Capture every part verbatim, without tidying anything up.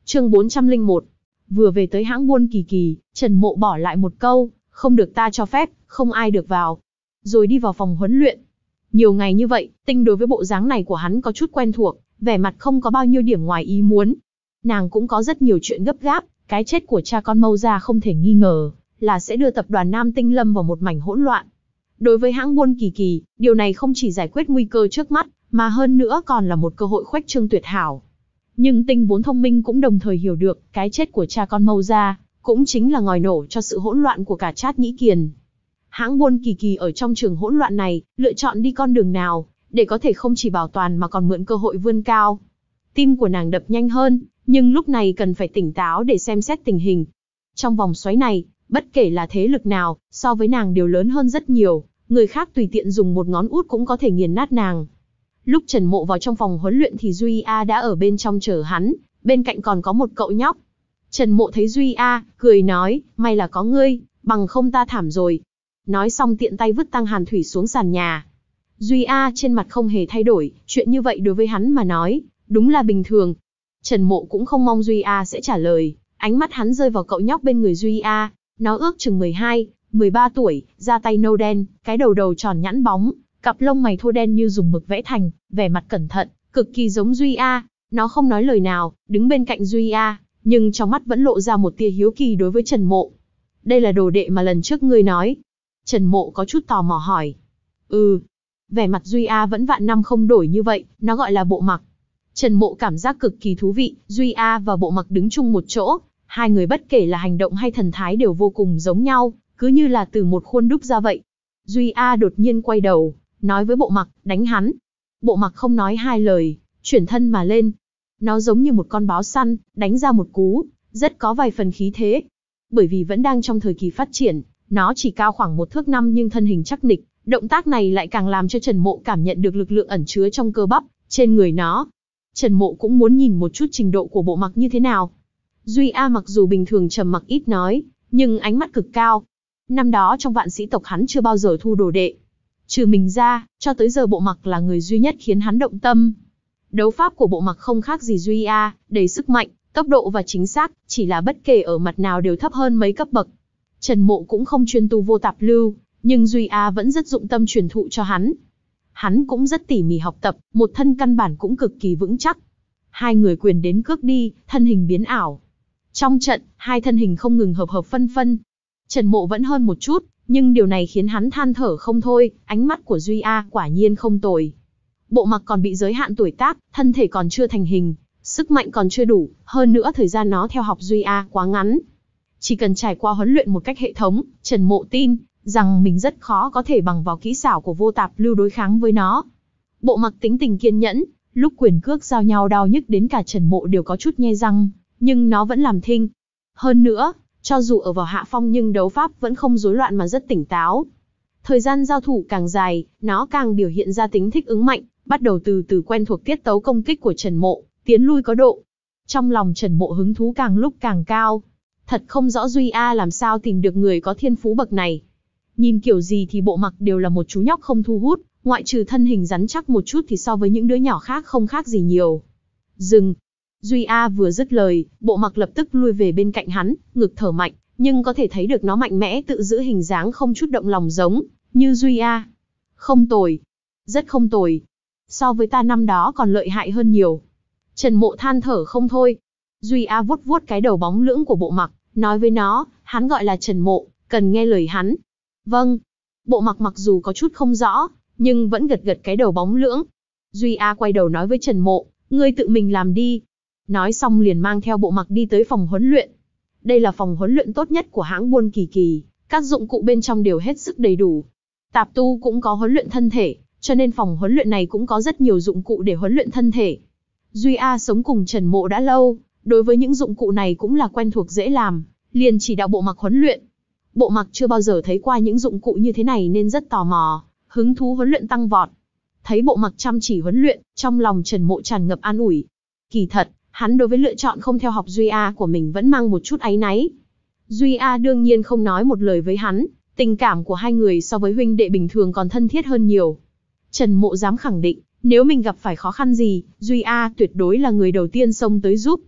Chương bốn trăm lẻ một. Vừa về tới hãng buôn Kỳ Kỳ, Trần Mộ bỏ lại một câu, không được ta cho phép, không ai được vào. Rồi đi vào phòng huấn luyện. Nhiều ngày như vậy, Tinh đối với bộ dáng này của hắn có chút quen thuộc, vẻ mặt không có bao nhiêu điểm ngoài ý muốn. Nàng cũng có rất nhiều chuyện gấp gáp, cái chết của cha con Mâu gia không thể nghi ngờ là sẽ đưa tập đoàn Nam Tinh lâm vào một mảnh hỗn loạn. Đối với hãng buôn Kỳ Kỳ, điều này không chỉ giải quyết nguy cơ trước mắt, mà hơn nữa còn là một cơ hội khuếch trương tuyệt hảo. Nhưng Tinh vốn thông minh cũng đồng thời hiểu được, cái chết của cha con Mâu gia cũng chính là ngòi nổ cho sự hỗn loạn của cả Trát Nhĩ Kiền. Hãng buôn Kỳ Kỳ ở trong trường hỗn loạn này, lựa chọn đi con đường nào, để có thể không chỉ bảo toàn mà còn mượn cơ hội vươn cao. Tim của nàng đập nhanh hơn, nhưng lúc này cần phải tỉnh táo để xem xét tình hình. Trong vòng xoáy này, bất kể là thế lực nào, so với nàng đều lớn hơn rất nhiều, người khác tùy tiện dùng một ngón út cũng có thể nghiền nát nàng. Lúc Trần Mộ vào trong phòng huấn luyện thì Duy A đã ở bên trong chờ hắn, bên cạnh còn có một cậu nhóc. Trần Mộ thấy Duy A, cười nói, may là có ngươi, bằng không ta thảm rồi. Nói xong tiện tay vứt Tăng Hàn Thủy xuống sàn nhà. Duy A trên mặt không hề thay đổi, chuyện như vậy đối với hắn mà nói, đúng là bình thường. Trần Mộ cũng không mong Duy A sẽ trả lời, ánh mắt hắn rơi vào cậu nhóc bên người Duy A, nó ước chừng mười hai, mười ba tuổi, da tay nâu đen, cái đầu đầu tròn nhẵn bóng, cặp lông mày thô đen như dùng mực vẽ thành, vẻ mặt cẩn thận, cực kỳ giống Duy A. Nó không nói lời nào, đứng bên cạnh Duy A, nhưng trong mắt vẫn lộ ra một tia hiếu kỳ đối với Trần Mộ. Đây là đồ đệ mà lần trước ngươi nói. Trần Mộ có chút tò mò hỏi. Ừ. Vẻ mặt Duy A vẫn vạn năm không đổi như vậy, nó gọi là Bộ Mặc. Trần Mộ cảm giác cực kỳ thú vị, Duy A và Bộ Mặc đứng chung một chỗ, hai người bất kể là hành động hay thần thái đều vô cùng giống nhau, cứ như là từ một khuôn đúc ra vậy. Duy A đột nhiên quay đầu, nói với Bộ Mặc, đánh hắn. Bộ Mặc không nói hai lời, chuyển thân mà lên. Nó giống như một con báo săn, đánh ra một cú, rất có vài phần khí thế. Bởi vì vẫn đang trong thời kỳ phát triển, nó chỉ cao khoảng một thước năm nhưng thân hình chắc nịch, động tác này lại càng làm cho Trần Mộ cảm nhận được lực lượng ẩn chứa trong cơ bắp trên người nó. Trần Mộ cũng muốn nhìn một chút trình độ của Bộ Mặc như thế nào. Duy A mặc dù bình thường trầm mặc ít nói, nhưng ánh mắt cực cao. Năm đó trong vạn sĩ tộc hắn chưa bao giờ thu đồ đệ. Trừ mình ra, cho tới giờ Bộ Mặc là người duy nhất khiến hắn động tâm. Đấu pháp của Bộ Mặc không khác gì Duy A, đầy sức mạnh, tốc độ và chính xác, chỉ là bất kể ở mặt nào đều thấp hơn mấy cấp bậc. Trần Mộ cũng không chuyên tu vô tạp lưu, nhưng Duy A vẫn rất dụng tâm truyền thụ cho hắn. Hắn cũng rất tỉ mỉ học tập, một thân căn bản cũng cực kỳ vững chắc. Hai người quyền đến cước đi, thân hình biến ảo. Trong trận, hai thân hình không ngừng hợp hợp phân phân. Trần Mộ vẫn hơn một chút, nhưng điều này khiến hắn than thở không thôi, ánh mắt của Duy A quả nhiên không tồi. Bộ Mặc còn bị giới hạn tuổi tác, thân thể còn chưa thành hình, sức mạnh còn chưa đủ, hơn nữa thời gian nó theo học Duy A quá ngắn. Chỉ cần trải qua huấn luyện một cách hệ thống, Trần Mộ tin rằng mình rất khó có thể bằng vào kỹ xảo của vô tạp lưu đối kháng với nó. Bộ Mặc tính tình kiên nhẫn, lúc quyền cước giao nhau đau nhức đến cả Trần Mộ đều có chút nhe răng, nhưng nó vẫn làm thinh. Hơn nữa, cho dù ở vào hạ phong nhưng đấu pháp vẫn không rối loạn mà rất tỉnh táo. Thời gian giao thủ càng dài, nó càng biểu hiện ra tính thích ứng mạnh, bắt đầu từ từ quen thuộc tiết tấu công kích của Trần Mộ, tiến lui có độ. Trong lòng Trần Mộ hứng thú càng lúc càng cao. Thật không rõ Duy A làm sao tìm được người có thiên phú bậc này. Nhìn kiểu gì thì Bộ Mặc đều là một chú nhóc không thu hút, ngoại trừ thân hình rắn chắc một chút thì so với những đứa nhỏ khác không khác gì nhiều. Dừng. Duy A vừa dứt lời, Bộ Mặc lập tức lui về bên cạnh hắn, ngực thở mạnh, nhưng có thể thấy được nó mạnh mẽ tự giữ hình dáng không chút động lòng giống như Duy A. Không tồi. Rất không tồi. So với ta năm đó còn lợi hại hơn nhiều. Trần Mộ than thở không thôi. Duy A vuốt vuốt cái đầu bóng lưỡng của Bộ Mặc, nói với nó, hắn gọi là Trần Mộ, cần nghe lời hắn. Vâng. Bộ Mặc mặc dù có chút không rõ, nhưng vẫn gật gật cái đầu bóng lưỡng. Duy A quay đầu nói với Trần Mộ, ngươi tự mình làm đi. Nói xong liền mang theo Bộ Mặc đi tới phòng huấn luyện. Đây là phòng huấn luyện tốt nhất của hãng buôn Kỳ Kỳ, các dụng cụ bên trong đều hết sức đầy đủ. Tạp tu cũng có huấn luyện thân thể, cho nên phòng huấn luyện này cũng có rất nhiều dụng cụ để huấn luyện thân thể. Duy A sống cùng Trần Mộ đã lâu, đối với những dụng cụ này cũng là quen thuộc dễ làm, liền chỉ đạo Bộ Mặc huấn luyện. Bộ Mặc chưa bao giờ thấy qua những dụng cụ như thế này nên rất tò mò, hứng thú huấn luyện tăng vọt. Thấy Bộ Mặc chăm chỉ huấn luyện, trong lòng Trần Mộ tràn ngập an ủi. Kỳ thật, hắn đối với lựa chọn không theo học Duy A của mình vẫn mang một chút áy náy. Duy A đương nhiên không nói một lời với hắn, tình cảm của hai người so với huynh đệ bình thường còn thân thiết hơn nhiều. Trần Mộ dám khẳng định, nếu mình gặp phải khó khăn gì, Duy A tuyệt đối là người đầu tiên xông tới giúp.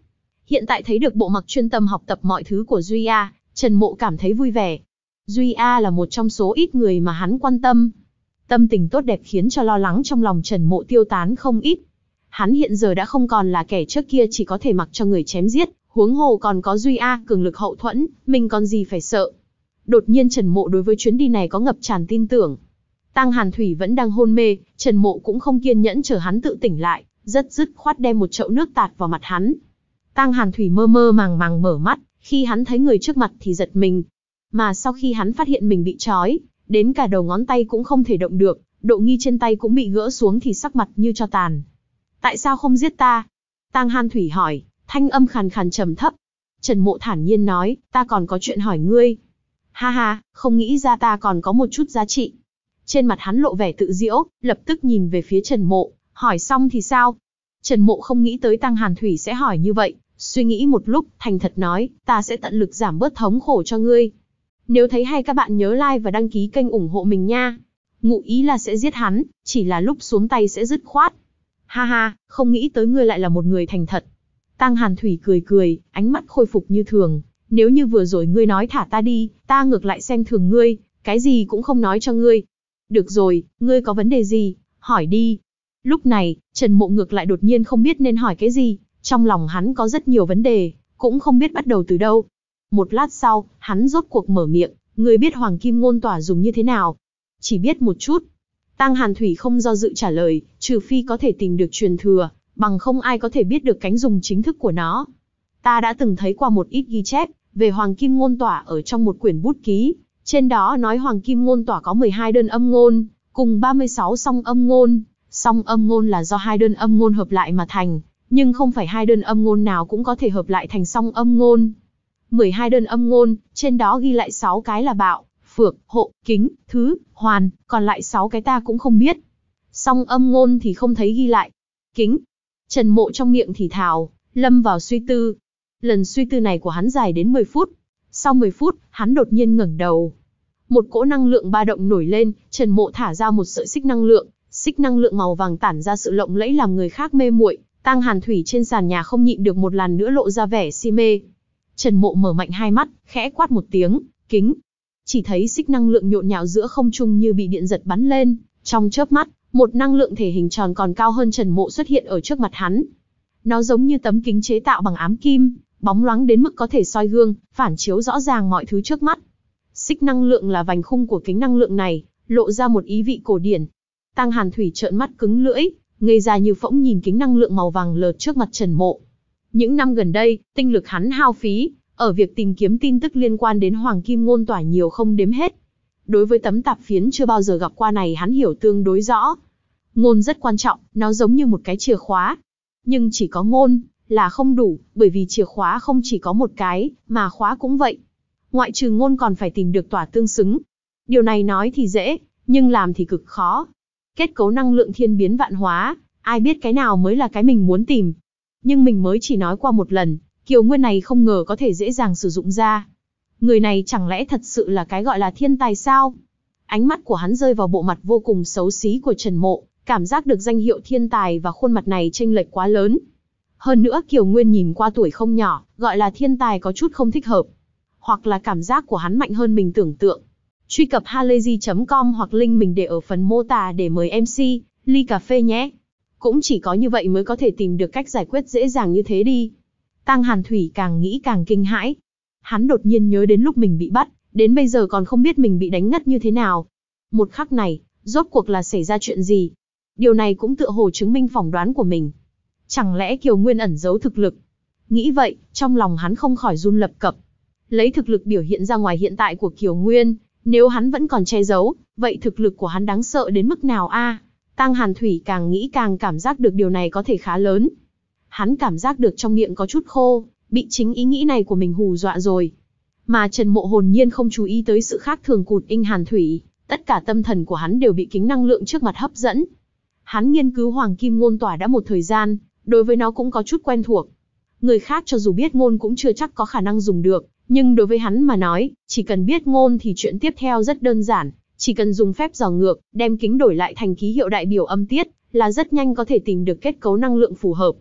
Hiện tại thấy được bộ mặt chuyên tâm học tập mọi thứ của Duy A, Trần Mộ cảm thấy vui vẻ. Duy A là một trong số ít người mà hắn quan tâm. Tâm tình tốt đẹp khiến cho lo lắng trong lòng Trần Mộ tiêu tán không ít. Hắn hiện giờ đã không còn là kẻ trước kia chỉ có thể mặc cho người chém giết, huống hồ còn có Duy A cường lực hậu thuẫn, mình còn gì phải sợ. Đột nhiên Trần Mộ đối với chuyến đi này có ngập tràn tin tưởng. Tăng Hàn Thủy vẫn đang hôn mê, Trần Mộ cũng không kiên nhẫn chờ hắn tự tỉnh lại, rất dứt khoát đem một chậu nước tạt vào mặt hắn. Tăng Hàn Thủy mơ mơ màng màng mở mắt, khi hắn thấy người trước mặt thì giật mình. Mà sau khi hắn phát hiện mình bị trói, đến cả đầu ngón tay cũng không thể động được, độ nghi trên tay cũng bị gỡ xuống thì sắc mặt như tro tàn. Tại sao không giết ta? Tăng Hàn Thủy hỏi, thanh âm khàn khàn trầm thấp. Trần Mộ thản nhiên nói, ta còn có chuyện hỏi ngươi. Ha ha, không nghĩ ra ta còn có một chút giá trị. Trên mặt hắn lộ vẻ tự giễu, lập tức nhìn về phía Trần Mộ, hỏi xong thì sao? Trần Mộ không nghĩ tới Tăng Hàn Thủy sẽ hỏi như vậy, suy nghĩ một lúc, thành thật nói, ta sẽ tận lực giảm bớt thống khổ cho ngươi. Nếu thấy hay các bạn nhớ like và đăng ký kênh ủng hộ mình nha. Ngụ ý là sẽ giết hắn, chỉ là lúc xuống tay sẽ dứt khoát. Ha ha, không nghĩ tới ngươi lại là một người thành thật. Tăng Hàn Thủy cười cười, ánh mắt khôi phục như thường. Nếu như vừa rồi ngươi nói thả ta đi, ta ngược lại xem thường ngươi, cái gì cũng không nói cho ngươi. Được rồi, ngươi có vấn đề gì, hỏi đi. Lúc này, Trần Mộ ngược lại đột nhiên không biết nên hỏi cái gì, trong lòng hắn có rất nhiều vấn đề, cũng không biết bắt đầu từ đâu. Một lát sau, hắn rốt cuộc mở miệng, ngươi biết Hoàng Kim Ngôn Tỏa dùng như thế nào? Chỉ biết một chút. Tăng Hàn Thủy không do dự trả lời, trừ phi có thể tìm được truyền thừa, bằng không ai có thể biết được cánh dùng chính thức của nó. Ta đã từng thấy qua một ít ghi chép về Hoàng Kim Ngôn Tỏa ở trong một quyển bút ký, trên đó nói Hoàng Kim Ngôn Tỏa có mười hai đơn âm ngôn, cùng ba mươi sáu song âm ngôn. Song âm ngôn là do hai đơn âm ngôn hợp lại mà thành, nhưng không phải hai đơn âm ngôn nào cũng có thể hợp lại thành song âm ngôn. mười hai đơn âm ngôn, trên đó ghi lại sáu cái là bạo, phược, hộ, kính, thứ, hoàn, còn lại sáu cái ta cũng không biết. Song âm ngôn thì không thấy ghi lại. Kính. Trần Mộ trong miệng thì thào, lâm vào suy tư. Lần suy tư này của hắn dài đến mười phút. Sau mười phút, hắn đột nhiên ngẩng đầu. Một cỗ năng lượng ba động nổi lên, Trần Mộ thả ra một sợi xích năng lượng, xích năng lượng màu vàng tản ra sự lộng lẫy làm người khác mê muội. Tăng Hàn Thủy trên sàn nhà không nhịn được một lần nữa lộ ra vẻ si mê. Trần Mộ mở mạnh hai mắt, khẽ quát một tiếng, kính. Chỉ thấy xích năng lượng nhộn nhạo giữa không trung như bị điện giật bắn lên, trong chớp mắt, một năng lượng thể hình tròn còn cao hơn Trần Mộ xuất hiện ở trước mặt hắn. Nó giống như tấm kính chế tạo bằng ám kim, bóng loáng đến mức có thể soi gương, phản chiếu rõ ràng mọi thứ trước mắt. Xích năng lượng là vành khung của kính năng lượng này, lộ ra một ý vị cổ điển. Tăng Hàn Thủy trợn mắt cứng lưỡi, ngây ra như phỗng nhìn kính năng lượng màu vàng lợt trước mặt Trần Mộ. Những năm gần đây, tinh lực hắn hao phí ở việc tìm kiếm tin tức liên quan đến Hoàng Kim Ngôn Tỏa nhiều không đếm hết. Đối với tấm tạp phiến chưa bao giờ gặp qua này hắn hiểu tương đối rõ. Ngôn rất quan trọng, nó giống như một cái chìa khóa. Nhưng chỉ có ngôn là không đủ, bởi vì chìa khóa không chỉ có một cái, mà khóa cũng vậy. Ngoại trừ ngôn còn phải tìm được tỏa tương xứng. Điều này nói thì dễ, nhưng làm thì cực khó. Kết cấu năng lượng thiên biến vạn hóa, ai biết cái nào mới là cái mình muốn tìm. Nhưng mình mới chỉ nói qua một lần, Kiều Nguyên này không ngờ có thể dễ dàng sử dụng ra. Người này chẳng lẽ thật sự là cái gọi là thiên tài sao? Ánh mắt của hắn rơi vào bộ mặt vô cùng xấu xí của Trần Mộ, cảm giác được danh hiệu thiên tài và khuôn mặt này chênh lệch quá lớn. Hơn nữa Kiều Nguyên nhìn qua tuổi không nhỏ, gọi là thiên tài có chút không thích hợp. Hoặc là cảm giác của hắn mạnh hơn mình tưởng tượng. Truy cập halayzi chấm com hoặc link mình để ở phần mô tả để mời em xê, ly cà phê nhé. Cũng chỉ có như vậy mới có thể tìm được cách giải quyết dễ dàng như thế đi. Tăng Hàn Thủy càng nghĩ càng kinh hãi. Hắn đột nhiên nhớ đến lúc mình bị bắt, đến bây giờ còn không biết mình bị đánh ngất như thế nào. Một khắc này, rốt cuộc là xảy ra chuyện gì? Điều này cũng tựa hồ chứng minh phỏng đoán của mình. Chẳng lẽ Kiều Nguyên ẩn giấu thực lực? Nghĩ vậy, trong lòng hắn không khỏi run lập cập. Lấy thực lực biểu hiện ra ngoài hiện tại của Kiều Nguyên, nếu hắn vẫn còn che giấu, vậy thực lực của hắn đáng sợ đến mức nào a? À? Tăng Hàn Thủy càng nghĩ càng cảm giác được điều này có thể khá lớn. Hắn cảm giác được trong miệng có chút khô, bị chính ý nghĩ này của mình hù dọa rồi. Mà Trần Mộ hồn nhiên không chú ý tới sự khác thường cụt inh Hàn Thủy, tất cả tâm thần của hắn đều bị kính năng lượng trước mặt hấp dẫn. Hắn nghiên cứu Hoàng Kim Ngôn Tỏa đã một thời gian, đối với nó cũng có chút quen thuộc. Người khác cho dù biết ngôn cũng chưa chắc có khả năng dùng được, nhưng đối với hắn mà nói, chỉ cần biết ngôn thì chuyện tiếp theo rất đơn giản, chỉ cần dùng phép dò ngược, đem kính đổi lại thành ký hiệu đại biểu âm tiết, là rất nhanh có thể tìm được kết cấu năng lượng phù hợp.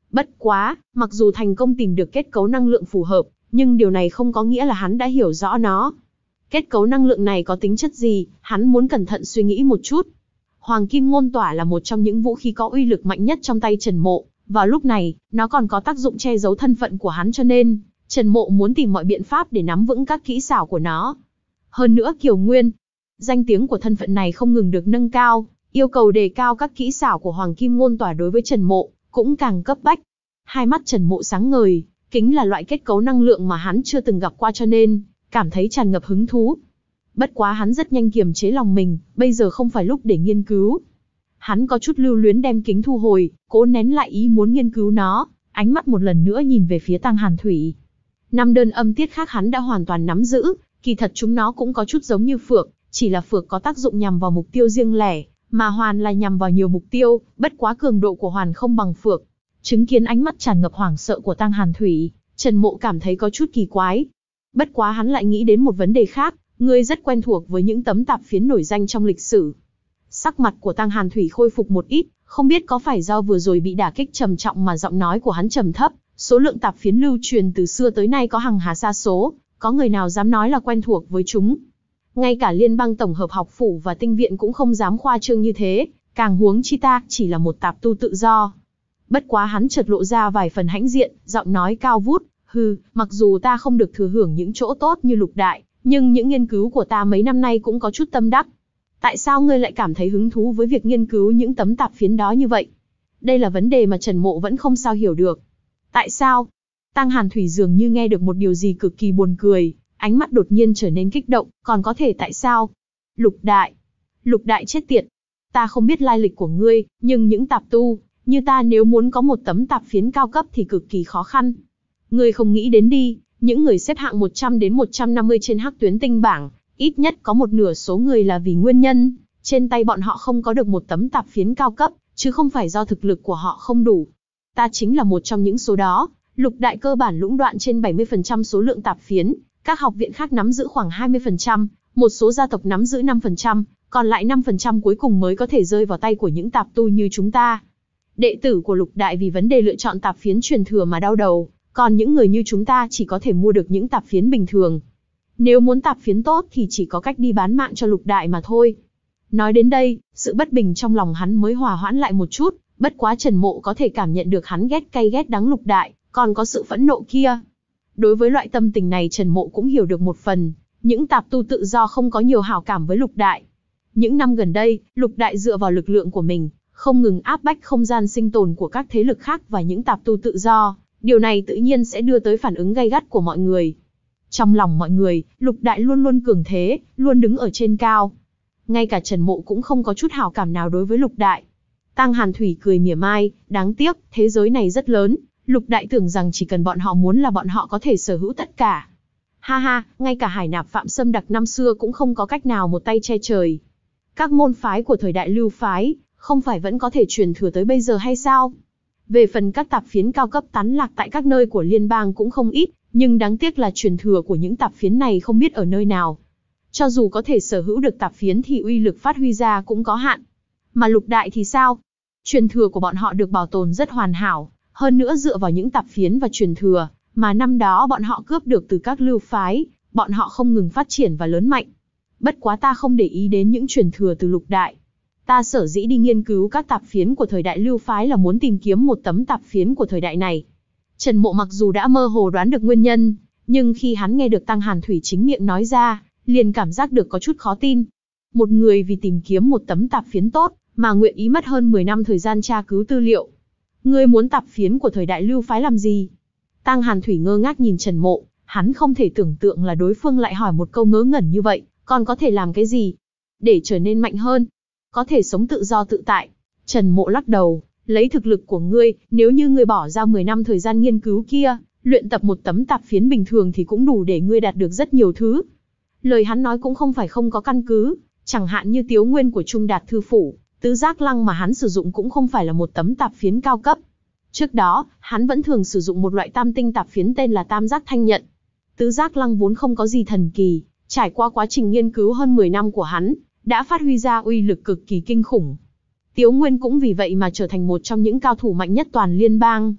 Bất quá, mặc dù thành công tìm được kết cấu năng lượng phù hợp, nhưng điều này không có nghĩa là hắn đã hiểu rõ nó. Kết cấu năng lượng này có tính chất gì, hắn muốn cẩn thận suy nghĩ một chút. Hoàng kim ngôn tỏa là một trong những vũ khí có uy lực mạnh nhất trong tay Trần Mộ. Vào lúc này, nó còn có tác dụng che giấu thân phận của hắn, cho nên Trần Mộ muốn tìm mọi biện pháp để nắm vững các kỹ xảo của nó. Hơn nữa Kiều Nguyên, danh tiếng của thân phận này không ngừng được nâng cao, yêu cầu đề cao các kỹ xảo của Hoàng kim ngôn tỏa đối với Trần Mộ cũng càng cấp bách. Hai mắt Trần Mộ sáng ngời, kính là loại kết cấu năng lượng mà hắn chưa từng gặp qua, cho nên cảm thấy tràn ngập hứng thú. Bất quá hắn rất nhanh kiềm chế lòng mình, bây giờ không phải lúc để nghiên cứu. Hắn có chút lưu luyến đem kính thu hồi, cố nén lại ý muốn nghiên cứu nó, ánh mắt một lần nữa nhìn về phía Tăng Hàn Thủy. Năm đơn âm tiết khác hắn đã hoàn toàn nắm giữ, kỳ thật chúng nó cũng có chút giống như phược, chỉ là phược có tác dụng nhằm vào mục tiêu riêng lẻ, mà hoàn là nhằm vào nhiều mục tiêu, bất quá cường độ của hoàn không bằng phược. Chứng kiến ánh mắt tràn ngập hoảng sợ của Tăng Hàn Thủy, Trần Mộ cảm thấy có chút kỳ quái. Bất quá hắn lại nghĩ đến một vấn đề khác, ngươi rất quen thuộc với những tấm tạp phiến nổi danh trong lịch sử. Sắc mặt của Tăng Hàn Thủy khôi phục một ít, không biết có phải do vừa rồi bị đả kích trầm trọng mà giọng nói của hắn trầm thấp. Số lượng tạp phiến lưu truyền từ xưa tới nay có hằng hà sa số, có người nào dám nói là quen thuộc với chúng. Ngay cả Liên bang Tổng hợp học phủ và tinh viện cũng không dám khoa trương như thế, càng huống chi ta chỉ là một tạp tu tự do. Bất quá hắn chợt lộ ra vài phần hãnh diện, giọng nói cao vút, hừ, mặc dù ta không được thừa hưởng những chỗ tốt như Lục Đại, nhưng những nghiên cứu của ta mấy năm nay cũng có chút tâm đắc. Tại sao ngươi lại cảm thấy hứng thú với việc nghiên cứu những tấm tạp phiến đó như vậy? Đây là vấn đề mà Trần Mộ vẫn không sao hiểu được. Tại sao? Tăng Hàn Thủy dường như nghe được một điều gì cực kỳ buồn cười, ánh mắt đột nhiên trở nên kích động, còn có thể tại sao? Lục Đại. Lục Đại chết tiệt. Ta không biết lai lịch của ngươi, nhưng những tạp tu, như ta nếu muốn có một tấm tạp phiến cao cấp thì cực kỳ khó khăn. Ngươi không nghĩ đến đi, những người xếp hạng một trăm đến một trăm năm mươi trên Hắc Tuyến Tinh bảng, ít nhất có một nửa số người là vì nguyên nhân trên tay bọn họ không có được một tấm tạp phiến cao cấp, chứ không phải do thực lực của họ không đủ. Ta chính là một trong những số đó. Lục Đại cơ bản lũng đoạn trên bảy mươi phần trăm số lượng tạp phiến, các học viện khác nắm giữ khoảng hai mươi phần trăm, một số gia tộc nắm giữ năm phần trăm, còn lại năm phần trăm cuối cùng mới có thể rơi vào tay của những tạp tu như chúng ta. Đệ tử của Lục Đại vì vấn đề lựa chọn tạp phiến truyền thừa mà đau đầu, còn những người như chúng ta chỉ có thể mua được những tạp phiến bình thường. Nếu muốn tạp phiến tốt thì chỉ có cách đi bán mạng cho Lục Đại mà thôi. Nói đến đây, sự bất bình trong lòng hắn mới hòa hoãn lại một chút, bất quá Trần Mộ có thể cảm nhận được hắn ghét cay ghét đắng Lục Đại, còn có sự phẫn nộ kia. Đối với loại tâm tình này Trần Mộ cũng hiểu được một phần, những tạp tu tự do không có nhiều hảo cảm với Lục Đại. Những năm gần đây, Lục Đại dựa vào lực lượng của mình, không ngừng áp bách không gian sinh tồn của các thế lực khác và những tạp tu tự do, điều này tự nhiên sẽ đưa tới phản ứng gay gắt của mọi người. Trong lòng mọi người, Lục Đại luôn luôn cường thế, luôn đứng ở trên cao. Ngay cả Trần Mộ cũng không có chút hảo cảm nào đối với Lục Đại. Tăng Hàn Thủy cười mỉa mai, đáng tiếc, thế giới này rất lớn, Lục Đại tưởng rằng chỉ cần bọn họ muốn là bọn họ có thể sở hữu tất cả. Ha ha, ngay cả Hải Nạp Phạm Sâm Đặc năm xưa cũng không có cách nào một tay che trời. Các môn phái của thời đại Lưu phái, không phải vẫn có thể truyền thừa tới bây giờ hay sao? Về phần các tạp phiến cao cấp tán lạc tại các nơi của liên bang cũng không ít, nhưng đáng tiếc là truyền thừa của những tạp phiến này không biết ở nơi nào. Cho dù có thể sở hữu được tạp phiến thì uy lực phát huy ra cũng có hạn. Mà Lục Đại thì sao? Truyền thừa của bọn họ được bảo tồn rất hoàn hảo, hơn nữa dựa vào những tạp phiến và truyền thừa mà năm đó bọn họ cướp được từ các lưu phái, bọn họ không ngừng phát triển và lớn mạnh. Bất quá ta không để ý đến những truyền thừa từ Lục Đại. Ta sở dĩ đi nghiên cứu các tạp phiến của thời đại Lưu phái là muốn tìm kiếm một tấm tạp phiến của thời đại này. Trần Mộ mặc dù đã mơ hồ đoán được nguyên nhân, nhưng khi hắn nghe được Tăng Hàn Thủy chính miệng nói ra, liền cảm giác được có chút khó tin. Một người vì tìm kiếm một tấm tạp phiến tốt, mà nguyện ý mất hơn mười năm thời gian tra cứu tư liệu. Ngươi muốn tạp phiến của thời đại Lưu phái làm gì? Tăng Hàn Thủy ngơ ngác nhìn Trần Mộ, hắn không thể tưởng tượng là đối phương lại hỏi một câu ngớ ngẩn như vậy, còn có thể làm cái gì? Để trở nên mạnh hơn, có thể sống tự do tự tại. Trần Mộ lắc đầu, lấy thực lực của ngươi, nếu như ngươi bỏ ra mười năm thời gian nghiên cứu kia, luyện tập một tấm tạp phiến bình thường thì cũng đủ để ngươi đạt được rất nhiều thứ. Lời hắn nói cũng không phải không có căn cứ, chẳng hạn như Tiếu Nguyên của Trung Đạt Thư Phủ, tứ giác lăng mà hắn sử dụng cũng không phải là một tấm tạp phiến cao cấp. Trước đó, hắn vẫn thường sử dụng một loại tam tinh tạp phiến tên là Tam Giác Thanh Nhận. Tứ giác lăng vốn không có gì thần kỳ, trải qua quá trình nghiên cứu hơn mười năm của hắn, đã phát huy ra uy lực cực kỳ kinh khủng. Tiếu Nguyên cũng vì vậy mà trở thành một trong những cao thủ mạnh nhất toàn liên bang.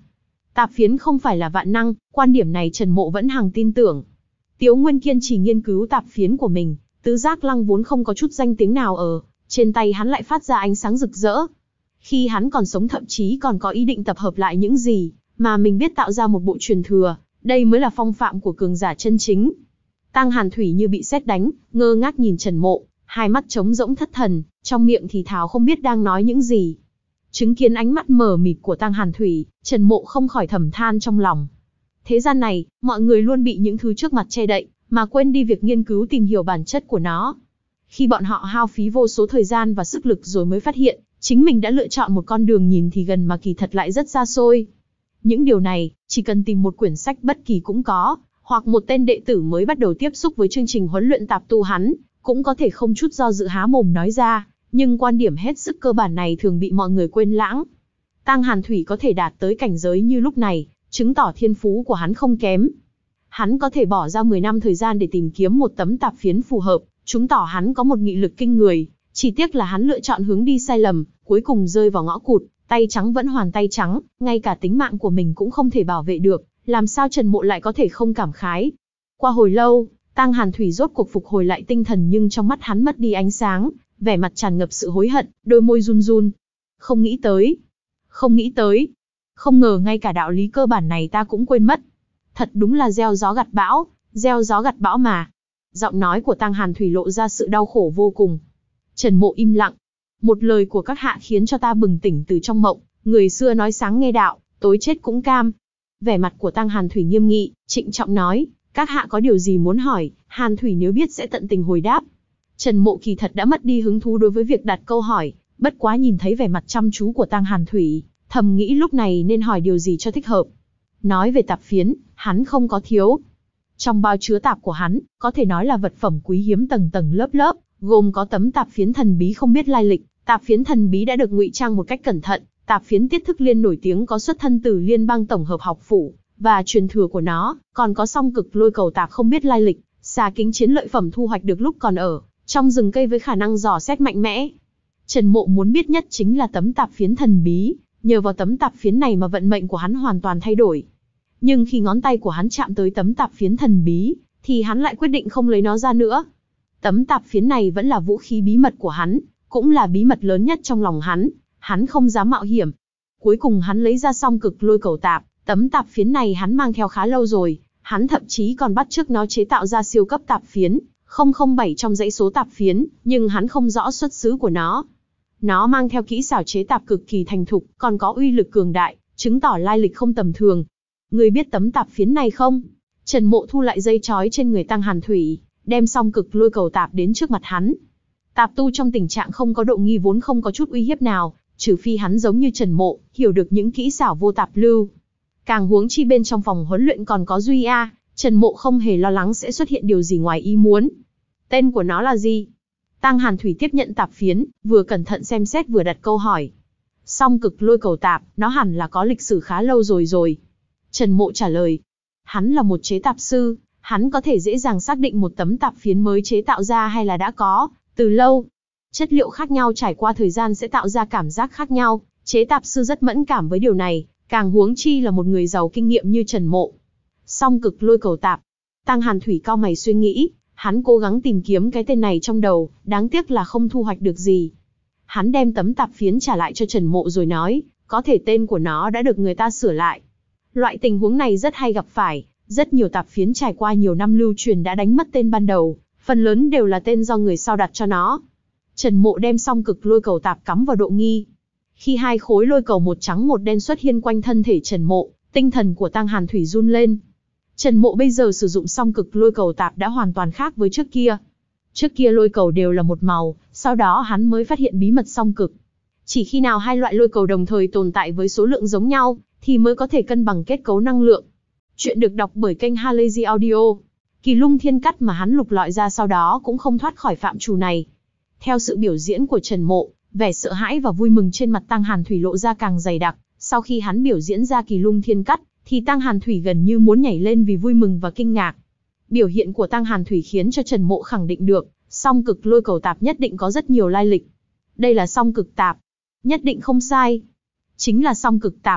Tạp phiến không phải là vạn năng, quan điểm này Trần Mộ vẫn hằng tin tưởng. Tiếu Nguyên kiên trì nghiên cứu tạp phiến của mình, tứ giác lăng vốn không có chút danh tiếng nào ở, trên tay hắn lại phát ra ánh sáng rực rỡ. Khi hắn còn sống thậm chí còn có ý định tập hợp lại những gì mà mình biết tạo ra một bộ truyền thừa, đây mới là phong phạm của cường giả chân chính. Tang Hàn Thủy như bị sét đánh, ngơ ngác nhìn Trần Mộ, hai mắt trống rỗng thất thần, trong miệng thì thào không biết đang nói những gì. Chứng kiến ánh mắt mờ mịt của Tang Hàn Thủy, Trần Mộ không khỏi thầm than trong lòng. Thế gian này, mọi người luôn bị những thứ trước mặt che đậy, mà quên đi việc nghiên cứu tìm hiểu bản chất của nó. Khi bọn họ hao phí vô số thời gian và sức lực rồi mới phát hiện, chính mình đã lựa chọn một con đường nhìn thì gần mà kỳ thật lại rất xa xôi. Những điều này, chỉ cần tìm một quyển sách bất kỳ cũng có, hoặc một tên đệ tử mới bắt đầu tiếp xúc với chương trình huấn luyện tạp tu hắn, cũng có thể không chút do dự há mồm nói ra, nhưng quan điểm hết sức cơ bản này thường bị mọi người quên lãng. Tang Hàn Thủy có thể đạt tới cảnh giới như lúc này, chứng tỏ thiên phú của hắn không kém. Hắn có thể bỏ ra mười năm thời gian để tìm kiếm một tấm tạp phiến phù hợp, chứng tỏ hắn có một nghị lực kinh người, chỉ tiếc là hắn lựa chọn hướng đi sai lầm, cuối cùng rơi vào ngõ cụt, tay trắng vẫn hoàn tay trắng, ngay cả tính mạng của mình cũng không thể bảo vệ được, làm sao Trần Mộ lại có thể không cảm khái. Qua hồi lâu, Tang Hàn Thủy rốt cuộc phục hồi lại tinh thần, nhưng trong mắt hắn mất đi ánh sáng, vẻ mặt tràn ngập sự hối hận, đôi môi run run. Không nghĩ tới, không nghĩ tới, không ngờ ngay cả đạo lý cơ bản này ta cũng quên mất. Thật đúng là gieo gió gặt bão, gieo gió gặt bão mà. Giọng nói của Tang Hàn Thủy lộ ra sự đau khổ vô cùng. Trần Mộ im lặng. Một lời của các hạ khiến cho ta bừng tỉnh từ trong mộng, người xưa nói sáng nghe đạo, tối chết cũng cam. Vẻ mặt của Tang Hàn Thủy nghiêm nghị, trịnh trọng nói, các hạ có điều gì muốn hỏi, Hàn Thủy nếu biết sẽ tận tình hồi đáp. Trần Mộ kỳ thật đã mất đi hứng thú đối với việc đặt câu hỏi, bất quá nhìn thấy vẻ mặt chăm chú của Tang Hàn Thủy, thầm nghĩ lúc này nên hỏi điều gì cho thích hợp. Nói về tạp phiến, hắn không có thiếu. Trong bao chứa tạp của hắn, có thể nói là vật phẩm quý hiếm tầng tầng lớp lớp, gồm có tấm tạp phiến thần bí không biết lai lịch. Tạp phiến thần bí đã được ngụy trang một cách cẩn thận, tạp phiến Tiết Thức Liên nổi tiếng có xuất thân từ Liên bang tổng hợp học phủ và truyền thừa của nó, còn có song cực lôi cầu tạp không biết lai lịch, xà kính chiến lợi phẩm thu hoạch được lúc còn ở trong rừng cây với khả năng dò xét mạnh mẽ. Trần Mộ muốn biết nhất chính là tấm tạp phiến thần bí, nhờ vào tấm tạp phiến này mà vận mệnh của hắn hoàn toàn thay đổi. Nhưng khi ngón tay của hắn chạm tới tấm tạp phiến thần bí, thì hắn lại quyết định không lấy nó ra nữa. Tấm tạp phiến này vẫn là vũ khí bí mật của hắn, cũng là bí mật lớn nhất trong lòng hắn, hắn không dám mạo hiểm. Cuối cùng hắn lấy ra song cực lôi cầu tạp, tấm tạp phiến này hắn mang theo khá lâu rồi, hắn thậm chí còn bắt chước nó chế tạo ra siêu cấp tạp phiến, không không bảy trong dãy số tạp phiến, nhưng hắn không rõ xuất xứ của nó. Nó mang theo kỹ xảo chế tạp cực kỳ thành thục, còn có uy lực cường đại, chứng tỏ lai lịch không tầm thường. Ngươi biết tấm tạp phiến này không? Trần Mộ thu lại dây trói trên người Tang Hàn Thủy, đem song cực lôi cầu tạp đến trước mặt hắn. Tạp tu trong tình trạng không có độ nghi vốn không có chút uy hiếp nào, trừ phi hắn giống như Trần Mộ, hiểu được những kỹ xảo vô tạp lưu. Càng huống chi bên trong phòng huấn luyện còn có Duy A, Trần Mộ không hề lo lắng sẽ xuất hiện điều gì ngoài ý muốn. Tên của nó là gì? Tang Hàn Thủy tiếp nhận tạp phiến, vừa cẩn thận xem xét vừa đặt câu hỏi. Song cực lôi cầu tạp, nó hẳn là có lịch sử khá lâu rồi rồi. Trần Mộ trả lời. Hắn là một chế tạp sư, hắn có thể dễ dàng xác định một tấm tạp phiến mới chế tạo ra hay là đã có từ lâu. Chất liệu khác nhau trải qua thời gian sẽ tạo ra cảm giác khác nhau, chế tạp sư rất mẫn cảm với điều này, càng huống chi là một người giàu kinh nghiệm như Trần Mộ. Song cực lôi cầu tạp. Tang Hàn Thủy cau mày suy nghĩ, hắn cố gắng tìm kiếm cái tên này trong đầu, đáng tiếc là không thu hoạch được gì. Hắn đem tấm tạp phiến trả lại cho Trần Mộ rồi nói, có thể tên của nó đã được người ta sửa lại. Loại tình huống này rất hay gặp phải, rất nhiều tạp phiến trải qua nhiều năm lưu truyền đã đánh mất tên ban đầu, phần lớn đều là tên do người sau đặt cho nó. Trần Mộ đem song cực lôi cầu tạp cắm vào độ nghi. Khi hai khối lôi cầu một trắng một đen xuất hiện quanh thân thể Trần Mộ, tinh thần của Tang Hàn Thủy run lên. Trần Mộ bây giờ sử dụng song cực lôi cầu tạp đã hoàn toàn khác với trước kia. Trước kia lôi cầu đều là một màu, sau đó hắn mới phát hiện bí mật song cực. Chỉ khi nào hai loại lôi cầu đồng thời tồn tại với số lượng giống nhau, thì mới có thể cân bằng kết cấu năng lượng. Chuyện được đọc bởi kênh Halazy Audio. Kỳ lung thiên cắt mà hắn lục lọi ra sau đó cũng không thoát khỏi phạm trù này. Theo sự biểu diễn của Trần Mộ, vẻ sợ hãi và vui mừng trên mặt Tang Hàn Thủy lộ ra càng dày đặc. Sau khi hắn biểu diễn ra kỳ lung thiên cắt, thì Tang Hàn Thủy gần như muốn nhảy lên vì vui mừng và kinh ngạc. Biểu hiện của Tang Hàn Thủy khiến cho Trần Mộ khẳng định được, song cực lôi cầu tạp nhất định có rất nhiều lai lịch. Đây là song cực tạp. Nhất định không sai. Chính là song cực tạp.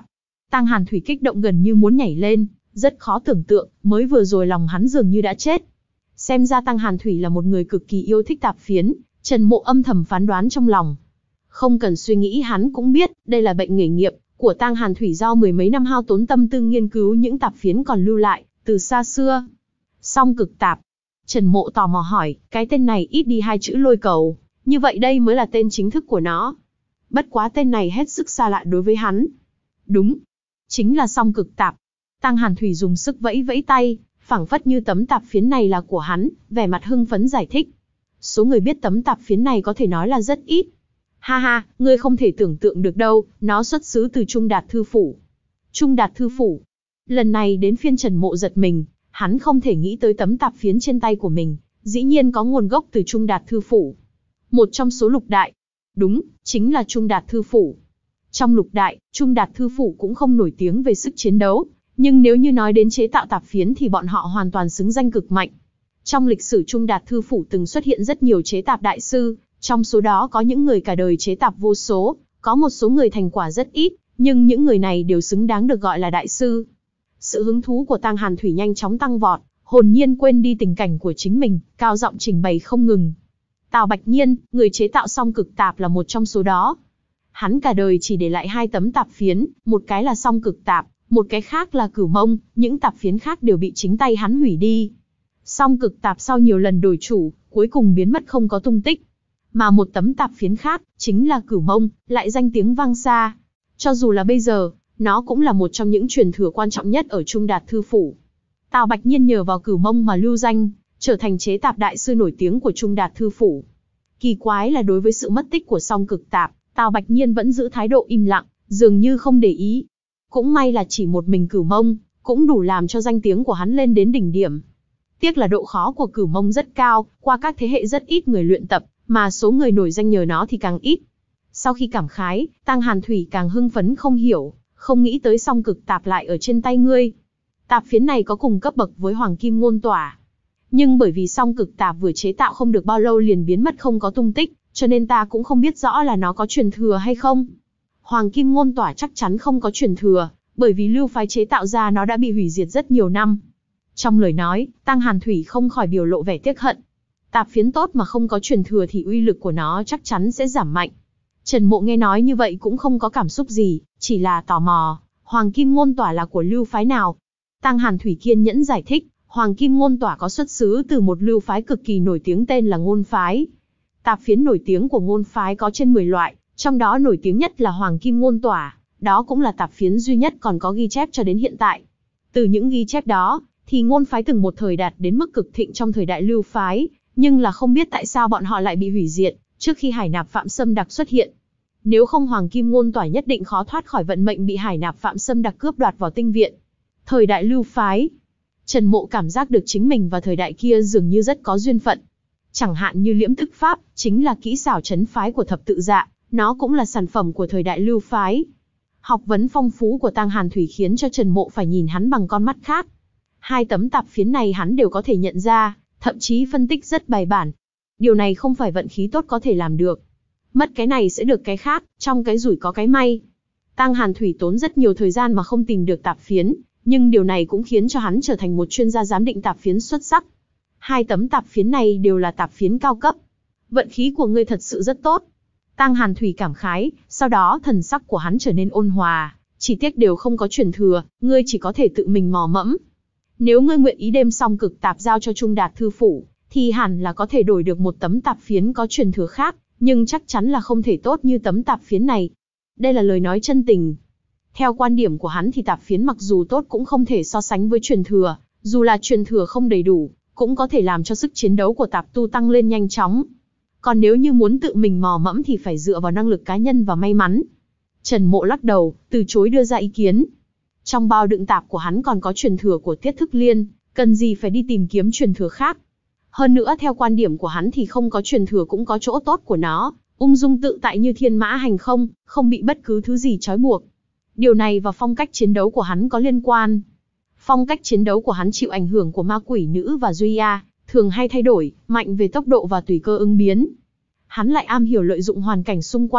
Tăng Hàn Thủy kích động gần như muốn nhảy lên, rất khó tưởng tượng, mới vừa rồi lòng hắn dường như đã chết. Xem ra Tăng Hàn Thủy là một người cực kỳ yêu thích tạp phiến, Trần Mộ âm thầm phán đoán trong lòng. Không cần suy nghĩ hắn cũng biết, đây là bệnh nghề nghiệp của Tăng Hàn Thủy do mười mấy năm hao tốn tâm tư nghiên cứu những tạp phiến còn lưu lại từ xa xưa. Song cực tạp. Trần Mộ tò mò hỏi, cái tên này ít đi hai chữ lôi cầu, như vậy đây mới là tên chính thức của nó. Bất quá tên này hết sức xa lạ đối với hắn. Đúng, chính là song cực tạp. Tăng Hàn Thủy dùng sức vẫy vẫy tay, phảng phất như tấm tạp phiến này là của hắn, vẻ mặt hưng phấn giải thích. Số người biết tấm tạp phiến này có thể nói là rất ít. Ha ha, ngươi không thể tưởng tượng được đâu, nó xuất xứ từ Trung Đạt Thư Phủ. Trung Đạt Thư Phủ. Lần này đến phiên Trần Mộ giật mình, hắn không thể nghĩ tới tấm tạp phiến trên tay của mình, dĩ nhiên có nguồn gốc từ Trung Đạt Thư Phủ. Một trong số lục đại. Đúng, chính là Trung Đạt Thư Phủ. Trong lục đại, Trung Đạt Thư Phủ cũng không nổi tiếng về sức chiến đấu, nhưng nếu như nói đến chế tạo tạp phiến thì bọn họ hoàn toàn xứng danh cực mạnh. Trong lịch sử Trung Đạt Thư Phủ từng xuất hiện rất nhiều chế tạp đại sư, trong số đó có những người cả đời chế tạp vô số, có một số người thành quả rất ít, nhưng những người này đều xứng đáng được gọi là đại sư. Sự hứng thú của Tăng Hàn Thủy nhanh chóng tăng vọt, hồn nhiên quên đi tình cảnh của chính mình, cao giọng trình bày không ngừng. Tào Bạch Nhiên, người chế tạo song cực tạp là một trong số đó. Hắn cả đời chỉ để lại hai tấm tạp phiến, một cái là song cực tạp, một cái khác là cửu mông, những tạp phiến khác đều bị chính tay hắn hủy đi. Song cực tạp sau nhiều lần đổi chủ, cuối cùng biến mất không có tung tích. Mà một tấm tạp phiến khác, chính là cửu mông, lại danh tiếng vang xa. Cho dù là bây giờ, nó cũng là một trong những truyền thừa quan trọng nhất ở Trung Đạt Thư Phủ. Tào Bạch Nhiên nhờ vào cửu mông mà lưu danh, trở thành chế tạp đại sư nổi tiếng của Trung Đạt Thư Phủ. Kỳ quái là đối với sự mất tích của song cực tạp, Tào Bạch Nhiên vẫn giữ thái độ im lặng, dường như không để ý. Cũng may là chỉ một mình cửu mông, cũng đủ làm cho danh tiếng của hắn lên đến đỉnh điểm. Tiếc là độ khó của cửu mông rất cao, qua các thế hệ rất ít người luyện tập, mà số người nổi danh nhờ nó thì càng ít. Sau khi cảm khái, Tăng Hàn Thủy càng hưng phấn không hiểu, không nghĩ tới song cực tạp lại ở trên tay ngươi. Tạp phiến này có cùng cấp bậc với Hoàng Kim Ngôn Tỏa. Nhưng bởi vì song cực tạp vừa chế tạo không được bao lâu liền biến mất không có tung tích, cho nên ta cũng không biết rõ là nó có truyền thừa hay không. Hoàng Kim Ngôn Tỏa chắc chắn không có truyền thừa, bởi vì lưu phái chế tạo ra nó đã bị hủy diệt rất nhiều năm. Trong lời nói, Tăng Hàn Thủy không khỏi biểu lộ vẻ tiếc hận. Tạp phiến tốt mà không có truyền thừa thì uy lực của nó chắc chắn sẽ giảm mạnh. Trần Mộ nghe nói như vậy cũng không có cảm xúc gì, chỉ là tò mò, Hoàng Kim Ngôn Tỏa là của lưu phái nào? Tăng Hàn Thủy kiên nhẫn giải thích, Hoàng Kim Ngôn Tỏa có xuất xứ từ một lưu phái cực kỳ nổi tiếng tên là Ngôn Phái. Tạp phiến nổi tiếng của Ngôn Phái có trên mười loại, trong đó nổi tiếng nhất là Hoàng Kim Ngôn Tỏa, đó cũng là tạp phiến duy nhất còn có ghi chép cho đến hiện tại. Từ những ghi chép đó, thì Ngôn Phái từng một thời đạt đến mức cực thịnh trong thời đại lưu phái, nhưng là không biết tại sao bọn họ lại bị hủy diệt, trước khi Hải Nạp Phạm Xâm Đặc xuất hiện. Nếu không Hoàng Kim Ngôn Tỏa nhất định khó thoát khỏi vận mệnh bị Hải Nạp Phạm Xâm Đặc cướp đoạt vào tinh viện. Thời đại lưu phái, Trần Mộ cảm giác được chính mình và thời đại kia dường như rất có duyên phận. Chẳng hạn như liễm thức pháp, chính là kỹ xảo trấn phái của thập tự dạ, nó cũng là sản phẩm của thời đại lưu phái. Học vấn phong phú của Tăng Hàn Thủy khiến cho Trần Mộ phải nhìn hắn bằng con mắt khác. Hai tấm tạp phiến này hắn đều có thể nhận ra, thậm chí phân tích rất bài bản. Điều này không phải vận khí tốt có thể làm được. Mất cái này sẽ được cái khác, trong cái rủi có cái may. Tăng Hàn Thủy tốn rất nhiều thời gian mà không tìm được tạp phiến, nhưng điều này cũng khiến cho hắn trở thành một chuyên gia giám định tạp phiến xuất sắc. Hai tấm tạp phiến này đều là tạp phiến cao cấp. Vận khí của ngươi thật sự rất tốt. Tăng Hàn Thủy cảm khái, sau đó thần sắc của hắn trở nên ôn hòa, chỉ tiếc đều không có truyền thừa, ngươi chỉ có thể tự mình mò mẫm. Nếu ngươi nguyện ý đem song cực tạp giao cho Trung Đạt Thư Phủ, thì hẳn là có thể đổi được một tấm tạp phiến có truyền thừa khác, nhưng chắc chắn là không thể tốt như tấm tạp phiến này. Đây là lời nói chân tình. Theo quan điểm của hắn thì tạp phiến mặc dù tốt cũng không thể so sánh với truyền thừa, dù là truyền thừa không đầy đủ, cũng có thể làm cho sức chiến đấu của tạp tu tăng lên nhanh chóng. Còn nếu như muốn tự mình mò mẫm thì phải dựa vào năng lực cá nhân và may mắn. Trần Mộ lắc đầu, từ chối đưa ra ý kiến. Trong bao đựng tạp của hắn còn có truyền thừa của Tiết Thức Liên, cần gì phải đi tìm kiếm truyền thừa khác. Hơn nữa theo quan điểm của hắn thì không có truyền thừa cũng có chỗ tốt của nó, ung dung tự tại như thiên mã hành không, không bị bất cứ thứ gì trói buộc. Điều này và phong cách chiến đấu của hắn có liên quan. Phong cách chiến đấu của hắn chịu ảnh hưởng của ma quỷ nữ và Duy A, thường hay thay đổi, mạnh về tốc độ và tùy cơ ứng biến. Hắn lại am hiểu lợi dụng hoàn cảnh xung quanh,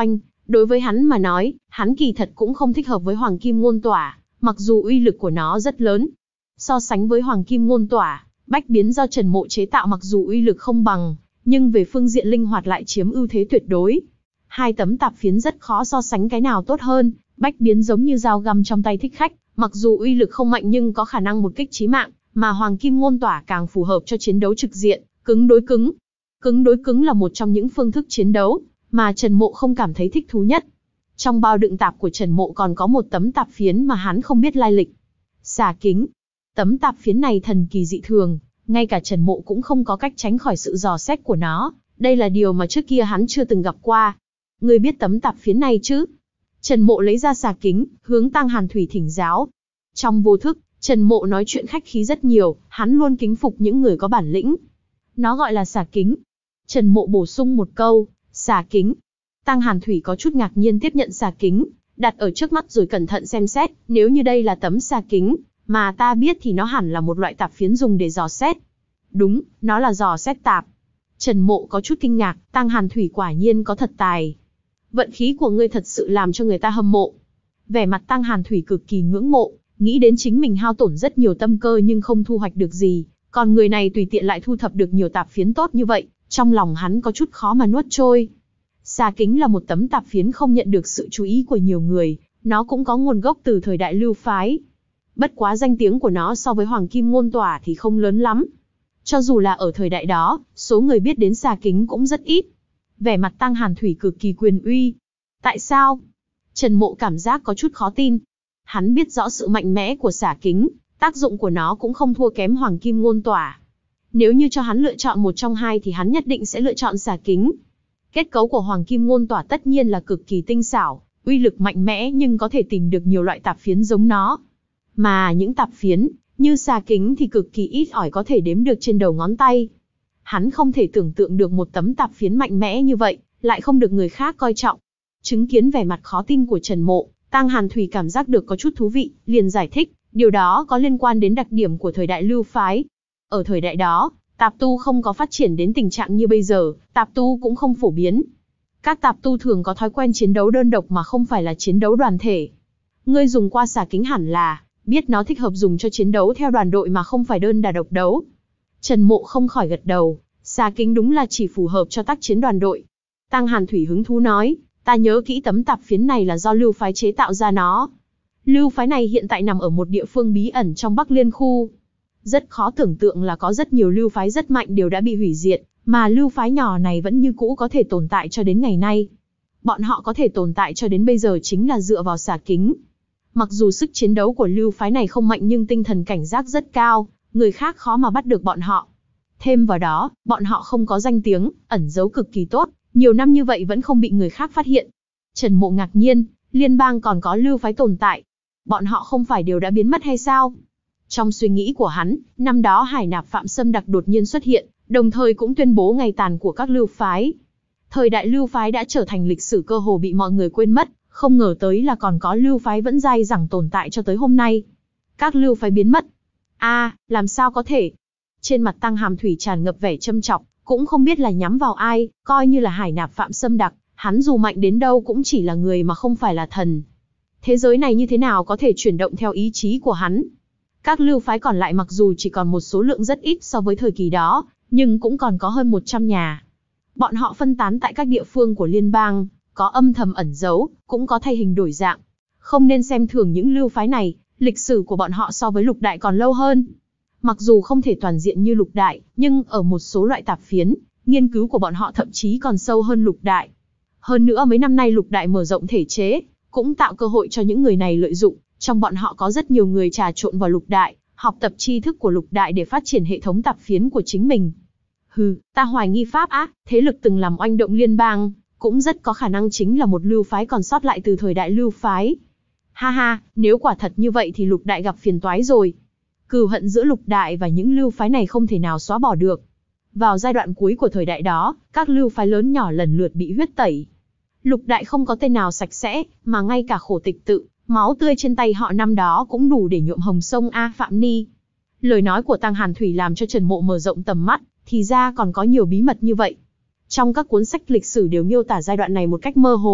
Đối với hắn mà nói, hắn kỳ thật cũng không thích hợp với Hoàng Kim Ngôn Tỏa, mặc dù uy lực của nó rất lớn. So sánh với Hoàng Kim Ngôn Tỏa, bách biến do Trần Mộ chế tạo mặc dù uy lực không bằng, nhưng về phương diện linh hoạt lại chiếm ưu thế tuyệt đối. Hai tấm tạp phiến rất khó so sánh cái nào tốt hơn, bách biến giống như dao găm trong tay thích khách, mặc dù uy lực không mạnh nhưng có khả năng một kích chí mạng, mà Hoàng Kim Ngôn Tỏa càng phù hợp cho chiến đấu trực diện, cứng đối cứng. Cứng đối cứng là một trong những phương thức chiến đấu mà Trần Mộ không cảm thấy thích thú nhất. Trong bao đựng tạp của Trần Mộ còn có một tấm tạp phiến mà hắn không biết lai lịch. Xà kính. Tấm tạp phiến này thần kỳ dị thường, ngay cả Trần Mộ cũng không có cách tránh khỏi sự dò xét của nó, đây là điều mà trước kia hắn chưa từng gặp qua. Ngươi biết tấm tạp phiến này chứ? Trần Mộ lấy ra xà kính, hướng Tăng Hàn Thủy thỉnh giáo. Trong vô thức, Trần Mộ nói chuyện khách khí rất nhiều, hắn luôn kính phục những người có bản lĩnh. Nó gọi là xà kính. Trần Mộ bổ sung một câu, xà kính. Tăng Hàn Thủy có chút ngạc nhiên tiếp nhận xà kính, đặt ở trước mắt rồi cẩn thận xem xét, nếu như đây là tấm xà kính mà ta biết thì nó hẳn là một loại tạp phiến dùng để dò xét. Đúng, nó là dò xét tạp. Trần Mộ có chút kinh ngạc, Tăng Hàn Thủy quả nhiên có thật tài. Vận khí của ngươi thật sự làm cho người ta hâm mộ. Vẻ mặt Tăng Hàn Thủy cực kỳ ngưỡng mộ, nghĩ đến chính mình hao tổn rất nhiều tâm cơ nhưng không thu hoạch được gì, còn người này tùy tiện lại thu thập được nhiều tạp phiến tốt như vậy, trong lòng hắn có chút khó mà nuốt trôi. Xà kính là một tấm tạp phiến không nhận được sự chú ý của nhiều người, nó cũng có nguồn gốc từ thời đại Lưu phái. Bất quá danh tiếng của nó so với Hoàng Kim Ngôn Tỏa thì không lớn lắm. Cho dù là ở thời đại đó, số người biết đến xà kính cũng rất ít. Vẻ mặt Tăng Hàn Thủy cực kỳ quyền uy. Tại sao? Trần Mộ cảm giác có chút khó tin. Hắn biết rõ sự mạnh mẽ của xà kính, tác dụng của nó cũng không thua kém Hoàng Kim Ngôn Tỏa. Nếu như cho hắn lựa chọn một trong hai thì hắn nhất định sẽ lựa chọn xà kính. Kết cấu của Hoàng Kim Ngôn Tỏa tất nhiên là cực kỳ tinh xảo, uy lực mạnh mẽ nhưng có thể tìm được nhiều loại tạp phiến giống nó. Mà những tạp phiến, như xà kính thì cực kỳ ít ỏi có thể đếm được trên đầu ngón tay. Hắn không thể tưởng tượng được một tấm tạp phiến mạnh mẽ như vậy, lại không được người khác coi trọng. Chứng kiến vẻ mặt khó tin của Trần Mộ, Tăng Hàn Thủy cảm giác được có chút thú vị, liền giải thích, điều đó có liên quan đến đặc điểm của thời đại Lưu phái. Ở thời đại đó, tạp tu không có phát triển đến tình trạng như bây giờ, tạp tu cũng không phổ biến. Các tạp tu thường có thói quen chiến đấu đơn độc mà không phải là chiến đấu đoàn thể. Ngươi dùng qua xà kính hẳn là biết nó thích hợp dùng cho chiến đấu theo đoàn đội mà không phải đơn đả độc đấu. Trần Mộ không khỏi gật đầu, xà kính đúng là chỉ phù hợp cho tác chiến đoàn đội. Tăng Hàn Thủy hứng thú nói, ta nhớ kỹ tấm tạp phiến này là do Lưu phái chế tạo ra nó. Lưu phái này hiện tại nằm ở một địa phương bí ẩn trong Bắc Liên khu. Rất khó tưởng tượng là có rất nhiều lưu phái rất mạnh đều đã bị hủy diệt, mà lưu phái nhỏ này vẫn như cũ có thể tồn tại cho đến ngày nay. Bọn họ có thể tồn tại cho đến bây giờ chính là dựa vào xà kính. Mặc dù sức chiến đấu của lưu phái này không mạnh nhưng tinh thần cảnh giác rất cao, người khác khó mà bắt được bọn họ. Thêm vào đó, bọn họ không có danh tiếng, ẩn giấu cực kỳ tốt, nhiều năm như vậy vẫn không bị người khác phát hiện. Trần Mộ ngạc nhiên, liên bang còn có lưu phái tồn tại. Bọn họ không phải đều đã biến mất hay sao? Trong suy nghĩ của hắn, năm đó Hải Nạp Phạm Sâm Đặc đột nhiên xuất hiện, đồng thời cũng tuyên bố ngày tàn của các lưu phái. Thời đại lưu phái đã trở thành lịch sử cơ hồ bị mọi người quên mất, không ngờ tới là còn có lưu phái vẫn dai dẳng tồn tại cho tới hôm nay. Các lưu phái biến mất. A, à, làm sao có thể? Trên mặt Tăng Hàm Thủy tràn ngập vẻ châm chọc, cũng không biết là nhắm vào ai, coi như là Hải Nạp Phạm Sâm Đặc, hắn dù mạnh đến đâu cũng chỉ là người mà không phải là thần. Thế giới này như thế nào có thể chuyển động theo ý chí của hắn? Các lưu phái còn lại mặc dù chỉ còn một số lượng rất ít so với thời kỳ đó, nhưng cũng còn có hơn một trăm nhà. Bọn họ phân tán tại các địa phương của liên bang, có âm thầm ẩn giấu, cũng có thay hình đổi dạng. Không nên xem thường những lưu phái này, lịch sử của bọn họ so với lục đại còn lâu hơn. Mặc dù không thể toàn diện như lục đại, nhưng ở một số loại tạp phiến, nghiên cứu của bọn họ thậm chí còn sâu hơn lục đại. Hơn nữa mấy năm nay lục đại mở rộng thể chế, cũng tạo cơ hội cho những người này lợi dụng. Trong bọn họ có rất nhiều người trà trộn vào lục đại, học tập tri thức của lục đại để phát triển hệ thống tạp phiến của chính mình. Hừ, ta hoài nghi Pháp Á, thế lực từng làm oanh động liên bang, cũng rất có khả năng chính là một lưu phái còn sót lại từ thời đại lưu phái. Ha ha, nếu quả thật như vậy thì lục đại gặp phiền toái rồi. Cừu hận giữa lục đại và những lưu phái này không thể nào xóa bỏ được. Vào giai đoạn cuối của thời đại đó, các lưu phái lớn nhỏ lần lượt bị huyết tẩy. Lục đại không có tên nào sạch sẽ, mà ngay cả khổ tịch tự, máu tươi trên tay họ năm đó cũng đủ để nhuộm hồng sông A Phạm Ni. Lời nói của Tăng Hàn Thủy làm cho Trần Mộ mở rộng tầm mắt, thì ra còn có nhiều bí mật như vậy. Trong các cuốn sách lịch sử đều miêu tả giai đoạn này một cách mơ hồ,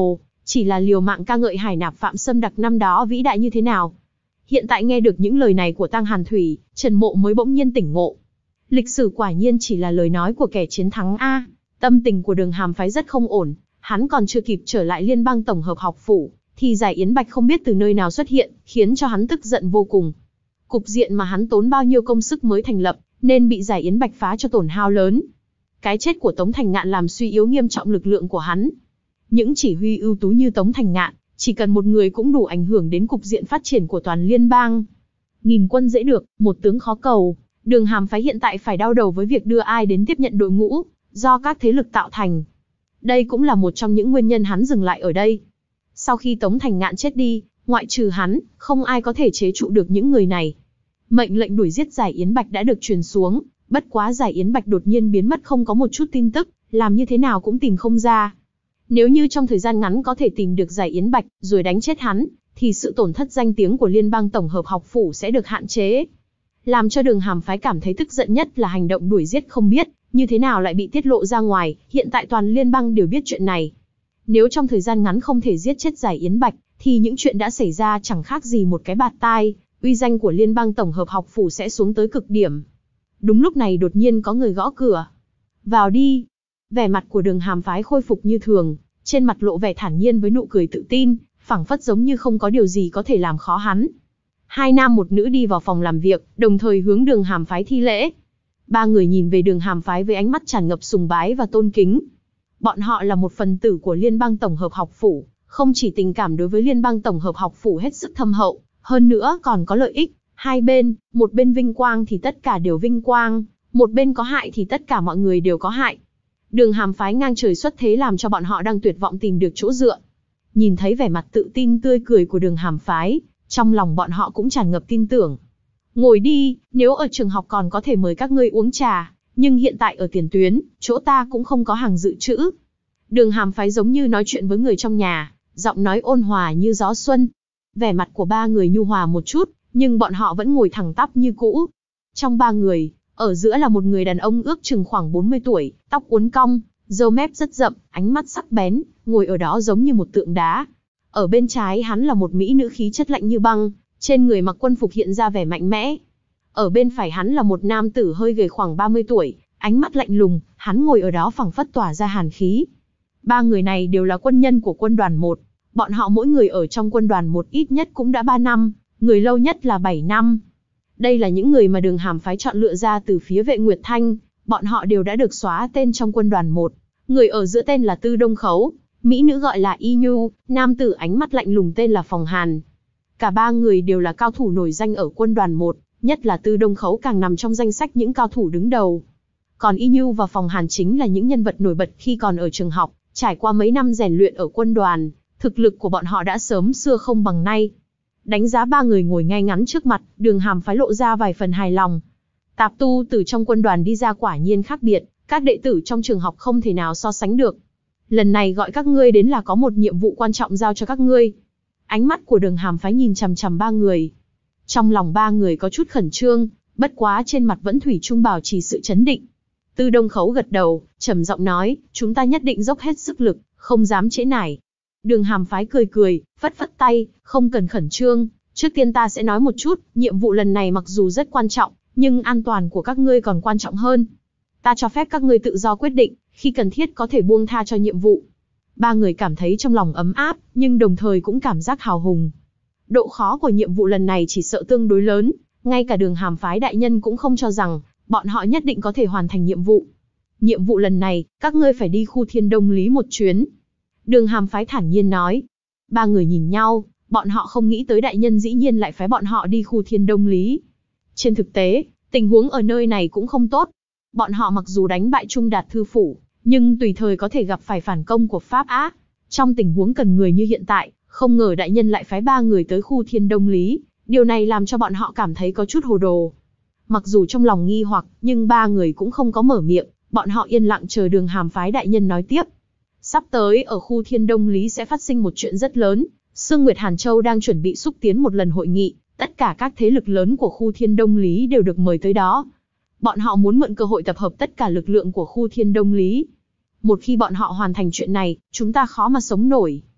chỉ là liều mạng ca ngợi Hải Nạp Phạm Sâm Đặc năm đó vĩ đại như thế nào. Hiện tại nghe được những lời này của Tăng Hàn Thủy, Trần Mộ mới bỗng nhiên tỉnh ngộ. Lịch sử quả nhiên chỉ là lời nói của kẻ chiến thắng a. Tâm tình của Đường Hàm Phái rất không ổn, hắn còn chưa kịp trở lại Liên bang tổng hợp học phủ, thì giải Yến Bạch không biết từ nơi nào xuất hiện, khiến cho hắn tức giận vô cùng. Cục diện mà hắn tốn bao nhiêu công sức mới thành lập, nên bị giải Yến Bạch phá cho tổn hao lớn. Cái chết của Tống Thành Ngạn làm suy yếu nghiêm trọng lực lượng của hắn. Những chỉ huy ưu tú như Tống Thành Ngạn, chỉ cần một người cũng đủ ảnh hưởng đến cục diện phát triển của toàn liên bang. Nghìn quân dễ được, một tướng khó cầu. Đường Hàm Phái hiện tại phải đau đầu với việc đưa ai đến tiếp nhận đội ngũ, do các thế lực tạo thành. Đây cũng là một trong những nguyên nhân hắn dừng lại ở đây. Sau khi Tống Thành Ngạn chết đi, ngoại trừ hắn, không ai có thể chế trụ được những người này. Mệnh lệnh đuổi giết giải Yến Bạch đã được truyền xuống, bất quá giải Yến Bạch đột nhiên biến mất không có một chút tin tức, làm như thế nào cũng tìm không ra. Nếu như trong thời gian ngắn có thể tìm được giải Yến Bạch, rồi đánh chết hắn, thì sự tổn thất danh tiếng của Liên bang tổng hợp học phủ sẽ được hạn chế. Làm cho Đường Hàm Phái cảm thấy tức giận nhất là hành động đuổi giết không biết, như thế nào lại bị tiết lộ ra ngoài, hiện tại toàn liên bang đều biết chuyện này. Nếu trong thời gian ngắn không thể giết chết giải Yến Bạch, thì những chuyện đã xảy ra chẳng khác gì một cái bạt tai, uy danh của Liên bang tổng hợp học phủ sẽ xuống tới cực điểm. Đúng lúc này đột nhiên có người gõ cửa. Vào đi. Vẻ mặt của Đường Hàm Phái khôi phục như thường, trên mặt lộ vẻ thản nhiên với nụ cười tự tin, phảng phất giống như không có điều gì có thể làm khó hắn. Hai nam một nữ đi vào phòng làm việc, đồng thời hướng Đường Hàm Phái thi lễ. Ba người nhìn về Đường Hàm Phái với ánh mắt tràn ngập sùng bái và tôn kính. Bọn họ là một phần tử của Liên bang tổng hợp học phủ, không chỉ tình cảm đối với Liên bang tổng hợp học phủ hết sức thâm hậu, hơn nữa còn có lợi ích. Hai bên, một bên vinh quang thì tất cả đều vinh quang, một bên có hại thì tất cả mọi người đều có hại. Đường Hàm Phái ngang trời xuất thế làm cho bọn họ đang tuyệt vọng tìm được chỗ dựa. Nhìn thấy vẻ mặt tự tin tươi cười của Đường Hàm Phái, trong lòng bọn họ cũng tràn ngập tin tưởng. Ngồi đi, nếu ở trường học còn có thể mời các ngươi uống trà, nhưng hiện tại ở tiền tuyến, chỗ ta cũng không có hàng dự trữ. Đường Hàm Phái giống như nói chuyện với người trong nhà, giọng nói ôn hòa như gió xuân. Vẻ mặt của ba người nhu hòa một chút, nhưng bọn họ vẫn ngồi thẳng tắp như cũ. Trong ba người, ở giữa là một người đàn ông ước chừng khoảng bốn mươi tuổi, tóc uốn cong, râu mép rất rậm, ánh mắt sắc bén, ngồi ở đó giống như một tượng đá. Ở bên trái hắn là một mỹ nữ khí chất lạnh như băng, trên người mặc quân phục hiện ra vẻ mạnh mẽ. Ở bên phải hắn là một nam tử hơi gầy khoảng ba mươi tuổi, ánh mắt lạnh lùng, hắn ngồi ở đó phảng phất tỏa ra hàn khí. Ba người này đều là quân nhân của quân đoàn một, bọn họ mỗi người ở trong quân đoàn một ít nhất cũng đã ba năm, người lâu nhất là bảy năm. Đây là những người mà Đường Hàm Phái chọn lựa ra từ phía Vệ Nguyệt Thanh, bọn họ đều đã được xóa tên trong quân đoàn một. Người ở giữa tên là Tư Đông Khấu, mỹ nữ gọi là Y Nhu, nam tử ánh mắt lạnh lùng tên là Phòng Hàn. Cả ba người đều là cao thủ nổi danh ở quân đoàn một, nhất là Tư Đông Khấu càng nằm trong danh sách những cao thủ đứng đầu. Còn Y Nhu và Phòng Hàn chính là những nhân vật nổi bật khi còn ở trường học, trải qua mấy năm rèn luyện ở quân đoàn, thực lực của bọn họ đã sớm xưa không bằng nay. Đánh giá ba người ngồi ngay ngắn trước mặt, Đường Hàm Phái lộ ra vài phần hài lòng. Tạp tu từ trong quân đoàn đi ra quả nhiên khác biệt, các đệ tử trong trường học không thể nào so sánh được. Lần này gọi các ngươi đến là có một nhiệm vụ quan trọng giao cho các ngươi. Ánh mắt của Đường Hàm Phái nhìn chằm chằm ba người. Trong lòng ba người có chút khẩn trương, bất quá trên mặt vẫn thủy chung bảo trì sự chấn định. Tư Đông Khấu gật đầu, trầm giọng nói, chúng ta nhất định dốc hết sức lực, không dám trễ nải. Đường Hàm Phái cười cười, phất phất tay, không cần khẩn trương, trước tiên ta sẽ nói một chút, nhiệm vụ lần này mặc dù rất quan trọng, nhưng an toàn của các ngươi còn quan trọng hơn. Ta cho phép các ngươi tự do quyết định, khi cần thiết có thể buông tha cho nhiệm vụ. Ba người cảm thấy trong lòng ấm áp, nhưng đồng thời cũng cảm giác hào hùng. Độ khó của nhiệm vụ lần này chỉ sợ tương đối lớn, ngay cả Đường Hàm Phái đại nhân cũng không cho rằng bọn họ nhất định có thể hoàn thành nhiệm vụ. Nhiệm vụ lần này, các ngươi phải đi khu Thiên Đông Lý một chuyến. Đường Hàm Phái thản nhiên nói. Ba người nhìn nhau, bọn họ không nghĩ tới đại nhân dĩ nhiên lại phái bọn họ đi khu Thiên Đông Lý. Trên thực tế, tình huống ở nơi này cũng không tốt. Bọn họ mặc dù đánh bại Trung Đạt Thư Phủ, nhưng tùy thời có thể gặp phải phản công của Pháp Á. Trong tình huống cần người như hiện tại, không ngờ đại nhân lại phái ba người tới khu Thiên Đông Lý. Điều này làm cho bọn họ cảm thấy có chút hồ đồ. Mặc dù trong lòng nghi hoặc, nhưng ba người cũng không có mở miệng, bọn họ yên lặng chờ Đường Hàm Phái đại nhân nói tiếp. Sắp tới ở khu Thiên Đông Lý sẽ phát sinh một chuyện rất lớn, Sương Nguyệt Hàn Châu đang chuẩn bị xúc tiến một lần hội nghị, tất cả các thế lực lớn của khu Thiên Đông Lý đều được mời tới đó. Bọn họ muốn mượn cơ hội tập hợp tất cả lực lượng của khu Thiên Đông Lý. Một khi bọn họ hoàn thành chuyện này, chúng ta khó mà sống nổi.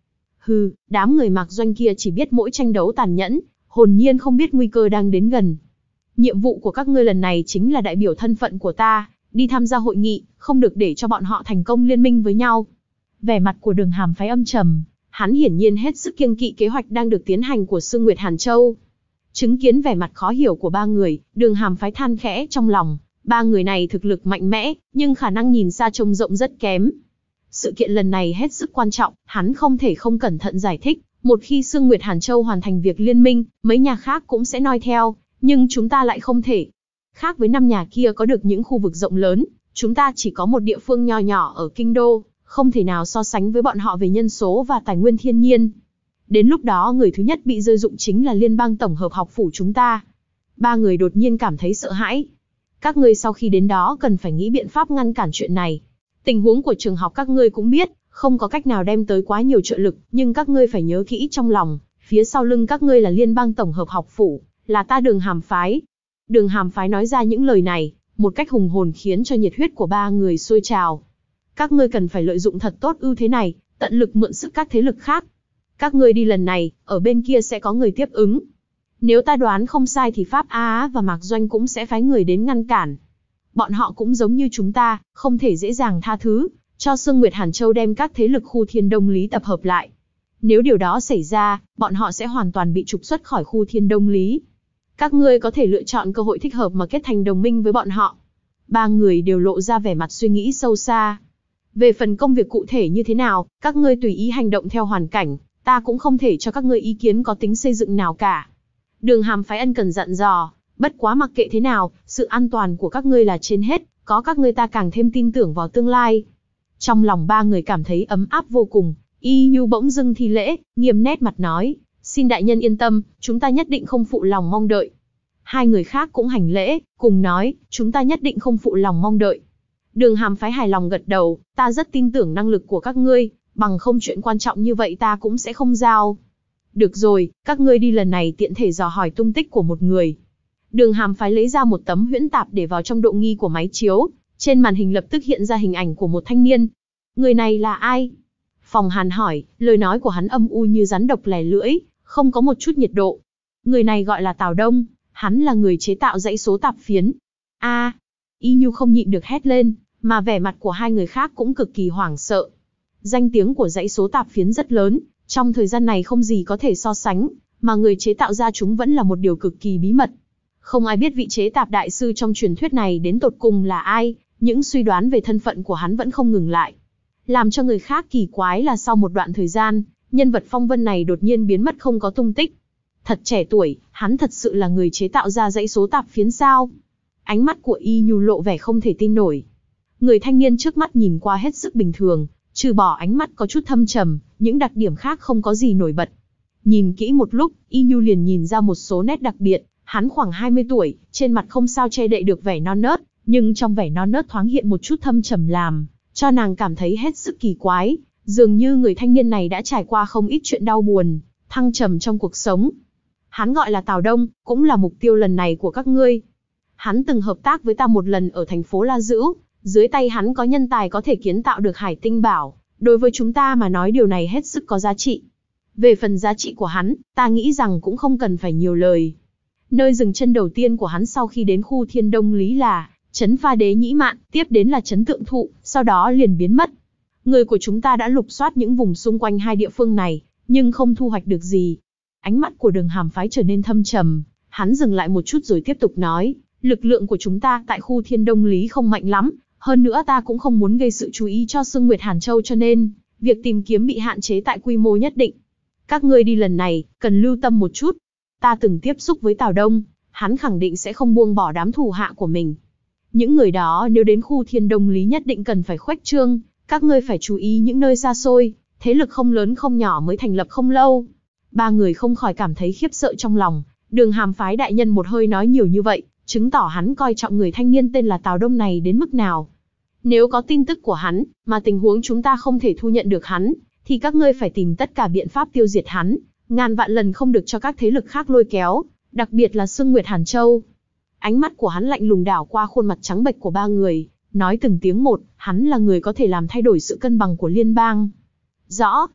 Hừ, đám người Mạc Doanh kia chỉ biết mỗi tranh đấu tàn nhẫn, hồn nhiên không biết nguy cơ đang đến gần. Nhiệm vụ của các ngươi lần này chính là đại biểu thân phận của ta, đi tham gia hội nghị, không được để cho bọn họ thành công liên minh với nhau. Vẻ mặt của Đường Hàm Phái âm trầm, hắn hiển nhiên hết sức kiêng kỵ kế hoạch đang được tiến hành của Sương Nguyệt Hàn Châu. Chứng kiến vẻ mặt khó hiểu của ba người, Đường Hàm Phái than khẽ trong lòng, ba người này thực lực mạnh mẽ, nhưng khả năng nhìn xa trông rộng rất kém. Sự kiện lần này hết sức quan trọng, hắn không thể không cẩn thận giải thích, một khi Sương Nguyệt Hàn Châu hoàn thành việc liên minh, mấy nhà khác cũng sẽ noi theo, nhưng chúng ta lại không thể. Khác với năm nhà kia có được những khu vực rộng lớn, chúng ta chỉ có một địa phương nho nhỏ ở kinh đô, không thể nào so sánh với bọn họ về nhân số và tài nguyên thiên nhiên. Đến lúc đó người thứ nhất bị rơi dụng chính là liên bang tổng hợp học phủ chúng ta. Ba người đột nhiên cảm thấy sợ hãi. Các ngươi sau khi đến đó cần phải nghĩ biện pháp ngăn cản chuyện này. Tình huống của trường học các ngươi cũng biết, không có cách nào đem tới quá nhiều trợ lực, nhưng các ngươi phải nhớ kỹ trong lòng, phía sau lưng các ngươi là liên bang tổng hợp học phủ, là ta Đường Hàm Phái. Đường Hàm Phái nói ra những lời này, một cách hùng hồn khiến cho nhiệt huyết của ba người sôi trào. Các ngươi cần phải lợi dụng thật tốt ưu thế này, tận lực mượn sức các thế lực khác. Các ngươi đi lần này, ở bên kia sẽ có người tiếp ứng. Nếu ta đoán không sai thì Pháp Á và Mạc Doanh cũng sẽ phái người đến ngăn cản. Bọn họ cũng giống như chúng ta, không thể dễ dàng tha thứ, cho Sương Nguyệt Hàn Châu đem các thế lực khu Thiên Đông Lý tập hợp lại. Nếu điều đó xảy ra, bọn họ sẽ hoàn toàn bị trục xuất khỏi khu Thiên Đông Lý. Các ngươi có thể lựa chọn cơ hội thích hợp mà kết thành đồng minh với bọn họ. Ba người đều lộ ra vẻ mặt suy nghĩ sâu xa. Về phần công việc cụ thể như thế nào, các ngươi tùy ý hành động theo hoàn cảnh, ta cũng không thể cho các ngươi ý kiến có tính xây dựng nào cả. Đường Hàm Phái ân cần dặn dò, bất quá mặc kệ thế nào, sự an toàn của các ngươi là trên hết, có các ngươi ta càng thêm tin tưởng vào tương lai. Trong lòng ba người cảm thấy ấm áp vô cùng, Y Nhu bỗng dưng thi lễ, nghiêm nét mặt nói, xin đại nhân yên tâm, chúng ta nhất định không phụ lòng mong đợi. Hai người khác cũng hành lễ, cùng nói, chúng ta nhất định không phụ lòng mong đợi. Đường Hàm Phái hài lòng gật đầu, ta rất tin tưởng năng lực của các ngươi, bằng không chuyện quan trọng như vậy ta cũng sẽ không giao. Được rồi, các ngươi đi lần này tiện thể dò hỏi tung tích của một người. Đường Hàm Phái lấy ra một tấm huyễn tạp để vào trong độ nghi của máy chiếu, trên màn hình lập tức hiện ra hình ảnh của một thanh niên. Người này là ai? Phòng Hàn hỏi, lời nói của hắn âm u như rắn độc lè lưỡi, không có một chút nhiệt độ. Người này gọi là Tào Đông, hắn là người chế tạo dãy số tạp phiến. A, à, Y Nhu không nhịn được hét lên, mà vẻ mặt của hai người khác cũng cực kỳ hoảng sợ. Danh tiếng của dãy số tạp phiến rất lớn, trong thời gian này không gì có thể so sánh, mà người chế tạo ra chúng vẫn là một điều cực kỳ bí mật. Không ai biết vị chế tạp đại sư trong truyền thuyết này đến tột cùng là ai, những suy đoán về thân phận của hắn vẫn không ngừng lại. Làm cho người khác kỳ quái là sau một đoạn thời gian, nhân vật phong vân này đột nhiên biến mất không có tung tích. Thật trẻ tuổi, hắn thật sự là người chế tạo ra dãy số tạp phiến sao? Ánh mắt của Y Nhu lộ vẻ không thể tin nổi. Người thanh niên trước mắt nhìn qua hết sức bình thường, trừ bỏ ánh mắt có chút thâm trầm, những đặc điểm khác không có gì nổi bật. Nhìn kỹ một lúc, Y Nhu liền nhìn ra một số nét đặc biệt. Hắn khoảng hai mươi tuổi, trên mặt không sao che đậy được vẻ non nớt, nhưng trong vẻ non nớt thoáng hiện một chút thâm trầm làm cho nàng cảm thấy hết sức kỳ quái, dường như người thanh niên này đã trải qua không ít chuyện đau buồn, thăng trầm trong cuộc sống. Hắn gọi là Tào Đông, cũng là mục tiêu lần này của các ngươi. Hắn từng hợp tác với ta một lần ở thành phố La Dữ, dưới tay hắn có nhân tài có thể kiến tạo được Hải Tinh Bảo, đối với chúng ta mà nói điều này hết sức có giá trị. Về phần giá trị của hắn, ta nghĩ rằng cũng không cần phải nhiều lời. Nơi dừng chân đầu tiên của hắn sau khi đến khu Thiên Đông Lý là trấn Pha Đế Nhĩ Mạn, tiếp đến là trấn Tượng Thụ, sau đó liền biến mất. Người của chúng ta đã lục soát những vùng xung quanh hai địa phương này, nhưng không thu hoạch được gì. Ánh mắt của Đường Hàm Phái trở nên thâm trầm, hắn dừng lại một chút rồi tiếp tục nói, lực lượng của chúng ta tại khu Thiên Đông Lý không mạnh lắm, hơn nữa ta cũng không muốn gây sự chú ý cho Sương Nguyệt Hàn Châu cho nên, việc tìm kiếm bị hạn chế tại quy mô nhất định. Các ngươi đi lần này, cần lưu tâm một chút. Ta từng tiếp xúc với Tào Đông, hắn khẳng định sẽ không buông bỏ đám thủ hạ của mình. Những người đó nếu đến khu Thiên Đông Lý nhất định cần phải khuếch trương, các ngươi phải chú ý những nơi xa xôi, thế lực không lớn không nhỏ mới thành lập không lâu. Ba người không khỏi cảm thấy khiếp sợ trong lòng, Đường Hàm Phái đại nhân một hơi nói nhiều như vậy, chứng tỏ hắn coi trọng người thanh niên tên là Tào Đông này đến mức nào. Nếu có tin tức của hắn, mà tình huống chúng ta không thể thu nhận được hắn, thì các ngươi phải tìm tất cả biện pháp tiêu diệt hắn, ngàn vạn lần không được cho các thế lực khác lôi kéo, đặc biệt là Sương Nguyệt Hàn Châu. Ánh mắt của hắn lạnh lùng đảo qua khuôn mặt trắng bệch của ba người, nói từng tiếng một, hắn là người có thể làm thay đổi sự cân bằng của liên bang. Rõ.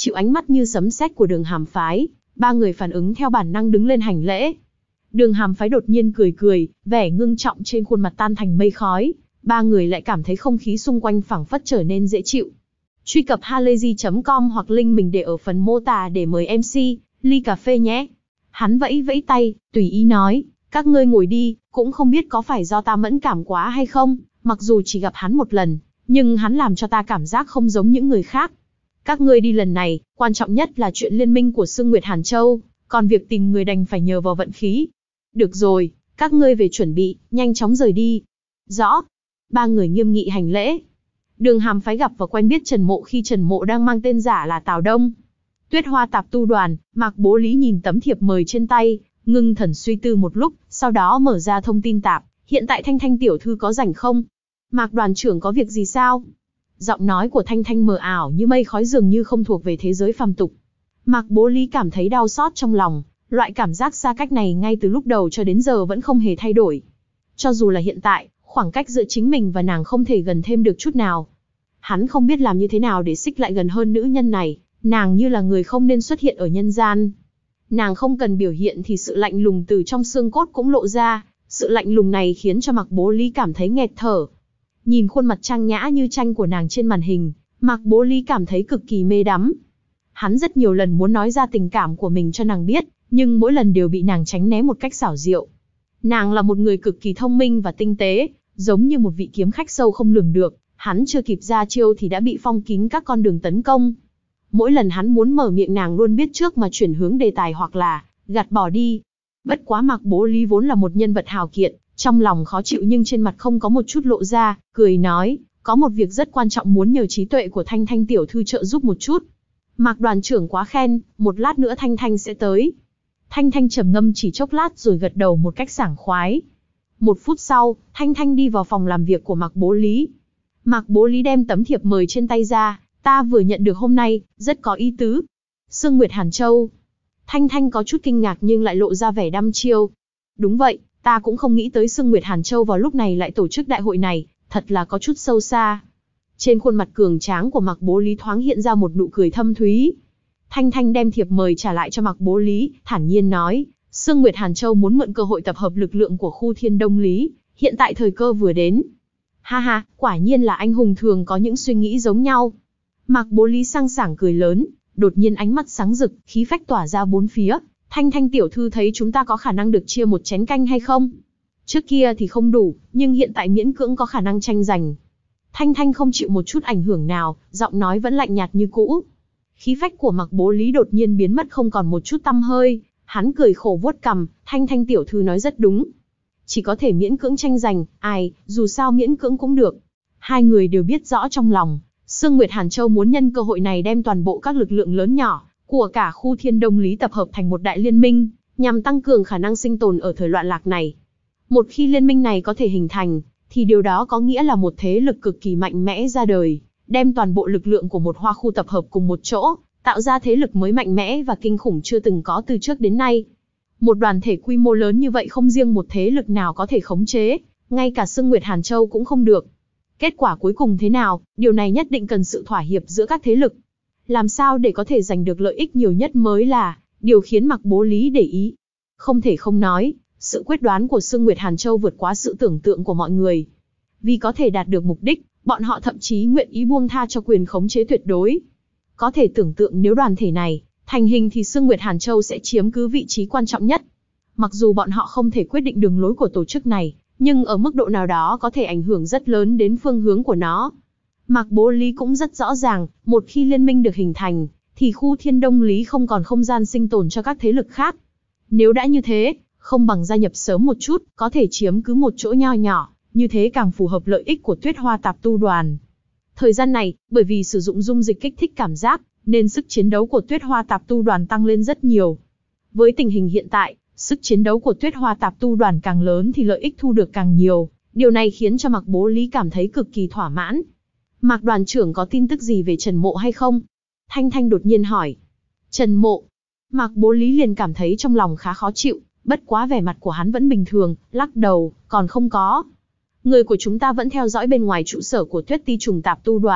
Chịu ánh mắt như sấm sét của Đường Hàm Phái, ba người phản ứng theo bản năng đứng lên hành lễ. Đường Hàm Phái đột nhiên cười cười, vẻ ngưng trọng trên khuôn mặt tan thành mây khói, ba người lại cảm thấy không khí xung quanh phảng phất trở nên dễ chịu. Truy cập halayzi chấm com hoặc link mình để ở phần mô tả để mời em xê, ly cà phê nhé. Hắn vẫy vẫy tay, tùy ý nói, các ngươi ngồi đi, cũng không biết có phải do ta mẫn cảm quá hay không, mặc dù chỉ gặp hắn một lần, nhưng hắn làm cho ta cảm giác không giống những người khác. Các ngươi đi lần này, quan trọng nhất là chuyện liên minh của Sương Nguyệt Hàn Châu, còn việc tìm người đành phải nhờ vào vận khí. Được rồi, các ngươi về chuẩn bị, nhanh chóng rời đi. Rõ. Ba người nghiêm nghị hành lễ. Đường Hàm Phái gặp và quen biết Trần Mộ khi Trần Mộ đang mang tên giả là Tào Đông. Tuyết Hoa Tạp Tu Đoàn, Mạc Bố Lý nhìn tấm thiệp mời trên tay, ngưng thần suy tư một lúc, sau đó mở ra thông tin tạp. Hiện tại Thanh Thanh tiểu thư có rảnh không? Mạc đoàn trưởng có việc gì sao? Giọng nói của Thanh Thanh mờ ảo như mây khói dường như không thuộc về thế giới phàm tục. Mạc Bố Lý cảm thấy đau xót trong lòng, loại cảm giác xa cách này ngay từ lúc đầu cho đến giờ vẫn không hề thay đổi. Cho dù là hiện tại, khoảng cách giữa chính mình và nàng không thể gần thêm được chút nào. Hắn không biết làm như thế nào để xích lại gần hơn nữ nhân này, nàng như là người không nên xuất hiện ở nhân gian. Nàng không cần biểu hiện thì sự lạnh lùng từ trong xương cốt cũng lộ ra, sự lạnh lùng này khiến cho Mạc Bố Lý cảm thấy nghẹt thở. Nhìn khuôn mặt trang nhã như tranh của nàng trên màn hình, Mạc Bố Lý cảm thấy cực kỳ mê đắm. Hắn rất nhiều lần muốn nói ra tình cảm của mình cho nàng biết, nhưng mỗi lần đều bị nàng tránh né một cách xảo diệu. Nàng là một người cực kỳ thông minh và tinh tế, giống như một vị kiếm khách sâu không lường được, hắn chưa kịp ra chiêu thì đã bị phong kín các con đường tấn công. Mỗi lần hắn muốn mở miệng nàng luôn biết trước mà chuyển hướng đề tài hoặc là gạt bỏ đi. Bất quá Mạc Bố Lý vốn là một nhân vật hào kiệt, trong lòng khó chịu nhưng trên mặt không có một chút lộ ra, cười nói, có một việc rất quan trọng muốn nhờ trí tuệ của Thanh Thanh tiểu thư trợ giúp một chút. Mạc đoàn trưởng quá khen, một lát nữa Thanh Thanh sẽ tới. Thanh Thanh trầm ngâm chỉ chốc lát rồi gật đầu một cách sảng khoái. Một phút sau, Thanh Thanh đi vào phòng làm việc của Mạc Bố Lý. Mạc Bố Lý đem tấm thiệp mời trên tay ra, ta vừa nhận được hôm nay, rất có ý tứ. Sương Nguyệt Hàn Châu. Thanh Thanh có chút kinh ngạc nhưng lại lộ ra vẻ đăm chiêu. Đúng vậy, ta cũng không nghĩ tới Sương Nguyệt Hàn Châu vào lúc này lại tổ chức đại hội này, thật là có chút sâu xa. Trên khuôn mặt cường tráng của Mạc Bố Lý thoáng hiện ra một nụ cười thâm thúy. Thanh Thanh đem thiệp mời trả lại cho Mạc Bố Lý, thản nhiên nói, Sương Nguyệt Hàn Châu muốn mượn cơ hội tập hợp lực lượng của khu Thiên Đông Lý, hiện tại thời cơ vừa đến. Ha ha, quả nhiên là anh hùng thường có những suy nghĩ giống nhau. Mạc Bố Lý sang sảng cười lớn, đột nhiên ánh mắt sáng rực, khí phách tỏa ra bốn phía. Thanh Thanh tiểu thư thấy chúng ta có khả năng được chia một chén canh hay không? Trước kia thì không đủ, nhưng hiện tại miễn cưỡng có khả năng tranh giành. Thanh Thanh không chịu một chút ảnh hưởng nào, giọng nói vẫn lạnh nhạt như cũ. Khí phách của Mạc Bố Lý đột nhiên biến mất không còn một chút tăm hơi, hắn cười khổ vuốt cằm, Thanh Thanh tiểu thư nói rất đúng. Chỉ có thể miễn cưỡng tranh giành, ai, dù sao miễn cưỡng cũng được. Hai người đều biết rõ trong lòng, Sương Nguyệt Hàn Châu muốn nhân cơ hội này đem toàn bộ các lực lượng lớn nhỏ của cả khu Thiên Đông Lý tập hợp thành một đại liên minh, nhằm tăng cường khả năng sinh tồn ở thời loạn lạc này. Một khi liên minh này có thể hình thành, thì điều đó có nghĩa là một thế lực cực kỳ mạnh mẽ ra đời, đem toàn bộ lực lượng của một hoa khu tập hợp cùng một chỗ, tạo ra thế lực mới mạnh mẽ và kinh khủng chưa từng có từ trước đến nay. Một đoàn thể quy mô lớn như vậy không riêng một thế lực nào có thể khống chế, ngay cả Sương Nguyệt Hàn Châu cũng không được. Kết quả cuối cùng thế nào, điều này nhất định cần sự thỏa hiệp giữa các thế lực. Làm sao để có thể giành được lợi ích nhiều nhất mới là điều khiến Mạc Bố Lý để ý. Không thể không nói, sự quyết đoán của Sương Nguyệt Hàn Châu vượt quá sự tưởng tượng của mọi người. Vì có thể đạt được mục đích, bọn họ thậm chí nguyện ý buông tha cho quyền khống chế tuyệt đối. Có thể tưởng tượng nếu đoàn thể này thành hình thì Sương Nguyệt Hàn Châu sẽ chiếm cứ vị trí quan trọng nhất. Mặc dù bọn họ không thể quyết định đường lối của tổ chức này, nhưng ở mức độ nào đó có thể ảnh hưởng rất lớn đến phương hướng của nó. Mạc Bố Lý cũng rất rõ ràng, một khi liên minh được hình thành, thì khu Thiên Đông Lý không còn không gian sinh tồn cho các thế lực khác. Nếu đã như thế, không bằng gia nhập sớm một chút, có thể chiếm cứ một chỗ nho nhỏ, như thế càng phù hợp lợi ích của Tuyết Hoa Tạp Tu Đoàn. Thời gian này, bởi vì sử dụng dung dịch kích thích cảm giác, nên sức chiến đấu của Tuyết Hoa Tạp Tu Đoàn tăng lên rất nhiều. Với tình hình hiện tại, sức chiến đấu của Tuyết Hoa Tạp Tu Đoàn càng lớn thì lợi ích thu được càng nhiều, điều này khiến cho Mạc Bố Lý cảm thấy cực kỳ thỏa mãn. Mạc đoàn trưởng có tin tức gì về Trần Mộ hay không? Thanh Thanh đột nhiên hỏi. Trần Mộ. Mạc Bố Lý liền cảm thấy trong lòng khá khó chịu, bất quá vẻ mặt của hắn vẫn bình thường, lắc đầu, còn không có. Người của chúng ta vẫn theo dõi bên ngoài trụ sở của Tuyết Ti Trùng Tạp Tu Đoàn,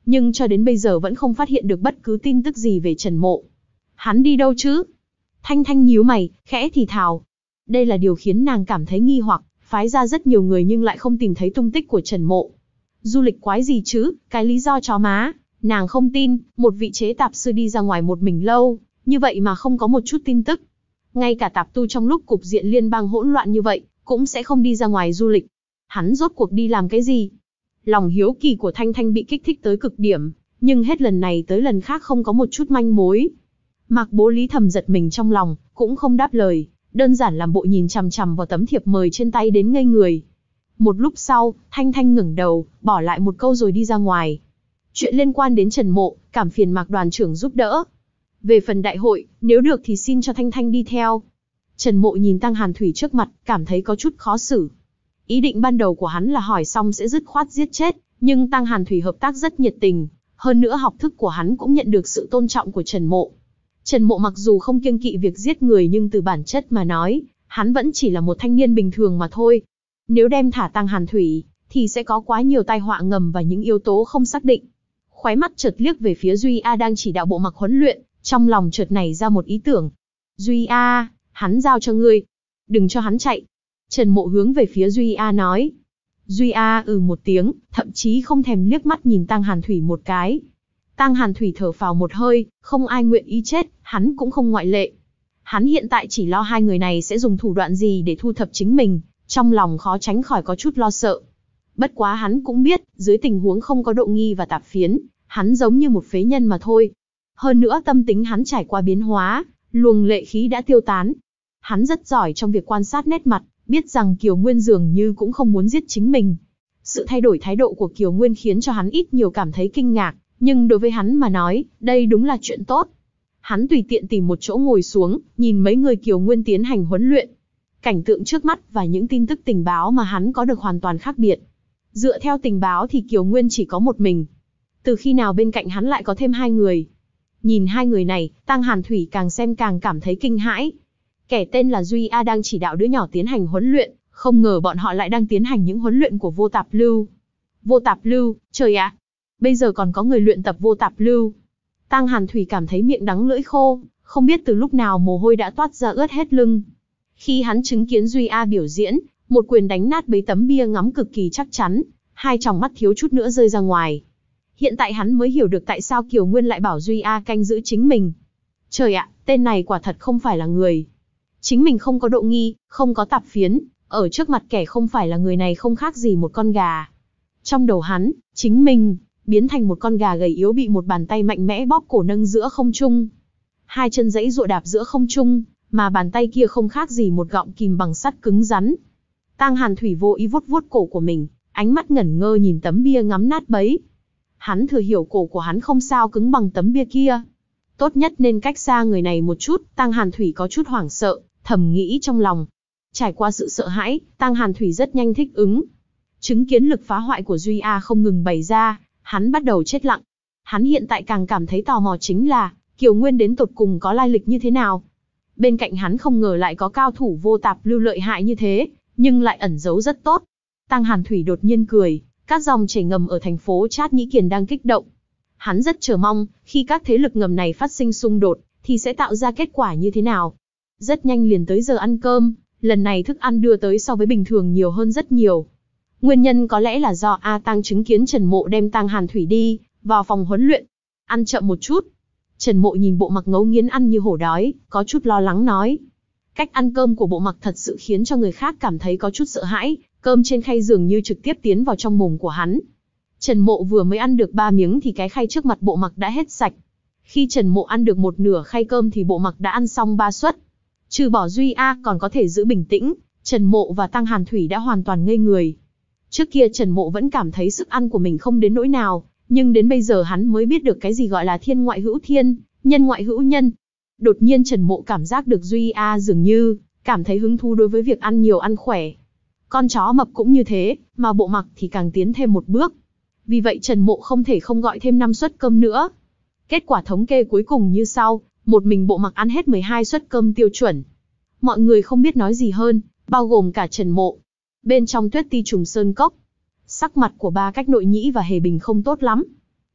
nhưng cho đến bây giờ vẫn không phát hiện được bất cứ tin tức gì về Trần Mộ. Hắn đi đâu chứ? Thanh Thanh nhíu mày, khẽ thì thào. Đây là điều khiến nàng cảm thấy nghi hoặc, phái ra rất nhiều người nhưng lại không tìm thấy tung tích của Trần Mộ. Du lịch quái gì chứ, cái lý do chó má, nàng không tin, một vị chế tạp sư đi ra ngoài một mình lâu, như vậy mà không có một chút tin tức. Ngay cả tạp tu trong lúc cục diện liên bang hỗn loạn như vậy, cũng sẽ không đi ra ngoài du lịch. Hắn rốt cuộc đi làm cái gì? Lòng hiếu kỳ của Thanh Thanh bị kích thích tới cực điểm, nhưng hết lần này tới lần khác không có một chút manh mối. Mạc Bố Lý thầm giật mình trong lòng, cũng không đáp lời, đơn giản làm bộ nhìn chằm chằm vào tấm thiệp mời trên tay đến ngây người. Một lúc sau, Thanh Thanh ngẩng đầu, bỏ lại một câu rồi đi ra ngoài. Chuyện liên quan đến Trần Mộ, cảm phiền Mạc đoàn trưởng giúp đỡ. Về phần đại hội, nếu được thì xin cho Thanh Thanh đi theo. Trần Mộ nhìn Tăng Hàn Thủy trước mặt, cảm thấy có chút khó xử. Ý định ban đầu của hắn là hỏi xong sẽ dứt khoát giết chết, nhưng Tăng Hàn Thủy hợp tác rất nhiệt tình, hơn nữa học thức của hắn cũng nhận được sự tôn trọng của Trần Mộ. Trần Mộ mặc dù không kiêng kỵ việc giết người nhưng từ bản chất mà nói, hắn vẫn chỉ là một thanh niên bình thường mà thôi. Nếu đem thả Tăng Hàn Thủy, thì sẽ có quá nhiều tai họa ngầm và những yếu tố không xác định. Khóe mắt chợt liếc về phía Duy A đang chỉ đạo bộ mặc huấn luyện, trong lòng chợt nảy ra một ý tưởng. Duy A, hắn giao cho ngươi. Đừng cho hắn chạy. Trần Mộ hướng về phía Duy A nói. Duy A ừ một tiếng, thậm chí không thèm liếc mắt nhìn Tăng Hàn Thủy một cái. Tăng Hàn Thủy thở phào một hơi, không ai nguyện ý chết, hắn cũng không ngoại lệ. Hắn hiện tại chỉ lo hai người này sẽ dùng thủ đoạn gì để thu thập chính mình, trong lòng khó tránh khỏi có chút lo sợ. Bất quá hắn cũng biết, dưới tình huống không có độ nghi và tạp phiến, hắn giống như một phế nhân mà thôi. Hơn nữa tâm tính hắn trải qua biến hóa, luồng lệ khí đã tiêu tán. Hắn rất giỏi trong việc quan sát nét mặt, biết rằng Kiều Nguyên dường như cũng không muốn giết chính mình. Sự thay đổi thái độ của Kiều Nguyên khiến cho hắn ít nhiều cảm thấy kinh ngạc, nhưng đối với hắn mà nói, đây đúng là chuyện tốt. Hắn tùy tiện tìm một chỗ ngồi xuống, nhìn mấy người Kiều Nguyên tiến hành huấn luyện. Cảnh tượng trước mắt và những tin tức tình báo mà hắn có được hoàn toàn khác biệt. Dựa theo tình báo thì Kiều Nguyên chỉ có một mình. Từ khi nào bên cạnh hắn lại có thêm hai người? Nhìn hai người này, Tăng Hàn Thủy càng xem càng cảm thấy kinh hãi. Kẻ tên là Duy A đang chỉ đạo đứa nhỏ tiến hành huấn luyện, không ngờ bọn họ lại đang tiến hành những huấn luyện của vô tạp lưu. Vô tạp lưu, trời ạ! Bây giờ còn có người luyện tập vô tạp lưu. Tăng Hàn Thủy cảm thấy miệng đắng lưỡi khô, không biết từ lúc nào mồ hôi đã toát ra ướt hết lưng. Khi hắn chứng kiến Duy A biểu diễn, một quyền đánh nát mấy tấm bia ngắm cực kỳ chắc chắn, hai tròng mắt thiếu chút nữa rơi ra ngoài. Hiện tại hắn mới hiểu được tại sao Kiều Nguyên lại bảo Duy A canh giữ chính mình. Trời ạ, tên này quả thật không phải là người. Chính mình không có độ nghi, không có tạp phiến, ở trước mặt kẻ không phải là người này không khác gì một con gà. Trong đầu hắn, chính mình biến thành một con gà gầy yếu bị một bàn tay mạnh mẽ bóp cổ nâng giữa không trung. Hai chân giãy giụa đạp giữa không trung, mà bàn tay kia không khác gì một gọng kìm bằng sắt cứng rắn. Tăng Hàn Thủy vô ý vuốt vuốt cổ của mình, ánh mắt ngẩn ngơ nhìn tấm bia ngắm nát bấy. Hắn thừa hiểu cổ của hắn không sao cứng bằng tấm bia kia. Tốt nhất nên cách xa người này một chút. Tăng Hàn Thủy có chút hoảng sợ, thầm nghĩ trong lòng. Trải qua sự sợ hãi, Tăng Hàn Thủy rất nhanh thích ứng. Chứng kiến lực phá hoại của Duy A không ngừng bày ra, hắn bắt đầu chết lặng. Hắn hiện tại càng cảm thấy tò mò chính là, Kiều Nguyên đến tột cùng có lai lịch như thế nào. Bên cạnh hắn không ngờ lại có cao thủ vô tạp lưu lợi hại như thế, nhưng lại ẩn giấu rất tốt. Tăng Hàn Thủy đột nhiên cười, các dòng chảy ngầm ở thành phố Trát Nhĩ Kiền đang kích động. Hắn rất chờ mong, khi các thế lực ngầm này phát sinh xung đột, thì sẽ tạo ra kết quả như thế nào. Rất nhanh liền tới giờ ăn cơm, lần này thức ăn đưa tới so với bình thường nhiều hơn rất nhiều. Nguyên nhân có lẽ là do A Tăng chứng kiến Trần Mộ đem Tăng Hàn Thủy đi vào phòng huấn luyện. Ăn chậm một chút. Trần Mộ nhìn Bộ Mặc ngấu nghiến ăn như hổ đói, có chút lo lắng nói. Cách ăn cơm của Bộ Mặc thật sự khiến cho người khác cảm thấy có chút sợ hãi, cơm trên khay dường như trực tiếp tiến vào trong mồm của hắn. Trần Mộ vừa mới ăn được ba miếng thì cái khay trước mặt Bộ Mặc đã hết sạch. Khi Trần Mộ ăn được một nửa khay cơm thì Bộ Mặc đã ăn xong ba suất. Trừ bỏ Duy A còn có thể giữ bình tĩnh, Trần Mộ và Tăng Hàn Thủy đã hoàn toàn ngây người. Trước kia Trần Mộ vẫn cảm thấy sức ăn của mình không đến nỗi nào, nhưng đến bây giờ hắn mới biết được cái gì gọi là thiên ngoại hữu thiên, nhân ngoại hữu nhân. Đột nhiên Trần Mộ cảm giác được Duy A dường như cảm thấy hứng thú đối với việc ăn nhiều ăn khỏe. Con chó mập cũng như thế, mà Bộ Mặc thì càng tiến thêm một bước. Vì vậy Trần Mộ không thể không gọi thêm năm suất cơm nữa. Kết quả thống kê cuối cùng như sau, một mình Bộ Mặc ăn hết mười hai suất cơm tiêu chuẩn. Mọi người không biết nói gì hơn, bao gồm cả Trần Mộ. Bên trong Tuyết Ti Trùng Sơn Cốc, sắc mặt của Ba Cách Nội Nhĩ và Hề Bình không tốt lắm.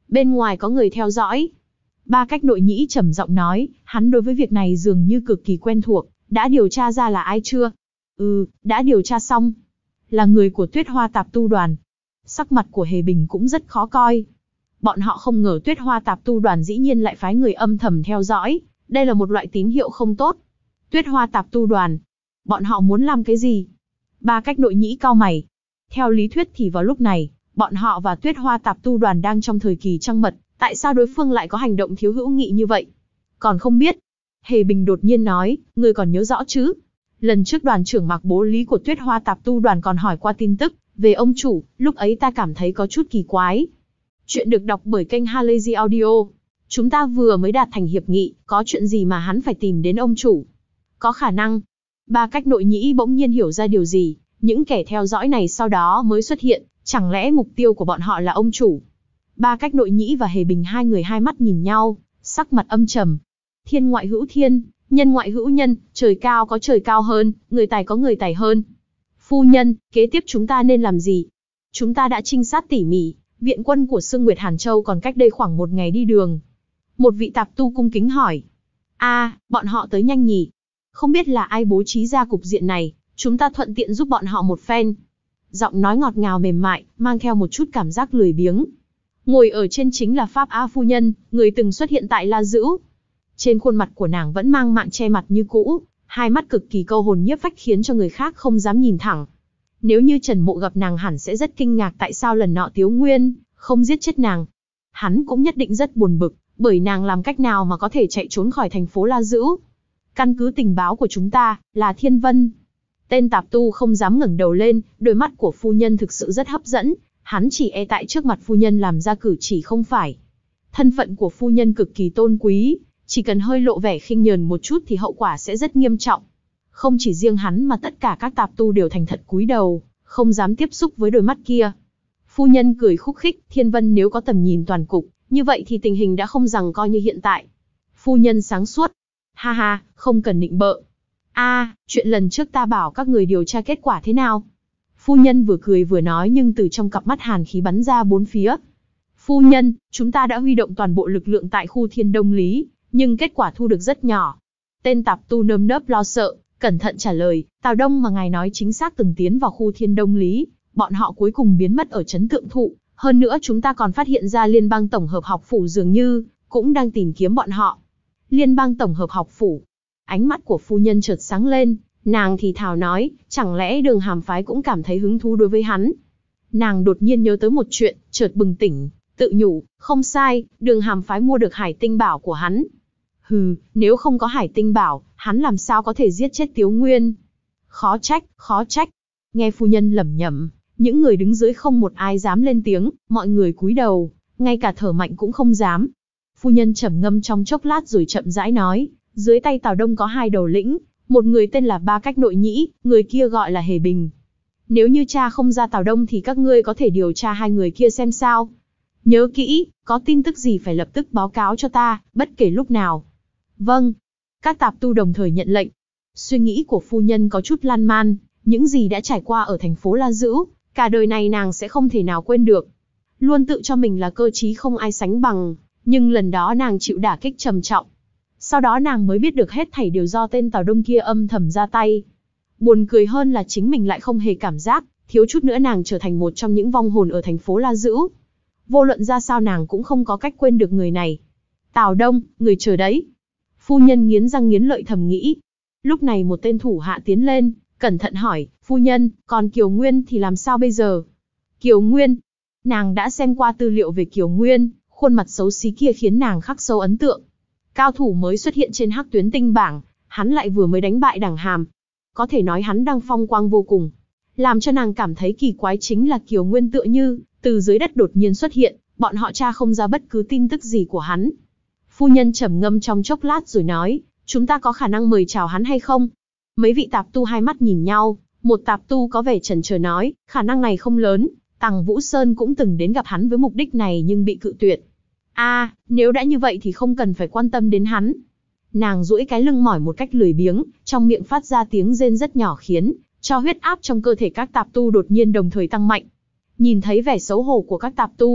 Bên ngoài có người theo dõi. Ba Cách Nội Nhĩ trầm giọng nói, hắn đối với việc này dường như cực kỳ quen thuộc, đã điều tra ra là ai chưa? Ừ, đã điều tra xong. Là người của Tuyết Hoa Tạp Tu Đoàn. Sắc mặt của Hề Bình cũng rất khó coi. Bọn họ không ngờ Tuyết Hoa Tạp Tu Đoàn dĩ nhiên lại phái người âm thầm theo dõi, đây là một loại tín hiệu không tốt. Tuyết Hoa Tạp Tu Đoàn, bọn họ muốn làm cái gì? Ba Cách Nội Nhĩ cau mày. Theo lý thuyết thì vào lúc này, bọn họ và Tuyết Hoa Tạp Tu Đoàn đang trong thời kỳ trăng mật, tại sao đối phương lại có hành động thiếu hữu nghị như vậy? Còn không biết. Hề Bình đột nhiên nói, ngươi còn nhớ rõ chứ? Lần trước đoàn trưởng Mạc Bố Lý của Tuyết Hoa Tạp Tu Đoàn còn hỏi qua tin tức về ông chủ, lúc ấy ta cảm thấy có chút kỳ quái. Chuyện được đọc bởi kênh Halazy Audio. Chúng ta vừa mới đạt thành hiệp nghị, có chuyện gì mà hắn phải tìm đến ông chủ? Có khả năng. Ba Cách Nội Nhĩ bỗng nhiên hiểu ra điều gì, những kẻ theo dõi này sau đó mới xuất hiện, chẳng lẽ mục tiêu của bọn họ là ông chủ? Ba Cách Nội Nhĩ và Hề Bình hai người hai mắt nhìn nhau, sắc mặt âm trầm. Thiên ngoại hữu thiên, nhân ngoại hữu nhân, trời cao có trời cao hơn, người tài có người tài hơn. Phu nhân, kế tiếp chúng ta nên làm gì? Chúng ta đã trinh sát tỉ mỉ, viện quân của Sương Nguyệt Hàn Châu còn cách đây khoảng một ngày đi đường. Một vị tạp tu cung kính hỏi. A, à, bọn họ tới nhanh nhỉ? Không biết là ai bố trí ra cục diện này, chúng ta thuận tiện giúp bọn họ một phen. Giọng nói ngọt ngào mềm mại, mang theo một chút cảm giác lười biếng. Ngồi ở trên chính là Pháp A phu nhân, người từng xuất hiện tại La Dữ. Trên khuôn mặt của nàng vẫn mang mạng che mặt như cũ, hai mắt cực kỳ câu hồn nhiếp phách khiến cho người khác không dám nhìn thẳng. Nếu như Trần Mộ gặp nàng hẳn sẽ rất kinh ngạc tại sao lần nọ Tiếu Nguyên không giết chết nàng. Hắn cũng nhất định rất buồn bực, bởi nàng làm cách nào mà có thể chạy trốn khỏi thành phố La Dữ. Căn cứ tình báo của chúng ta, là Thiên Vân. Tên tạp tu không dám ngẩng đầu lên, đôi mắt của phu nhân thực sự rất hấp dẫn, hắn chỉ e tại trước mặt phu nhân làm ra cử chỉ không phải. Thân phận của phu nhân cực kỳ tôn quý, chỉ cần hơi lộ vẻ khinh nhờn một chút thì hậu quả sẽ rất nghiêm trọng. Không chỉ riêng hắn mà tất cả các tạp tu đều thành thật cúi đầu, không dám tiếp xúc với đôi mắt kia. Phu nhân cười khúc khích, Thiên Vân nếu có tầm nhìn toàn cục, như vậy thì tình hình đã không giằng co như hiện tại. Phu nhân sáng suốt. Ha ha, không cần nịnh bợ. A, à, chuyện lần trước ta bảo các người điều tra kết quả thế nào? Phu nhân vừa cười vừa nói nhưng từ trong cặp mắt hàn khí bắn ra bốn phía. Phu nhân, chúng ta đã huy động toàn bộ lực lượng tại khu Thiên Đông Lý, nhưng kết quả thu được rất nhỏ. Tên tạp tu nơm nớp lo sợ, cẩn thận trả lời, Tào Đông mà ngài nói chính xác từng tiến vào khu Thiên Đông Lý, bọn họ cuối cùng biến mất ở trấn Tượng Thụ, hơn nữa chúng ta còn phát hiện ra Liên bang Tổng hợp học phủ dường như cũng đang tìm kiếm bọn họ. Liên bang Tổng hợp học phủ. Ánh mắt của phu nhân chợt sáng lên, nàng thì thào nói, chẳng lẽ Đường Hàm phái cũng cảm thấy hứng thú đối với hắn. Nàng đột nhiên nhớ tới một chuyện, chợt bừng tỉnh, tự nhủ, không sai, Đường Hàm phái mua được Hải Tinh Bảo của hắn. Hừ, nếu không có Hải Tinh Bảo, hắn làm sao có thể giết chết Tiếu Nguyên? Khó trách, khó trách. Nghe phu nhân lẩm nhẩm, những người đứng dưới không một ai dám lên tiếng, mọi người cúi đầu, ngay cả thở mạnh cũng không dám. Phu nhân trầm ngâm trong chốc lát rồi chậm rãi nói, dưới tay Tào Đông có hai đầu lĩnh, một người tên là Ba Cách Nội Nhĩ, người kia gọi là Hề Bình. Nếu như cha không ra Tào Đông thì các ngươi có thể điều tra hai người kia xem sao. Nhớ kỹ, có tin tức gì phải lập tức báo cáo cho ta, bất kể lúc nào. Vâng. Các tạp tu đồng thời nhận lệnh. Suy nghĩ của phu nhân có chút lan man, những gì đã trải qua ở thành phố La Dữ, cả đời này nàng sẽ không thể nào quên được. Luôn tự cho mình là cơ trí không ai sánh bằng, nhưng lần đó nàng chịu đả kích trầm trọng. Sau đó nàng mới biết được hết thảy đều do tên Tào Đông kia âm thầm ra tay. Buồn cười hơn là chính mình lại không hề cảm giác, thiếu chút nữa nàng trở thành một trong những vong hồn ở thành phố La Dữ. Vô luận ra sao nàng cũng không có cách quên được người này. Tào Đông, người chờ đấy. Phu nhân nghiến răng nghiến lợi thầm nghĩ. Lúc này một tên thủ hạ tiến lên, cẩn thận hỏi, phu nhân, còn Kiều Nguyên thì làm sao bây giờ? Kiều Nguyên. Nàng đã xem qua tư liệu về Kiều Nguyên, khuôn mặt xấu xí kia khiến nàng khắc sâu ấn tượng. Cao thủ mới xuất hiện trên Hắc Tuyến Tinh bảng, hắn lại vừa mới đánh bại Đằng Hàm. Có thể nói hắn đang phong quang vô cùng. Làm cho nàng cảm thấy kỳ quái chính là Kiều Nguyên tựa như từ dưới đất đột nhiên xuất hiện, bọn họ tra không ra bất cứ tin tức gì của hắn. Phu nhân trầm ngâm trong chốc lát rồi nói, chúng ta có khả năng mời chào hắn hay không? Mấy vị tạp tu hai mắt nhìn nhau, một tạp tu có vẻ chần chờ nói, khả năng này không lớn, Tằng Vũ Sơn cũng từng đến gặp hắn với mục đích này nhưng bị cự tuyệt. A, à, nếu đã như vậy thì không cần phải quan tâm đến hắn. Nàng duỗi cái lưng mỏi một cách lười biếng, trong miệng phát ra tiếng rên rất nhỏ khiến cho huyết áp trong cơ thể các tạp tu đột nhiên đồng thời tăng mạnh. Nhìn thấy vẻ xấu hổ của các tạp tu,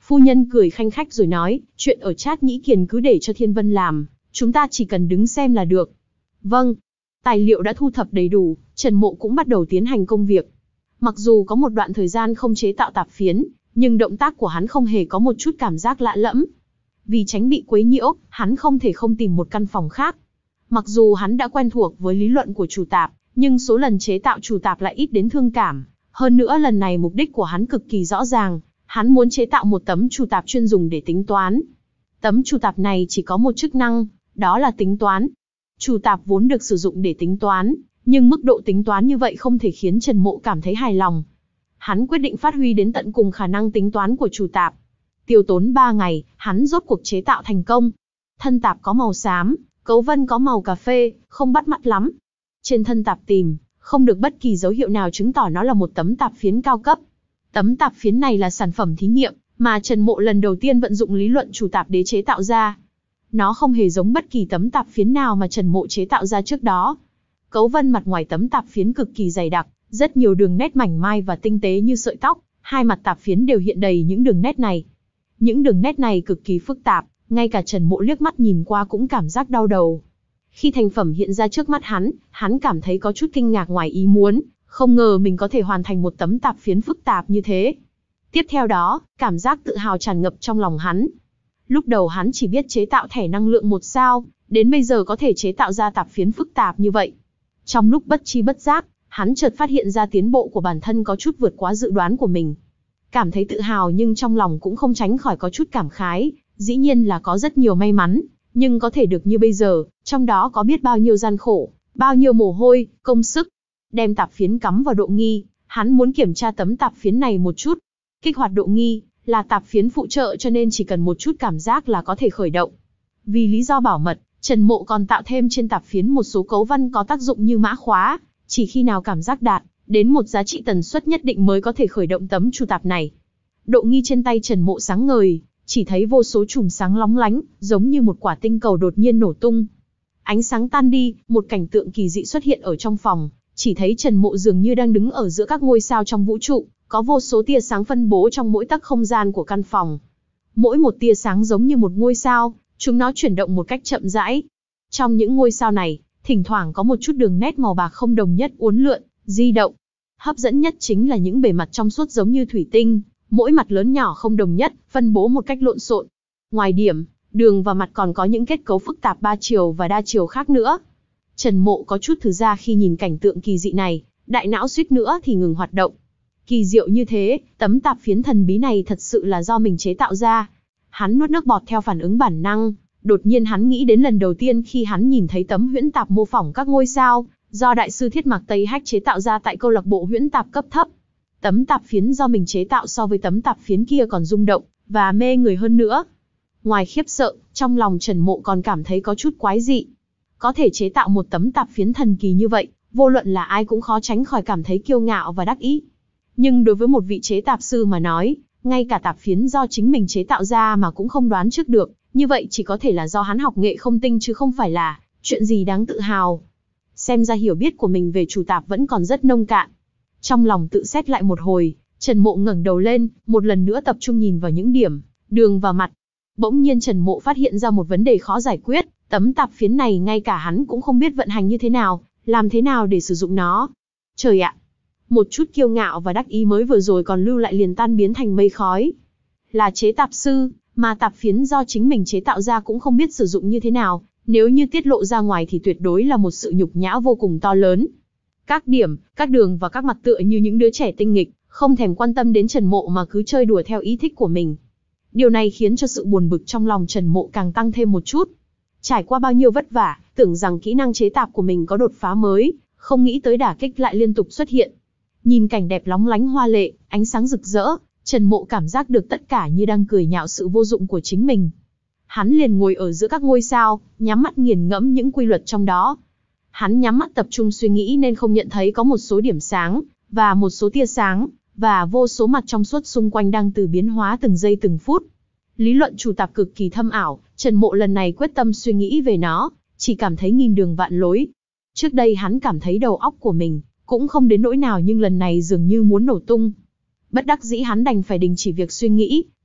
Phu nhân cười khanh khách rồi nói, chuyện ở Trát Nhĩ Kiền cứ để cho Thiên Vân làm, chúng ta chỉ cần đứng xem là được. Vâng. Tài liệu đã thu thập đầy đủ, Trần Mộ cũng bắt đầu tiến hành công việc. Mặc dù có một đoạn thời gian không chế tạo tạp phiến, nhưng động tác của hắn không hề có một chút cảm giác lạ lẫm. Vì tránh bị quấy nhiễu, hắn không thể không tìm một căn phòng khác. Mặc dù hắn đã quen thuộc với lý luận của chủ tạp, nhưng số lần chế tạo chủ tạp lại ít đến thương cảm. Hơn nữa lần này mục đích của hắn cực kỳ rõ ràng, hắn muốn chế tạo một tấm chủ tạp chuyên dùng để tính toán. Tấm chủ tạp này chỉ có một chức năng, đó là tính toán. Chủ tạp vốn được sử dụng để tính toán, nhưng mức độ tính toán như vậy không thể khiến Trần Mộ cảm thấy hài lòng. Hắn quyết định phát huy đến tận cùng khả năng tính toán của chủ tạp. Tiêu tốn ba ngày, hắn rốt cuộc chế tạo thành công. Thân tạp có màu xám, cấu vân có màu cà phê, không bắt mắt lắm. Trên thân tạp tìm, không được bất kỳ dấu hiệu nào chứng tỏ nó là một tấm tạp phiến cao cấp. Tấm tạp phiến này là sản phẩm thí nghiệm, mà Trần Mộ lần đầu tiên vận dụng lý luận chủ tạp đế chế tạo ra. Nó không hề giống bất kỳ tấm tạp phiến nào mà Trần Mộ chế tạo ra trước đó. Cấu vân mặt ngoài tấm tạp phiến cực kỳ dày đặc, rất nhiều đường nét mảnh mai và tinh tế như sợi tóc, hai mặt tạp phiến đều hiện đầy những đường nét này. Những đường nét này cực kỳ phức tạp, ngay cả Trần Mộ liếc mắt nhìn qua cũng cảm giác đau đầu. Khi thành phẩm hiện ra trước mắt hắn, hắn cảm thấy có chút kinh ngạc ngoài ý muốn, không ngờ mình có thể hoàn thành một tấm tạp phiến phức tạp như thế. Tiếp theo đó, cảm giác tự hào tràn ngập trong lòng hắn. Lúc đầu hắn chỉ biết chế tạo thẻ năng lượng một sao, đến bây giờ có thể chế tạo ra tạp phiến phức tạp như vậy. Trong lúc bất chi bất giác, hắn chợt phát hiện ra tiến bộ của bản thân có chút vượt quá dự đoán của mình. Cảm thấy tự hào nhưng trong lòng cũng không tránh khỏi có chút cảm khái, dĩ nhiên là có rất nhiều may mắn, nhưng có thể được như bây giờ, trong đó có biết bao nhiêu gian khổ, bao nhiêu mồ hôi, công sức. Đem tạp phiến cắm vào độ nghi, hắn muốn kiểm tra tấm tạp phiến này một chút. Kích hoạt độ nghi, là tạp phiến phụ trợ cho nên chỉ cần một chút cảm giác là có thể khởi động. Vì lý do bảo mật, Trần Mộ còn tạo thêm trên tạp phiến một số cấu văn có tác dụng như mã khóa, chỉ khi nào cảm giác đạt đến một giá trị tần suất nhất định mới có thể khởi động tấm chủ tạp này. Độ nghi trên tay Trần Mộ sáng ngời, chỉ thấy vô số chùm sáng lóng lánh, giống như một quả tinh cầu đột nhiên nổ tung. Ánh sáng tan đi, một cảnh tượng kỳ dị xuất hiện ở trong phòng, chỉ thấy Trần Mộ dường như đang đứng ở giữa các ngôi sao trong vũ trụ, có vô số tia sáng phân bố trong mỗi tấc không gian của căn phòng. Mỗi một tia sáng giống như một ngôi sao, chúng nó chuyển động một cách chậm rãi. Trong những ngôi sao này, thỉnh thoảng có một chút đường nét màu bạc không đồng nhất uốn lượn, di động. Hấp dẫn nhất chính là những bề mặt trong suốt giống như thủy tinh, mỗi mặt lớn nhỏ không đồng nhất, phân bố một cách lộn xộn. Ngoài điểm, đường và mặt còn có những kết cấu phức tạp ba chiều và đa chiều khác nữa. Trần Mộ có chút thử ra khi nhìn cảnh tượng kỳ dị này, đại não suýt nữa thì ngừng hoạt động. Kỳ diệu như thế, tấm tạp phiến thần bí này thật sự là do mình chế tạo ra. Hắn nuốt nước bọt theo phản ứng bản năng, đột nhiên hắn nghĩ đến lần đầu tiên khi hắn nhìn thấy tấm huyễn tạp mô phỏng các ngôi sao, do đại sư Thiết Mạc Tây Hách chế tạo ra tại câu lạc bộ huyễn tạp cấp thấp. Tấm tạp phiến do mình chế tạo so với tấm tạp phiến kia còn rung động và mê người hơn nữa. Ngoài khiếp sợ, trong lòng Trần Mộ còn cảm thấy có chút quái dị. Có thể chế tạo một tấm tạp phiến thần kỳ như vậy, vô luận là ai cũng khó tránh khỏi cảm thấy kiêu ngạo và đắc ý. Nhưng đối với một vị chế tạp sư mà nói, ngay cả tạp phiến do chính mình chế tạo ra mà cũng không đoán trước được, như vậy chỉ có thể là do hắn học nghệ không tinh chứ không phải là chuyện gì đáng tự hào. Xem ra hiểu biết của mình về chủ tạp vẫn còn rất nông cạn. Trong lòng tự xét lại một hồi, Trần Mộ ngẩng đầu lên, một lần nữa tập trung nhìn vào những điểm, đường và mặt. Bỗng nhiên Trần Mộ phát hiện ra một vấn đề khó giải quyết, tấm tạp phiến này ngay cả hắn cũng không biết vận hành như thế nào, làm thế nào để sử dụng nó. Trời ạ! Một chút kiêu ngạo và đắc ý mới vừa rồi còn lưu lại liền tan biến thành mây khói. Là chế tạp sư, mà tạp phiến do chính mình chế tạo ra cũng không biết sử dụng như thế nào, nếu như tiết lộ ra ngoài thì tuyệt đối là một sự nhục nhã vô cùng to lớn. Các điểm, các đường và các mặt tựa như những đứa trẻ tinh nghịch, không thèm quan tâm đến Trần Mộ mà cứ chơi đùa theo ý thích của mình. Điều này khiến cho sự buồn bực trong lòng Trần Mộ càng tăng thêm một chút. Trải qua bao nhiêu vất vả, tưởng rằng kỹ năng chế tạp của mình có đột phá mới, không nghĩ tới đả kích lại liên tục xuất hiện. Nhìn cảnh đẹp lóng lánh hoa lệ, ánh sáng rực rỡ, Trần Mộ cảm giác được tất cả như đang cười nhạo sự vô dụng của chính mình. Hắn liền ngồi ở giữa các ngôi sao, nhắm mắt nghiền ngẫm những quy luật trong đó. Hắn nhắm mắt tập trung suy nghĩ nên không nhận thấy có một số điểm sáng, và một số tia sáng, và vô số mặt trong suốt xung quanh đang từ biến hóa từng giây từng phút. Lý luận chủ tạp cực kỳ thâm ảo, Trần Mộ lần này quyết tâm suy nghĩ về nó, chỉ cảm thấy nghìn đường vạn lối. Trước đây hắn cảm thấy đầu óc của mình cũng không đến nỗi nào nhưng lần này dường như muốn nổ tung. Bất đắc dĩ hắn đành phải đình chỉ việc suy nghĩ,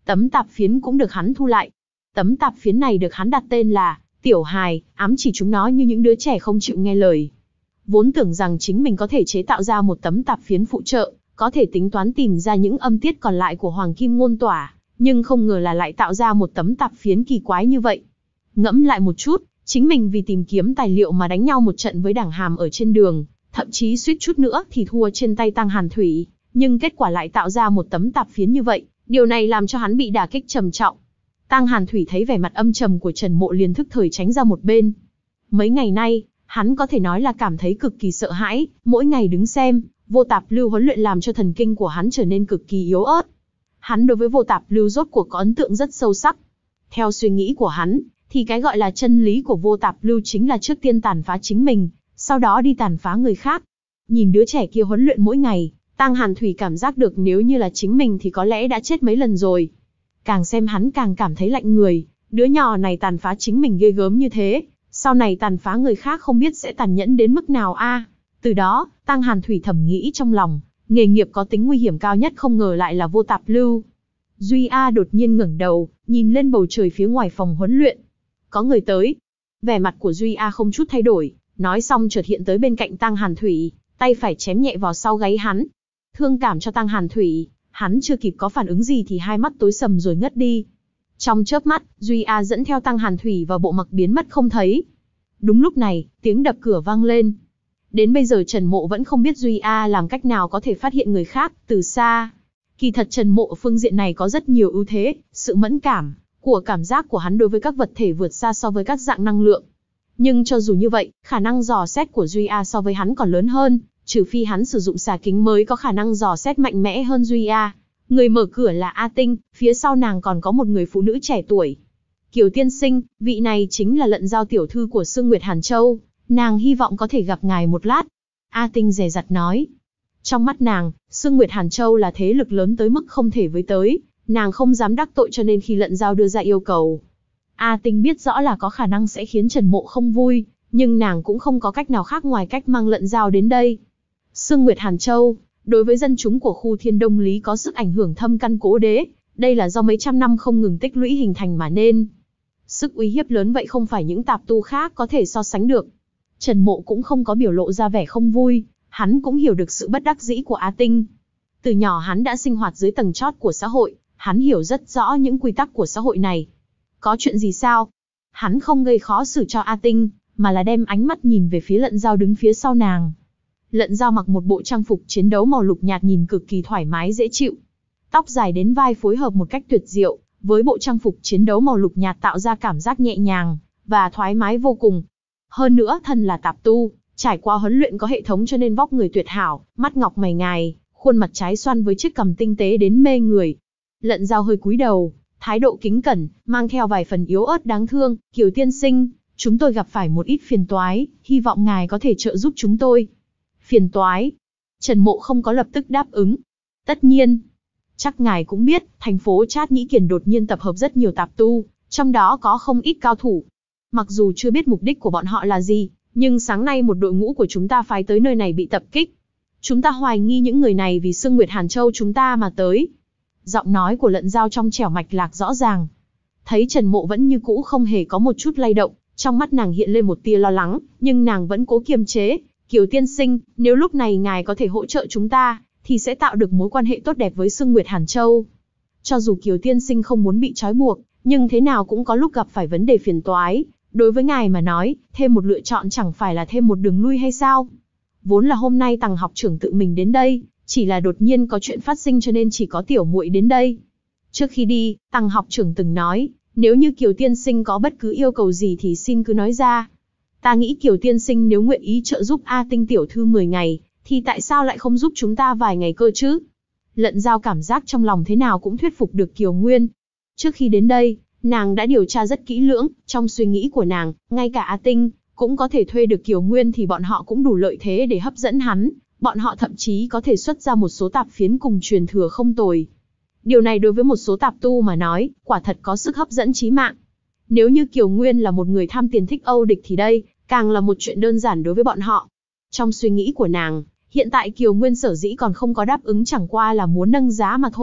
Tấm tạp phiến cũng được hắn thu lại. Tấm tạp phiến này được hắn đặt tên là Tiểu Hài, ám chỉ chúng nó như những đứa trẻ không chịu nghe lời. Vốn tưởng rằng chính mình có thể chế tạo ra một tấm tạp phiến phụ trợ, có thể tính toán tìm ra những âm tiết còn lại của Hoàng Kim Ngôn Tỏa, nhưng không ngờ là lại tạo ra một tấm tạp phiến kỳ quái như vậy. Ngẫm lại một chút, chính mình vì tìm kiếm tài liệu mà đánh nhau một trận với Đảng Hàm ở trên đường, thậm chí suýt chút nữa thì thua trên tay Tăng Hàn Thủy, nhưng kết quả lại tạo ra một tấm tạp phiến như vậy, điều này làm cho hắn bị đả kích trầm trọng. Tăng Hàn Thủy thấy vẻ mặt âm trầm của Trần Mộ liền thức thời tránh ra một bên. Mấy ngày nay, hắn có thể nói là cảm thấy cực kỳ sợ hãi, mỗi ngày đứng xem, vô tạp lưu huấn luyện làm cho thần kinh của hắn trở nên cực kỳ yếu ớt. Hắn đối với vô tạp lưu rốt cuộc có ấn tượng rất sâu sắc. Theo suy nghĩ của hắn, thì cái gọi là chân lý của vô tạp lưu chính là trước tiên tàn phá chính mình, sau đó đi tàn phá người khác. Nhìn đứa trẻ kia huấn luyện mỗi ngày, Tăng Hàn Thủy cảm giác được nếu như là chính mình thì có lẽ đã chết mấy lần rồi. Càng xem hắn càng cảm thấy lạnh người, đứa nhỏ này tàn phá chính mình ghê gớm như thế, sau này tàn phá người khác không biết sẽ tàn nhẫn đến mức nào a. Từ đó, Tăng Hàn Thủy thầm nghĩ trong lòng, nghề nghiệp có tính nguy hiểm cao nhất không ngờ lại là vô tạp lưu. Duy A đột nhiên ngẩng đầu, nhìn lên bầu trời phía ngoài phòng huấn luyện. Có người tới. Vẻ mặt của Duy A không chút thay đổi, nói xong chợt hiện tới bên cạnh Tăng Hàn Thủy, tay phải chém nhẹ vào sau gáy hắn. Thương cảm cho Tăng Hàn Thủy, hắn chưa kịp có phản ứng gì thì hai mắt tối sầm rồi ngất đi. Trong chớp mắt, Duy A dẫn theo Tăng Hàn Thủy vào bộ mặc biến mất không thấy. Đúng lúc này, tiếng đập cửa vang lên. Đến bây giờ Trần Mộ vẫn không biết Duy A làm cách nào có thể phát hiện người khác từ xa. Kỳ thật Trần Mộ ở phương diện này có rất nhiều ưu thế, sự mẫn cảm của cảm giác của hắn đối với các vật thể vượt xa so với các dạng năng lượng. Nhưng cho dù như vậy, khả năng dò xét của Duy A so với hắn còn lớn hơn, trừ phi hắn sử dụng xà kính mới có khả năng dò xét mạnh mẽ hơn Duy A. Người mở cửa là A Tinh, phía sau nàng còn có một người phụ nữ trẻ tuổi. Kiều tiên sinh, vị này chính là Lận Giao tiểu thư của Sương Nguyệt Hàn Châu, nàng hy vọng có thể gặp ngài một lát. A Tinh dè dặt nói. Trong mắt nàng, Sương Nguyệt Hàn Châu là thế lực lớn tới mức không thể với tới, nàng không dám đắc tội cho nên khi Lận Giao đưa ra yêu cầu. A Tinh biết rõ là có khả năng sẽ khiến Trần Mộ không vui, nhưng nàng cũng không có cách nào khác ngoài cách mang Lận Giao đến đây. Sương Nguyệt Hàn Châu, đối với dân chúng của khu Thiên Đông Lý có sức ảnh hưởng thâm căn cố đế, đây là do mấy trăm năm không ngừng tích lũy hình thành mà nên. Sức uy hiếp lớn vậy không phải những tạp tu khác có thể so sánh được. Trần Mộ cũng không có biểu lộ ra vẻ không vui, hắn cũng hiểu được sự bất đắc dĩ của A Tinh. Từ nhỏ hắn đã sinh hoạt dưới tầng chót của xã hội, hắn hiểu rất rõ những quy tắc của xã hội này. Có chuyện gì sao? Hắn không gây khó xử cho A Tinh, mà là đem ánh mắt nhìn về phía Lận Giao đứng phía sau nàng. Lận Giao mặc một bộ trang phục chiến đấu màu lục nhạt nhìn cực kỳ thoải mái dễ chịu. Tóc dài đến vai phối hợp một cách tuyệt diệu, với bộ trang phục chiến đấu màu lục nhạt tạo ra cảm giác nhẹ nhàng và thoải mái vô cùng. Hơn nữa thân là tạp tu, trải qua huấn luyện có hệ thống cho nên vóc người tuyệt hảo, mắt ngọc mày ngài, khuôn mặt trái xoan với chiếc cằm tinh tế đến mê người. Lận Giao hơi cúi đầu, thái độ kính cẩn, mang theo vài phần yếu ớt đáng thương. Kiều tiên sinh, chúng tôi gặp phải một ít phiền toái, hy vọng ngài có thể trợ giúp chúng tôi. Phiền toái? Trần Mộ không có lập tức đáp ứng. Tất nhiên. Chắc ngài cũng biết, thành phố Trát Nhĩ Kiền đột nhiên tập hợp rất nhiều tạp tu, trong đó có không ít cao thủ. Mặc dù chưa biết mục đích của bọn họ là gì, nhưng sáng nay một đội ngũ của chúng ta phái tới nơi này bị tập kích. Chúng ta hoài nghi những người này vì Sương Nguyệt Hàn Châu chúng ta mà tới. Giọng nói của Lận Giao trong trẻo mạch lạc rõ ràng. Thấy Trần Mộ vẫn như cũ không hề có một chút lay động, trong mắt nàng hiện lên một tia lo lắng, nhưng nàng vẫn cố kiềm chế. Kiều tiên sinh, nếu lúc này ngài có thể hỗ trợ chúng ta, thì sẽ tạo được mối quan hệ tốt đẹp với Sương Nguyệt Hàn Châu. Cho dù Kiều tiên sinh không muốn bị trói buộc, nhưng thế nào cũng có lúc gặp phải vấn đề phiền toái. Đối với ngài mà nói, thêm một lựa chọn chẳng phải là thêm một đường lui hay sao? Vốn là hôm nay Tằng học trưởng tự mình đến đây, chỉ là đột nhiên có chuyện phát sinh cho nên chỉ có tiểu muội đến đây. Trước khi đi, Tằng học trưởng từng nói, nếu như Kiều tiên sinh có bất cứ yêu cầu gì thì xin cứ nói ra. Ta nghĩ Kiều tiên sinh nếu nguyện ý trợ giúp A Tinh tiểu thư mười ngày, thì tại sao lại không giúp chúng ta vài ngày cơ chứ? Lận Giao cảm giác trong lòng thế nào cũng thuyết phục được Kiều Nguyên. Trước khi đến đây, nàng đã điều tra rất kỹ lưỡng, trong suy nghĩ của nàng, ngay cả A Tinh cũng có thể thuê được Kiều Nguyên thì bọn họ cũng đủ lợi thế để hấp dẫn hắn, bọn họ thậm chí có thể xuất ra một số tạp phiến cùng truyền thừa không tồi. Điều này đối với một số tạp tu mà nói, quả thật có sức hấp dẫn chí mạng. Nếu như Kiều Nguyên là một người tham tiền thích Âu địch thì đây, càng là một chuyện đơn giản đối với bọn họ. Trong suy nghĩ của nàng, hiện tại Kiều Nguyên sở dĩ còn không có đáp ứng chẳng qua là muốn nâng giá mà thôi,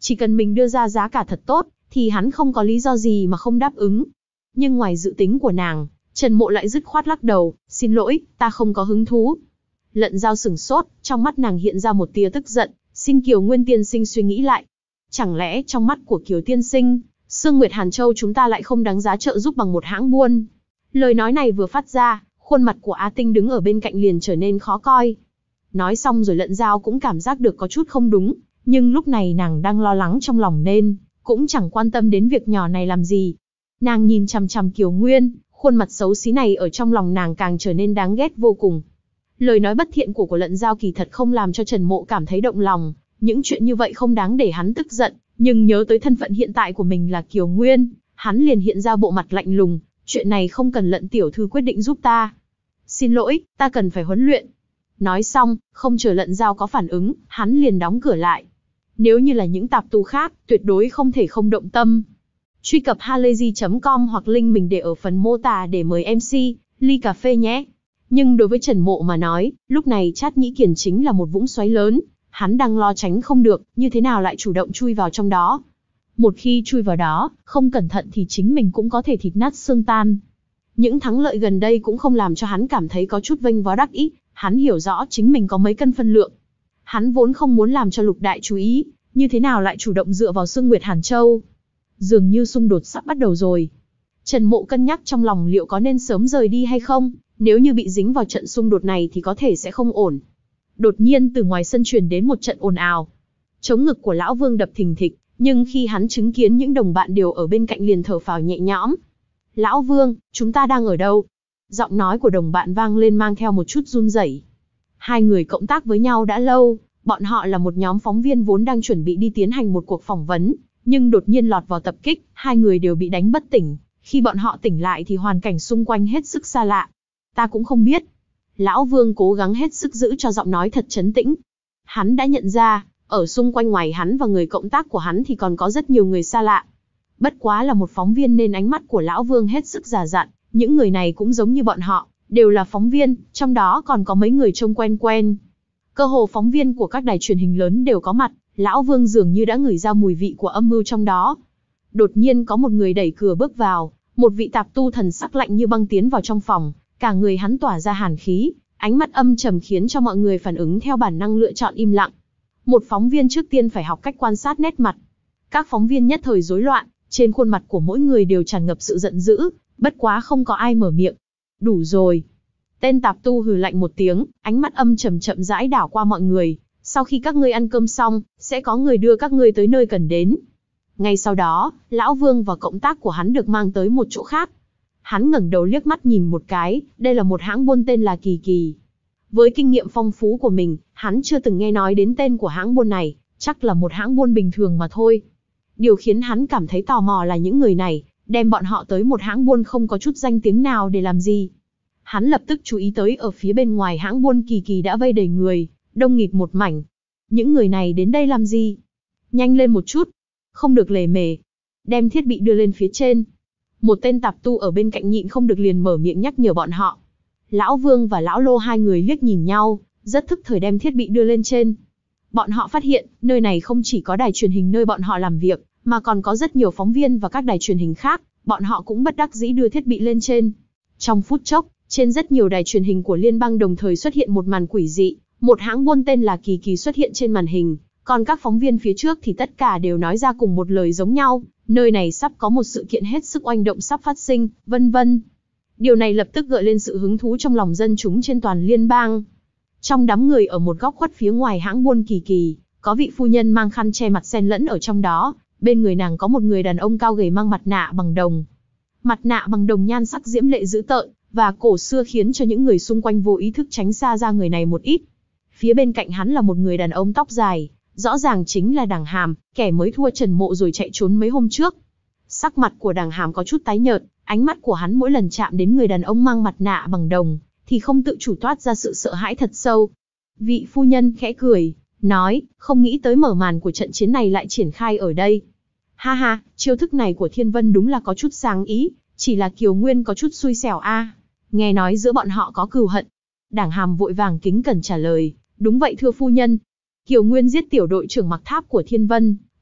Chỉ cần mình đưa ra giá cả thật tốt, thì hắn không có lý do gì mà không đáp ứng. Nhưng ngoài dự tính của nàng, Trần Mộ lại dứt khoát lắc đầu, xin lỗi, ta không có hứng thú. Lận Giao sửng sốt, trong mắt nàng hiện ra một tia tức giận, xin Kiều Nguyên tiên sinh suy nghĩ lại. Chẳng lẽ trong mắt của Kiều tiên sinh, Sương Nguyệt Hàn Châu chúng ta lại không đáng giá trợ giúp bằng một hãng buôn? Lời nói này vừa phát ra, khuôn mặt của A Tinh đứng ở bên cạnh liền trở nên khó coi. Nói xong rồi Lận Giao cũng cảm giác được có chút không đúng, nhưng lúc này nàng đang lo lắng trong lòng nên cũng chẳng quan tâm đến việc nhỏ này làm gì. Nàng nhìn chằm chằm Kiều Nguyên, khuôn mặt xấu xí này ở trong lòng nàng càng trở nên đáng ghét vô cùng. Lời nói bất thiện của của Lận Giao kỳ thật không làm cho Trần Mộ cảm thấy động lòng, những chuyện như vậy không đáng để hắn tức giận, nhưng nhớ tới thân phận hiện tại của mình là Kiều Nguyên, hắn liền hiện ra bộ mặt lạnh lùng, chuyện này không cần Lận tiểu thư quyết định giúp ta. Xin lỗi, ta cần phải huấn luyện. Nói xong, không chờ Lận Giao có phản ứng, hắn liền đóng cửa lại. Nếu như là những tạp tu khác, tuyệt đối không thể không động tâm. Truy cập halayzi chấm com hoặc link mình để ở phần mô tả để mời em xê, ly cà phê nhé. Nhưng đối với Trần Mộ mà nói, lúc này Trát Nhĩ Kiền chính là một vũng xoáy lớn, hắn đang lo tránh không được, như thế nào lại chủ động chui vào trong đó. Một khi chui vào đó, không cẩn thận thì chính mình cũng có thể thịt nát xương tan. Những thắng lợi gần đây cũng không làm cho hắn cảm thấy có chút vênh váo đắc ý, hắn hiểu rõ chính mình có mấy cân phân lượng. Hắn vốn không muốn làm cho Lục Đại chú ý, như thế nào lại chủ động dựa vào Sương Nguyệt Hàn Châu. Dường như xung đột sắp bắt đầu rồi. Trần Mộ cân nhắc trong lòng liệu có nên sớm rời đi hay không, nếu như bị dính vào trận xung đột này thì có thể sẽ không ổn. Đột nhiên từ ngoài sân truyền đến một trận ồn ào. Chống ngực của Lão Vương đập thình thịch, nhưng khi hắn chứng kiến những đồng bạn đều ở bên cạnh liền thở phào nhẹ nhõm. Lão Vương, chúng ta đang ở đâu? Giọng nói của đồng bạn vang lên mang theo một chút run rẩy. Hai người cộng tác với nhau đã lâu, bọn họ là một nhóm phóng viên vốn đang chuẩn bị đi tiến hành một cuộc phỏng vấn, nhưng đột nhiên lọt vào tập kích, hai người đều bị đánh bất tỉnh. Khi bọn họ tỉnh lại thì hoàn cảnh xung quanh hết sức xa lạ. Ta cũng không biết. Lão Vương cố gắng hết sức giữ cho giọng nói thật trấn tĩnh. Hắn đã nhận ra, ở xung quanh ngoài hắn và người cộng tác của hắn thì còn có rất nhiều người xa lạ. Bất quá là một phóng viên nên ánh mắt của Lão Vương hết sức già dặn, những người này cũng giống như bọn họ, đều là phóng viên, trong đó còn có mấy người trông quen quen. Cơ hồ phóng viên của các đài truyền hình lớn đều có mặt, Lão Vương dường như đã ngửi ra mùi vị của âm mưu trong đó. Đột nhiên có một người đẩy cửa bước vào, một vị tạp tu thần sắc lạnh như băng tiến vào trong phòng, cả người hắn tỏa ra hàn khí, ánh mắt âm trầm khiến cho mọi người phản ứng theo bản năng lựa chọn im lặng. Một phóng viên trước tiên phải học cách quan sát nét mặt. Các phóng viên nhất thời rối loạn, trên khuôn mặt của mỗi người đều tràn ngập sự giận dữ, bất quá không có ai mở miệng. Đủ rồi. Tên tạp tu hừ lạnh một tiếng, ánh mắt âm trầm chậm rãi đảo qua mọi người. Sau khi các ngươi ăn cơm xong, sẽ có người đưa các ngươi tới nơi cần đến. Ngay sau đó, Lão Vương và cộng tác của hắn được mang tới một chỗ khác. Hắn ngẩng đầu liếc mắt nhìn một cái, đây là một hãng buôn tên là Kỳ Kỳ. Với kinh nghiệm phong phú của mình, hắn chưa từng nghe nói đến tên của hãng buôn này, chắc là một hãng buôn bình thường mà thôi. Điều khiến hắn cảm thấy tò mò là những người này, đem bọn họ tới một hãng buôn không có chút danh tiếng nào để làm gì. Hắn lập tức chú ý tới ở phía bên ngoài hãng buôn Kỳ Kỳ đã vây đầy người, đông nghịt một mảnh. Những người này đến đây làm gì? Nhanh lên một chút, không được lề mề. Đem thiết bị đưa lên phía trên. Một tên tạp tu ở bên cạnh nhịn không được liền mở miệng nhắc nhở bọn họ. Lão Vương và Lão Lô hai người liếc nhìn nhau, rất thức thời đem thiết bị đưa lên trên. Bọn họ phát hiện, nơi này không chỉ có đài truyền hình nơi bọn họ làm việc, mà còn có rất nhiều phóng viên và các đài truyền hình khác, bọn họ cũng bất đắc dĩ đưa thiết bị lên trên. Trong phút chốc, trên rất nhiều đài truyền hình của liên bang đồng thời xuất hiện một màn quỷ dị, một hãng buôn tên là Kỳ Kỳ xuất hiện trên màn hình, còn các phóng viên phía trước thì tất cả đều nói ra cùng một lời giống nhau, nơi này sắp có một sự kiện hết sức oanh động sắp phát sinh, vân vân. Điều này lập tức gợi lên sự hứng thú trong lòng dân chúng trên toàn liên bang. Trong đám người ở một góc khuất phía ngoài hãng buôn Kỳ Kỳ, có vị phu nhân mang khăn che mặt xen lẫn ở trong đó, bên người nàng có một người đàn ông cao gầy mang mặt nạ bằng đồng. Mặt nạ bằng đồng nhan sắc diễm lệ dữ tợn, và cổ xưa khiến cho những người xung quanh vô ý thức tránh xa ra người này một ít. Phía bên cạnh hắn là một người đàn ông tóc dài, rõ ràng chính là Đằng Hàm, kẻ mới thua Trần Mộ rồi chạy trốn mấy hôm trước. Sắc mặt của Đằng Hàm có chút tái nhợt, ánh mắt của hắn mỗi lần chạm đến người đàn ông mang mặt nạ bằng đồng, thì không tự chủ toát ra sự sợ hãi thật sâu. Vị phu nhân khẽ cười, nói, không nghĩ tới mở màn của trận chiến này lại triển khai ở đây. Ha ha, chiêu thức này của Thiên Vân đúng là có chút sáng ý, chỉ là Kiều Nguyên có chút xui xẻo a. Nghe nói giữa bọn họ có cừu hận. Đảng Hàm vội vàng kính cẩn trả lời, đúng vậy thưa phu nhân. Kiều Nguyên giết tiểu đội trưởng Mặc Tháp của Thiên Vân,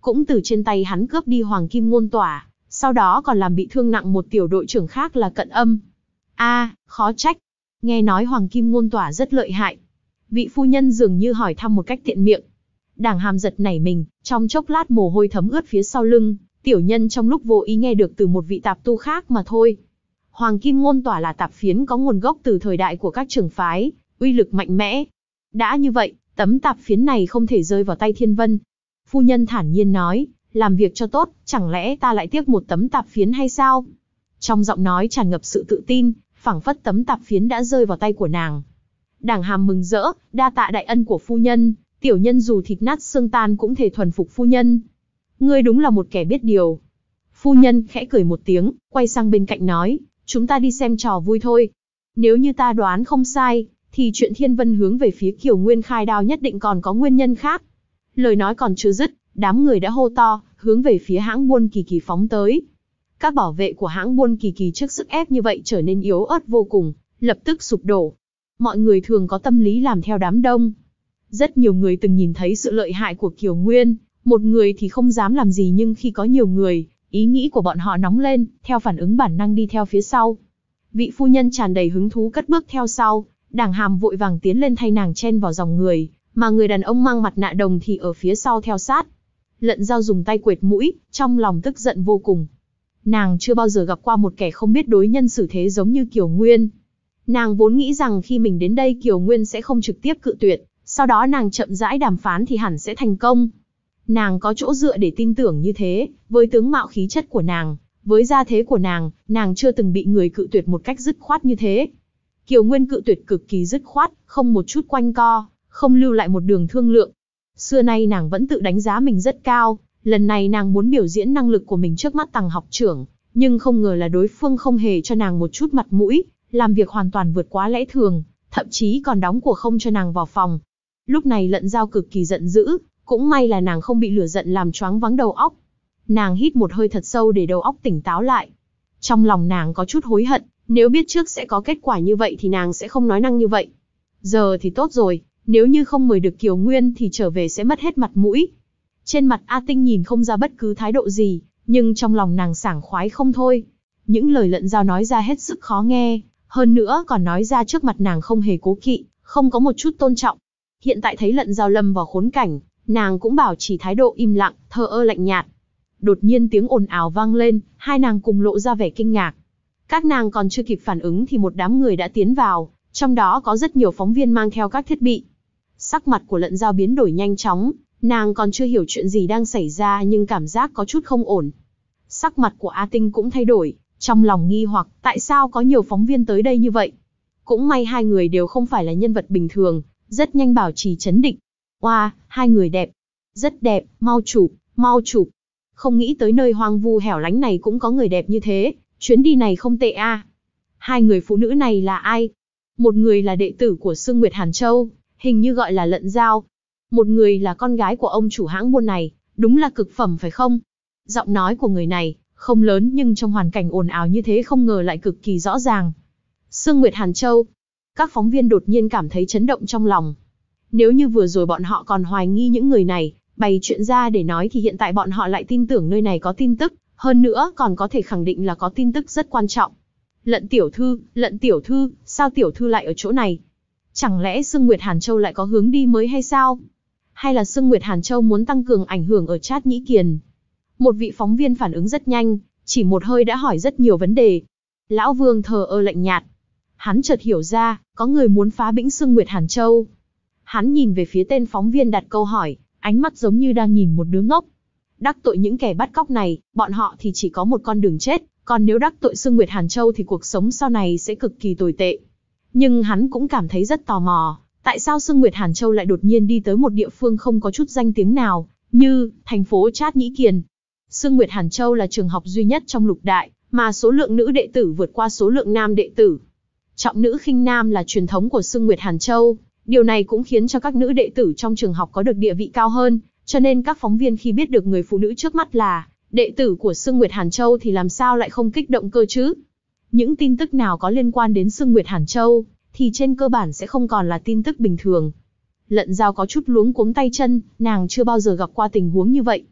cũng từ trên tay hắn cướp đi Hoàng Kim Ngôn Tỏa, sau đó còn làm bị thương nặng một tiểu đội trưởng khác là Cận Âm. A, à, khó trách. Nghe nói Hoàng Kim Ngôn Tỏa rất lợi hại. Vị phu nhân dường như hỏi thăm một cách tiện miệng. Đàng Hàm giật nảy mình, trong chốc lát mồ hôi thấm ướt phía sau lưng, tiểu nhân trong lúc vô ý nghe được từ một vị tạp tu khác mà thôi. Hoàng Kim Ngôn Tỏa là tạp phiến có nguồn gốc từ thời đại của các trường phái, uy lực mạnh mẽ. Đã như vậy, tấm tạp phiến này không thể rơi vào tay Thiên Vân. Phu nhân thản nhiên nói, làm việc cho tốt, chẳng lẽ ta lại tiếc một tấm tạp phiến hay sao? Trong giọng nói tràn ngập sự tự tin, phảng phất tấm tạp phiến đã rơi vào tay của nàng. Đàng Hàm mừng rỡ, đa tạ đại ân của phu nhân, tiểu nhân dù thịt nát xương tan cũng thể thuần phục phu nhân. Ngươi đúng là một kẻ biết điều. Phu nhân khẽ cười một tiếng, quay sang bên cạnh nói, chúng ta đi xem trò vui thôi. Nếu như ta đoán không sai, thì chuyện Thiên Vân hướng về phía Kiều Nguyên khai đao nhất định còn có nguyên nhân khác. Lời nói còn chưa dứt, đám người đã hô to, hướng về phía hãng buôn Kỳ Kỳ phóng tới. Các bảo vệ của hãng buôn Kỳ Kỳ trước sức ép như vậy trở nên yếu ớt vô cùng, lập tức sụp đổ. Mọi người thường có tâm lý làm theo đám đông. Rất nhiều người từng nhìn thấy sự lợi hại của Kiều Nguyên, một người thì không dám làm gì, nhưng khi có nhiều người, ý nghĩ của bọn họ nóng lên, theo phản ứng bản năng đi theo phía sau. Vị phu nhân tràn đầy hứng thú cất bước theo sau, Đàng Hàm vội vàng tiến lên thay nàng chen vào dòng người, mà người đàn ông mang mặt nạ đồng thì ở phía sau theo sát. Lận Dao dùng tay quệt mũi, trong lòng tức giận vô cùng. Nàng chưa bao giờ gặp qua một kẻ không biết đối nhân xử thế giống như Kiều Nguyên. Nàng vốn nghĩ rằng khi mình đến đây Kiều Nguyên sẽ không trực tiếp cự tuyệt, sau đó nàng chậm rãi đàm phán thì hẳn sẽ thành công. Nàng có chỗ dựa để tin tưởng như thế, với tướng mạo khí chất của nàng, với gia thế của nàng, nàng chưa từng bị người cự tuyệt một cách dứt khoát như thế. Kiều Nguyên cự tuyệt cực kỳ dứt khoát, không một chút quanh co, không lưu lại một đường thương lượng. Xưa nay nàng vẫn tự đánh giá mình rất cao, lần này nàng muốn biểu diễn năng lực của mình trước mắt Tằng học trưởng, nhưng không ngờ là đối phương không hề cho nàng một chút mặt mũi, làm việc hoàn toàn vượt quá lẽ thường, thậm chí còn đóng cửa không cho nàng vào phòng. Lúc này Lận Dao cực kỳ giận dữ, cũng may là nàng không bị lửa giận làm choáng váng đầu óc. Nàng hít một hơi thật sâu để đầu óc tỉnh táo lại. Trong lòng nàng có chút hối hận, nếu biết trước sẽ có kết quả như vậy thì nàng sẽ không nói năng như vậy. Giờ thì tốt rồi, nếu như không mời được Kiều Nguyên thì trở về sẽ mất hết mặt mũi. Trên mặt A Tinh nhìn không ra bất cứ thái độ gì, nhưng trong lòng nàng sảng khoái không thôi. Những lời Lận Dao nói ra hết sức khó nghe, hơn nữa còn nói ra trước mặt nàng không hề cố kỵ, không có một chút tôn trọng. Hiện tại thấy Lận Dao lâm vào khốn cảnh, nàng cũng bảo trì thái độ im lặng, thờ ơ lạnh nhạt. Đột nhiên tiếng ồn ào vang lên, hai nàng cùng lộ ra vẻ kinh ngạc. Các nàng còn chưa kịp phản ứng thì một đám người đã tiến vào, trong đó có rất nhiều phóng viên mang theo các thiết bị. Sắc mặt của Lận Dao biến đổi nhanh chóng, nàng còn chưa hiểu chuyện gì đang xảy ra nhưng cảm giác có chút không ổn. Sắc mặt của A Tinh cũng thay đổi, trong lòng nghi hoặc tại sao có nhiều phóng viên tới đây như vậy. Cũng may hai người đều không phải là nhân vật bình thường, rất nhanh bảo trì trấn định. Oa, wow, hai người đẹp, rất đẹp, mau chụp, mau chụp. Không nghĩ tới nơi hoang vu hẻo lánh này cũng có người đẹp như thế, chuyến đi này không tệ a. À. Hai người phụ nữ này là ai? Một người là đệ tử của Sương Nguyệt Hàn Châu, hình như gọi là Lận Dao. Một người là con gái của ông chủ hãng buôn này, đúng là cực phẩm phải không? Giọng nói của người này, không lớn nhưng trong hoàn cảnh ồn ào như thế không ngờ lại cực kỳ rõ ràng. Sương Nguyệt Hàn Châu. Các phóng viên đột nhiên cảm thấy chấn động trong lòng. Nếu như vừa rồi bọn họ còn hoài nghi những người này, bày chuyện ra để nói thì hiện tại bọn họ lại tin tưởng nơi này có tin tức, hơn nữa còn có thể khẳng định là có tin tức rất quan trọng. Lận tiểu thư, Lận tiểu thư, sao tiểu thư lại ở chỗ này? Chẳng lẽ Sương Nguyệt Hàn Châu lại có hướng đi mới hay sao? Hay là Sương Nguyệt Hàn Châu muốn tăng cường ảnh hưởng ở Trát Nhĩ Kiền? Một vị phóng viên phản ứng rất nhanh, chỉ một hơi đã hỏi rất nhiều vấn đề. Lão Vương thờ ơ lạnh nhạt. Hắn chợt hiểu ra, có người muốn phá bĩnh Sương Nguyệt Hàn Châu. Hắn nhìn về phía tên phóng viên đặt câu hỏi, ánh mắt giống như đang nhìn một đứa ngốc. Đắc tội những kẻ bắt cóc này, bọn họ thì chỉ có một con đường chết, còn nếu đắc tội Sương Nguyệt Hàn Châu thì cuộc sống sau này sẽ cực kỳ tồi tệ. Nhưng hắn cũng cảm thấy rất tò mò, tại sao Sương Nguyệt Hàn Châu lại đột nhiên đi tới một địa phương không có chút danh tiếng nào, như thành phố Trát Nhĩ Kiền. Sương Nguyệt Hàn Châu là trường học duy nhất trong lục đại, mà số lượng nữ đệ tử vượt qua số lượng nam đệ tử. Trọng nữ khinh nam là truyền thống của Sương Nguyệt Hàn Châu, điều này cũng khiến cho các nữ đệ tử trong trường học có được địa vị cao hơn, cho nên các phóng viên khi biết được người phụ nữ trước mắt là đệ tử của Sương Nguyệt Hàn Châu thì làm sao lại không kích động cơ chứ? Những tin tức nào có liên quan đến Sương Nguyệt Hàn Châu thì trên cơ bản sẽ không còn là tin tức bình thường. Lận Dao có chút luống cuống tay chân, nàng chưa bao giờ gặp qua tình huống như vậy.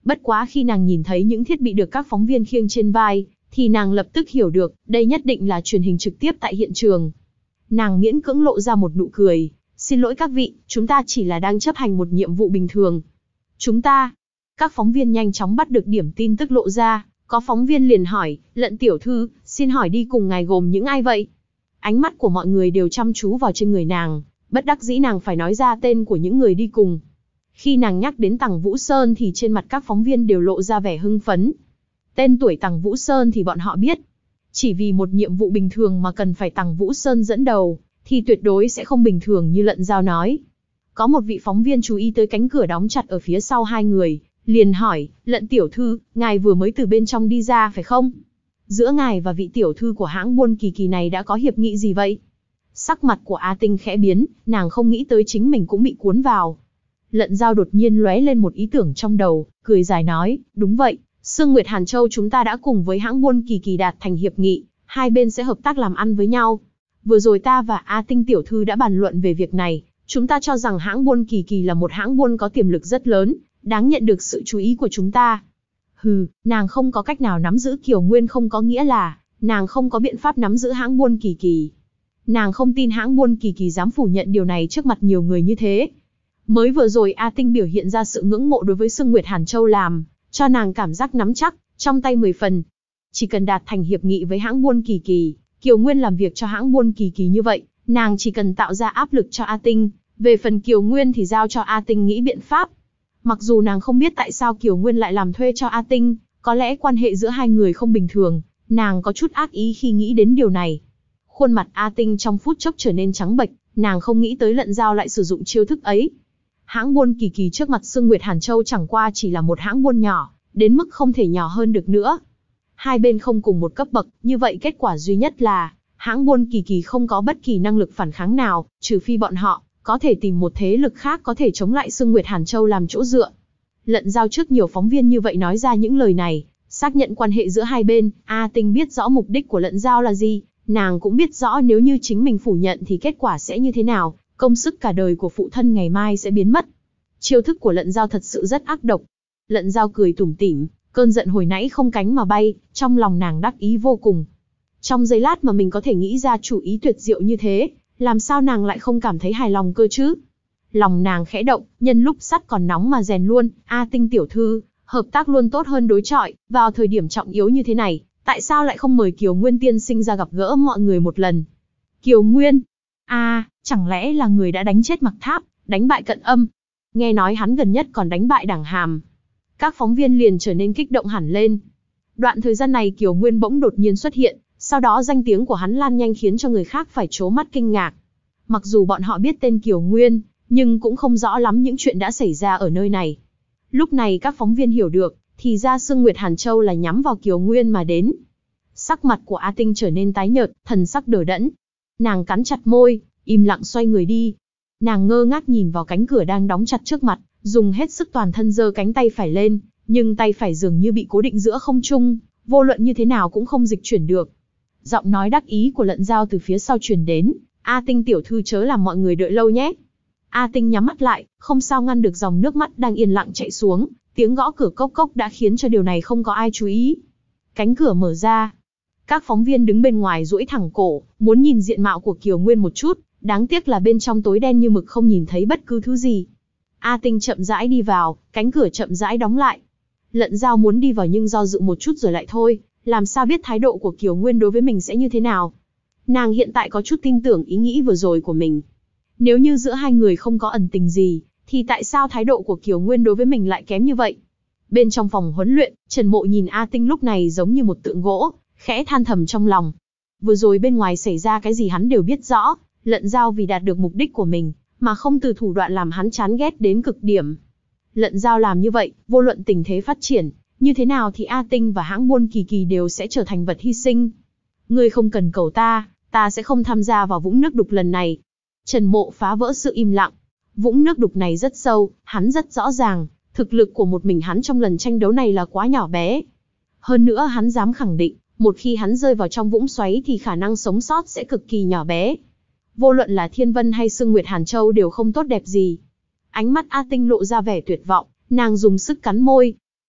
Bất quá khi nàng nhìn thấy những thiết bị được các phóng viên khiêng trên vai, thì nàng lập tức hiểu được, đây nhất định là truyền hình trực tiếp tại hiện trường. Nàng miễn cưỡng lộ ra một nụ cười, xin lỗi các vị, chúng ta chỉ là đang chấp hành một nhiệm vụ bình thường. Chúng ta, các phóng viên nhanh chóng bắt được điểm tin tức lộ ra, có phóng viên liền hỏi, Lận tiểu thư, xin hỏi đi cùng ngài gồm những ai vậy? Ánh mắt của mọi người đều chăm chú vào trên người nàng, bất đắc dĩ nàng phải nói ra tên của những người đi cùng. Khi nàng nhắc đến Tằng Vũ Sơn thì trên mặt các phóng viên đều lộ ra vẻ hưng phấn. Tên tuổi Tằng Vũ Sơn thì bọn họ biết. Chỉ vì một nhiệm vụ bình thường mà cần phải Tằng Vũ Sơn dẫn đầu, thì tuyệt đối sẽ không bình thường như Lận Giao nói. Có một vị phóng viên chú ý tới cánh cửa đóng chặt ở phía sau hai người, liền hỏi, Lận tiểu thư, ngài vừa mới từ bên trong đi ra phải không? Giữa ngài và vị tiểu thư của hãng buôn Kỳ Kỳ này đã có hiệp nghị gì vậy? Sắc mặt của A Tinh khẽ biến, nàng không nghĩ tới chính mình cũng bị cuốn vào. Lận Giao đột nhiên lóe lên một ý tưởng trong đầu, cười dài nói, đúng vậy, Sương Nguyệt Hàn Châu chúng ta đã cùng với hãng buôn Kỳ Kỳ đạt thành hiệp nghị, hai bên sẽ hợp tác làm ăn với nhau. Vừa rồi ta và A Tinh tiểu thư đã bàn luận về việc này, chúng ta cho rằng hãng buôn Kỳ Kỳ là một hãng buôn có tiềm lực rất lớn, đáng nhận được sự chú ý của chúng ta. Hừ, nàng không có cách nào nắm giữ Kiều Nguyên không có nghĩa là, nàng không có biện pháp nắm giữ hãng buôn Kỳ Kỳ. Nàng không tin hãng buôn Kỳ Kỳ dám phủ nhận điều này trước mặt nhiều người như thế. Mới vừa rồi A Tinh biểu hiện ra sự ngưỡng mộ đối với Sương Nguyệt Hàn Châu làm, cho nàng cảm giác nắm chắc, trong tay mười phần. Chỉ cần đạt thành hiệp nghị với hãng buôn Kỳ Kỳ, Kiều Nguyên làm việc cho hãng buôn Kỳ Kỳ như vậy, nàng chỉ cần tạo ra áp lực cho A Tinh, về phần Kiều Nguyên thì giao cho A Tinh nghĩ biện pháp. Mặc dù nàng không biết tại sao Kiều Nguyên lại làm thuê cho A Tinh, có lẽ quan hệ giữa hai người không bình thường, nàng có chút ác ý khi nghĩ đến điều này. Khuôn mặt A Tinh trong phút chốc trở nên trắng bệch, nàng không nghĩ tới Lận Giao lại sử dụng chiêu thức ấy. Hãng buôn Kỳ Kỳ trước mặt Sương Nguyệt Hàn Châu chẳng qua chỉ là một hãng buôn nhỏ, đến mức không thể nhỏ hơn được nữa. Hai bên không cùng một cấp bậc, như vậy kết quả duy nhất là, hãng buôn Kỳ Kỳ không có bất kỳ năng lực phản kháng nào, trừ phi bọn họ có thể tìm một thế lực khác có thể chống lại Sương Nguyệt Hàn Châu làm chỗ dựa. Lận Giao trước nhiều phóng viên như vậy nói ra những lời này, xác nhận quan hệ giữa hai bên. A Tinh biết rõ mục đích của Lận Giao là gì, nàng cũng biết rõ nếu như chính mình phủ nhận thì kết quả sẽ như thế nào, công sức cả đời của phụ thân ngày mai sẽ biến mất. Chiêu thức của Lận Giao thật sự rất ác độc. Lận Giao cười tủm tỉm, cơn giận hồi nãy không cánh mà bay, trong lòng nàng đắc ý vô cùng. Trong giây lát mà mình có thể nghĩ ra chủ ý tuyệt diệu như thế, làm sao nàng lại không cảm thấy hài lòng cơ chứ? Lòng nàng khẽ động, nhân lúc sắt còn nóng mà rèn luôn, A Tinh tiểu thư, hợp tác luôn tốt hơn đối chọi, vào thời điểm trọng yếu như thế này, tại sao lại không mời Kiều Nguyên tiên sinh ra gặp gỡ mọi người một lần? Kiều Nguyên? A, à, chẳng lẽ là người đã đánh chết Mặc Tháp, đánh bại Cận Âm? Nghe nói hắn gần nhất còn đánh bại Đảng Hàm. Các phóng viên liền trở nên kích động hẳn lên. Đoạn thời gian này Kiều Nguyên bỗng đột nhiên xuất hiện, sau đó danh tiếng của hắn lan nhanh khiến cho người khác phải trố mắt kinh ngạc. Mặc dù bọn họ biết tên Kiều Nguyên, nhưng cũng không rõ lắm những chuyện đã xảy ra ở nơi này. Lúc này các phóng viên hiểu được, thì ra Sương Nguyệt Hàn Châu là nhắm vào Kiều Nguyên mà đến. Sắc mặt của A Tinh trở nên tái nhợt, thần sắc đờ đẫn. Nàng cắn chặt môi, im lặng xoay người đi. Nàng ngơ ngác nhìn vào cánh cửa đang đóng chặt trước mặt, dùng hết sức toàn thân giơ cánh tay phải lên, nhưng tay phải dường như bị cố định giữa không trung, vô luận như thế nào cũng không dịch chuyển được. Giọng nói đắc ý của Lận Giao từ phía sau truyền đến, A Tinh tiểu thư chớ làm mọi người đợi lâu nhé. A Tinh nhắm mắt lại, không sao ngăn được dòng nước mắt đang yên lặng chảy xuống, tiếng gõ cửa cốc cốc đã khiến cho điều này không có ai chú ý. Cánh cửa mở ra. Các phóng viên đứng bên ngoài duỗi thẳng cổ, muốn nhìn diện mạo của Kiều Nguyên một chút, đáng tiếc là bên trong tối đen như mực không nhìn thấy bất cứ thứ gì. A Tinh chậm rãi đi vào, cánh cửa chậm rãi đóng lại. Lận Giao muốn đi vào nhưng do dự một chút rồi lại thôi, làm sao biết thái độ của Kiều Nguyên đối với mình sẽ như thế nào. Nàng hiện tại có chút tin tưởng ý nghĩ vừa rồi của mình. Nếu như giữa hai người không có ẩn tình gì, thì tại sao thái độ của Kiều Nguyên đối với mình lại kém như vậy? Bên trong phòng huấn luyện, Trần Mộ nhìn A Tinh lúc này giống như một tượng gỗ, khẽ than thầm trong lòng. Vừa rồi bên ngoài xảy ra cái gì hắn đều biết rõ, Lận Giao vì đạt được mục đích của mình, mà không từ thủ đoạn làm hắn chán ghét đến cực điểm. Lận Giao làm như vậy, vô luận tình thế phát triển như thế nào thì A Tinh và hãng buôn Kỳ Kỳ đều sẽ trở thành vật hy sinh. Ngươi không cần cầu ta, ta sẽ không tham gia vào vũng nước đục lần này. Trần Mộ phá vỡ sự im lặng. Vũng nước đục này rất sâu, hắn rất rõ ràng, thực lực của một mình hắn trong lần tranh đấu này là quá nhỏ bé. Hơn nữa hắn dám khẳng định, một khi hắn rơi vào trong vũng xoáy thì khả năng sống sót sẽ cực kỳ nhỏ bé. Vô luận là Thiên Vân hay Sương Nguyệt Hàn Châu đều không tốt đẹp gì. Ánh mắt A Tinh lộ ra vẻ tuyệt vọng, nàng dùng sức cắn môi.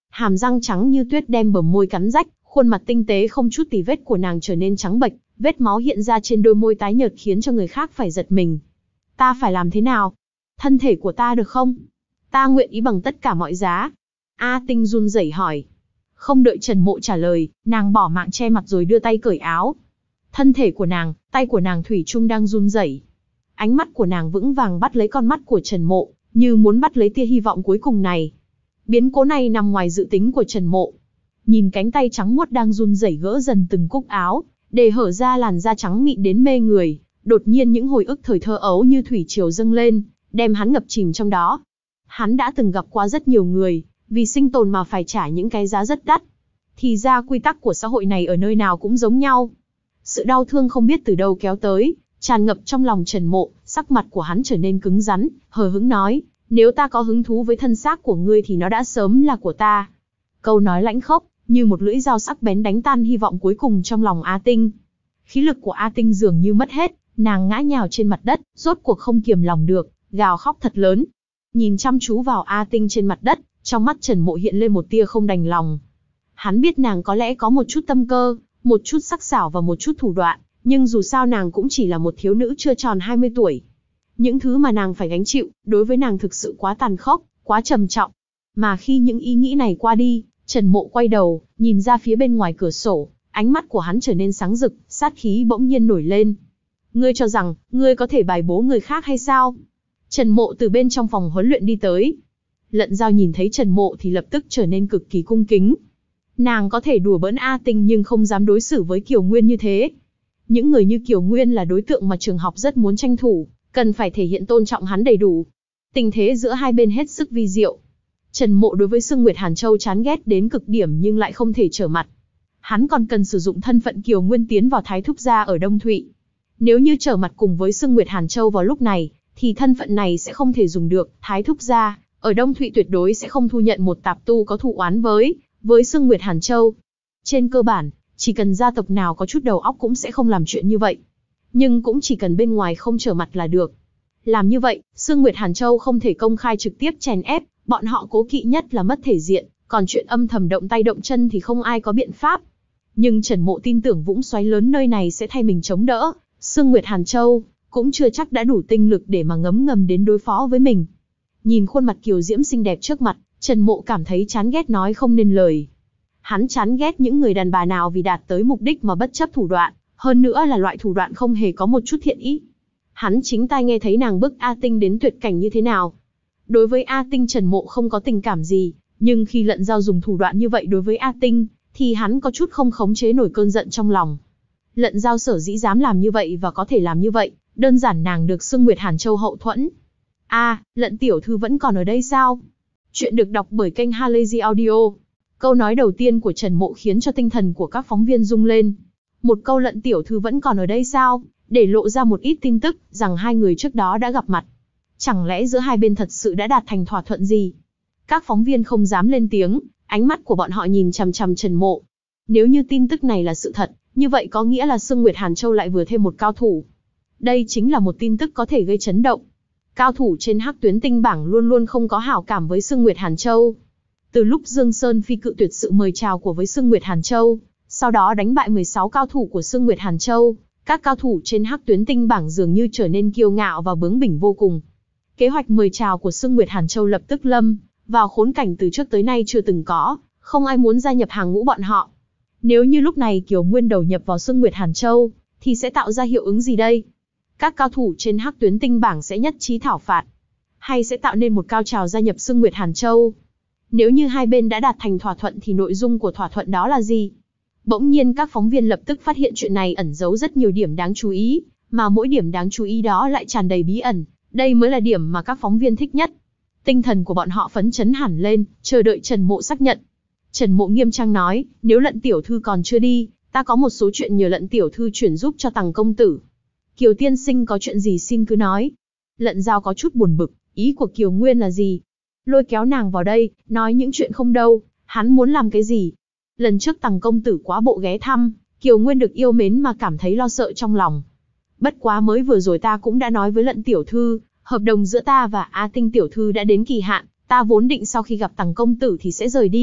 Hàm răng trắng như tuyết đem bờ môi cắn rách, khuôn mặt tinh tế không chút tì vết của nàng trở nên trắng bệch, vết máu hiện ra trên đôi môi tái nhợt khiến cho người khác phải giật mình. Ta phải làm thế nào? Thân thể của ta được không? Ta nguyện ý bằng tất cả mọi giá. A Tinh run rẩy hỏi. Không đợi Trần Mộ trả lời, nàng bỏ mạng che mặt rồi đưa tay cởi áo. Thân thể của nàng, tay của nàng thủy chung đang run rẩy. Ánh mắt của nàng vững vàng bắt lấy con mắt của Trần Mộ, như muốn bắt lấy tia hy vọng cuối cùng này. Biến cố này nằm ngoài dự tính của Trần Mộ. Nhìn cánh tay trắng muốt đang run rẩy gỡ dần từng cúc áo, để hở ra làn da trắng mịn đến mê người, đột nhiên những hồi ức thời thơ ấu như thủy triều dâng lên, đem hắn ngập chìm trong đó. Hắn đã từng gặp qua rất nhiều người, vì sinh tồn mà phải trả những cái giá rất đắt. Thì ra quy tắc của xã hội này ở nơi nào cũng giống nhau. Sự đau thương không biết từ đâu kéo tới, tràn ngập trong lòng Trần Mộ, sắc mặt của hắn trở nên cứng rắn, hờ hững nói, nếu ta có hứng thú với thân xác của ngươi thì nó đã sớm là của ta. Câu nói lãnh khốc, như một lưỡi dao sắc bén đánh tan hy vọng cuối cùng trong lòng A Tinh. Khí lực của A Tinh dường như mất hết, nàng ngã nhào trên mặt đất, rốt cuộc không kiềm lòng được, gào khóc thật lớn. Nhìn chăm chú vào A Tinh trên mặt đất, trong mắt Trần Mộ hiện lên một tia không đành lòng. Hắn biết nàng có lẽ có một chút tâm cơ, một chút sắc sảo và một chút thủ đoạn, nhưng dù sao nàng cũng chỉ là một thiếu nữ chưa tròn hai mươi tuổi. Những thứ mà nàng phải gánh chịu, đối với nàng thực sự quá tàn khốc, quá trầm trọng. Mà khi những ý nghĩ này qua đi, Trần Mộ quay đầu, nhìn ra phía bên ngoài cửa sổ, ánh mắt của hắn trở nên sáng rực, sát khí bỗng nhiên nổi lên. Ngươi cho rằng, ngươi có thể bài bố người khác hay sao? Trần Mộ từ bên trong phòng huấn luyện đi tới. Lận Dao nhìn thấy Trần Mộ thì lập tức trở nên cực kỳ cung kính. Nàng có thể đùa bỡn A Tinh nhưng không dám đối xử với Kiều Nguyên như thế. Những người như Kiều Nguyên là đối tượng mà trường học rất muốn tranh thủ, cần phải thể hiện tôn trọng hắn đầy đủ. Tình thế giữa hai bên hết sức vi diệu. Trần Mộ đối với Sương Nguyệt Hàn Châu chán ghét đến cực điểm nhưng lại không thể trở mặt. Hắn còn cần sử dụng thân phận Kiều Nguyên tiến vào Thái Thúc gia ở Đông Thụy. Nếu như trở mặt cùng với Sương Nguyệt Hàn Châu vào lúc này, thì thân phận này sẽ không thể dùng được. Thái Thúc gia ở Đông Thụy tuyệt đối sẽ không thu nhận một tạp tu có thù oán với với Sương Nguyệt Hàn Châu. Trên cơ bản, chỉ cần gia tộc nào có chút đầu óc cũng sẽ không làm chuyện như vậy. Nhưng cũng chỉ cần bên ngoài không trở mặt là được. Làm như vậy, Sương Nguyệt Hàn Châu không thể công khai trực tiếp chèn ép, bọn họ cố kỵ nhất là mất thể diện, còn chuyện âm thầm động tay động chân thì không ai có biện pháp. Nhưng Trần Mộ tin tưởng vũng xoáy lớn nơi này sẽ thay mình chống đỡ, Sương Nguyệt Hàn Châu cũng chưa chắc đã đủ tinh lực để mà ngấm ngầm đến đối phó với mình. Nhìn khuôn mặt kiều diễm xinh đẹp trước mặt, Trần Mộ cảm thấy chán ghét nói không nên lời. Hắn chán ghét những người đàn bà nào vì đạt tới mục đích mà bất chấp thủ đoạn, hơn nữa là loại thủ đoạn không hề có một chút thiện ý. Hắn chính tai nghe thấy nàng bức A Tinh đến tuyệt cảnh như thế nào. Đối với A Tinh Trần Mộ không có tình cảm gì, nhưng khi Lận Dao dùng thủ đoạn như vậy đối với A Tinh, thì hắn có chút không khống chế nổi cơn giận trong lòng. Lận Dao sở dĩ dám làm như vậy và có thể làm như vậy, đơn giản nàng được Sương Nguyệt Hàn Châu hậu thuẫn. A, à, Lận tiểu thư vẫn còn ở đây sao? Chuyện được đọc bởi kênh Halazy Audio. Câu nói đầu tiên của Trần Mộ khiến cho tinh thần của các phóng viên rung lên. Một câu Lận tiểu thư vẫn còn ở đây sao? Để lộ ra một ít tin tức rằng hai người trước đó đã gặp mặt. Chẳng lẽ giữa hai bên thật sự đã đạt thành thỏa thuận gì? Các phóng viên không dám lên tiếng, ánh mắt của bọn họ nhìn chằm chằm Trần Mộ. Nếu như tin tức này là sự thật, như vậy có nghĩa là Sương Nguyệt Hàn Châu lại vừa thêm một cao thủ. Đây chính là một tin tức có thể gây chấn động. Cao thủ trên Hắc Tuyến Tinh bảng luôn luôn không có hảo cảm với Sương Nguyệt Hàn Châu. Từ lúc Dương Sơn Phi cự tuyệt sự mời chào của với Sương Nguyệt Hàn Châu, sau đó đánh bại mười sáu cao thủ của Sương Nguyệt Hàn Châu, các cao thủ trên Hắc Tuyến Tinh bảng dường như trở nên kiêu ngạo và bướng bỉnh vô cùng. Kế hoạch mời chào của Sương Nguyệt Hàn Châu lập tức lâm vào khốn cảnh từ trước tới nay chưa từng có, không ai muốn gia nhập hàng ngũ bọn họ. Nếu như lúc này Kiều Nguyên đầu nhập vào Sương Nguyệt Hàn Châu, thì sẽ tạo ra hiệu ứng gì đây? Các cao thủ trên Hắc Tuyến Tinh bảng sẽ nhất trí thảo phạt, hay sẽ tạo nên một cao trào gia nhập Sương Nguyệt Hàn Châu? Nếu như hai bên đã đạt thành thỏa thuận thì nội dung của thỏa thuận đó là gì? Bỗng nhiên các phóng viên lập tức phát hiện chuyện này ẩn giấu rất nhiều điểm đáng chú ý, mà mỗi điểm đáng chú ý đó lại tràn đầy bí ẩn. Đây mới là điểm mà các phóng viên thích nhất. Tinh thần của bọn họ phấn chấn hẳn lên, chờ đợi Trần Mộ xác nhận. Trần Mộ nghiêm trang nói, nếu Lận tiểu thư còn chưa đi, ta có một số chuyện nhờ Lận tiểu thư chuyển giúp cho Tằng công tử. Kiều tiên sinh có chuyện gì xin cứ nói. Lận Dao có chút buồn bực, ý của Kiều Nguyên là gì? Lôi kéo nàng vào đây, nói những chuyện không đâu, hắn muốn làm cái gì? Lần trước Tằng công tử quá bộ ghé thăm, Kiều Nguyên được yêu mến mà cảm thấy lo sợ trong lòng. Bất quá mới vừa rồi ta cũng đã nói với Lận tiểu thư, hợp đồng giữa ta và A Tinh tiểu thư đã đến kỳ hạn, ta vốn định sau khi gặp Tằng công tử thì sẽ rời đi,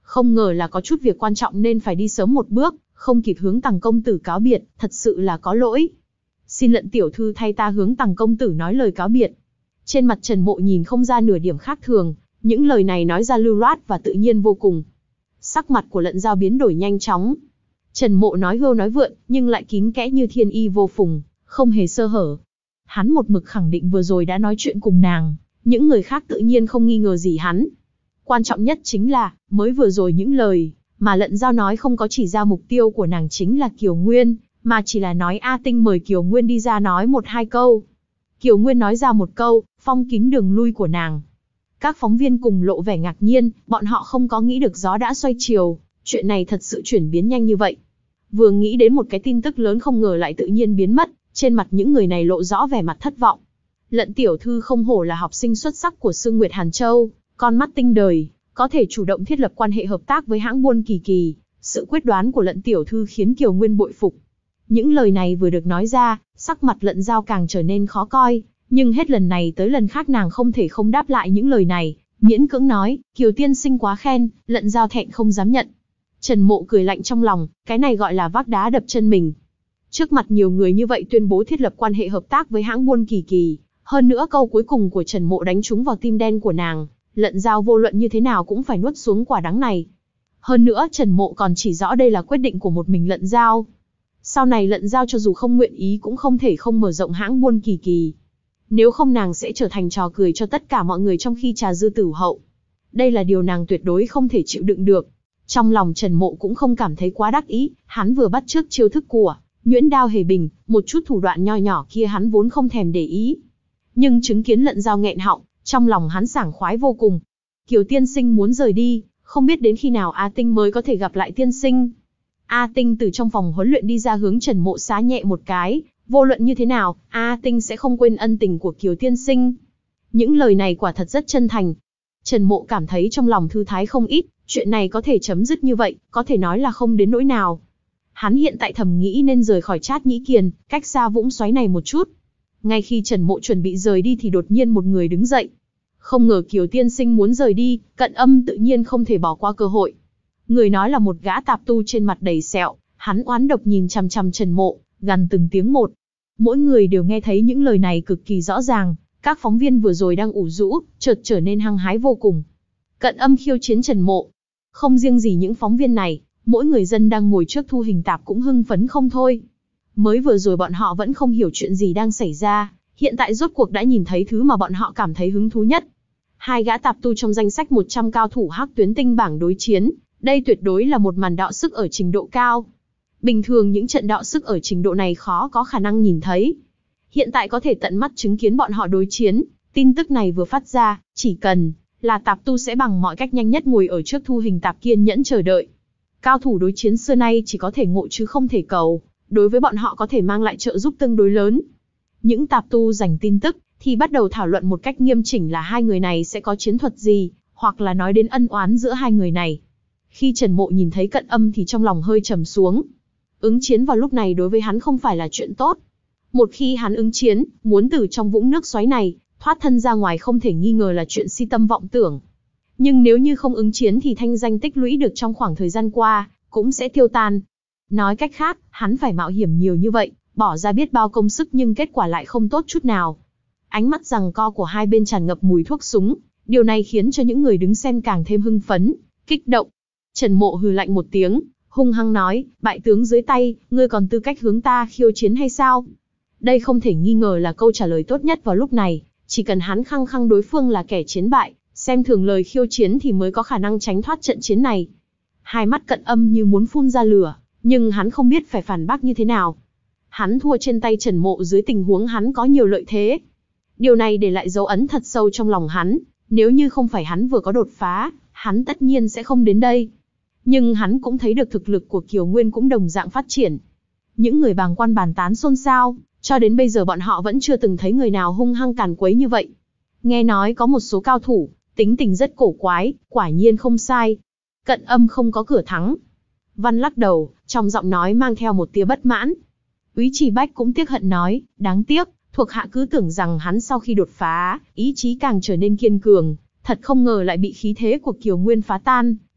Không ngờ là có chút việc quan trọng nên phải đi sớm một bước, không kịp hướng Tằng công tử cáo biệt, thật sự là có lỗi. Xin Lận tiểu thư thay ta hướng Tằng công tử nói lời cáo biệt. Trên mặt Trần Mộ nhìn không ra nửa điểm khác thường, những lời này nói ra lưu loát và tự nhiên vô cùng. Sắc mặt của Lận Giao biến đổi nhanh chóng. Trần Mộ nói hưu nói vượn, nhưng lại kín kẽ như thiên y vô phùng, không hề sơ hở. Hắn một mực khẳng định vừa rồi đã nói chuyện cùng nàng, những người khác tự nhiên không nghi ngờ gì hắn. Quan trọng nhất chính là, mới vừa rồi những lời mà Lận Giao nói không có chỉ ra mục tiêu của nàng chính là Kiều Nguyên, mà chỉ là nói A Tinh mời Kiều Nguyên đi ra nói một hai câu. Kiều Nguyên nói ra một câu, phong kín đường lui của nàng. Các phóng viên cùng lộ vẻ ngạc nhiên, bọn họ không có nghĩ được gió đã xoay chiều, chuyện này thật sự chuyển biến nhanh như vậy. Vừa nghĩ đến một cái tin tức lớn không ngờ lại tự nhiên biến mất, trên mặt những người này lộ rõ vẻ mặt thất vọng. Lận tiểu thư không hổ là học sinh xuất sắc của Sương Nguyệt Hàn Châu, con mắt tinh đời, có thể chủ động thiết lập quan hệ hợp tác với hãng buôn Kỳ Kỳ. Sự quyết đoán của Lận tiểu thư khiến Kiều Nguyên bội phục. Những lời này vừa được nói ra, sắc mặt Lận Giao càng trở nên khó coi, nhưng hết lần này tới lần khác nàng không thể không đáp lại những lời này, miễn cưỡng nói, Kiều tiên sinh quá khen, Lận Giao thẹn không dám nhận. Trần Mộ cười lạnh trong lòng, cái này gọi là vác đá đập chân mình. Trước mặt nhiều người như vậy tuyên bố thiết lập quan hệ hợp tác với hãng buôn Kỳ Kỳ, hơn nữa câu cuối cùng của Trần Mộ đánh trúng vào tim đen của nàng, Lận Giao vô luận như thế nào cũng phải nuốt xuống quả đắng này. Hơn nữa Trần Mộ còn chỉ rõ đây là quyết định của một mình Lận Giao. Sau này Lận Giao cho dù không nguyện ý cũng không thể không mở rộng hãng buôn Kỳ Kỳ. Nếu không nàng sẽ trở thành trò cười cho tất cả mọi người trong khi trà dư tử hậu. Đây là điều nàng tuyệt đối không thể chịu đựng được. Trong lòng Trần Mộ cũng không cảm thấy quá đắc ý, hắn vừa bắt chước chiêu thức của Nhuyễn Đao Hề Bình, một chút thủ đoạn nho nhỏ kia hắn vốn không thèm để ý. Nhưng chứng kiến Lận Giao nghẹn họng, trong lòng hắn sảng khoái vô cùng. Kiều tiên sinh muốn rời đi, không biết đến khi nào A Tinh mới có thể gặp lại tiên sinh. A Tinh từ trong phòng huấn luyện đi ra hướng Trần Mộ xá nhẹ một cái, vô luận như thế nào, A Tinh sẽ không quên ân tình của Kiều tiên sinh. Những lời này quả thật rất chân thành. Trần Mộ cảm thấy trong lòng thư thái không ít, chuyện này có thể chấm dứt như vậy, có thể nói là không đến nỗi nào. Hắn hiện tại thầm nghĩ nên rời khỏi Trát Nhĩ Kiền, cách xa vũng xoáy này một chút. Ngay khi Trần Mộ chuẩn bị rời đi thì đột nhiên một người đứng dậy. Không ngờ Kiều tiên sinh muốn rời đi, Cận Âm tự nhiên không thể bỏ qua cơ hội. Người nói là một gã tạp tu trên mặt đầy sẹo, hắn oán độc nhìn chằm chằm Trần Mộ, gằn từng tiếng một. Mỗi người đều nghe thấy những lời này cực kỳ rõ ràng, các phóng viên vừa rồi đang ủ rũ, chợt trở nên hăng hái vô cùng. Cận Âm khiêu chiến Trần Mộ. Không riêng gì những phóng viên này, mỗi người dân đang ngồi trước thu hình tạp cũng hưng phấn không thôi. Mới vừa rồi bọn họ vẫn không hiểu chuyện gì đang xảy ra, hiện tại rốt cuộc đã nhìn thấy thứ mà bọn họ cảm thấy hứng thú nhất. Hai gã tạp tu trong danh sách một trăm cao thủ Hắc Tuyến Tinh bảng đối chiến, đây tuyệt đối là một màn đọ sức ở trình độ cao. Bình thường những trận đọ sức ở trình độ này khó có khả năng nhìn thấy. Hiện tại có thể tận mắt chứng kiến bọn họ đối chiến, tin tức này vừa phát ra, chỉ cần là tạp tu sẽ bằng mọi cách nhanh nhất ngồi ở trước thu hình tạp kiên nhẫn chờ đợi. Cao thủ đối chiến xưa nay chỉ có thể ngộ chứ không thể cầu, đối với bọn họ có thể mang lại trợ giúp tương đối lớn. Những tạp tu giành tin tức, thì bắt đầu thảo luận một cách nghiêm chỉnh là hai người này sẽ có chiến thuật gì, hoặc là nói đến ân oán giữa hai người này. Khi Trần Mộ nhìn thấy Cận Âm thì trong lòng hơi trầm xuống. Ứng chiến vào lúc này đối với hắn không phải là chuyện tốt. Một khi hắn ứng chiến, muốn từ trong vũng nước xoáy này, thoát thân ra ngoài không thể nghi ngờ là chuyện si tâm vọng tưởng. Nhưng nếu như không ứng chiến thì thanh danh tích lũy được trong khoảng thời gian qua, cũng sẽ tiêu tan. Nói cách khác, hắn phải mạo hiểm nhiều như vậy, bỏ ra biết bao công sức nhưng kết quả lại không tốt chút nào. Ánh mắt giằng co của hai bên tràn ngập mùi thuốc súng, điều này khiến cho những người đứng xem càng thêm hưng phấn, kích động. Trần Mộ hừ lạnh một tiếng, hung hăng nói, bại tướng dưới tay, ngươi còn tư cách hướng ta khiêu chiến hay sao? Đây không thể nghi ngờ là câu trả lời tốt nhất vào lúc này, chỉ cần hắn khăng khăng đối phương là kẻ chiến bại, xem thường lời khiêu chiến thì mới có khả năng tránh thoát trận chiến này. Hai mắt Cận Âm như muốn phun ra lửa, nhưng hắn không biết phải phản bác như thế nào. Hắn thua trên tay Trần Mộ dưới tình huống hắn có nhiều lợi thế. Điều này để lại dấu ấn thật sâu trong lòng hắn, nếu như không phải hắn vừa có đột phá, hắn tất nhiên sẽ không đến đây. Nhưng hắn cũng thấy được thực lực của Kiều Nguyên cũng đồng dạng phát triển. Những người bàng quan bàn tán xôn xao, cho đến bây giờ bọn họ vẫn chưa từng thấy người nào hung hăng càn quấy như vậy. Nghe nói có một số cao thủ, tính tình rất cổ quái, quả nhiên không sai. Cận Âm không có cửa thắng. Văn lắc đầu, trong giọng nói mang theo một tia bất mãn. Úy Trì Bách cũng tiếc hận nói, đáng tiếc, thuộc hạ cứ tưởng rằng hắn sau khi đột phá, ý chí càng trở nên kiên cường, thật không ngờ lại bị khí thế của Kiều Nguyên phá tan,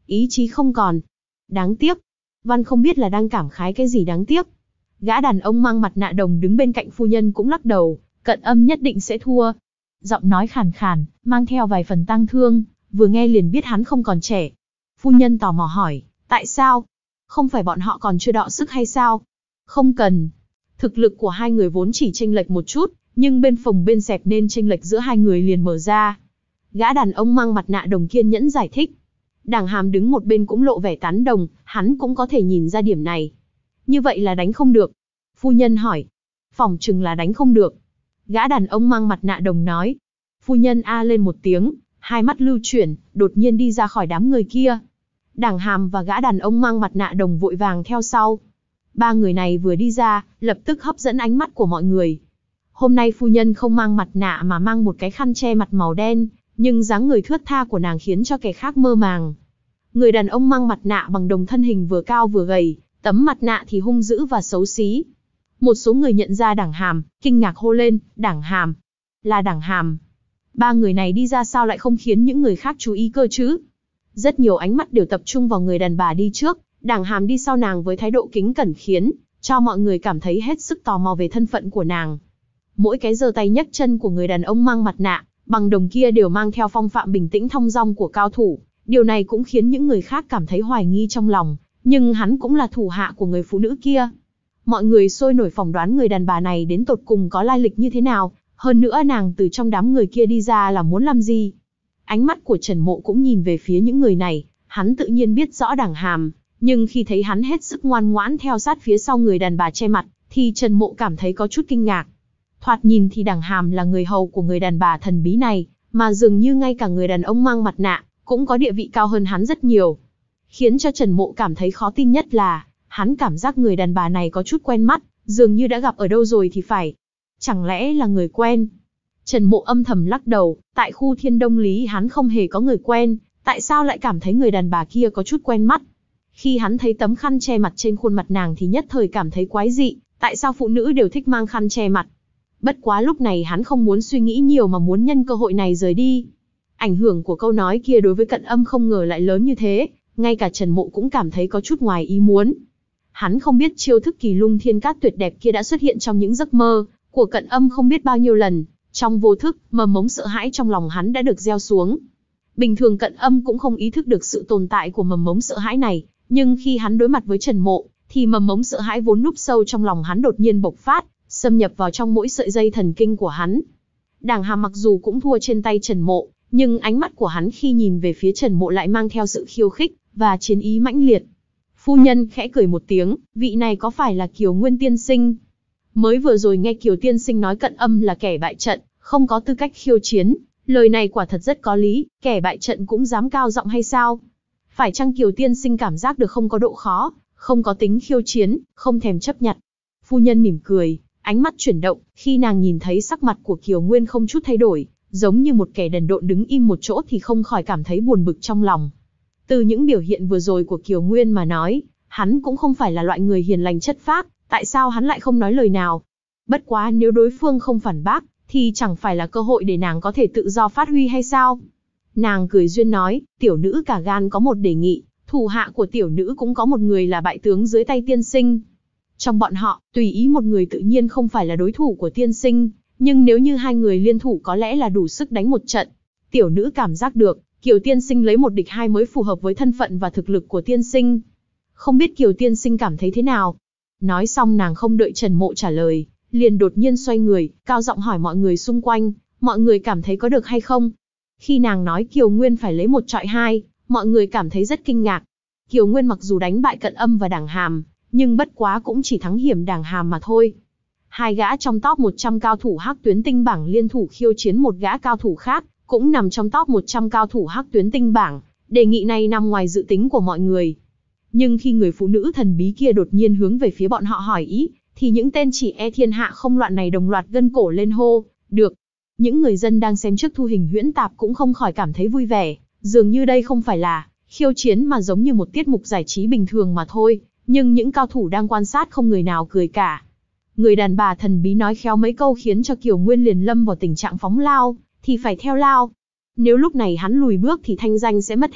ý chí không còn. Đáng tiếc. Văn không biết là đang cảm khái cái gì đáng tiếc. Gã đàn ông mang mặt nạ đồng đứng bên cạnh phu nhân cũng lắc đầu, Cận Âm nhất định sẽ thua. Giọng nói khàn khàn, mang theo vài phần tang thương, vừa nghe liền biết hắn không còn trẻ. Phu nhân tò mò hỏi, tại sao? Không phải bọn họ còn chưa đọ sức hay sao? Không cần. Thực lực của hai người vốn chỉ chênh lệch một chút, nhưng bên phồng bên xẹp nên chênh lệch giữa hai người liền mở ra. Gã đàn ông mang mặt nạ đồng kiên nhẫn giải thích. Đàng Hàm đứng một bên cũng lộ vẻ tán đồng, hắn cũng có thể nhìn ra điểm này. Như vậy là đánh không được. Phu nhân hỏi. Phỏng chừng là đánh không được. Gã đàn ông mang mặt nạ đồng nói. Phu nhân a lên một tiếng, hai mắt lưu chuyển, đột nhiên đi ra khỏi đám người kia. Đàng Hàm và gã đàn ông mang mặt nạ đồng vội vàng theo sau. Ba người này vừa đi ra, lập tức hấp dẫn ánh mắt của mọi người. Hôm nay phu nhân không mang mặt nạ mà mang một cái khăn che mặt màu đen, nhưng dáng người thướt tha của nàng khiến cho kẻ khác mơ màng. Người đàn ông mang mặt nạ bằng đồng thân hình vừa cao vừa gầy, tấm mặt nạ thì hung dữ và xấu xí. Một số người nhận ra Đảng Hàm, kinh ngạc hô lên, Đảng Hàm, là Đảng Hàm. Ba người này đi ra sao lại không khiến những người khác chú ý cơ chứ? Rất nhiều ánh mắt đều tập trung vào người đàn bà đi trước, Đảng Hàm đi sau nàng với thái độ kính cẩn khiến cho mọi người cảm thấy hết sức tò mò về thân phận của nàng. Mỗi cái giơ tay nhấc chân của người đàn ông mang mặt nạ bằng đồng kia đều mang theo phong phạm bình tĩnh thong dong của cao thủ, điều này cũng khiến những người khác cảm thấy hoài nghi trong lòng, nhưng hắn cũng là thủ hạ của người phụ nữ kia. Mọi người sôi nổi phỏng đoán người đàn bà này đến tột cùng có lai lịch như thế nào, hơn nữa nàng từ trong đám người kia đi ra là muốn làm gì. Ánh mắt của Trần Mộ cũng nhìn về phía những người này, hắn tự nhiên biết rõ Đảng Hàm, nhưng khi thấy hắn hết sức ngoan ngoãn theo sát phía sau người đàn bà che mặt, thì Trần Mộ cảm thấy có chút kinh ngạc. Thoạt nhìn thì Đảng Hàm là người hầu của người đàn bà thần bí này, mà dường như ngay cả người đàn ông mang mặt nạ cũng có địa vị cao hơn hắn rất nhiều. Khiến cho Trần Mộ cảm thấy khó tin nhất là, hắn cảm giác người đàn bà này có chút quen mắt, dường như đã gặp ở đâu rồi thì phải. Chẳng lẽ là người quen? Trần Mộ âm thầm lắc đầu, tại khu Thiên Đông Lý hắn không hề có người quen, tại sao lại cảm thấy người đàn bà kia có chút quen mắt? Khi hắn thấy tấm khăn che mặt trên khuôn mặt nàng thì nhất thời cảm thấy quái dị, tại sao phụ nữ đều thích mang khăn che mặt? Bất quá lúc này hắn không muốn suy nghĩ nhiều mà muốn nhân cơ hội này rời đi. Ảnh hưởng của câu nói kia đối với Cận Âm không ngờ lại lớn như thế, ngay cả Trần Mộ cũng cảm thấy có chút ngoài ý muốn. Hắn không biết chiêu thức Kỳ Lung Thiên Cát tuyệt đẹp kia đã xuất hiện trong những giấc mơ của Cận Âm không biết bao nhiêu lần, trong vô thức, mầm mống sợ hãi trong lòng hắn đã được gieo xuống. Bình thường Cận Âm cũng không ý thức được sự tồn tại của mầm mống sợ hãi này, nhưng khi hắn đối mặt với Trần Mộ, thì mầm mống sợ hãi vốn núp sâu trong lòng hắn đột nhiên bộc phát, xâm nhập vào trong mỗi sợi dây thần kinh của hắn. Đảng Hàm mặc dù cũng thua trên tay Trần Mộ, nhưng ánh mắt của hắn khi nhìn về phía Trần Mộ lại mang theo sự khiêu khích và chiến ý mãnh liệt. Phu nhân khẽ cười một tiếng, vị này có phải là Kiều Nguyên tiên sinh? Mới vừa rồi nghe Kiều tiên sinh nói Cận Âm là kẻ bại trận, không có tư cách khiêu chiến, lời này quả thật rất có lý, kẻ bại trận cũng dám cao giọng hay sao? Phải chăng Kiều tiên sinh cảm giác được không có độ khó, không có tính khiêu chiến, không thèm chấp nhận? Phu nhân mỉm cười, ánh mắt chuyển động, khi nàng nhìn thấy sắc mặt của Kiều Nguyên không chút thay đổi, giống như một kẻ đần độn đứng im một chỗ thì không khỏi cảm thấy buồn bực trong lòng. Từ những biểu hiện vừa rồi của Kiều Nguyên mà nói, hắn cũng không phải là loại người hiền lành chất phác, tại sao hắn lại không nói lời nào? Bất quá nếu đối phương không phản bác, thì chẳng phải là cơ hội để nàng có thể tự do phát huy hay sao? Nàng cười duyên nói, tiểu nữ cả gan có một đề nghị, thủ hạ của tiểu nữ cũng có một người là bại tướng dưới tay tiên sinh. Trong bọn họ, tùy ý một người tự nhiên không phải là đối thủ của tiên sinh, nhưng nếu như hai người liên thủ có lẽ là đủ sức đánh một trận. Tiểu nữ cảm giác được, Kiều tiên sinh lấy một địch hai mới phù hợp với thân phận và thực lực của tiên sinh. Không biết Kiều tiên sinh cảm thấy thế nào? Nói xong nàng không đợi Trần Mộ trả lời, liền đột nhiên xoay người, cao giọng hỏi mọi người xung quanh, mọi người cảm thấy có được hay không? Khi nàng nói Kiều Nguyên phải lấy một trọi hai, mọi người cảm thấy rất kinh ngạc. Kiều Nguyên mặc dù đánh bại Cận Âm và Đảng Hàm, nhưng bất quá cũng chỉ thắng hiểm Đảng Hàm mà thôi. Hai gã trong top một trăm cao thủ Hắc Tuyến Tinh bảng liên thủ khiêu chiến một gã cao thủ khác, cũng nằm trong top một trăm cao thủ Hắc Tuyến Tinh bảng, đề nghị này nằm ngoài dự tính của mọi người. Nhưng khi người phụ nữ thần bí kia đột nhiên hướng về phía bọn họ hỏi ý, thì những tên chỉ e thiên hạ không loạn này đồng loạt gân cổ lên hô, được. Những người dân đang xem trước thu hình huyễn tạp cũng không khỏi cảm thấy vui vẻ, dường như đây không phải là khiêu chiến mà giống như một tiết mục giải trí bình thường mà thôi, nhưng những cao thủ đang quan sát không người nào cười cả. Người đàn bà thần bí nói khéo mấy câu khiến cho Kiều Nguyên liền lâm vào tình trạng phóng lao, thì phải theo lao. Nếu lúc này hắn lùi bước thì thanh danh sẽ mất hết,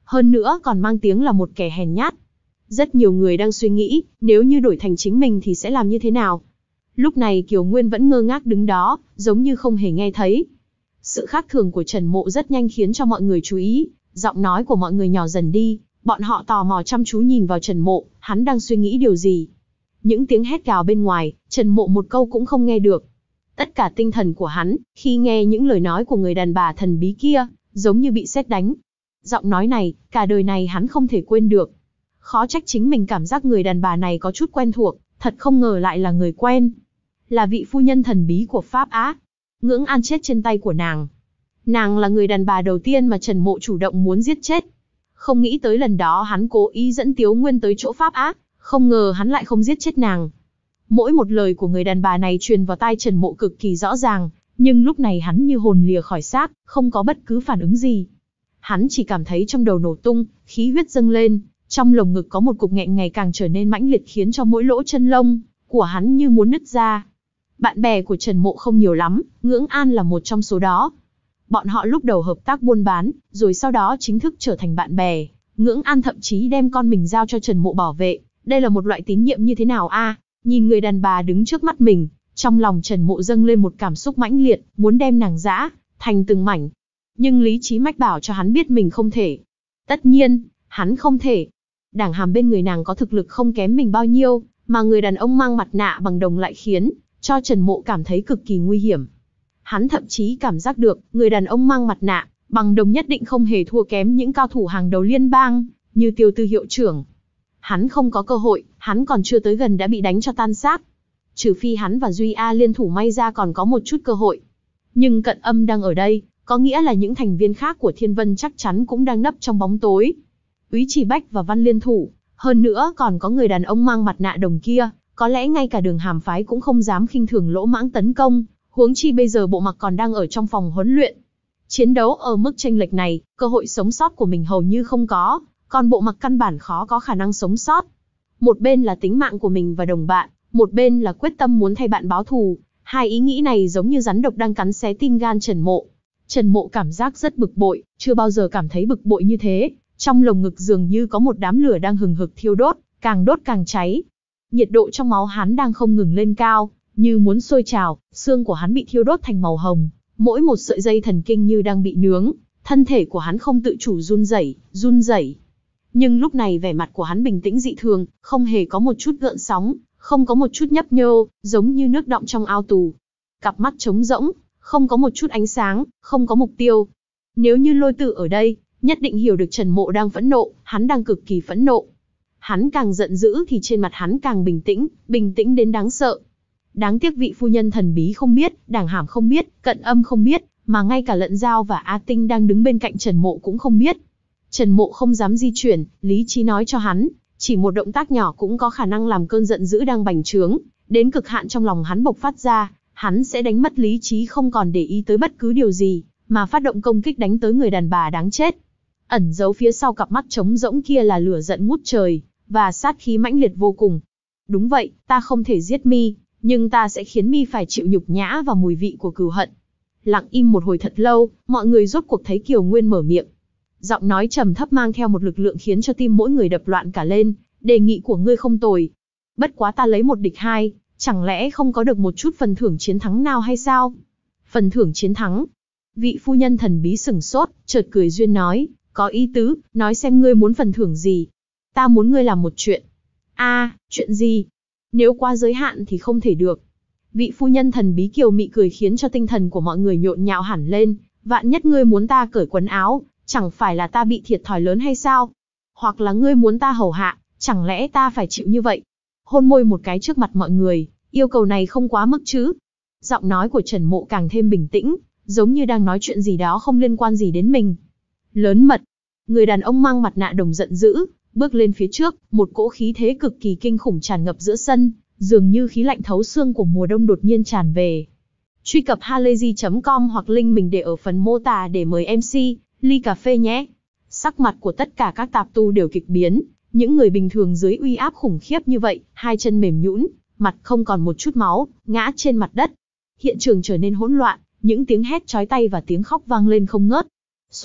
hơn nữa còn mang tiếng là một kẻ hèn nhát. Rất nhiều người đang suy nghĩ, nếu như đổi thành chính mình thì sẽ làm như thế nào. Lúc này Kiều Nguyên vẫn ngơ ngác đứng đó, giống như không hề nghe thấy. Sự khác thường của Trần Mộ rất nhanh khiến cho mọi người chú ý, giọng nói của mọi người nhỏ dần đi, bọn họ tò mò chăm chú nhìn vào Trần Mộ, hắn đang suy nghĩ điều gì. Những tiếng hét gào bên ngoài, Trần Mộ một câu cũng không nghe được. Tất cả tinh thần của hắn, khi nghe những lời nói của người đàn bà thần bí kia, giống như bị sét đánh. Giọng nói này, cả đời này hắn không thể quên được. Khó trách chính mình cảm giác người đàn bà này có chút quen thuộc, thật không ngờ lại là người quen. Là vị phu nhân thần bí của Pháp Á. Ngưỡng An chết trên tay của nàng. Nàng là người đàn bà đầu tiên mà Trần Mộ chủ động muốn giết chết. Không nghĩ tới lần đó hắn cố ý dẫn Tiếu Nguyên tới chỗ Pháp Á, không ngờ hắn lại không giết chết nàng. Mỗi một lời của người đàn bà này truyền vào tai Trần Mộ cực kỳ rõ ràng, nhưng lúc này hắn như hồn lìa khỏi xác, không có bất cứ phản ứng gì. Hắn chỉ cảm thấy trong đầu nổ tung, khí huyết dâng lên, trong lồng ngực có một cục nghẹn ngày càng trở nên mãnh liệt khiến cho mỗi lỗ chân lông của hắn như muốn nứt ra. Bạn bè của Trần Mộ không nhiều lắm, Ngưỡng An là một trong số đó. Bọn họ lúc đầu hợp tác buôn bán, rồi sau đó chính thức trở thành bạn bè. Ngưỡng An thậm chí đem con mình giao cho Trần Mộ bảo vệ. Đây là một loại tín nhiệm như thế nào a? À, nhìn người đàn bà đứng trước mắt mình, trong lòng Trần Mộ dâng lên một cảm xúc mãnh liệt, muốn đem nàng giã thành từng mảnh. Nhưng lý trí mách bảo cho hắn biết mình không thể. Tất nhiên, hắn không thể. Đảng Hàm bên người nàng có thực lực không kém mình bao nhiêu, mà người đàn ông mang mặt nạ bằng đồng lại khiến cho Trần Mộ cảm thấy cực kỳ nguy hiểm. Hắn thậm chí cảm giác được, người đàn ông mang mặt nạ bằng đồng nhất định không hề thua kém những cao thủ hàng đầu liên bang, như Tiêu Tư hiệu trưởng. Hắn không có cơ hội, hắn còn chưa tới gần đã bị đánh cho tan xác. Trừ phi hắn và Duy A liên thủ may ra còn có một chút cơ hội. Nhưng Cận Âm đang ở đây, có nghĩa là những thành viên khác của Thiên Vân chắc chắn cũng đang nấp trong bóng tối. Úy Chỉ Bách và Văn liên thủ, hơn nữa còn có người đàn ông mang mặt nạ đồng kia, có lẽ ngay cả Đường Hàm phái cũng không dám khinh thường lỗ mãng tấn công, huống chi bây giờ Bộ Mặc còn đang ở trong phòng huấn luyện. Chiến đấu ở mức chênh lệch này, cơ hội sống sót của mình hầu như không có, còn Bộ Mặc căn bản khó có khả năng sống sót. Một bên là tính mạng của mình và đồng bạn, một bên là quyết tâm muốn thay bạn báo thù, hai ý nghĩ này giống như rắn độc đang cắn xé tim gan Trần Mộ. Trần Mộ cảm giác rất bực bội, chưa bao giờ cảm thấy bực bội như thế, trong lồng ngực dường như có một đám lửa đang hừng hực thiêu đốt, càng đốt càng cháy. Nhiệt độ trong máu hắn đang không ngừng lên cao, như muốn sôi trào, xương của hắn bị thiêu đốt thành màu hồng, mỗi một sợi dây thần kinh như đang bị nướng, thân thể của hắn không tự chủ run rẩy, run rẩy. Nhưng lúc này vẻ mặt của hắn bình tĩnh dị thường, không hề có một chút gợn sóng, không có một chút nhấp nhô, giống như nước đọng trong ao tù. Cặp mắt trống rỗng, không có một chút ánh sáng, không có mục tiêu. Nếu như Lôi Tử ở đây, nhất định hiểu được Trần Mộ đang phẫn nộ, hắn đang cực kỳ phẫn nộ. Hắn càng giận dữ thì trên mặt hắn càng bình tĩnh, bình tĩnh đến đáng sợ. Đáng tiếc vị phu nhân thần bí không biết, Đảng Hàm không biết, Cận Âm không biết, mà ngay cả Lận Giao và A Tinh đang đứng bên cạnh Trần Mộ cũng không biết. Trần Mộ không dám di chuyển, lý trí nói cho hắn, chỉ một động tác nhỏ cũng có khả năng làm cơn giận dữ đang bành trướng, đến cực hạn trong lòng hắn bộc phát ra, hắn sẽ đánh mất lý trí không còn để ý tới bất cứ điều gì, mà phát động công kích đánh tới người đàn bà đáng chết. Ẩn giấu phía sau cặp mắt trống rỗng kia là lửa giận ngút trời, và sát khí mãnh liệt vô cùng. Đúng vậy, ta không thể giết mi, nhưng ta sẽ khiến mi phải chịu nhục nhã và mùi vị của cừu hận. Lặng im một hồi thật lâu, mọi người rốt cuộc thấy Kiều Nguyên mở miệng. Giọng nói trầm thấp mang theo một lực lượng khiến cho tim mỗi người đập loạn cả lên, đề nghị của ngươi không tồi. Bất quá ta lấy một địch hai, chẳng lẽ không có được một chút phần thưởng chiến thắng nào hay sao? Phần thưởng chiến thắng? Vị phu nhân thần bí sửng sốt, chợt cười duyên nói, có ý tứ, nói xem ngươi muốn phần thưởng gì. Ta muốn ngươi làm một chuyện. A, à, chuyện gì? Nếu qua giới hạn thì không thể được. Vị phu nhân thần bí kiều mị cười khiến cho tinh thần của mọi người nhộn nhạo hẳn lên. Vạn nhất ngươi muốn ta cởi quần áo, chẳng phải là ta bị thiệt thòi lớn hay sao? Hoặc là ngươi muốn ta hầu hạ, chẳng lẽ ta phải chịu như vậy? Hôn môi một cái trước mặt mọi người, yêu cầu này không quá mức chứ? Giọng nói của Trần Mộ càng thêm bình tĩnh, giống như đang nói chuyện gì đó không liên quan gì đến mình. Lớn mật. Người đàn ông mang mặt nạ đồng giận dữ, bước lên phía trước, một cỗ khí thế cực kỳ kinh khủng tràn ngập giữa sân, dường như khí lạnh thấu xương của mùa đông đột nhiên tràn về. Truy cập halayzi chấm com hoặc link mình để ở phần mô tả để mời em xê, ly cà phê nhé. Sắc mặt của tất cả các tạp tu đều kịch biến, những người bình thường dưới uy áp khủng khiếp như vậy, hai chân mềm nhũn, mặt không còn một chút máu, ngã trên mặt đất. Hiện trường trở nên hỗn loạn, những tiếng hét chói tai và tiếng khóc vang lên không ngớt. Xoát,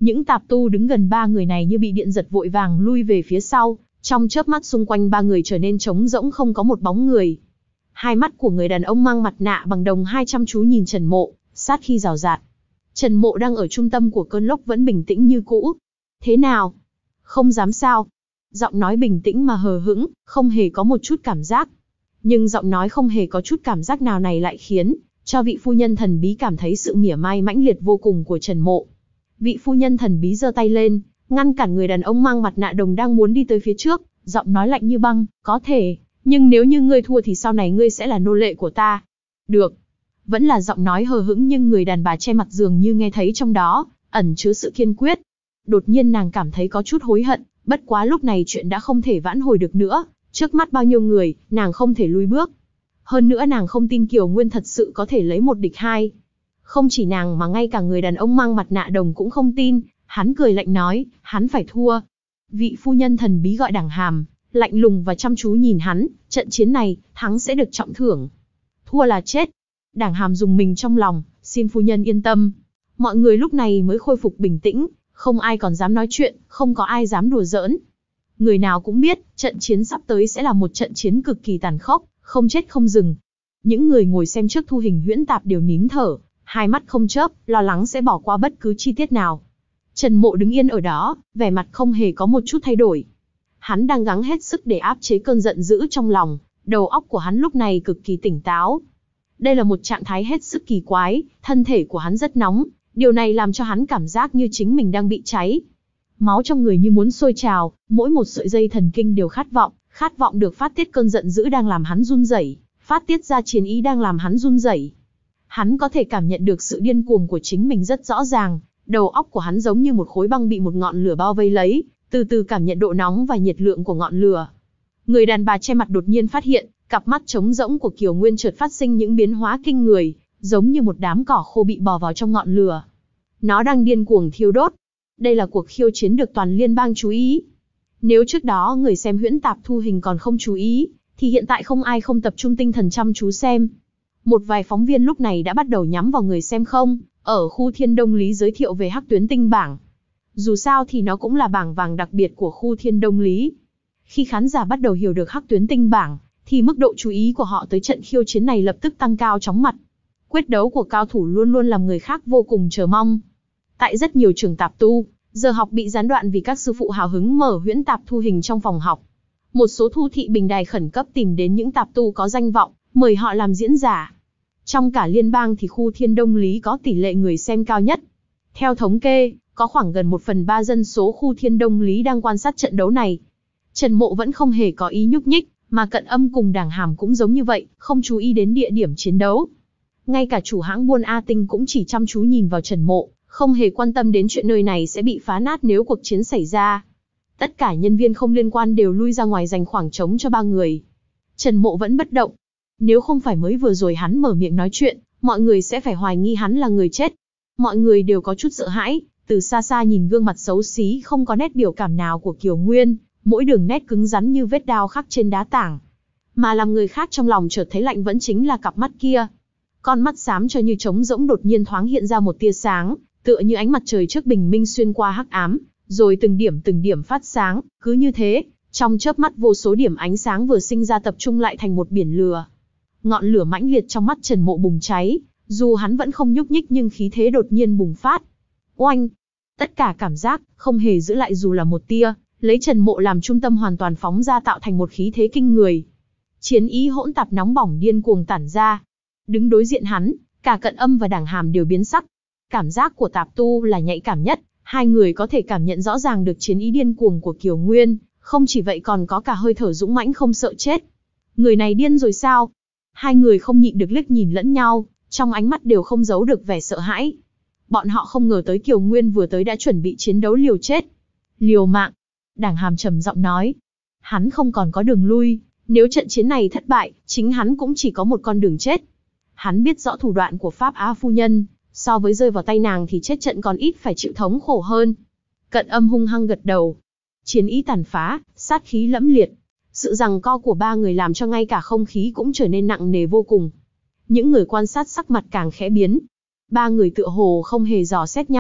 Những tạp tu đứng gần ba người này như bị điện giật vội vàng lui về phía sau, trong chớp mắt xung quanh ba người trở nên trống rỗng không có một bóng người. Hai mắt của người đàn ông mang mặt nạ bằng đồng hai chăm chú nhìn Trần Mộ, sát khi rào rạt. Trần Mộ đang ở trung tâm của cơn lốc vẫn bình tĩnh như cũ. Thế nào? Không dám sao? Giọng nói bình tĩnh mà hờ hững, không hề có một chút cảm giác. Nhưng giọng nói không hề có chút cảm giác nào này lại khiến cho vị phu nhân thần bí cảm thấy sự mỉa mai mãnh liệt vô cùng của Trần Mộ. Vị phu nhân thần bí giơ tay lên, ngăn cản người đàn ông mang mặt nạ đồng đang muốn đi tới phía trước, giọng nói lạnh như băng, có thể, nhưng nếu như ngươi thua thì sau này ngươi sẽ là nô lệ của ta. Được. Vẫn là giọng nói hờ hững nhưng người đàn bà che mặt dường như nghe thấy trong đó, ẩn chứa sự kiên quyết. Đột nhiên nàng cảm thấy có chút hối hận, bất quá lúc này chuyện đã không thể vãn hồi được nữa, trước mắt bao nhiêu người, nàng không thể lùi bước. Hơn nữa nàng không tin Kiều Nguyên thật sự có thể lấy một địch hai. Không chỉ nàng mà ngay cả người đàn ông mang mặt nạ đồng cũng không tin, hắn cười lạnh nói, hắn phải thua. Vị phu nhân thần bí gọi Đảng Hàm, lạnh lùng và chăm chú nhìn hắn, trận chiến này, thắng sẽ được trọng thưởng. Thua là chết. Đảng Hàm dùng mình trong lòng, xin phu nhân yên tâm. Mọi người lúc này mới khôi phục bình tĩnh, không ai còn dám nói chuyện, không có ai dám đùa giỡn. Người nào cũng biết, trận chiến sắp tới sẽ là một trận chiến cực kỳ tàn khốc, không chết không dừng. Những người ngồi xem trước thu hình huyễn tạp đều nín thở, hai mắt không chớp, lo lắng sẽ bỏ qua bất cứ chi tiết nào. Trần Mộ đứng yên ở đó, vẻ mặt không hề có một chút thay đổi. Hắn đang gắng hết sức để áp chế cơn giận dữ trong lòng, đầu óc của hắn lúc này cực kỳ tỉnh táo. Đây là một trạng thái hết sức kỳ quái, thân thể của hắn rất nóng, điều này làm cho hắn cảm giác như chính mình đang bị cháy. Máu trong người như muốn sôi trào, mỗi một sợi dây thần kinh đều khát vọng, khát vọng được phát tiết cơn giận dữ đang làm hắn run rẩy, phát tiết ra chiến ý đang làm hắn run rẩy. Hắn có thể cảm nhận được sự điên cuồng của chính mình rất rõ ràng, đầu óc của hắn giống như một khối băng bị một ngọn lửa bao vây lấy, từ từ cảm nhận độ nóng và nhiệt lượng của ngọn lửa. Người đàn bà che mặt đột nhiên phát hiện, cặp mắt trống rỗng của Kiều Nguyên chợt phát sinh những biến hóa kinh người, giống như một đám cỏ khô bị bò vào trong ngọn lửa. Nó đang điên cuồng thiêu đốt. Đây là cuộc khiêu chiến được toàn liên bang chú ý. Nếu trước đó người xem huyễn tạp thu hình còn không chú ý, thì hiện tại không ai không tập trung tinh thần chăm chú xem. Một vài phóng viên lúc này đã bắt đầu nhắm vào người xem không, ở khu Thiên Đông Lý giới thiệu về Hắc Tuyến Tinh bảng. Dù sao thì nó cũng là bảng vàng đặc biệt của khu Thiên Đông Lý. Khi khán giả bắt đầu hiểu được Hắc Tuyến Tinh bảng, thì mức độ chú ý của họ tới trận khiêu chiến này lập tức tăng cao chóng mặt. Quyết đấu của cao thủ luôn luôn làm người khác vô cùng chờ mong. Tại rất nhiều trường tạp tu, giờ học bị gián đoạn vì các sư phụ hào hứng mở huyễn tạp thu hình trong phòng học. Một số thu thị bình đài khẩn cấp tìm đến những tạp tu có danh vọng, mời họ làm diễn giả. Trong cả liên bang thì khu Thiên Đông Lý có tỷ lệ người xem cao nhất. Theo thống kê, có khoảng gần một phần ba dân số khu Thiên Đông Lý đang quan sát trận đấu này. Trần Mộ vẫn không hề có ý nhúc nhích, mà Cận Âm cùng Đảng Hàm cũng giống như vậy, không chú ý đến địa điểm chiến đấu. Ngay cả chủ hãng buôn A Tinh cũng chỉ chăm chú nhìn vào Trần Mộ, không hề quan tâm đến chuyện nơi này sẽ bị phá nát nếu cuộc chiến xảy ra. Tất cả nhân viên không liên quan đều lui ra ngoài dành khoảng trống cho ba người. Trần Mộ vẫn bất động. Nếu không phải mới vừa rồi hắn mở miệng nói chuyện, mọi người sẽ phải hoài nghi hắn là người chết. Mọi người đều có chút sợ hãi, từ xa xa nhìn gương mặt xấu xí không có nét biểu cảm nào của Kiều Nguyên, mỗi đường nét cứng rắn như vết đao khắc trên đá tảng. Mà làm người khác trong lòng chợt thấy lạnh vẫn chính là cặp mắt kia. Con mắt xám cho như trống rỗng đột nhiên thoáng hiện ra một tia sáng, tựa như ánh mặt trời trước bình minh xuyên qua hắc ám, rồi từng điểm từng điểm phát sáng, cứ như thế, trong chớp mắt vô số điểm ánh sáng vừa sinh ra tập trung lại thành một biển lửa. Ngọn lửa mãnh liệt trong mắt Trần Mộ bùng cháy, dù hắn vẫn không nhúc nhích nhưng khí thế đột nhiên bùng phát. Oanh! Tất cả cảm giác, không hề giữ lại dù là một tia, lấy Trần Mộ làm trung tâm hoàn toàn phóng ra tạo thành một khí thế kinh người. Chiến ý hỗn tạp nóng bỏng điên cuồng tản ra. Đứng đối diện hắn, cả Cận Âm và Đảng Hàm đều biến sắc. Cảm giác của tạp tu là nhạy cảm nhất, hai người có thể cảm nhận rõ ràng được chiến ý điên cuồng của Kiều Nguyên, không chỉ vậy còn có cả hơi thở dũng mãnh không sợ chết. Người này điên rồi sao? Hai người không nhịn được liếc nhìn lẫn nhau, trong ánh mắt đều không giấu được vẻ sợ hãi. Bọn họ không ngờ tới Kiều Nguyên vừa tới đã chuẩn bị chiến đấu liều chết. Liều mạng. Đảng Hàm trầm giọng nói. Hắn không còn có đường lui, nếu trận chiến này thất bại, chính hắn cũng chỉ có một con đường chết. Hắn biết rõ thủ đoạn của Pháp Á phu nhân, so với rơi vào tay nàng thì chết trận còn ít phải chịu thống khổ hơn. Cận Âm hung hăng gật đầu. Chiến ý tàn phá, sát khí lẫm liệt. Sự giằng co của ba người làm cho ngay cả không khí cũng trở nên nặng nề vô cùng. Những người quan sát sắc mặt càng khẽ biến. Ba người tựa hồ không hề dò xét nhau,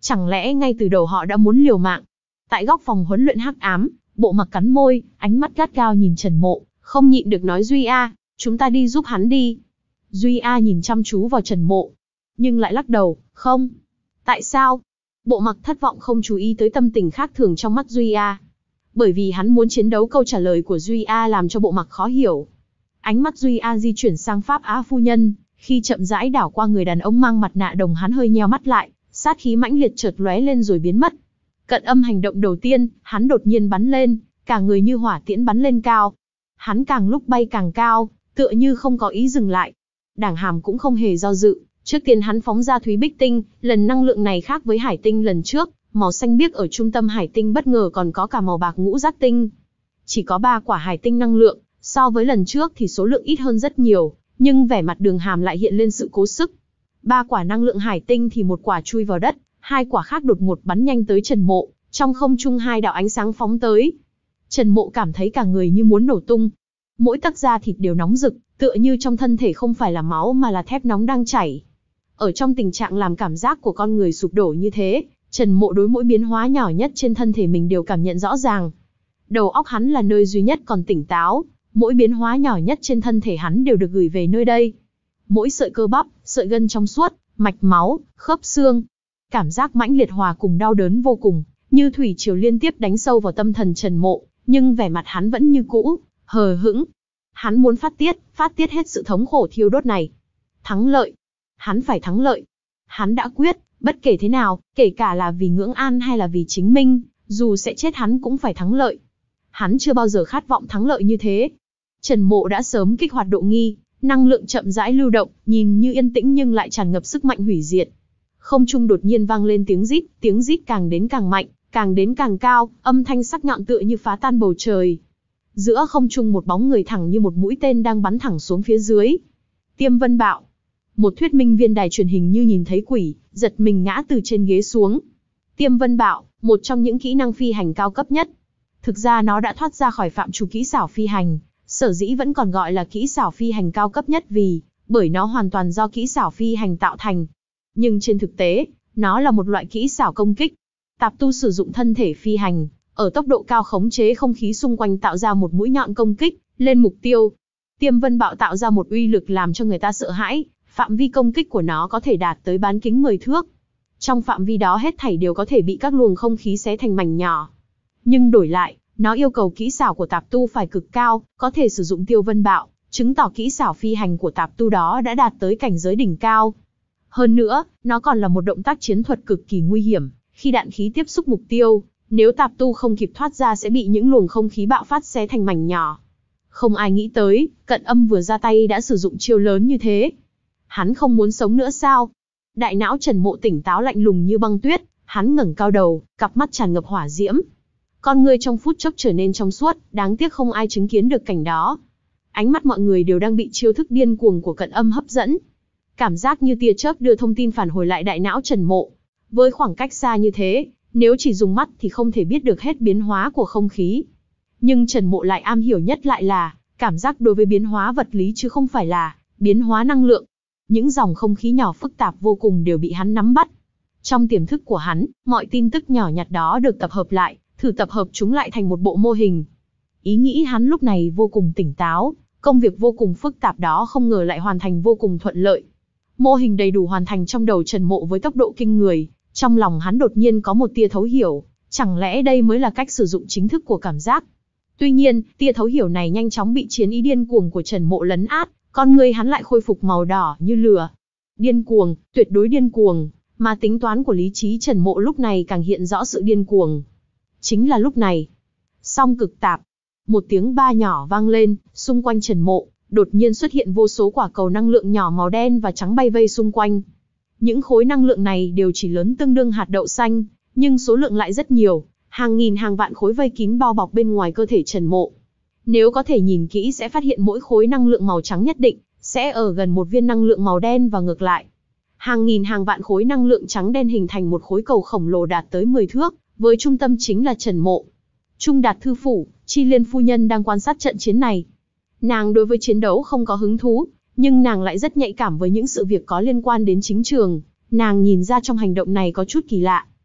Chẳng lẽ ngay từ đầu họ đã muốn liều mạng? Tại góc phòng huấn luyện hắc ám, Bộ Mặc cắn môi, ánh mắt gắt gao nhìn Trần Mộ, không nhịn được nói Duy A, chúng ta đi giúp hắn đi. Duy A nhìn chăm chú vào Trần Mộ, nhưng lại lắc đầu, không. Tại sao? Bộ Mặc thất vọng không chú ý tới tâm tình khác thường trong mắt Duy A. Bởi vì hắn muốn chiến đấu, câu trả lời của Duy A làm cho Bộ Mặc khó hiểu. Ánh mắt Duy A di chuyển sang Pháp Á phu nhân, khi chậm rãi đảo qua người đàn ông mang mặt nạ đồng, hắn hơi nheo mắt lại, sát khí mãnh liệt chợt lóe lên rồi biến mất. Cận Âm hành động đầu tiên, hắn đột nhiên bắn lên, cả người như hỏa tiễn bắn lên cao. Hắn càng lúc bay càng cao, tựa như không có ý dừng lại. Đảng Hàm cũng không hề do dự, trước tiên hắn phóng ra Thúy Bích Tinh, lần năng lượng này khác với Hải Tinh lần trước, màu xanh biếc ở trung tâm Hải Tinh bất ngờ còn có cả màu bạc Ngũ Giác Tinh. Chỉ có ba quả Hải Tinh năng lượng, so với lần trước thì số lượng ít hơn rất nhiều, nhưng vẻ mặt Đường Hàm lại hiện lên sự cố sức. Ba quả năng lượng Hải Tinh thì một quả chui vào đất, hai quả khác đột ngột bắn nhanh tới Trần Mộ, trong không trung hai đạo ánh sáng phóng tới. Trần Mộ cảm thấy cả người như muốn nổ tung. Mỗi tấc da thịt đều nóng rực, tựa như trong thân thể không phải là máu mà là thép nóng đang chảy. Ở trong tình trạng làm cảm giác của con người sụp đổ như thế, Trần Mộ đối mỗi biến hóa nhỏ nhất trên thân thể mình đều cảm nhận rõ ràng. Đầu óc hắn là nơi duy nhất còn tỉnh táo, mỗi biến hóa nhỏ nhất trên thân thể hắn đều được gửi về nơi đây. Mỗi sợi cơ bắp, sợi gân trong suốt, mạch máu, khớp xương. Cảm giác mãnh liệt hòa cùng đau đớn vô cùng, như thủy triều liên tiếp đánh sâu vào tâm thần Trần Mộ, nhưng vẻ mặt hắn vẫn như cũ, hờ hững. Hắn muốn phát tiết, phát tiết hết sự thống khổ thiêu đốt này. Thắng lợi. Hắn phải thắng lợi. Hắn đã quyết, bất kể thế nào, kể cả là vì Ngưỡng An hay là vì chính mình, dù sẽ chết hắn cũng phải thắng lợi. Hắn chưa bao giờ khát vọng thắng lợi như thế. Trần Mộ đã sớm kích hoạt độ nghi, năng lượng chậm rãi lưu động, nhìn như yên tĩnh nhưng lại tràn ngập sức mạnh hủy diệt. Không trung đột nhiên vang lên tiếng rít, tiếng rít càng đến càng mạnh, càng đến càng cao, âm thanh sắc nhọn tựa như phá tan bầu trời. Giữa không trung một bóng người thẳng như một mũi tên đang bắn thẳng xuống phía dưới. Tiêm Vân Bạo. Một thuyết minh viên đài truyền hình như nhìn thấy quỷ, giật mình ngã từ trên ghế xuống. Tiêm Vân Bạo, một trong những kỹ năng phi hành cao cấp nhất. Thực ra nó đã thoát ra khỏi phạm trù kỹ xảo phi hành, sở dĩ vẫn còn gọi là kỹ xảo phi hành cao cấp nhất vì, bởi nó hoàn toàn do kỹ xảo phi hành tạo thành. Nhưng trên thực tế, nó là một loại kỹ xảo công kích. Tạp tu sử dụng thân thể phi hành, ở tốc độ cao khống chế không khí xung quanh tạo ra một mũi nhọn công kích lên mục tiêu. Tiêm Vân Bạo tạo ra một uy lực làm cho người ta sợ hãi, phạm vi công kích của nó có thể đạt tới bán kính mười thước. Trong phạm vi đó hết thảy đều có thể bị các luồng không khí xé thành mảnh nhỏ. Nhưng đổi lại, nó yêu cầu kỹ xảo của tạp tu phải cực cao, có thể sử dụng Tiêu Vân Bạo, chứng tỏ kỹ xảo phi hành của tạp tu đó đã đạt tới cảnh giới đỉnh cao. Hơn nữa, nó còn là một động tác chiến thuật cực kỳ nguy hiểm, khi đạn khí tiếp xúc mục tiêu, nếu tạp tu không kịp thoát ra sẽ bị những luồng không khí bạo phát xé thành mảnh nhỏ. Không ai nghĩ tới, Cận Âm vừa ra tay đã sử dụng chiêu lớn như thế. Hắn không muốn sống nữa sao? Đại não Trần Mộ tỉnh táo lạnh lùng như băng tuyết, hắn ngẩng cao đầu, cặp mắt tràn ngập hỏa diễm. Con người trong phút chốc trở nên trong suốt, đáng tiếc không ai chứng kiến được cảnh đó. Ánh mắt mọi người đều đang bị chiêu thức điên cuồng của Cận Âm hấp dẫn. Cảm giác như tia chớp đưa thông tin phản hồi lại đại não Trần Mộ. Với khoảng cách xa như thế, nếu chỉ dùng mắt thì không thể biết được hết biến hóa của không khí. Nhưng Trần Mộ lại am hiểu nhất lại là cảm giác đối với biến hóa vật lý chứ không phải là biến hóa năng lượng. Những dòng không khí nhỏ phức tạp vô cùng đều bị hắn nắm bắt. Trong tiềm thức của hắn, mọi tin tức nhỏ nhặt đó được tập hợp lại, thử tập hợp chúng lại thành một bộ mô hình. Ý nghĩ hắn lúc này vô cùng tỉnh táo, công việc vô cùng phức tạp đó không ngờ lại hoàn thành vô cùng thuận lợi. Mô hình đầy đủ hoàn thành trong đầu Trần Mộ với tốc độ kinh người, trong lòng hắn đột nhiên có một tia thấu hiểu, chẳng lẽ đây mới là cách sử dụng chính thức của cảm giác. Tuy nhiên, tia thấu hiểu này nhanh chóng bị chiến ý điên cuồng của Trần Mộ lấn át, con người hắn lại khôi phục màu đỏ như lửa. Điên cuồng, tuyệt đối điên cuồng, mà tính toán của lý trí Trần Mộ lúc này càng hiện rõ sự điên cuồng. Chính là lúc này, song cực tạp, một tiếng ba nhỏ vang lên, xung quanh Trần Mộ, đột nhiên xuất hiện vô số quả cầu năng lượng nhỏ màu đen và trắng bay vây xung quanh. Những khối năng lượng này đều chỉ lớn tương đương hạt đậu xanh, nhưng số lượng lại rất nhiều, hàng nghìn hàng vạn khối vây kín bao bọc bên ngoài cơ thể Trần Mộ. Nếu có thể nhìn kỹ sẽ phát hiện mỗi khối năng lượng màu trắng nhất định sẽ ở gần một viên năng lượng màu đen và ngược lại. Hàng nghìn hàng vạn khối năng lượng trắng đen hình thành một khối cầu khổng lồ đạt tới mười thước, với trung tâm chính là Trần Mộ. Trung Đạt thư phủ, Chi Liên phu nhân đang quan sát trận chiến này. Nàng đối với chiến đấu không có hứng thú, nhưng nàng lại rất nhạy cảm với những sự việc có liên quan đến chính trường. Nàng nhìn ra trong hành động này có chút kỳ lạ.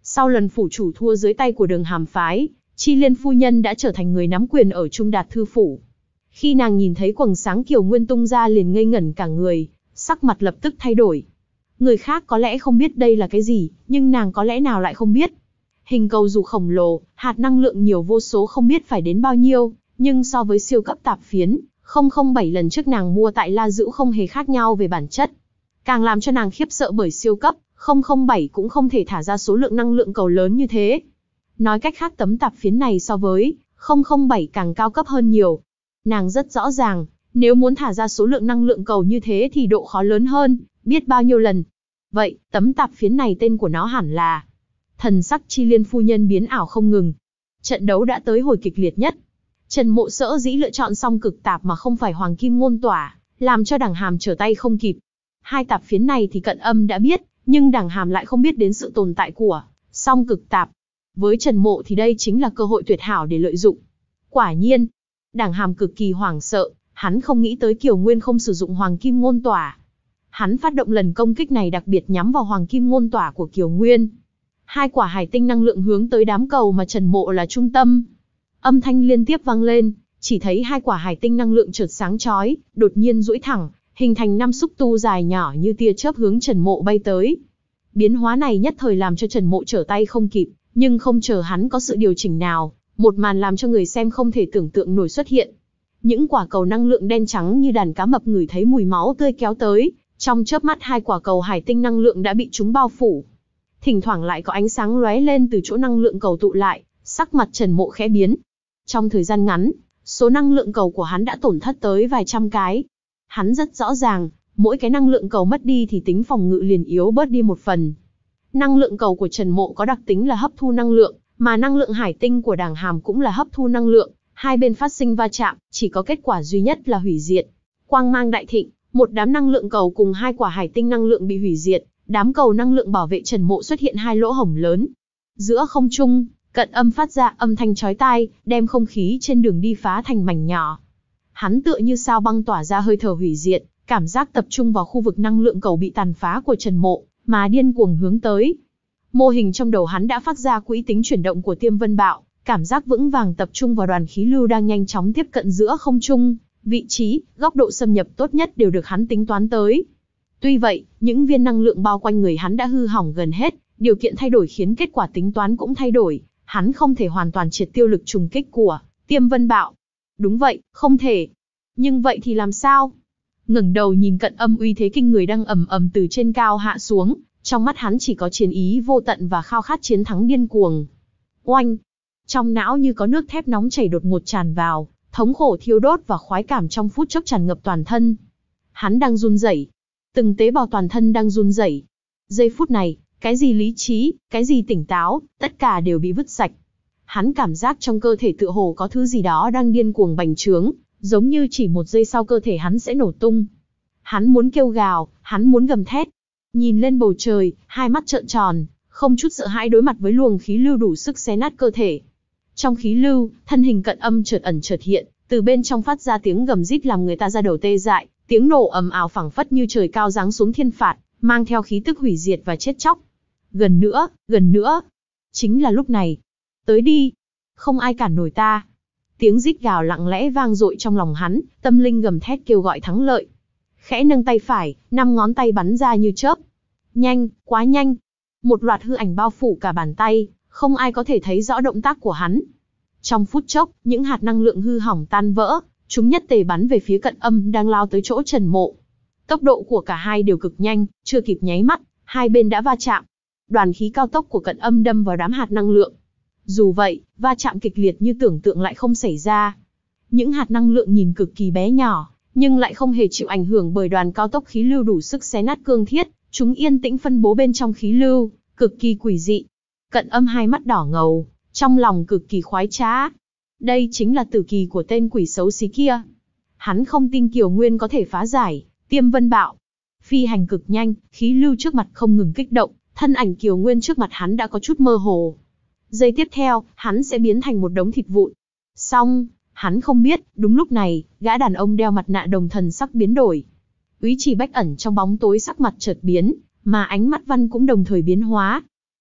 Sau lần phủ chủ thua dưới tay của Đường Hàm phái, Chi Liên phu nhân đã trở thành người nắm quyền ở Trung Đạt thư phủ. Khi nàng nhìn thấy quầng sáng Kiều Nguyên tung ra liền ngây ngẩn cả người, sắc mặt lập tức thay đổi. Người khác có lẽ không biết đây là cái gì, nhưng nàng có lẽ nào lại không biết. Hình cầu dù khổng lồ, hạt năng lượng nhiều vô số không biết phải đến bao nhiêu, nhưng so với siêu cấp tạp phiến, không không bảy lần trước nàng mua tại La Dữu không hề khác nhau về bản chất. Càng làm cho nàng khiếp sợ bởi siêu cấp, không không bảy cũng không thể thả ra số lượng năng lượng cầu lớn như thế. Nói cách khác tấm tạp phiến này so với không không bảy càng cao cấp hơn nhiều. Nàng rất rõ ràng, nếu muốn thả ra số lượng năng lượng cầu như thế thì độ khó lớn hơn, biết bao nhiêu lần. Vậy, tấm tạp phiến này tên của nó hẳn là... Thần sắc Chi Liên phu nhân biến ảo không ngừng. Trận đấu đã tới hồi kịch liệt nhất. Trần Mộ sở dĩ lựa chọn song cực tạp mà không phải hoàng kim ngôn tỏa, làm cho Đằng Hàm trở tay không kịp. Hai tạp phiến này thì Cận Âm đã biết, nhưng Đằng Hàm lại không biết đến sự tồn tại của song cực tạp. Với Trần Mộ thì đây chính là cơ hội tuyệt hảo để lợi dụng. Quả nhiên, Đằng Hàm cực kỳ hoảng sợ, hắn không nghĩ tới Kiều Nguyên không sử dụng hoàng kim ngôn tỏa. Hắn phát động lần công kích này đặc biệt nhắm vào hoàng kim ngôn tỏa của Kiều Nguyên. Hai quả hải tinh năng lượng hướng tới đám cầu mà Trần Mộ là trung tâm. Âm thanh liên tiếp vang lên, chỉ thấy hai quả hải tinh năng lượng chợt sáng chói, đột nhiên duỗi thẳng, hình thành năm xúc tu dài nhỏ như tia chớp hướng Trần Mộ bay tới. Biến hóa này nhất thời làm cho Trần Mộ trở tay không kịp, nhưng không chờ hắn có sự điều chỉnh nào, một màn làm cho người xem không thể tưởng tượng nổi xuất hiện. Những quả cầu năng lượng đen trắng như đàn cá mập ngửi thấy mùi máu tươi kéo tới, trong chớp mắt hai quả cầu hải tinh năng lượng đã bị chúng bao phủ. Thỉnh thoảng lại có ánh sáng lóe lên từ chỗ năng lượng cầu tụ lại, sắc mặt Trần Mộ khẽ biến. Trong thời gian ngắn, số năng lượng cầu của hắn đã tổn thất tới vài trăm cái. Hắn rất rõ ràng, mỗi cái năng lượng cầu mất đi thì tính phòng ngự liền yếu bớt đi một phần. Năng lượng cầu của Trần Mộ có đặc tính là hấp thu năng lượng, mà năng lượng hải tinh của Đằng Hàm cũng là hấp thu năng lượng, hai bên phát sinh va chạm, chỉ có kết quả duy nhất là hủy diệt. Quang mang đại thịnh, một đám năng lượng cầu cùng hai quả hải tinh năng lượng bị hủy diệt, đám cầu năng lượng bảo vệ Trần Mộ xuất hiện hai lỗ hổng lớn. Giữa không trung, Cận Âm phát ra âm thanh chói tai, đem không khí trên đường đi phá thành mảnh nhỏ. Hắn tựa như sao băng tỏa ra hơi thở hủy diệt, cảm giác tập trung vào khu vực năng lượng cầu bị tàn phá của Trần Mộ, mà điên cuồng hướng tới. Mô hình trong đầu hắn đã phát ra quỹ tính chuyển động của Tiêm Vân Bạo, cảm giác vững vàng tập trung vào đoàn khí lưu đang nhanh chóng tiếp cận giữa không trung, vị trí, góc độ xâm nhập tốt nhất đều được hắn tính toán tới. Tuy vậy, những viên năng lượng bao quanh người hắn đã hư hỏng gần hết, điều kiện thay đổi khiến kết quả tính toán cũng thay đổi, hắn không thể hoàn toàn triệt tiêu lực trùng kích của Tiêm Vân Bạo. Đúng vậy, không thể. Nhưng vậy thì làm sao? Ngẩng đầu nhìn Cận Âm uy thế kinh người đang ầm ầm từ trên cao hạ xuống, trong mắt hắn chỉ có chiến ý vô tận và khao khát chiến thắng điên cuồng. Oanh! Trong não như có nước thép nóng chảy đột ngột tràn vào, thống khổ thiêu đốt và khoái cảm trong phút chốc tràn ngập toàn thân. Hắn đang run rẩy, từng tế bào toàn thân đang run rẩy. Giây phút này, cái gì lý trí, cái gì tỉnh táo, tất cả đều bị vứt sạch. Hắn cảm giác trong cơ thể tựa hồ có thứ gì đó đang điên cuồng bành trướng, giống như chỉ một giây sau cơ thể hắn sẽ nổ tung. Hắn muốn kêu gào, hắn muốn gầm thét. Nhìn lên bầu trời, hai mắt trợn tròn, không chút sợ hãi đối mặt với luồng khí lưu đủ sức xé nát cơ thể. Trong khí lưu, thân hình Cận Âm chợt ẩn chợt hiện, từ bên trong phát ra tiếng gầm rít làm người ta ra đầu tê dại, tiếng nổ ầm ào phảng phất như trời cao giáng xuống thiên phạt, mang theo khí tức hủy diệt và chết chóc. Gần nữa, gần nữa. Chính là lúc này. Tới đi. Không ai cản nổi ta. Tiếng rít gào lặng lẽ vang dội trong lòng hắn, tâm linh gầm thét kêu gọi thắng lợi. Khẽ nâng tay phải, năm ngón tay bắn ra như chớp. Nhanh, quá nhanh. Một loạt hư ảnh bao phủ cả bàn tay, không ai có thể thấy rõ động tác của hắn. Trong phút chốc, những hạt năng lượng hư hỏng tan vỡ, chúng nhất tề bắn về phía Cận Âm đang lao tới chỗ Trần Mộ. Tốc độ của cả hai đều cực nhanh, chưa kịp nháy mắt, hai bên đã va chạm. Đoàn khí cao tốc của Cận Âm đâm vào đám hạt năng lượng. Dù vậy, va chạm kịch liệt như tưởng tượng lại không xảy ra. Những hạt năng lượng nhìn cực kỳ bé nhỏ, nhưng lại không hề chịu ảnh hưởng bởi đoàn cao tốc khí lưu đủ sức xé nát cương thiết, chúng yên tĩnh phân bố bên trong khí lưu, cực kỳ quỷ dị. Cận Âm hai mắt đỏ ngầu, trong lòng cực kỳ khoái trá. Đây chính là tử kỳ của tên quỷ xấu xí kia. Hắn không tin Kiều Nguyên có thể phá giải Tiêm Vân Bạo. Phi hành cực nhanh, khí lưu trước mặt không ngừng kích động, thân ảnh Kiều Nguyên trước mặt hắn đã có chút mơ hồ. Giây tiếp theo, hắn sẽ biến thành một đống thịt vụn. Xong, hắn không biết, đúng lúc này, gã đàn ông đeo mặt nạ đồng thần sắc biến đổi. Úy Trì Bách ẩn trong bóng tối sắc mặt chợt biến, mà ánh mắt Văn cũng đồng thời biến hóa.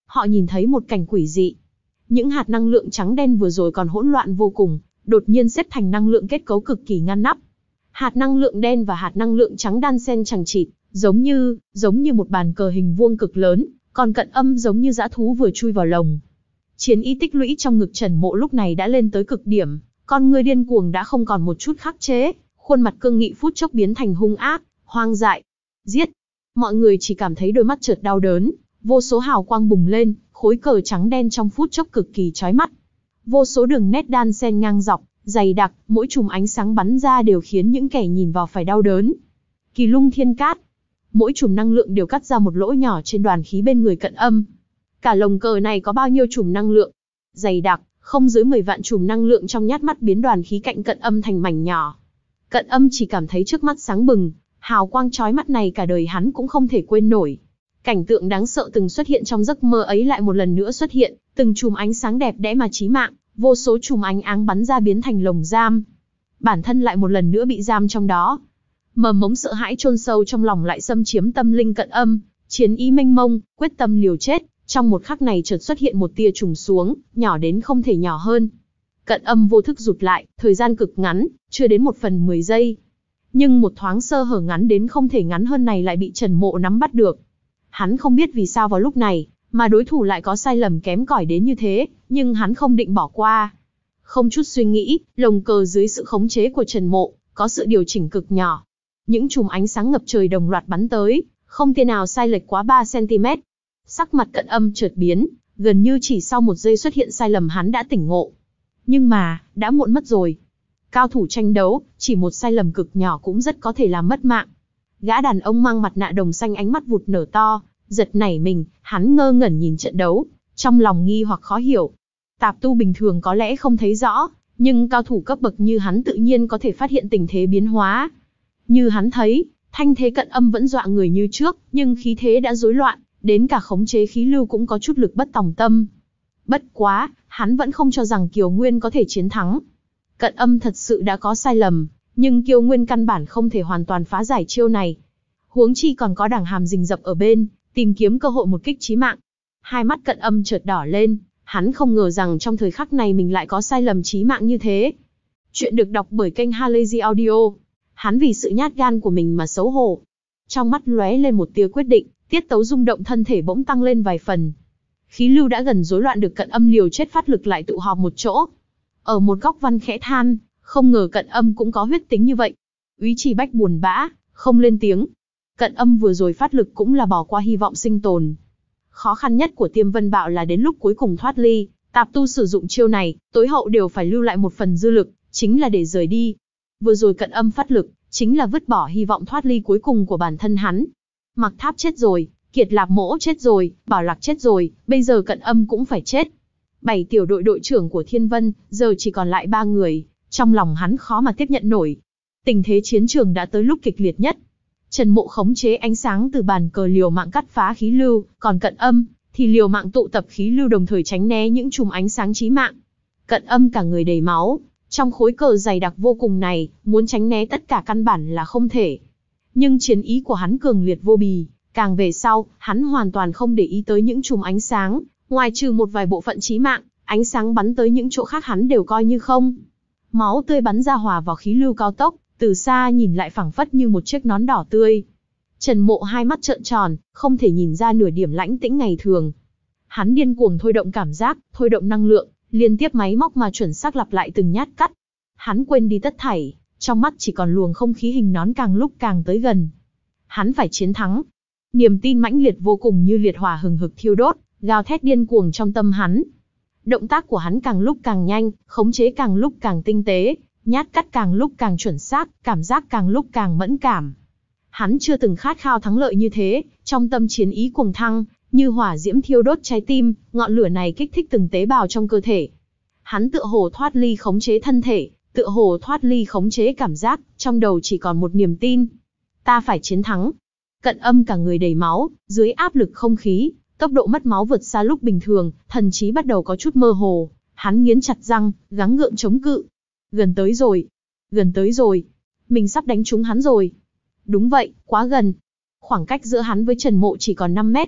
Họ nhìn thấy một cảnh quỷ dị. Những hạt năng lượng trắng đen vừa rồi còn hỗn loạn vô cùng, đột nhiên xếp thành năng lượng kết cấu cực kỳ ngăn nắp. Hạt năng lượng đen và hạt năng lượng trắng đan xen chằng chịt, giống như, giống như một bàn cờ hình vuông cực lớn, còn Cận Âm giống như dã thú vừa chui vào lồng. Chiến ý tích lũy trong ngực Trần Mộ lúc này đã lên tới cực điểm, con người điên cuồng đã không còn một chút khắc chế, khuôn mặt cương nghị phút chốc biến thành hung ác, hoang dại. Giết! Mọi người chỉ cảm thấy đôi mắt chợt đau đớn, vô số hào quang bùng lên, khối cờ trắng đen trong phút chốc cực kỳ chói mắt. Vô số đường nét đan xen ngang dọc, dày đặc, mỗi chùm ánh sáng bắn ra đều khiến những kẻ nhìn vào phải đau đớn. Kỳ lung thiên cát. Mỗi chùm năng lượng đều cắt ra một lỗ nhỏ trên đoàn khí bên người Cận Âm. Cả lồng cờ này có bao nhiêu chùm năng lượng? Dày đặc, không dưới mười vạn chùm năng lượng trong nhát mắt biến đoàn khí cạnh Cận Âm thành mảnh nhỏ. Cận Âm chỉ cảm thấy trước mắt sáng bừng, hào quang chói mắt này cả đời hắn cũng không thể quên nổi. Cảnh tượng đáng sợ từng xuất hiện trong giấc mơ ấy lại một lần nữa xuất hiện, từng chùm ánh sáng đẹp đẽ mà chí mạng, vô số chùm ánh áng bắn ra biến thành lồng giam. Bản thân lại một lần nữa bị giam trong đó. Mầm mống sợ hãi chôn sâu trong lòng lại xâm chiếm tâm linh Cận Âm, chiến ý mênh mông, quyết tâm liều chết, trong một khắc này chợt xuất hiện một tia trùng xuống, nhỏ đến không thể nhỏ hơn. Cận Âm vô thức rụt lại, thời gian cực ngắn, chưa đến một phần mười giây. Nhưng một thoáng sơ hở ngắn đến không thể ngắn hơn này lại bị Trần Mộ nắm bắt được. Hắn không biết vì sao vào lúc này, mà đối thủ lại có sai lầm kém cỏi đến như thế, nhưng hắn không định bỏ qua. Không chút suy nghĩ, lồng cờ dưới sự khống chế của Trần Mộ, có sự điều chỉnh cực nhỏ. Những chùm ánh sáng ngập trời đồng loạt bắn tới, không thể nào sai lệch quá ba xăng-ti-mét. Sắc mặt Cận Âm chợt biến, gần như chỉ sau một giây xuất hiện sai lầm hắn đã tỉnh ngộ. Nhưng mà, đã muộn mất rồi. Cao thủ tranh đấu, chỉ một sai lầm cực nhỏ cũng rất có thể làm mất mạng. Gã đàn ông mang mặt nạ đồng xanh ánh mắt vụt nở to, giật nảy mình, hắn ngơ ngẩn nhìn trận đấu, trong lòng nghi hoặc khó hiểu. Tạp tu bình thường có lẽ không thấy rõ, nhưng cao thủ cấp bậc như hắn tự nhiên có thể phát hiện tình thế biến hóa. Như hắn thấy, thanh thế Cận Âm vẫn dọa người như trước, nhưng khí thế đã rối loạn, đến cả khống chế khí lưu cũng có chút lực bất tòng tâm. Bất quá, hắn vẫn không cho rằng Kiều Nguyên có thể chiến thắng. Cận Âm thật sự đã có sai lầm, nhưng Kiều Nguyên căn bản không thể hoàn toàn phá giải chiêu này. Huống chi còn có Đằng Hàm rình rập ở bên, tìm kiếm cơ hội một kích chí mạng. Hai mắt Cận Âm chợt đỏ lên, hắn không ngờ rằng trong thời khắc này mình lại có sai lầm chí mạng như thế. Chuyện được đọc bởi kênh Halazy Audio. Hắn vì sự nhát gan của mình mà xấu hổ. Trong mắt lóe lên một tia quyết định, tiết tấu rung động thân thể bỗng tăng lên vài phần. Khí lưu đã gần rối loạn được Cận Âm liều chết phát lực lại tụ họp một chỗ. Ở một góc văn khẽ than, không ngờ Cận Âm cũng có huyết tính như vậy. Úy Trì Bách buồn bã, không lên tiếng. Cận Âm vừa rồi phát lực cũng là bỏ qua hy vọng sinh tồn. Khó khăn nhất của Tiêm Vân Bạo là đến lúc cuối cùng thoát ly, tạp tu sử dụng chiêu này, tối hậu đều phải lưu lại một phần dư lực, chính là để rời đi. Vừa rồi Cận Âm phát lực, chính là vứt bỏ hy vọng thoát ly cuối cùng của bản thân hắn. Mặc Tháp chết rồi, Kiệt Lạp Mỗ chết rồi, Bảo Lạc chết rồi, bây giờ Cận Âm cũng phải chết. Bảy tiểu đội đội trưởng của Thiên Vân, giờ chỉ còn lại ba người, trong lòng hắn khó mà tiếp nhận nổi. Tình thế chiến trường đã tới lúc kịch liệt nhất. Trần Mộ khống chế ánh sáng từ bàn cờ liều mạng cắt phá khí lưu, còn Cận Âm thì liều mạng tụ tập khí lưu đồng thời tránh né những chùm ánh sáng chí mạng. Cận Âm cả người đầy máu, trong khối cờ dày đặc vô cùng này, muốn tránh né tất cả căn bản là không thể. Nhưng chiến ý của hắn cường liệt vô bì, càng về sau, hắn hoàn toàn không để ý tới những chùm ánh sáng, ngoài trừ một vài bộ phận chí mạng, ánh sáng bắn tới những chỗ khác hắn đều coi như không. Máu tươi bắn ra hòa vào khí lưu cao tốc, từ xa nhìn lại phảng phất như một chiếc nón đỏ tươi. Trần Mộ hai mắt trợn tròn, không thể nhìn ra nửa điểm lãnh tĩnh ngày thường. Hắn điên cuồng thôi động cảm giác, thôi động năng lượng, liên tiếp máy móc mà chuẩn xác lặp lại từng nhát cắt. Hắn quên đi tất thảy, trong mắt chỉ còn luồng không khí hình nón càng lúc càng tới gần. Hắn phải chiến thắng. Niềm tin mãnh liệt vô cùng như liệt hỏa hừng hực thiêu đốt, gào thét điên cuồng trong tâm hắn. Động tác của hắn càng lúc càng nhanh, khống chế càng lúc càng tinh tế, nhát cắt càng lúc càng chuẩn xác, cảm giác càng lúc càng mẫn cảm. Hắn chưa từng khát khao thắng lợi như thế, trong tâm chiến ý cuồng thăng, như hỏa diễm thiêu đốt trái tim, ngọn lửa này kích thích từng tế bào trong cơ thể. Hắn tựa hồ thoát ly khống chế thân thể, tựa hồ thoát ly khống chế cảm giác, trong đầu chỉ còn một niềm tin. Ta phải chiến thắng. Cận Âm cả người đầy máu, dưới áp lực không khí, tốc độ mất máu vượt xa lúc bình thường, thần trí bắt đầu có chút mơ hồ. Hắn nghiến chặt răng, gắng gượng chống cự. Gần tới rồi, gần tới rồi. Mình sắp đánh trúng hắn rồi. Đúng vậy, quá gần. Khoảng cách giữa hắn với Trần Mộ chỉ còn năm mét.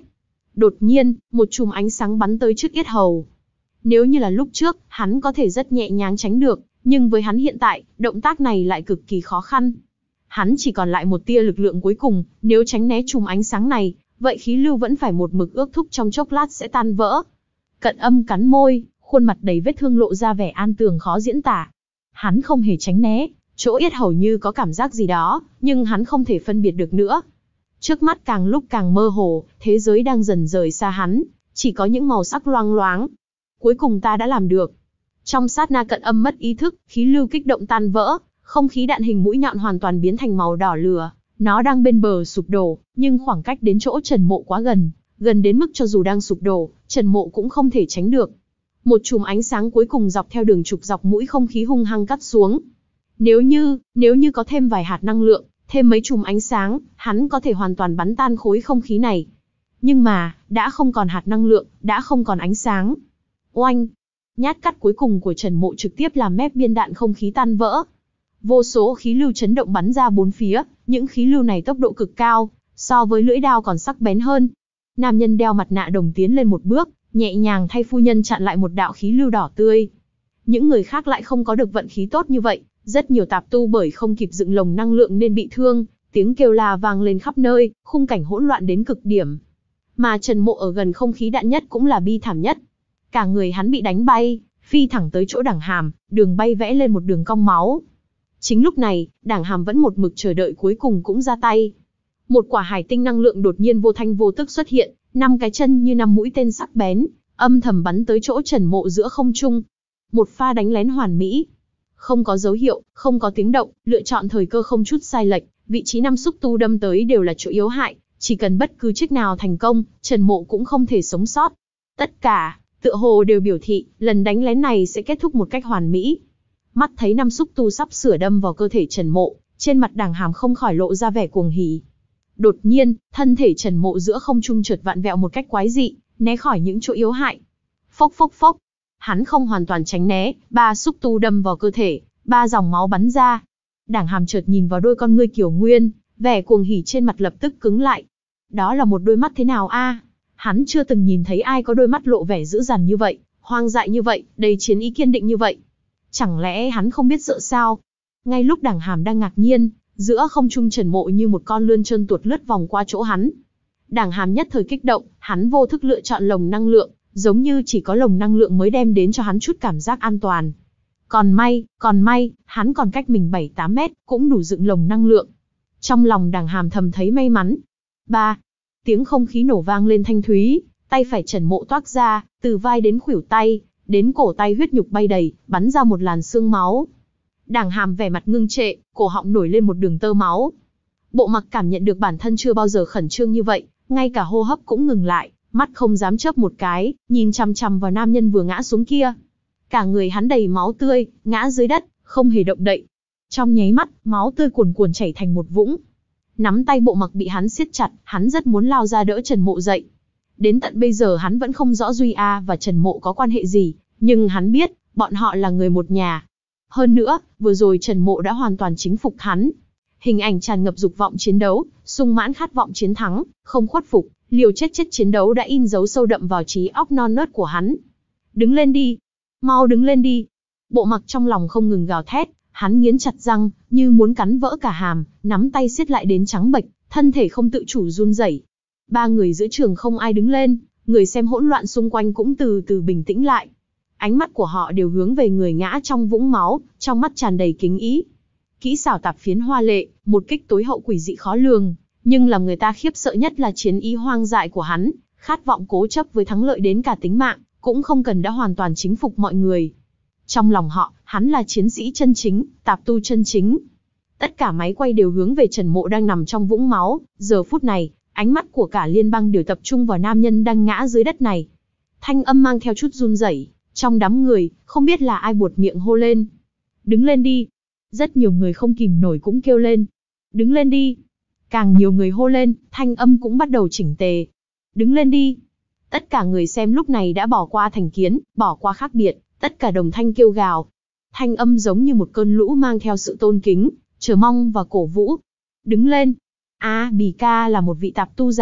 Đột nhiên, một chùm ánh sáng bắn tới trước yết hầu. Nếu như là lúc trước, hắn có thể rất nhẹ nhàng tránh được, nhưng với hắn hiện tại, động tác này lại cực kỳ khó khăn. Hắn chỉ còn lại một tia lực lượng cuối cùng, nếu tránh né chùm ánh sáng này, vậy khí lưu vẫn phải một mực ước thúc trong chốc lát sẽ tan vỡ. Cận Âm cắn môi, khuôn mặt đầy vết thương lộ ra vẻ an tường khó diễn tả. Hắn không hề tránh né, chỗ yết hầu như có cảm giác gì đó, nhưng hắn không thể phân biệt được nữa. Trước mắt càng lúc càng mơ hồ, thế giới đang dần rời xa hắn, chỉ có những màu sắc loang loáng. Cuối cùng ta đã làm được. Trong sát na Cận Âm mất ý thức, khí lưu kích động tan vỡ, không khí đạn hình mũi nhọn hoàn toàn biến thành màu đỏ lửa. Nó đang bên bờ sụp đổ, nhưng khoảng cách đến chỗ Trần Mộ quá gần, gần đến mức cho dù đang sụp đổ, Trần Mộ cũng không thể tránh được. Một chùm ánh sáng cuối cùng dọc theo đường trục dọc mũi không khí hung hăng cắt xuống. Nếu như, nếu như có thêm vài hạt năng lượng, thêm mấy chùm ánh sáng, hắn có thể hoàn toàn bắn tan khối không khí này. Nhưng mà, đã không còn hạt năng lượng, đã không còn ánh sáng. Oanh! Nhát cắt cuối cùng của Trần Mộ trực tiếp làm mép biên đạn không khí tan vỡ. Vô số khí lưu chấn động bắn ra bốn phía, những khí lưu này tốc độ cực cao, so với lưỡi đao còn sắc bén hơn. Nam nhân đeo mặt nạ đồng tiến lên một bước, nhẹ nhàng thay phu nhân chặn lại một đạo khí lưu đỏ tươi. Những người khác lại không có được vận khí tốt như vậy, rất nhiều tạp tu bởi không kịp dựng lồng năng lượng nên bị thương, tiếng kêu la vang lên khắp nơi, khung cảnh hỗn loạn đến cực điểm. Mà Trần Mộ ở gần không khí đạn nhất cũng là bi thảm nhất. Cả người hắn bị đánh bay, phi thẳng tới chỗ Đảng Hàm, đường bay vẽ lên một đường cong máu. Chính lúc này, Đảng Hàm vẫn một mực chờ đợi cuối cùng cũng ra tay. Một quả hải tinh năng lượng đột nhiên vô thanh vô tức xuất hiện, năm cái chân như năm mũi tên sắc bén, âm thầm bắn tới chỗ Trần Mộ giữa không trung. Một pha đánh lén hoàn mỹ. Không có dấu hiệu, không có tiếng động, lựa chọn thời cơ không chút sai lệch, vị trí năm xúc tu đâm tới đều là chỗ yếu hại, chỉ cần bất cứ chiếc nào thành công, Trần Mộ cũng không thể sống sót. Tất cả, tựa hồ đều biểu thị, lần đánh lén này sẽ kết thúc một cách hoàn mỹ. Mắt thấy năm xúc tu sắp sửa đâm vào cơ thể Trần Mộ, trên mặt Đảng Hàm không khỏi lộ ra vẻ cuồng hỉ. Đột nhiên, thân thể Trần Mộ giữa không trung chợt vặn vẹo một cách quái dị, né khỏi những chỗ yếu hại. Phốc phốc phốc. Hắn không hoàn toàn tránh né, ba xúc tu đâm vào cơ thể, ba dòng máu bắn ra. Đảng Hàm chợt nhìn vào đôi con ngươi Kiều Nguyên, vẻ cuồng hỉ trên mặt lập tức cứng lại. Đó là một đôi mắt thế nào a? Hắn chưa từng nhìn thấy ai có đôi mắt lộ vẻ dữ dằn như vậy, hoang dại như vậy, đầy chiến ý kiên định như vậy. Chẳng lẽ hắn không biết sợ sao? Ngay lúc Đảng Hàm đang ngạc nhiên, giữa không trung Trần Mộ như một con lươn trơn tuột lướt vòng qua chỗ hắn. Đảng Hàm nhất thời kích động, hắn vô thức lựa chọn lồng năng lượng, giống như chỉ có lồng năng lượng mới đem đến cho hắn chút cảm giác an toàn. Còn may, còn may, hắn còn cách mình bảy tám mét, cũng đủ dựng lồng năng lượng. Trong lòng Đảng Hàm thầm thấy may mắn. Ba, tiếng không khí nổ vang lên thanh thúy, tay phải Trần Mộ toác ra, từ vai đến khuỷu tay, đến cổ tay huyết nhục bay đầy, bắn ra một làn xương máu. Đảng Hàm vẻ mặt ngưng trệ, cổ họng nổi lên một đường tơ máu. Bộ Mặc cảm nhận được bản thân chưa bao giờ khẩn trương như vậy, ngay cả hô hấp cũng ngừng lại, mắt không dám chớp một cái, nhìn chằm chằm vào nam nhân vừa ngã xuống kia. Cả người hắn đầy máu tươi, ngã dưới đất, không hề động đậy. Trong nháy mắt, máu tươi cuồn cuộn chảy thành một vũng. Nắm tay Bộ Mặc bị hắn siết chặt, hắn rất muốn lao ra đỡ Trần Mộ dậy. Đến tận bây giờ hắn vẫn không rõ Duy A và Trần Mộ có quan hệ gì, nhưng hắn biết, bọn họ là người một nhà. Hơn nữa, vừa rồi Trần Mộ đã hoàn toàn chính phục hắn. Hình ảnh tràn ngập dục vọng chiến đấu, sung mãn khát vọng chiến thắng, không khuất phục, liều chết chết chiến đấu đã in dấu sâu đậm vào trí óc non nớt của hắn. Đứng lên đi! Mau đứng lên đi! Bộ Mặc trong lòng không ngừng gào thét, hắn nghiến chặt răng, như muốn cắn vỡ cả hàm, nắm tay siết lại đến trắng bệch, thân thể không tự chủ run rẩy. Ba người giữa trường không ai đứng lên, người xem hỗn loạn xung quanh cũng từ từ bình tĩnh lại. Ánh mắt của họ đều hướng về người ngã trong vũng máu, trong mắt tràn đầy kính ý. Kỹ xảo tạp phiến hoa lệ, một kích tối hậu quỷ dị khó lường, nhưng làm người ta khiếp sợ nhất là chiến ý hoang dại của hắn, khát vọng cố chấp với thắng lợi đến cả tính mạng, cũng không cần đã hoàn toàn chính phục mọi người. Trong lòng họ, hắn là chiến sĩ chân chính, tạp tu chân chính. Tất cả máy quay đều hướng về Trần Mộ đang nằm trong vũng máu, giờ phút này, ánh mắt của cả liên bang đều tập trung vào nam nhân đang ngã dưới đất này. Thanh âm mang theo chút run rẩy, trong đám người, không biết là ai buột miệng hô lên. Đứng lên đi! Rất nhiều người không kìm nổi cũng kêu lên. Đứng lên đi! Càng nhiều người hô lên, thanh âm cũng bắt đầu chỉnh tề. Đứng lên đi! Tất cả người xem lúc này đã bỏ qua thành kiến, bỏ qua khác biệt, tất cả đồng thanh kêu gào. Thanh âm giống như một cơn lũ mang theo sự tôn kính, chờ mong và cổ vũ. Đứng lên! A Bì Ca là một vị tạp tu già,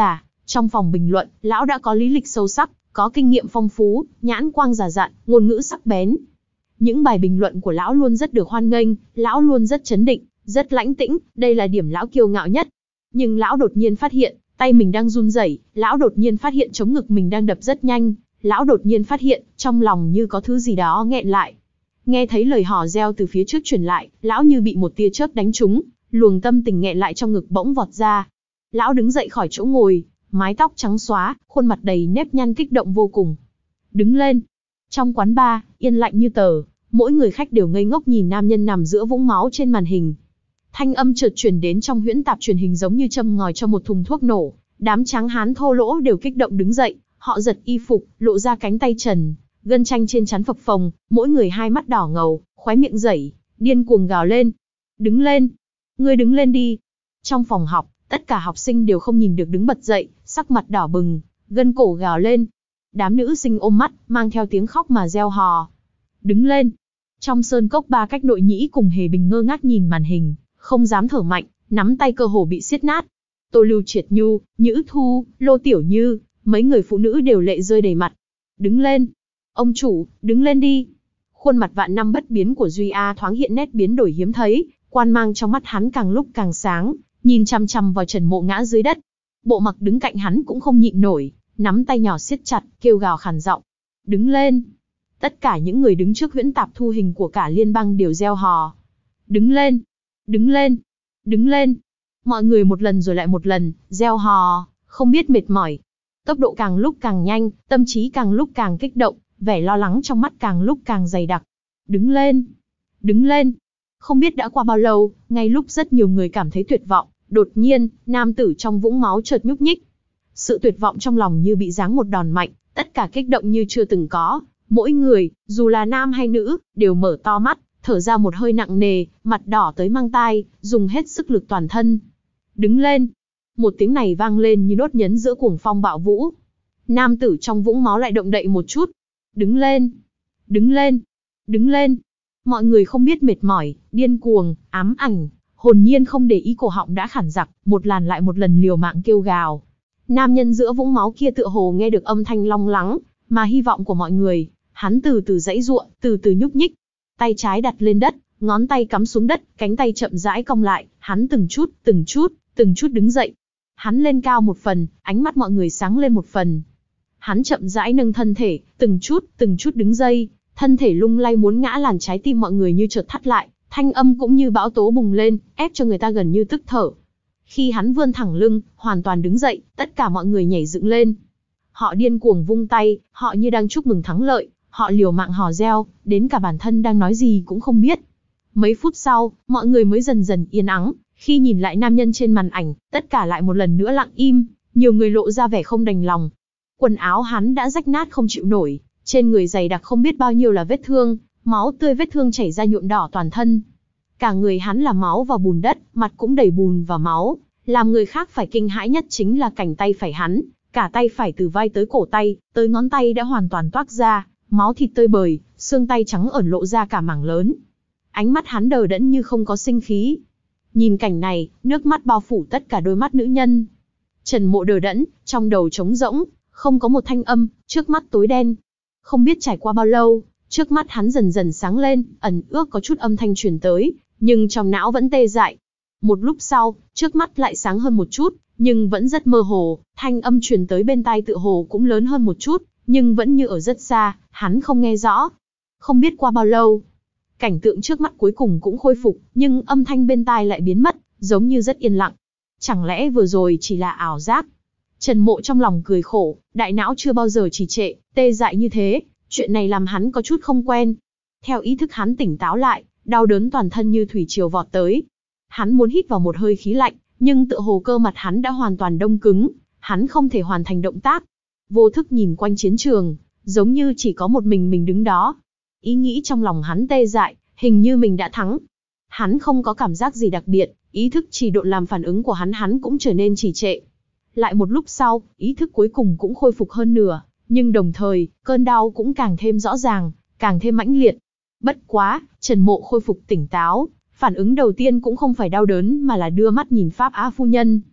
Trong phòng bình luận, lão đã có lý lịch sâu sắc, có kinh nghiệm phong phú, nhãn quang già dặn, ngôn ngữ sắc bén. Những bài bình luận của lão luôn rất được hoan nghênh, lão luôn rất trấn định, rất lãnh tĩnh, đây là điểm lão kiêu ngạo nhất. Nhưng lão đột nhiên phát hiện, tay mình đang run rẩy, lão đột nhiên phát hiện trống ngực mình đang đập rất nhanh, lão đột nhiên phát hiện, trong lòng như có thứ gì đó nghẹn lại. Nghe thấy lời hò reo từ phía trước truyền lại, lão như bị một tia chớp đánh trúng, luồng tâm tình nghẹn lại trong ngực bỗng vọt ra. Lão đứng dậy khỏi chỗ ngồi, mái tóc trắng xóa, khuôn mặt đầy nếp nhăn kích động vô cùng. Đứng lên. Trong quán bar, yên lặng như tờ, mỗi người khách đều ngây ngốc nhìn nam nhân nằm giữa vũng máu trên màn hình. Thanh âm chợt truyền đến trong huyễn tạp truyền hình giống như châm ngòi cho một thùng thuốc nổ, đám tráng hán thô lỗ đều kích động đứng dậy, họ giật y phục, lộ ra cánh tay trần, gân chanh trên trán phập phồng, mỗi người hai mắt đỏ ngầu, khóe miệng rẩy, điên cuồng gào lên. Đứng lên! Ngươi đứng lên đi! Trong phòng học, tất cả học sinh đều không nhìn được đứng bật dậy, sắc mặt đỏ bừng, gân cổ gào lên. Đám nữ sinh ôm mắt, mang theo tiếng khóc mà reo hò. Đứng lên! Trong sơn cốc ba cách Nội Nhĩ cùng Hề Bình ngơ ngác nhìn màn hình, không dám thở mạnh, nắm tay cơ hồ bị siết nát. Tô Lưu Triệt Nhu, Nhữ Thu, Lô Tiểu Như, mấy người phụ nữ đều lệ rơi đầy mặt. Đứng lên! Ông chủ, đứng lên đi! Khuôn mặt vạn năm bất biến của Duy A thoáng hiện nét biến đổi hiếm thấy, quan mang trong mắt hắn càng lúc càng sáng, nhìn chằm chằm vào Trần Mộ ngã dưới đất. Bộ Mặc đứng cạnh hắn cũng không nhịn nổi, nắm tay nhỏ siết chặt, kêu gào khàn giọng. Đứng lên! Tất cả những người đứng trước huyễn tạp thu hình của cả liên bang đều reo hò. Đứng lên! Đứng lên! Đứng lên! Mọi người một lần rồi lại một lần, reo hò, không biết mệt mỏi. Tốc độ càng lúc càng nhanh, tâm trí càng lúc càng kích động, vẻ lo lắng trong mắt càng lúc càng dày đặc. Đứng lên! Đứng lên! Không biết đã qua bao lâu, ngay lúc rất nhiều người cảm thấy tuyệt vọng, đột nhiên, nam tử trong vũng máu chợt nhúc nhích. Sự tuyệt vọng trong lòng như bị giáng một đòn mạnh, tất cả kích động như chưa từng có. Mỗi người, dù là nam hay nữ, đều mở to mắt, thở ra một hơi nặng nề, mặt đỏ tới mang tai, dùng hết sức lực toàn thân. Đứng lên! Một tiếng này vang lên như nốt nhấn giữa cuồng phong bạo vũ. Nam tử trong vũng máu lại động đậy một chút. Đứng lên! Đứng lên! Đứng lên! Mọi người không biết mệt mỏi, điên cuồng, ám ảnh, hồn nhiên không để ý cổ họng đã khản giặc, một làn lại một lần liều mạng kêu gào. Nam nhân giữa vũng máu kia tựa hồ nghe được âm thanh long lắng, mà hy vọng của mọi người, hắn từ từ giãy giụa, từ từ nhúc nhích. Tay trái đặt lên đất, ngón tay cắm xuống đất, cánh tay chậm rãi cong lại, hắn từng chút, từng chút, từng chút đứng dậy. Hắn lên cao một phần, ánh mắt mọi người sáng lên một phần. Hắn chậm rãi nâng thân thể, từng chút, từng chút đứng dậy, thân thể lung lay muốn ngã làn trái tim mọi người như chợt thắt lại, thanh âm cũng như bão tố bùng lên, ép cho người ta gần như tức thở. Khi hắn vươn thẳng lưng, hoàn toàn đứng dậy, tất cả mọi người nhảy dựng lên. Họ điên cuồng vung tay, họ như đang chúc mừng thắng lợi, họ liều mạng hò reo, đến cả bản thân đang nói gì cũng không biết. Mấy phút sau, mọi người mới dần dần yên ắng, khi nhìn lại nam nhân trên màn ảnh, tất cả lại một lần nữa lặng im, nhiều người lộ ra vẻ không đành lòng. Quần áo hắn đã rách nát không chịu nổi, trên người dày đặc không biết bao nhiêu là vết thương, máu tươi vết thương chảy ra nhuộm đỏ toàn thân. Cả người hắn là máu và bùn đất, mặt cũng đầy bùn và máu, làm người khác phải kinh hãi nhất chính là cảnh tay phải hắn, cả tay phải từ vai tới cổ tay, tới ngón tay đã hoàn toàn toác ra, máu thịt tơi bời, xương tay trắng ẩn lộ ra cả mảng lớn. Ánh mắt hắn đờ đẫn như không có sinh khí. Nhìn cảnh này, nước mắt bao phủ tất cả đôi mắt nữ nhân. Trần Mộ đờ đẫn, trong đầu trống rỗng, không có một thanh âm, trước mắt tối đen. Không biết trải qua bao lâu, trước mắt hắn dần dần sáng lên, ẩn ước có chút âm thanh truyền tới, nhưng trong não vẫn tê dại. Một lúc sau, trước mắt lại sáng hơn một chút, nhưng vẫn rất mơ hồ, thanh âm truyền tới bên tai tựa hồ cũng lớn hơn một chút, nhưng vẫn như ở rất xa, hắn không nghe rõ. Không biết qua bao lâu, cảnh tượng trước mắt cuối cùng cũng khôi phục, nhưng âm thanh bên tai lại biến mất, giống như rất yên lặng. Chẳng lẽ vừa rồi chỉ là ảo giác? Trần Mộ trong lòng cười khổ, đại não chưa bao giờ trì trệ, tê dại như thế, chuyện này làm hắn có chút không quen. Theo ý thức hắn tỉnh táo lại, đau đớn toàn thân như thủy triều vọt tới. Hắn muốn hít vào một hơi khí lạnh, nhưng tựa hồ cơ mặt hắn đã hoàn toàn đông cứng, hắn không thể hoàn thành động tác. Vô thức nhìn quanh chiến trường, giống như chỉ có một mình mình đứng đó. Ý nghĩ trong lòng hắn tê dại, hình như mình đã thắng. Hắn không có cảm giác gì đặc biệt, ý thức trì độn làm phản ứng của hắn hắn cũng trở nên trì trệ. Lại một lúc sau, ý thức cuối cùng cũng khôi phục hơn nửa, nhưng đồng thời, cơn đau cũng càng thêm rõ ràng, càng thêm mãnh liệt. Bất quá, Trần Mộ khôi phục tỉnh táo, phản ứng đầu tiên cũng không phải đau đớn mà là đưa mắt nhìn Pháp Á phu nhân.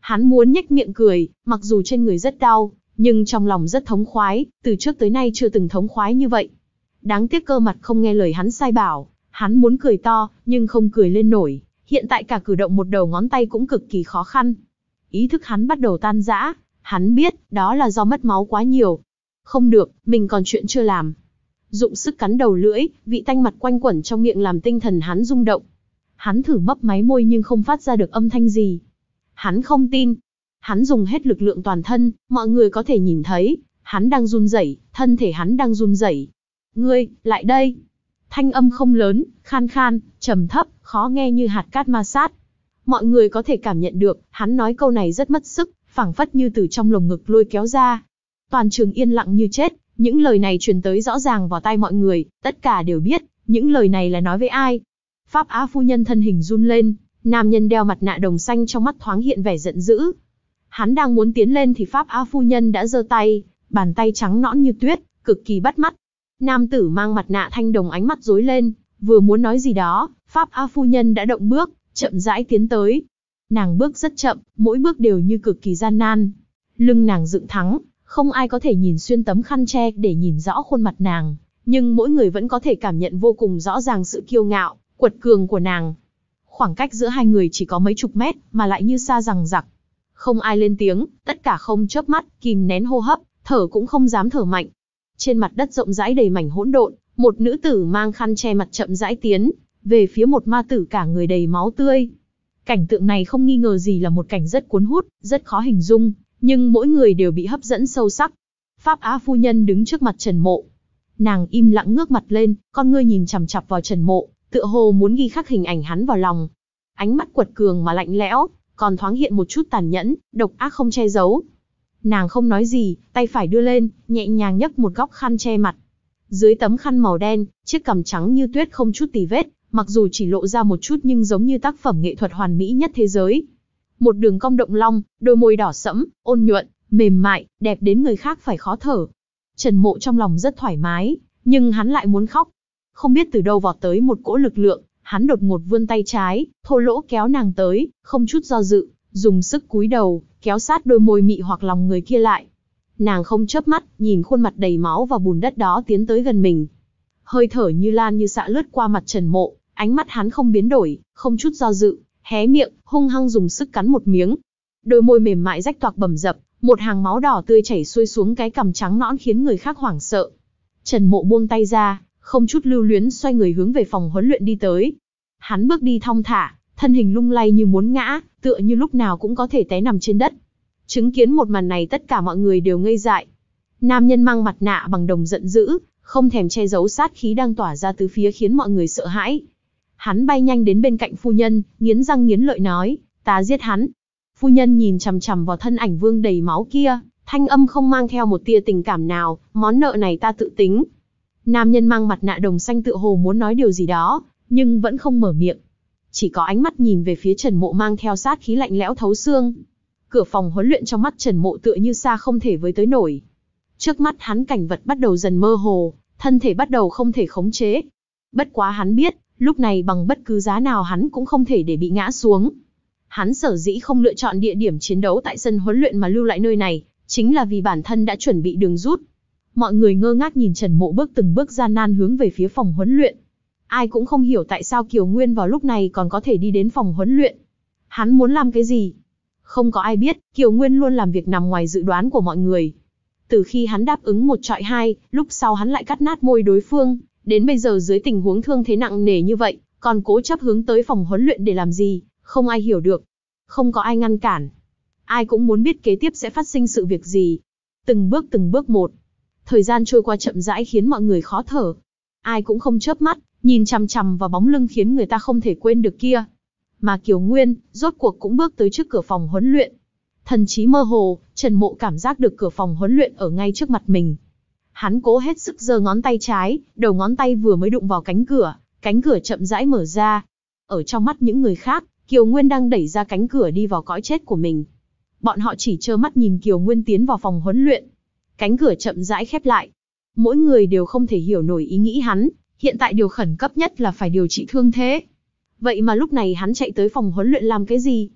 Hắn muốn nhếch miệng cười, mặc dù trên người rất đau, nhưng trong lòng rất thống khoái, từ trước tới nay chưa từng thống khoái như vậy. Đáng tiếc cơ mặt không nghe lời hắn sai bảo, hắn muốn cười to, nhưng không cười lên nổi, hiện tại cả cử động một đầu ngón tay cũng cực kỳ khó khăn. Ý thức hắn bắt đầu tan rã, hắn biết, đó là do mất máu quá nhiều. Không được, mình còn chuyện chưa làm. Dụng sức cắn đầu lưỡi, vị tanh mặt quanh quẩn trong miệng làm tinh thần hắn rung động. Hắn thử mấp máy môi nhưng không phát ra được âm thanh gì. Hắn không tin. Hắn dùng hết lực lượng toàn thân, mọi người có thể nhìn thấy, hắn đang run rẩy, thân thể hắn đang run rẩy. Ngươi, lại đây. Thanh âm không lớn, khan khan, trầm thấp, khó nghe như hạt cát ma sát. Mọi người có thể cảm nhận được, hắn nói câu này rất mất sức, phảng phất như từ trong lồng ngực lôi kéo ra. Toàn trường yên lặng như chết, những lời này truyền tới rõ ràng vào tai mọi người, tất cả đều biết, những lời này là nói với ai. Pháp Á phu nhân thân hình run lên, nam nhân đeo mặt nạ đồng xanh trong mắt thoáng hiện vẻ giận dữ. Hắn đang muốn tiến lên thì Pháp Á phu nhân đã giơ tay, bàn tay trắng nõn như tuyết, cực kỳ bắt mắt. Nam tử mang mặt nạ thanh đồng ánh mắt rối lên, vừa muốn nói gì đó, Pháp Á phu nhân đã động bước, chậm rãi tiến tới. Nàng bước rất chậm, mỗi bước đều như cực kỳ gian nan. Lưng nàng dựng thẳng, không ai có thể nhìn xuyên tấm khăn che để nhìn rõ khuôn mặt nàng, nhưng mỗi người vẫn có thể cảm nhận vô cùng rõ ràng sự kiêu ngạo, quật cường của nàng. Khoảng cách giữa hai người chỉ có mấy chục mét, mà lại như xa rằng rặc. Không ai lên tiếng, tất cả không chớp mắt, kìm nén hô hấp, thở cũng không dám thở mạnh. Trên mặt đất rộng rãi đầy mảnh hỗn độn, một nữ tử mang khăn che mặt chậm rãi tiến về phía một ma tử cả người đầy máu tươi. Cảnh tượng này không nghi ngờ gì là một cảnh rất cuốn hút, rất khó hình dung, nhưng mỗi người đều bị hấp dẫn sâu sắc. Pháp Á phu nhân đứng trước mặt Trần Mộ. Nàng im lặng ngước mặt lên, con ngươi nhìn chằm chằm vào Trần Mộ, tựa hồ muốn ghi khắc hình ảnh hắn vào lòng. Ánh mắt quật cường mà lạnh lẽo, còn thoáng hiện một chút tàn nhẫn, độc ác không che giấu. Nàng không nói gì, tay phải đưa lên, nhẹ nhàng nhấc một góc khăn che mặt. Dưới tấm khăn màu đen, chiếc cằm trắng như tuyết không chút tì vết, mặc dù chỉ lộ ra một chút nhưng giống như tác phẩm nghệ thuật hoàn mỹ nhất thế giới. Một đường cong động long, đôi môi đỏ sẫm, ôn nhuận, mềm mại, đẹp đến người khác phải khó thở. Trần Mộ trong lòng rất thoải mái, nhưng hắn lại muốn khóc. Không biết từ đâu vọt tới một cỗ lực lượng, hắn đột ngột vươn tay trái, thô lỗ kéo nàng tới, không chút do dự, dùng sức cúi đầu, kéo sát đôi môi mị hoặc lòng người kia lại. Nàng không chớp mắt, nhìn khuôn mặt đầy máu và bùn đất đó tiến tới gần mình. Hơi thở như lan như xạ lướt qua mặt Trần Mộ, ánh mắt hắn không biến đổi, không chút do dự, hé miệng, hung hăng dùng sức cắn một miếng. Đôi môi mềm mại rách toạc bầm dập, một hàng máu đỏ tươi chảy xuôi xuống cái cằm trắng nõn khiến người khác hoảng sợ. Trần Mộ buông tay ra, không chút lưu luyến xoay người hướng về phòng huấn luyện đi tới. Hắn bước đi thong thả, thân hình lung lay như muốn ngã, tựa như lúc nào cũng có thể té nằm trên đất. Chứng kiến một màn này tất cả mọi người đều ngây dại. Nam nhân mang mặt nạ bằng đồng giận dữ, không thèm che giấu sát khí đang tỏa ra tứ phía khiến mọi người sợ hãi. Hắn bay nhanh đến bên cạnh phu nhân, nghiến răng nghiến lợi nói, ta giết hắn. Phu nhân nhìn chằm chằm vào thân ảnh vương đầy máu kia, thanh âm không mang theo một tia tình cảm nào, món nợ này ta tự tính. Nam nhân mang mặt nạ đồng xanh tựa hồ muốn nói điều gì đó, nhưng vẫn không mở miệng. Chỉ có ánh mắt nhìn về phía Trần Mộ mang theo sát khí lạnh lẽo thấu xương. Cửa phòng huấn luyện trong mắt Trần Mộ tựa như xa không thể với tới nổi. Trước mắt hắn cảnh vật bắt đầu dần mơ hồ, thân thể bắt đầu không thể khống chế. Bất quá hắn biết, lúc này bằng bất cứ giá nào hắn cũng không thể để bị ngã xuống. Hắn sở dĩ không lựa chọn địa điểm chiến đấu tại sân huấn luyện mà lưu lại nơi này, chính là vì bản thân đã chuẩn bị đường rút. Mọi người ngơ ngác nhìn Trần Mộ bước từng bước gian nan hướng về phía phòng huấn luyện. Ai cũng không hiểu tại sao Kiều Nguyên vào lúc này còn có thể đi đến phòng huấn luyện. Hắn muốn làm cái gì? Không có ai biết, Kiều Nguyên luôn làm việc nằm ngoài dự đoán của mọi người. Từ khi hắn đáp ứng một trọi hai, lúc sau hắn lại cắt nát môi đối phương, đến bây giờ dưới tình huống thương thế nặng nề như vậy, còn cố chấp hướng tới phòng huấn luyện để làm gì, không ai hiểu được. Không có ai ngăn cản. Ai cũng muốn biết kế tiếp sẽ phát sinh sự việc gì. Từng bước từng bước một. Thời gian trôi qua chậm rãi khiến mọi người khó thở. Ai cũng không chớp mắt, nhìn chằm chằm vào bóng lưng khiến người ta không thể quên được kia. Mà Kiều Nguyên, rốt cuộc cũng bước tới trước cửa phòng huấn luyện. Thần trí mơ hồ, Trần Mộ cảm giác được cửa phòng huấn luyện ở ngay trước mặt mình. Hắn cố hết sức giơ ngón tay trái, đầu ngón tay vừa mới đụng vào cánh cửa, cánh cửa chậm rãi mở ra. Ở trong mắt những người khác, Kiều Nguyên đang đẩy ra cánh cửa đi vào cõi chết của mình. Bọn họ chỉ trơ mắt nhìn Kiều Nguyên tiến vào phòng huấn luyện. Cánh cửa chậm rãi khép lại. Mỗi người đều không thể hiểu nổi ý nghĩ hắn, hiện tại điều khẩn cấp nhất là phải điều trị thương thế. Vậy mà lúc này hắn chạy tới phòng huấn luyện làm cái gì?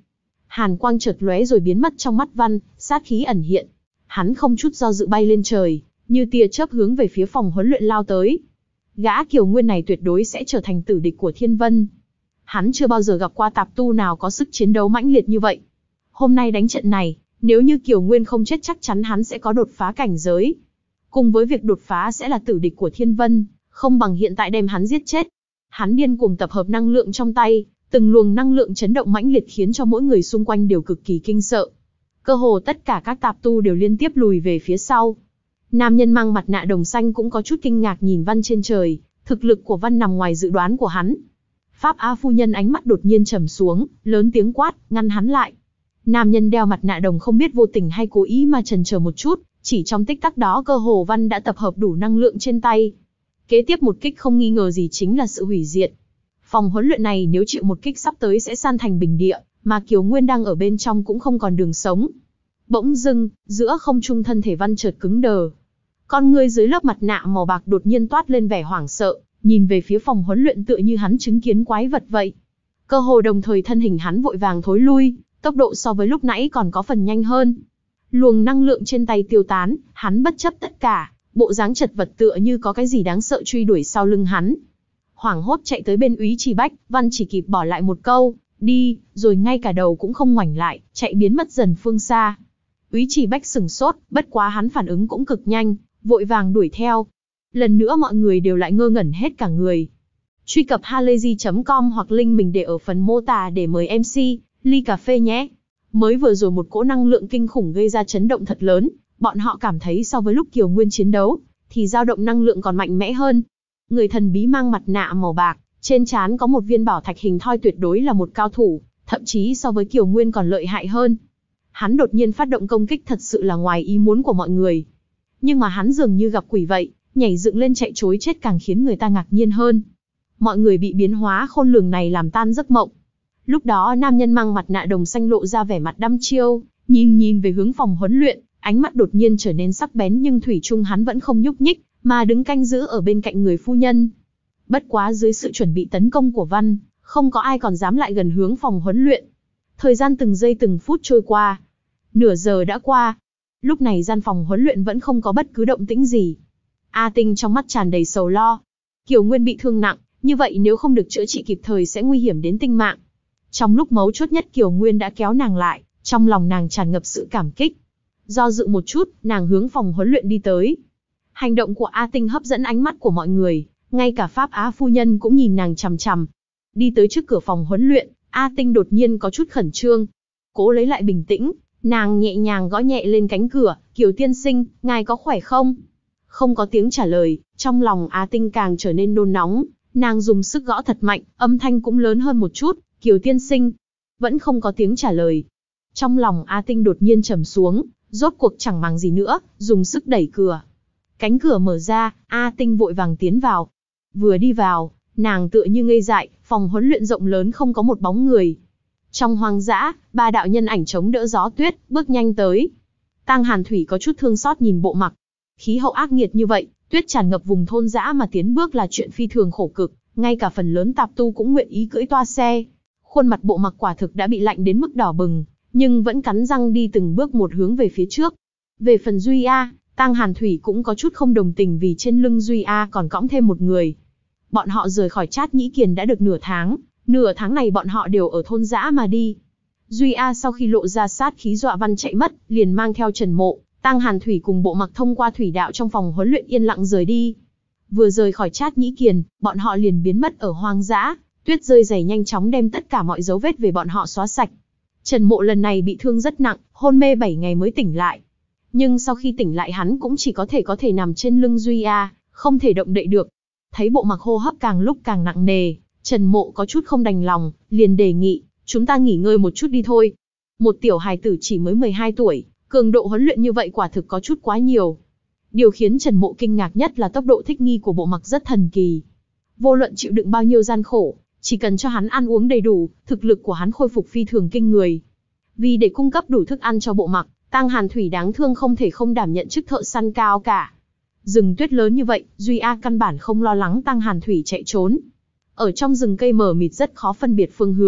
Hàn quang chợt lóe rồi biến mất trong mắt Văn, sát khí ẩn hiện. Hắn không chút do dự bay lên trời, như tia chớp hướng về phía phòng huấn luyện lao tới. Gã Kiều Nguyên này tuyệt đối sẽ trở thành tử địch của Thiên Vân. Hắn chưa bao giờ gặp qua tạp tu nào có sức chiến đấu mãnh liệt như vậy. Hôm nay đánh trận này, nếu như Kiều Nguyên không chết chắc chắn hắn sẽ có đột phá cảnh giới. Cùng với việc đột phá sẽ là tử địch của Thiên Vân, không bằng hiện tại đem hắn giết chết. Hắn điên cuồng tập hợp năng lượng trong tay, từng luồng năng lượng chấn động mãnh liệt khiến cho mỗi người xung quanh đều cực kỳ kinh sợ. Cơ hồ tất cả các tạp tu đều liên tiếp lùi về phía sau. Nam nhân mang mặt nạ đồng xanh cũng có chút kinh ngạc nhìn Văn trên trời, thực lực của Văn nằm ngoài dự đoán của hắn. Pháp A phu nhân ánh mắt đột nhiên trầm xuống, lớn tiếng quát, ngăn hắn lại. Nam nhân đeo mặt nạ đồng không biết vô tình hay cố ý mà chần chờ một chút, chỉ trong tích tắc đó cơ hồ Văn đã tập hợp đủ năng lượng trên tay. Kế tiếp một kích không nghi ngờ gì chính là sự hủy diệt. Phòng huấn luyện này nếu chịu một kích sắp tới sẽ san thành bình địa, mà Kiều Nguyên đang ở bên trong cũng không còn đường sống. Bỗng dưng, giữa không trung thân thể Văn chợt cứng đờ. Con ngươi dưới lớp mặt nạ màu bạc đột nhiên toát lên vẻ hoảng sợ, nhìn về phía phòng huấn luyện tựa như hắn chứng kiến quái vật vậy. Cơ hồ đồng thời thân hình hắn vội vàng thối lui, tốc độ so với lúc nãy còn có phần nhanh hơn. Luồng năng lượng trên tay tiêu tán, hắn bất chấp tất cả, bộ dáng chật vật tựa như có cái gì đáng sợ truy đuổi sau lưng hắn. Hoảng hốt chạy tới bên Úy Trì Bách, Văn chỉ kịp bỏ lại một câu, đi, rồi ngay cả đầu cũng không ngoảnh lại, chạy biến mất dần phương xa. Úy Trì Bách sửng sốt, bất quá hắn phản ứng cũng cực nhanh, vội vàng đuổi theo. Lần nữa mọi người đều lại ngơ ngẩn hết cả người. Truy cập halayzi chấm com hoặc link mình để ở phần mô tả để mời em xê, ly cà phê nhé. Mới vừa rồi một cỗ năng lượng kinh khủng gây ra chấn động thật lớn, bọn họ cảm thấy so với lúc Kiều Nguyên chiến đấu, thì dao động năng lượng còn mạnh mẽ hơn. Người thần bí mang mặt nạ màu bạc, trên trán có một viên bảo thạch hình thoi tuyệt đối là một cao thủ, thậm chí so với Kiều Nguyên còn lợi hại hơn. Hắn đột nhiên phát động công kích thật sự là ngoài ý muốn của mọi người. Nhưng mà hắn dường như gặp quỷ vậy, nhảy dựng lên chạy trối chết càng khiến người ta ngạc nhiên hơn. Mọi người bị biến hóa khôn lường này làm tan giấc mộng. Lúc đó nam nhân mang mặt nạ đồng xanh lộ ra vẻ mặt đăm chiêu, nhìn nhìn về hướng phòng huấn luyện, ánh mắt đột nhiên trở nên sắc bén nhưng thủy chung hắn vẫn không nhúc nhích, mà đứng canh giữ ở bên cạnh người phu nhân. Bất quá dưới sự chuẩn bị tấn công của Văn, không có ai còn dám lại gần hướng phòng huấn luyện. Thời gian từng giây từng phút trôi qua. Nửa giờ đã qua. Lúc này gian phòng huấn luyện vẫn không có bất cứ động tĩnh gì. A Tinh trong mắt tràn đầy sầu lo. Kiều Nguyên bị thương nặng, như vậy nếu không được chữa trị kịp thời sẽ nguy hiểm đến tinh mạng. Trong lúc mấu chốt nhất Kiều Nguyên đã kéo nàng lại, trong lòng nàng tràn ngập sự cảm kích. Do dự một chút, nàng hướng phòng huấn luyện đi tới. Hành động của A Tinh hấp dẫn ánh mắt của mọi người, ngay cả Pháp Á phu nhân cũng nhìn nàng chằm chằm. Đi tới trước cửa phòng huấn luyện, A Tinh đột nhiên có chút khẩn trương. Cố lấy lại bình tĩnh, nàng nhẹ nhàng gõ nhẹ lên cánh cửa, "Kiều tiên sinh, ngài có khỏe không?" Không có tiếng trả lời, trong lòng A Tinh càng trở nên nôn nóng, nàng dùng sức gõ thật mạnh, âm thanh cũng lớn hơn một chút, "Kiều tiên sinh." Vẫn không có tiếng trả lời. Trong lòng A Tinh đột nhiên trầm xuống, rốt cuộc chẳng màng gì nữa, dùng sức đẩy cửa. Cánh cửa mở ra, A Tinh vội vàng tiến vào. Vừa đi vào, nàng tựa như ngây dại, phòng huấn luyện rộng lớn không có một bóng người. Trong hoang dã, ba đạo nhân ảnh chống đỡ gió tuyết, bước nhanh tới. Tang Hàn Thủy có chút thương xót nhìn Bộ Mặc. Khí hậu ác nghiệt như vậy, tuyết tràn ngập vùng thôn dã mà tiến bước là chuyện phi thường khổ cực, ngay cả phần lớn tạp tu cũng nguyện ý cưỡi toa xe. Khuôn mặt Bộ Mặc quả thực đã bị lạnh đến mức đỏ bừng, nhưng vẫn cắn răng đi từng bước một hướng về phía trước. Về phần Duy A, Tang Hàn Thủy cũng có chút không đồng tình vì trên lưng Duy A còn cõng thêm một người. Bọn họ rời khỏi Trát Nhĩ Kiền đã được nửa tháng, nửa tháng này bọn họ đều ở thôn dã mà đi. Duy A sau khi lộ ra sát khí dọa Văn chạy mất, liền mang theo Trần Mộ, Tang Hàn Thủy cùng Bộ Mặc thông qua thủy đạo trong phòng huấn luyện yên lặng rời đi. Vừa rời khỏi Trát Nhĩ Kiền, bọn họ liền biến mất ở hoang dã, tuyết rơi dày nhanh chóng đem tất cả mọi dấu vết về bọn họ xóa sạch. Trần Mộ lần này bị thương rất nặng, hôn mê bảy ngày mới tỉnh lại. Nhưng sau khi tỉnh lại hắn cũng chỉ có thể có thể nằm trên lưng Duy A, không thể động đậy được. Thấy Bộ Mặc hô hấp càng lúc càng nặng nề, Trần Mộ có chút không đành lòng, liền đề nghị, chúng ta nghỉ ngơi một chút đi thôi. Một tiểu hài tử chỉ mới mười hai tuổi, cường độ huấn luyện như vậy quả thực có chút quá nhiều. Điều khiến Trần Mộ kinh ngạc nhất là tốc độ thích nghi của Bộ Mặc rất thần kỳ. Vô luận chịu đựng bao nhiêu gian khổ, chỉ cần cho hắn ăn uống đầy đủ, thực lực của hắn khôi phục phi thường kinh người. Vì để cung cấp đủ thức ăn cho Bộ Mặc, Tang Hàn Thủy đáng thương không thể không đảm nhận chức thợ săn cao cả. Rừng tuyết lớn như vậy, Duy A căn bản không lo lắng Tang Hàn Thủy chạy trốn. Ở trong rừng cây mờ mịt rất khó phân biệt phương hướng,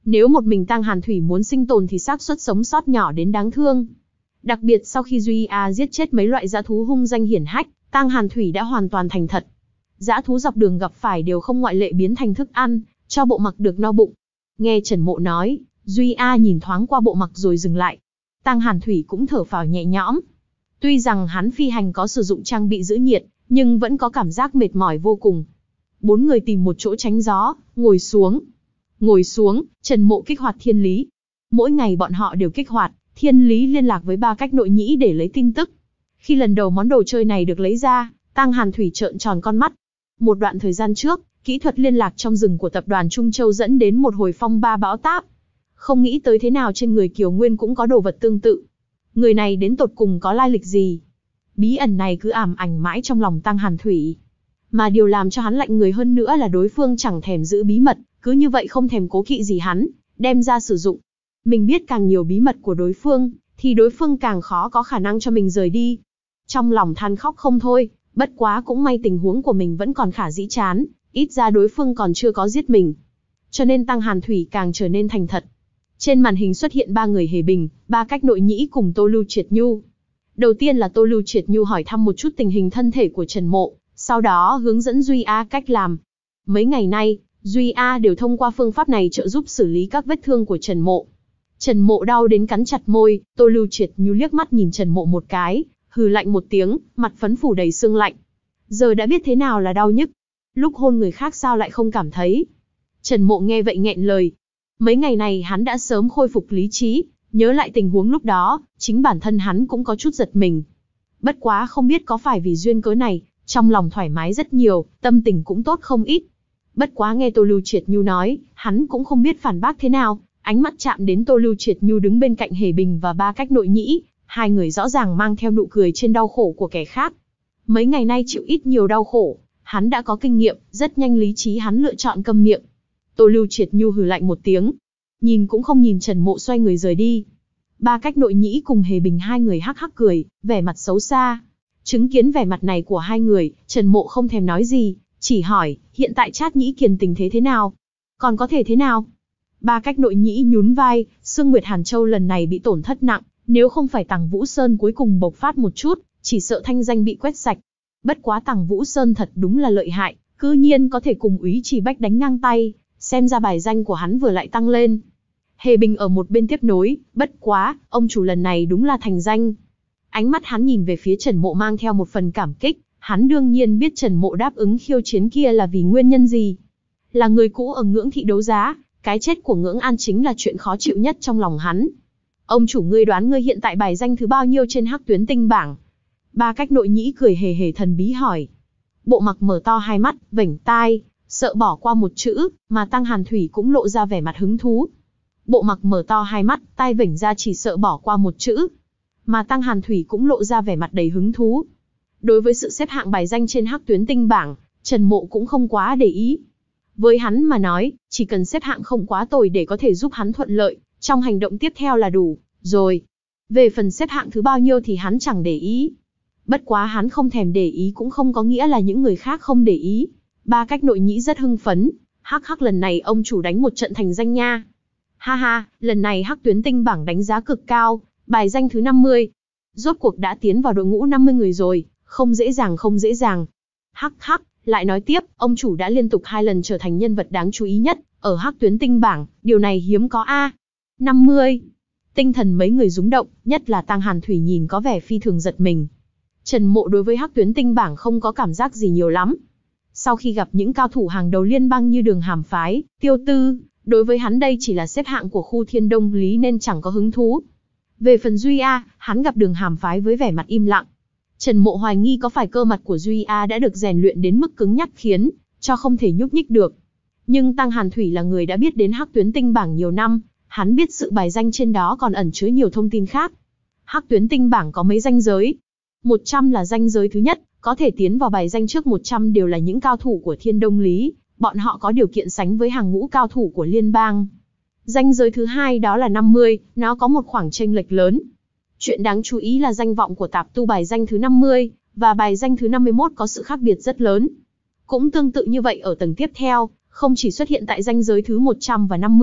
Nếu một mình Tang Hàn Thủy muốn sinh tồn thì xác suất sống sót nhỏ đến đáng thương. Đặc biệt sau khi Duy A giết chết mấy loại dã thú hung danh hiển hách, Tang Hàn Thủy đã hoàn toàn thành thật. Dã thú dọc đường gặp phải đều không ngoại lệ biến thành thức ăn, cho Bộ Mặc được no bụng. Nghe Trần Mộ nói, Duy A nhìn thoáng qua Bộ Mặc rồi dừng lại. Tang Hàn Thủy cũng thở phào nhẹ nhõm. Tuy rằng hắn phi hành có sử dụng trang bị giữ nhiệt, nhưng vẫn có cảm giác mệt mỏi vô cùng. Bốn người tìm một chỗ tránh gió, ngồi xuống. Ngồi xuống, Trần Mộ kích hoạt thiên lý. Mỗi ngày bọn họ đều kích hoạt, thiên lý liên lạc với ba cách nội nhĩ để lấy tin tức. Khi lần đầu món đồ chơi này được lấy ra, Tang Hàn Thủy trợn tròn con mắt. Một đoạn thời gian trước, kỹ thuật liên lạc trong rừng của tập đoàn Trung Châu dẫn đến một hồi phong ba bão táp. Không nghĩ tới thế nào trên người Kiều Nguyên cũng có đồ vật tương tự. Người này đến tột cùng có lai lịch gì? Bí ẩn này cứ ảm ảnh mãi trong lòng Tang Hàn Thủy. Mà điều làm cho hắn lạnh người hơn nữa là đối phương chẳng thèm giữ bí mật, cứ như vậy không thèm cố kỵ gì hắn, đem ra sử dụng. Mình biết càng nhiều bí mật của đối phương, thì đối phương càng khó có khả năng cho mình rời đi. Trong lòng than khóc không thôi, bất quá cũng may tình huống của mình vẫn còn khả dĩ chán, ít ra đối phương còn chưa có giết mình. Cho nên Tang Hàn Thủy càng trở nên thành thật. Trên màn hình xuất hiện ba người Hề Bình, ba cách nội nhĩ cùng Tô Lưu Triệt Nhu. Đầu tiên là Tô Lưu Triệt Nhu hỏi thăm một chút tình hình thân thể của Trần Mộ, sau đó hướng dẫn Duy A cách làm. Mấy ngày nay, Duy A đều thông qua phương pháp này trợ giúp xử lý các vết thương của Trần Mộ. Trần Mộ đau đến cắn chặt môi, Tô Lưu Triệt Nhu liếc mắt nhìn Trần Mộ một cái, hừ lạnh một tiếng, mặt phấn phủ đầy sương lạnh. Giờ đã biết thế nào là đau nhức. Lúc hôn người khác sao lại không cảm thấy? Trần Mộ nghe vậy nghẹn lời. Mấy ngày này hắn đã sớm khôi phục lý trí, nhớ lại tình huống lúc đó, chính bản thân hắn cũng có chút giật mình. Bất quá không biết có phải vì duyên cớ này, trong lòng thoải mái rất nhiều, tâm tình cũng tốt không ít. Bất quá nghe Tô Lưu Triệt Nhu nói, hắn cũng không biết phản bác thế nào, ánh mắt chạm đến Tô Lưu Triệt Nhu đứng bên cạnh Hề Bình và ba cách nội nhĩ, hai người rõ ràng mang theo nụ cười trên đau khổ của kẻ khác. Mấy ngày nay chịu ít nhiều đau khổ, hắn đã có kinh nghiệm, rất nhanh lý trí hắn lựa chọn câm miệng. Tô Lưu Triệt Nhu hừ lạnh một tiếng, nhìn cũng không nhìn Trần Mộ xoay người rời đi. Ba cách nội nhĩ cùng Hề Bình hai người hắc hắc cười, vẻ mặt xấu xa. Chứng kiến vẻ mặt này của hai người, Trần Mộ không thèm nói gì, chỉ hỏi, hiện tại Trát Nhĩ Kiền tình thế thế nào? Còn có thể thế nào? Ba cách nội nhĩ nhún vai, Sương Nguyệt Hàn Châu lần này bị tổn thất nặng, nếu không phải Tằng Vũ Sơn cuối cùng bộc phát một chút, chỉ sợ thanh danh bị quét sạch. Bất quá Tằng Vũ Sơn thật đúng là lợi hại, cư nhiên có thể cùng Úy Trì Bách đánh ngang tay, xem ra bài danh của hắn vừa lại tăng lên. Hề Bình ở một bên tiếp nối, bất quá, ông chủ lần này đúng là thành danh. Ánh mắt hắn nhìn về phía Trần Mộ mang theo một phần cảm kích, hắn đương nhiên biết Trần Mộ đáp ứng khiêu chiến kia là vì nguyên nhân gì. Là người cũ ở Ngưỡng Thị đấu giá, cái chết của Ngưỡng An chính là chuyện khó chịu nhất trong lòng hắn. Ông chủ ngươi đoán ngươi hiện tại bài danh thứ bao nhiêu trên Hắc Tuyến Tinh bảng? Ba cách nội nhĩ cười hề hề thần bí hỏi. Bộ Mặc mở to hai mắt, vểnh tai, sợ bỏ qua một chữ, mà Tang Hàn Thủy cũng lộ ra vẻ mặt hứng thú. Bộ Mặc mở to hai mắt, tai vểnh ra chỉ sợ bỏ qua một chữ, mà Tang Hàn Thủy cũng lộ ra vẻ mặt đầy hứng thú. Đối với sự xếp hạng bài danh trên Hắc Tuyến Tinh bảng, Trần Mộ cũng không quá để ý. Với hắn mà nói, chỉ cần xếp hạng không quá tồi để có thể giúp hắn thuận lợi, trong hành động tiếp theo là đủ, rồi. Về phần xếp hạng thứ bao nhiêu thì hắn chẳng để ý. Bất quá hắn không thèm để ý cũng không có nghĩa là những người khác không để ý. Ba cách nội nhĩ rất hưng phấn, hắc hắc lần này ông chủ đánh một trận thành danh nha. Ha ha, lần này Hắc Tuyến Tinh bảng đánh giá cực cao, bài danh thứ năm mươi. Rốt cuộc đã tiến vào đội ngũ năm mươi người rồi, không dễ dàng không dễ dàng. Hắc hắc, lại nói tiếp, ông chủ đã liên tục hai lần trở thành nhân vật đáng chú ý nhất ở Hắc Tuyến Tinh bảng, điều này hiếm có a. năm mươi. Tinh thần mấy người rúng động, nhất là Tang Hàn Thủy nhìn có vẻ phi thường giật mình. Trần Mộ đối với Hắc Tuyến Tinh bảng không có cảm giác gì nhiều lắm. Sau khi gặp những cao thủ hàng đầu liên bang như Đường Hàm Phái, Tiêu Tư, đối với hắn đây chỉ là xếp hạng của khu Thiên Đông Lý nên chẳng có hứng thú. Về phần Duy A, hắn gặp Đường Hàm Phái với vẻ mặt im lặng. Trần Mộ hoài nghi có phải cơ mặt của Duy A đã được rèn luyện đến mức cứng nhắc khiến cho không thể nhúc nhích được. Nhưng Tang Hàn Thủy là người đã biết đến Hắc Tuyến Tinh bảng nhiều năm, hắn biết sự bài danh trên đó còn ẩn chứa nhiều thông tin khác. Hắc Tuyến Tinh bảng có mấy danh giới? một trăm là danh giới thứ nhất, có thể tiến vào bài danh trước một trăm đều là những cao thủ của Thiên Đông Lý, bọn họ có điều kiện sánh với hàng ngũ cao thủ của liên bang. Danh giới thứ hai đó là năm mươi, nó có một khoảng chênh lệch lớn. Chuyện đáng chú ý là danh vọng của tạp tu bài danh thứ năm mươi và bài danh thứ năm mươi mốt có sự khác biệt rất lớn. Cũng tương tự như vậy ở tầng tiếp theo, không chỉ xuất hiện tại danh giới thứ một trăm và năm mươi,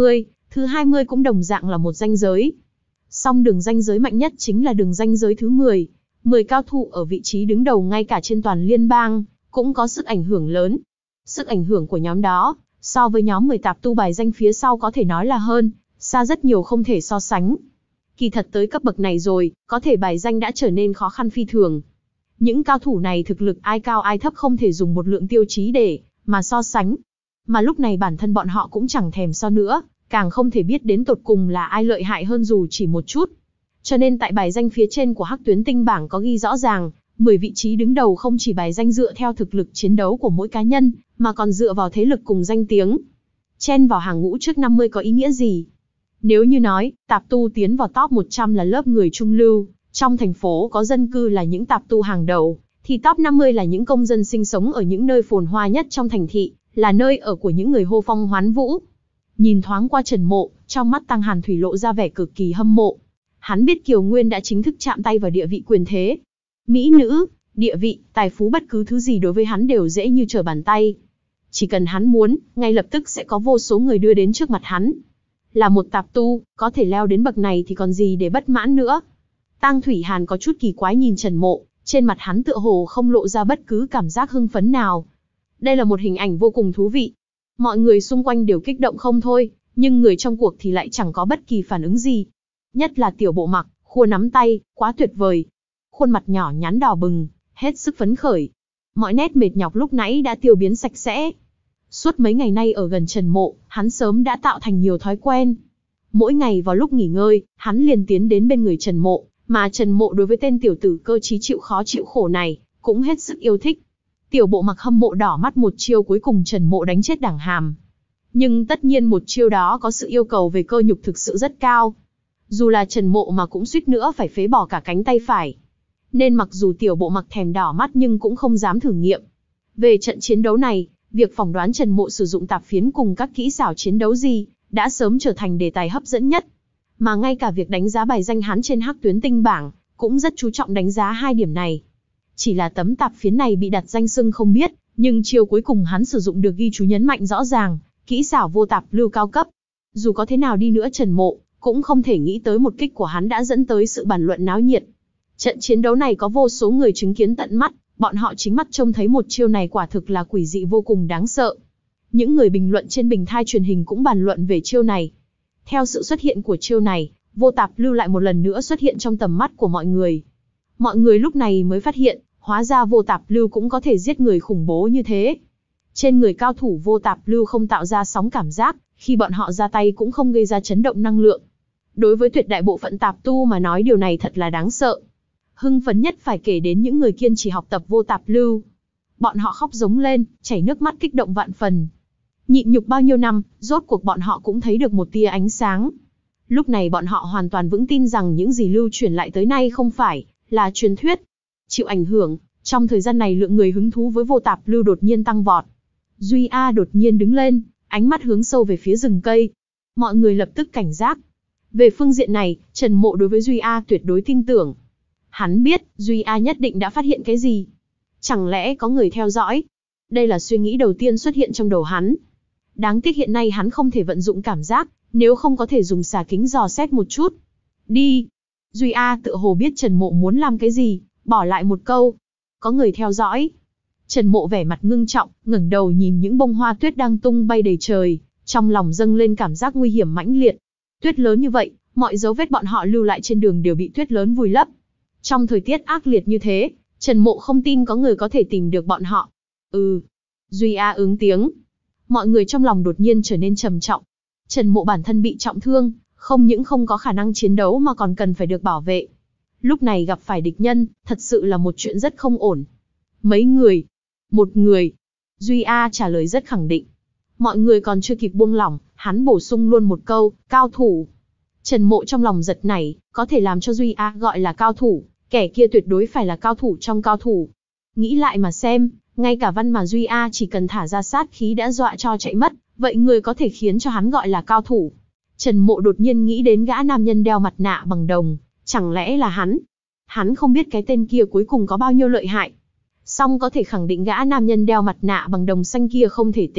Thứ hai mươi cũng đồng dạng là một ranh giới. Song đường ranh giới mạnh nhất chính là đường ranh giới thứ mười. mười cao thủ ở vị trí đứng đầu ngay cả trên toàn liên bang, cũng có sức ảnh hưởng lớn. Sức ảnh hưởng của nhóm đó, so với nhóm mười tạp tu bài danh phía sau có thể nói là hơn, xa rất nhiều không thể so sánh. Kỳ thật tới cấp bậc này rồi, có thể bài danh đã trở nên khó khăn phi thường. Những cao thủ này thực lực ai cao ai thấp không thể dùng một lượng tiêu chí để mà so sánh. Mà lúc này bản thân bọn họ cũng chẳng thèm so nữa, càng không thể biết đến tột cùng là ai lợi hại hơn dù chỉ một chút. Cho nên tại bài danh phía trên của Hắc Tuyến Tinh bảng có ghi rõ ràng, mười vị trí đứng đầu không chỉ bài danh dựa theo thực lực chiến đấu của mỗi cá nhân, mà còn dựa vào thế lực cùng danh tiếng. Chen vào hàng ngũ trước năm mươi có ý nghĩa gì? Nếu như nói, tạp tu tiến vào top một trăm là lớp người trung lưu, trong thành phố có dân cư là những tạp tu hàng đầu, thì top năm mươi là những công dân sinh sống ở những nơi phồn hoa nhất trong thành thị, là nơi ở của những người hô phong hoán vũ. Nhìn thoáng qua Trần Mộ, trong mắt Tăng Hàn Thủy lộ ra vẻ cực kỳ hâm mộ. Hắn biết Kiều Nguyên đã chính thức chạm tay vào địa vị quyền thế. Mỹ nữ, địa vị, tài phú bất cứ thứ gì đối với hắn đều dễ như trở bàn tay. Chỉ cần hắn muốn, ngay lập tức sẽ có vô số người đưa đến trước mặt hắn. Là một tạp tu, có thể leo đến bậc này thì còn gì để bất mãn nữa. Tang Thủy Hàn có chút kỳ quái nhìn Trần Mộ, trên mặt hắn tựa hồ không lộ ra bất cứ cảm giác hưng phấn nào. Đây là một hình ảnh vô cùng thú vị. Mọi người xung quanh đều kích động không thôi, nhưng người trong cuộc thì lại chẳng có bất kỳ phản ứng gì. Nhất là Tiểu Bộ Mặc, khua nắm tay, quá tuyệt vời. Khuôn mặt nhỏ nhắn đỏ bừng, hết sức phấn khởi. Mọi nét mệt nhọc lúc nãy đã tiêu biến sạch sẽ. Suốt mấy ngày nay ở gần Trần Mộ, hắn sớm đã tạo thành nhiều thói quen. Mỗi ngày vào lúc nghỉ ngơi, hắn liền tiến đến bên người Trần Mộ, mà Trần Mộ đối với tên tiểu tử cơ trí chịu khó chịu khổ này, cũng hết sức yêu thích. Tiểu Bộ Mặc hâm mộ đỏ mắt một chiêu cuối cùng Trần Mộ đánh chết Đảng Hàm. Nhưng tất nhiên một chiêu đó có sự yêu cầu về cơ nhục thực sự rất cao. Dù là Trần Mộ mà cũng suýt nữa phải phế bỏ cả cánh tay phải. Nên mặc dù Tiểu Bộ Mặc thèm đỏ mắt nhưng cũng không dám thử nghiệm. Về trận chiến đấu này, việc phỏng đoán Trần Mộ sử dụng tạp phiến cùng các kỹ xảo chiến đấu gì, đã sớm trở thành đề tài hấp dẫn nhất. Mà ngay cả việc đánh giá bài danh hắn trên Hắc Tuyến Tinh bảng, cũng rất chú trọng đánh giá hai điểm này. Chỉ là tấm tạp phiến này bị đặt danh xưng không biết, nhưng chiêu cuối cùng hắn sử dụng được ghi chú nhấn mạnh rõ ràng, kỹ xảo vô tạp lưu cao cấp. Dù có thế nào đi nữa Trần Mộ, cũng không thể nghĩ tới một kích của hắn đã dẫn tới sự bàn luận náo nhiệt. Trận chiến đấu này có vô số người chứng kiến tận mắt, bọn họ chính mắt trông thấy một chiêu này quả thực là quỷ dị vô cùng đáng sợ. Những người bình luận trên bình thai truyền hình cũng bàn luận về chiêu này. Theo sự xuất hiện của chiêu này, vô tạp lưu lại một lần nữa xuất hiện trong tầm mắt của mọi người. Mọi người lúc này mới phát hiện, hóa ra vô tạp lưu cũng có thể giết người khủng bố như thế. Trên người cao thủ vô tạp lưu không tạo ra sóng cảm giác, khi bọn họ ra tay cũng không gây ra chấn động năng lượng. Đối với tuyệt đại bộ phận tạp tu mà nói điều này thật là đáng sợ. Hưng phấn nhất phải kể đến những người kiên trì học tập vô tạp lưu. Bọn họ khóc giống lên, chảy nước mắt kích động vạn phần. Nhịn nhục bao nhiêu năm, rốt cuộc bọn họ cũng thấy được một tia ánh sáng. Lúc này bọn họ hoàn toàn vững tin rằng những gì lưu truyền lại tới nay không phải là truyền thuyết. Chịu ảnh hưởng, trong thời gian này lượng người hứng thú với vô tạp lưu đột nhiên tăng vọt. Duy A đột nhiên đứng lên, ánh mắt hướng sâu về phía rừng cây. Mọi người lập tức cảnh giác. Về phương diện này, Trần Mộ đối với Duy A tuyệt đối tin tưởng. Hắn biết, Duy A nhất định đã phát hiện cái gì. Chẳng lẽ có người theo dõi? Đây là suy nghĩ đầu tiên xuất hiện trong đầu hắn. Đáng tiếc hiện nay hắn không thể vận dụng cảm giác, nếu không có thể dùng xà kính dò xét một chút. Đi! Duy A tựa hồ biết Trần Mộ muốn làm cái gì, bỏ lại một câu. Có người theo dõi. Trần Mộ vẻ mặt ngưng trọng, ngẩng đầu nhìn những bông hoa tuyết đang tung bay đầy trời, trong lòng dâng lên cảm giác nguy hiểm mãnh liệt. Tuyết lớn như vậy, mọi dấu vết bọn họ lưu lại trên đường đều bị tuyết lớn vùi lấp. Trong thời tiết ác liệt như thế, Trần Mộ không tin có người có thể tìm được bọn họ. Ừ. Duy A ứng tiếng. Mọi người trong lòng đột nhiên trở nên trầm trọng. Trần Mộ bản thân bị trọng thương, không những không có khả năng chiến đấu mà còn cần phải được bảo vệ. Lúc này gặp phải địch nhân, thật sự là một chuyện rất không ổn. Mấy người? Một người. Duy A trả lời rất khẳng định. Mọi người còn chưa kịp buông lỏng, hắn bổ sung luôn một câu, cao thủ. Trần Mộ trong lòng giật nảy, có thể làm cho Duy A gọi là cao thủ, kẻ kia tuyệt đối phải là cao thủ trong cao thủ. Nghĩ lại mà xem, ngay cả văn mà Duy A chỉ cần thả ra sát khí đã dọa cho chạy mất, vậy người có thể khiến cho hắn gọi là cao thủ. Trần Mộ đột nhiên nghĩ đến gã nam nhân đeo mặt nạ bằng đồng, chẳng lẽ là hắn? Hắn không biết cái tên kia cuối cùng có bao nhiêu lợi hại. Song có thể khẳng định gã nam nhân đeo mặt nạ bằng đồng xanh kia không thể tính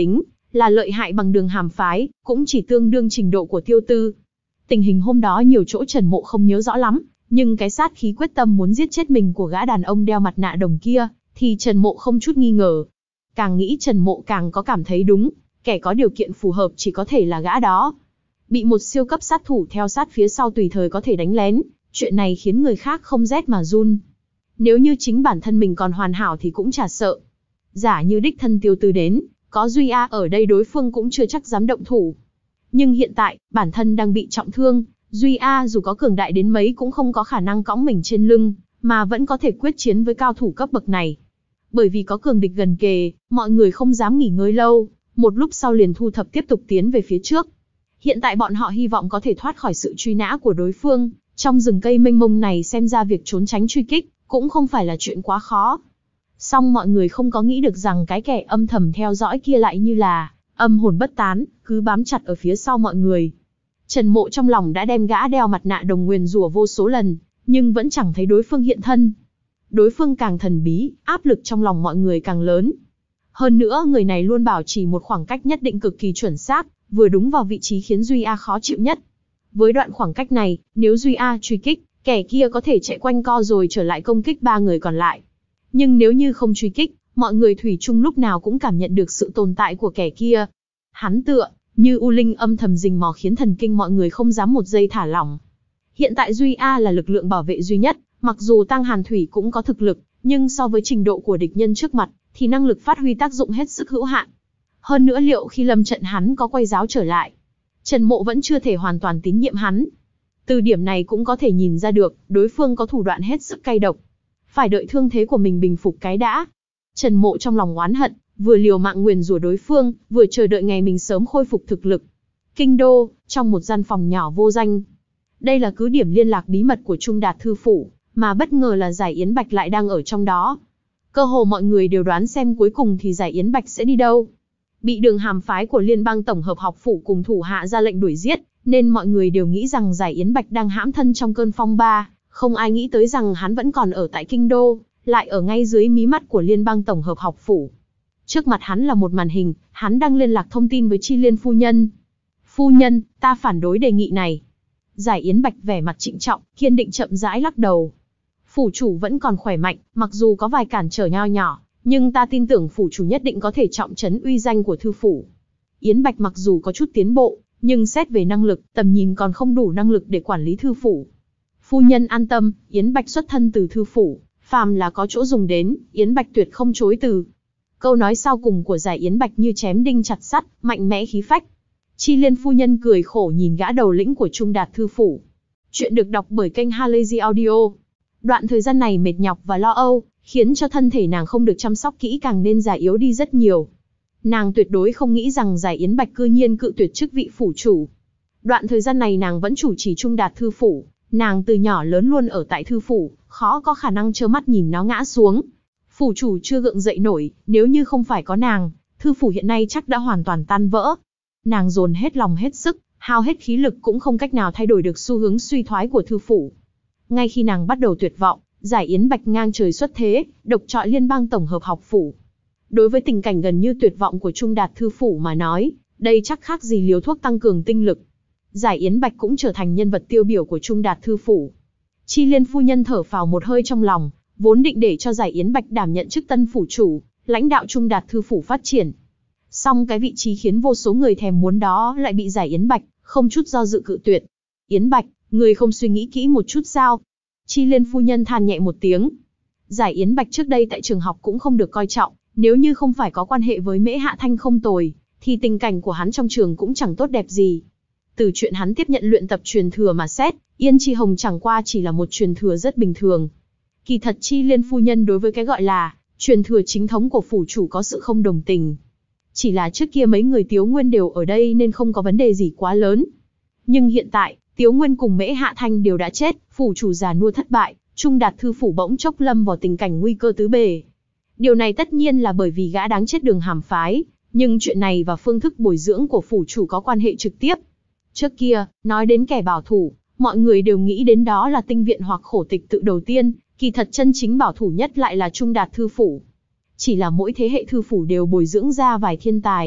là lợi hại bằng Đường Hàm phái, cũng chỉ tương đương trình độ của Tiêu Tư. Tình hình hôm đó nhiều chỗ Trần Mộ không nhớ rõ lắm, nhưng cái sát khí quyết tâm muốn giết chết mình của gã đàn ông đeo mặt nạ đồng kia, thì Trần Mộ không chút nghi ngờ. Càng nghĩ Trần Mộ càng có cảm thấy đúng, kẻ có điều kiện phù hợp chỉ có thể là gã đó. Bị một siêu cấp sát thủ theo sát phía sau tùy thời có thể đánh lén, chuyện này khiến người khác không rét mà run. Nếu như chính bản thân mình còn hoàn hảo thì cũng chả sợ. Giả như đích thân Tiêu Tư đến, có Duy A ở đây đối phương cũng chưa chắc dám động thủ. Nhưng hiện tại, bản thân đang bị trọng thương, Duy A dù có cường đại đến mấy cũng không có khả năng cõng mình trên lưng, mà vẫn có thể quyết chiến với cao thủ cấp bậc này. Bởi vì có cường địch gần kề, mọi người không dám nghỉ ngơi lâu, một lúc sau liền thu thập tiếp tục tiến về phía trước. Hiện tại bọn họ hy vọng có thể thoát khỏi sự truy nã của đối phương, trong rừng cây mênh mông này xem ra việc trốn tránh truy kích, cũng không phải là chuyện quá khó. Song mọi người không có nghĩ được rằng cái kẻ âm thầm theo dõi kia lại như là âm hồn bất tán, cứ bám chặt ở phía sau mọi người. Trần Mộ trong lòng đã đem gã đeo mặt nạ đồng nguyền rủa vô số lần, nhưng vẫn chẳng thấy đối phương hiện thân. Đối phương càng thần bí, áp lực trong lòng mọi người càng lớn. Hơn nữa người này luôn bảo trì một khoảng cách nhất định cực kỳ chuẩn xác, vừa đúng vào vị trí khiến Duy A khó chịu nhất. Với đoạn khoảng cách này, nếu Duy A truy kích, kẻ kia có thể chạy quanh co rồi trở lại công kích ba người còn lại. Nhưng nếu như không truy kích, mọi người thủy chung lúc nào cũng cảm nhận được sự tồn tại của kẻ kia. Hắn tựa như U Linh âm thầm rình mò khiến thần kinh mọi người không dám một giây thả lỏng. Hiện tại Duy A là lực lượng bảo vệ duy nhất, mặc dù Tăng Hàn Thủy cũng có thực lực, nhưng so với trình độ của địch nhân trước mặt, thì năng lực phát huy tác dụng hết sức hữu hạn. Hơn nữa liệu khi lâm trận hắn có quay giáo trở lại, Trần Mộ vẫn chưa thể hoàn toàn tín nhiệm hắn. Từ điểm này cũng có thể nhìn ra được, đối phương có thủ đoạn hết sức cay độc. Phải đợi thương thế của mình bình phục cái đã. Trần Mộ trong lòng oán hận, vừa liều mạng nguyền rủa đối phương, vừa chờ đợi ngày mình sớm khôi phục thực lực. Kinh đô, trong một gian phòng nhỏ vô danh. Đây là cứ điểm liên lạc bí mật của Trung Đạt Thư Phủ, mà bất ngờ là Giải Yến Bạch lại đang ở trong đó. Cơ hồ mọi người đều đoán xem cuối cùng thì Giải Yến Bạch sẽ đi đâu. Bị Đường Hàm phái của Liên bang Tổng hợp học phủ cùng thủ hạ ra lệnh đuổi giết, nên mọi người đều nghĩ rằng Giải Yến Bạch đang hãm thân trong cơn phong ba, không ai nghĩ tới rằng hắn vẫn còn ở tại kinh đô, lại ở ngay dưới mí mắt của Liên bang Tổng hợp học phủ. Trước mặt hắn là một màn hình, hắn đang liên lạc thông tin với Chi Liên phu nhân. Phu nhân, ta phản đối đề nghị này. Giải Yến Bạch vẻ mặt trịnh trọng, kiên định chậm rãi lắc đầu. Phủ chủ vẫn còn khỏe mạnh, mặc dù có vài cản trở nho nhỏ, nhưng ta tin tưởng phủ chủ nhất định có thể trọng trấn uy danh của thư phủ. Yến Bạch mặc dù có chút tiến bộ, nhưng xét về năng lực, tầm nhìn còn không đủ năng lực để quản lý thư phủ. Phu nhân an tâm, Yến Bạch xuất thân từ thư phủ, phàm là có chỗ dùng đến, Yến Bạch tuyệt không chối từ. Câu nói sau cùng của Giải Yến Bạch như chém đinh chặt sắt, mạnh mẽ khí phách. Chi Liên phu nhân cười khổ nhìn gã đầu lĩnh của Trung Đạt Thư Phủ. Chuyện được đọc bởi kênh Halazy Audio. Đoạn thời gian này mệt nhọc và lo âu, khiến cho thân thể nàng không được chăm sóc kỹ càng nên già yếu đi rất nhiều. Nàng tuyệt đối không nghĩ rằng Giải Yến Bạch cư nhiên cự tuyệt chức vị phủ chủ. Đoạn thời gian này nàng vẫn chủ trì Trung Đạt Thư Phủ, nàng từ nhỏ lớn luôn ở tại Thư Phủ, khó có khả năng trơ mắt nhìn nó ngã xuống. Phủ chủ chưa gượng dậy nổi, nếu như không phải có nàng, Thư Phủ hiện nay chắc đã hoàn toàn tan vỡ. Nàng dồn hết lòng hết sức, hao hết khí lực cũng không cách nào thay đổi được xu hướng suy thoái của Thư Phủ. Ngay khi nàng bắt đầu tuyệt vọng, Giải Yến Bạch ngang trời xuất thế, độc trọi Liên bang Tổng hợp học phủ. Đối với tình cảnh gần như tuyệt vọng của Trung Đạt Thư Phủ mà nói, đây chắc khác gì liều thuốc tăng cường tinh lực. Giải Yến Bạch cũng trở thành nhân vật tiêu biểu của Trung Đạt Thư Phủ. Chi Liên phu nhân thở phào một hơi trong lòng, vốn định để cho Giải Yến Bạch đảm nhận chức tân phủ chủ, lãnh đạo Trung Đạt Thư Phủ phát triển. Song cái vị trí khiến vô số người thèm muốn đó lại bị Giải Yến Bạch không chút do dự cự tuyệt. Yến Bạch, người không suy nghĩ kỹ một chút sao? Chi Liên phu nhân than nhẹ một tiếng. Giải Yến Bạch trước đây tại trường học cũng không được coi trọng, nếu như không phải có quan hệ với Mễ Hạ Thanh không tồi, thì tình cảnh của hắn trong trường cũng chẳng tốt đẹp gì. Từ chuyện hắn tiếp nhận luyện tập truyền thừa mà xét, Yên Chi Hồng chẳng qua chỉ là một truyền thừa rất bình thường. Kỳ thật Chi Liên phu nhân đối với cái gọi là truyền thừa chính thống của phủ chủ có sự không đồng tình. Chỉ là trước kia mấy người Tiếu Nguyên đều ở đây nên không có vấn đề gì quá lớn. Nhưng hiện tại, Tiếu Nguyên cùng Mễ Hạ Thanh đều đã chết, phủ chủ già nua thất bại, Trung Đạt Thư Phủ bỗng chốc lâm vào tình cảnh nguy cơ tứ bề. Điều này tất nhiên là bởi vì gã đáng chết Đường Hàm phái, nhưng chuyện này và phương thức bồi dưỡng của phủ chủ có quan hệ trực tiếp. Trước kia, nói đến kẻ bảo thủ, mọi người đều nghĩ đến đó là Tinh Viện hoặc Khổ Tịch Tự đầu tiên, kỳ thật chân chính bảo thủ nhất lại là Trung Đạt Thư Phủ. Chỉ là mỗi thế hệ thư phủ đều bồi dưỡng ra vài thiên tài,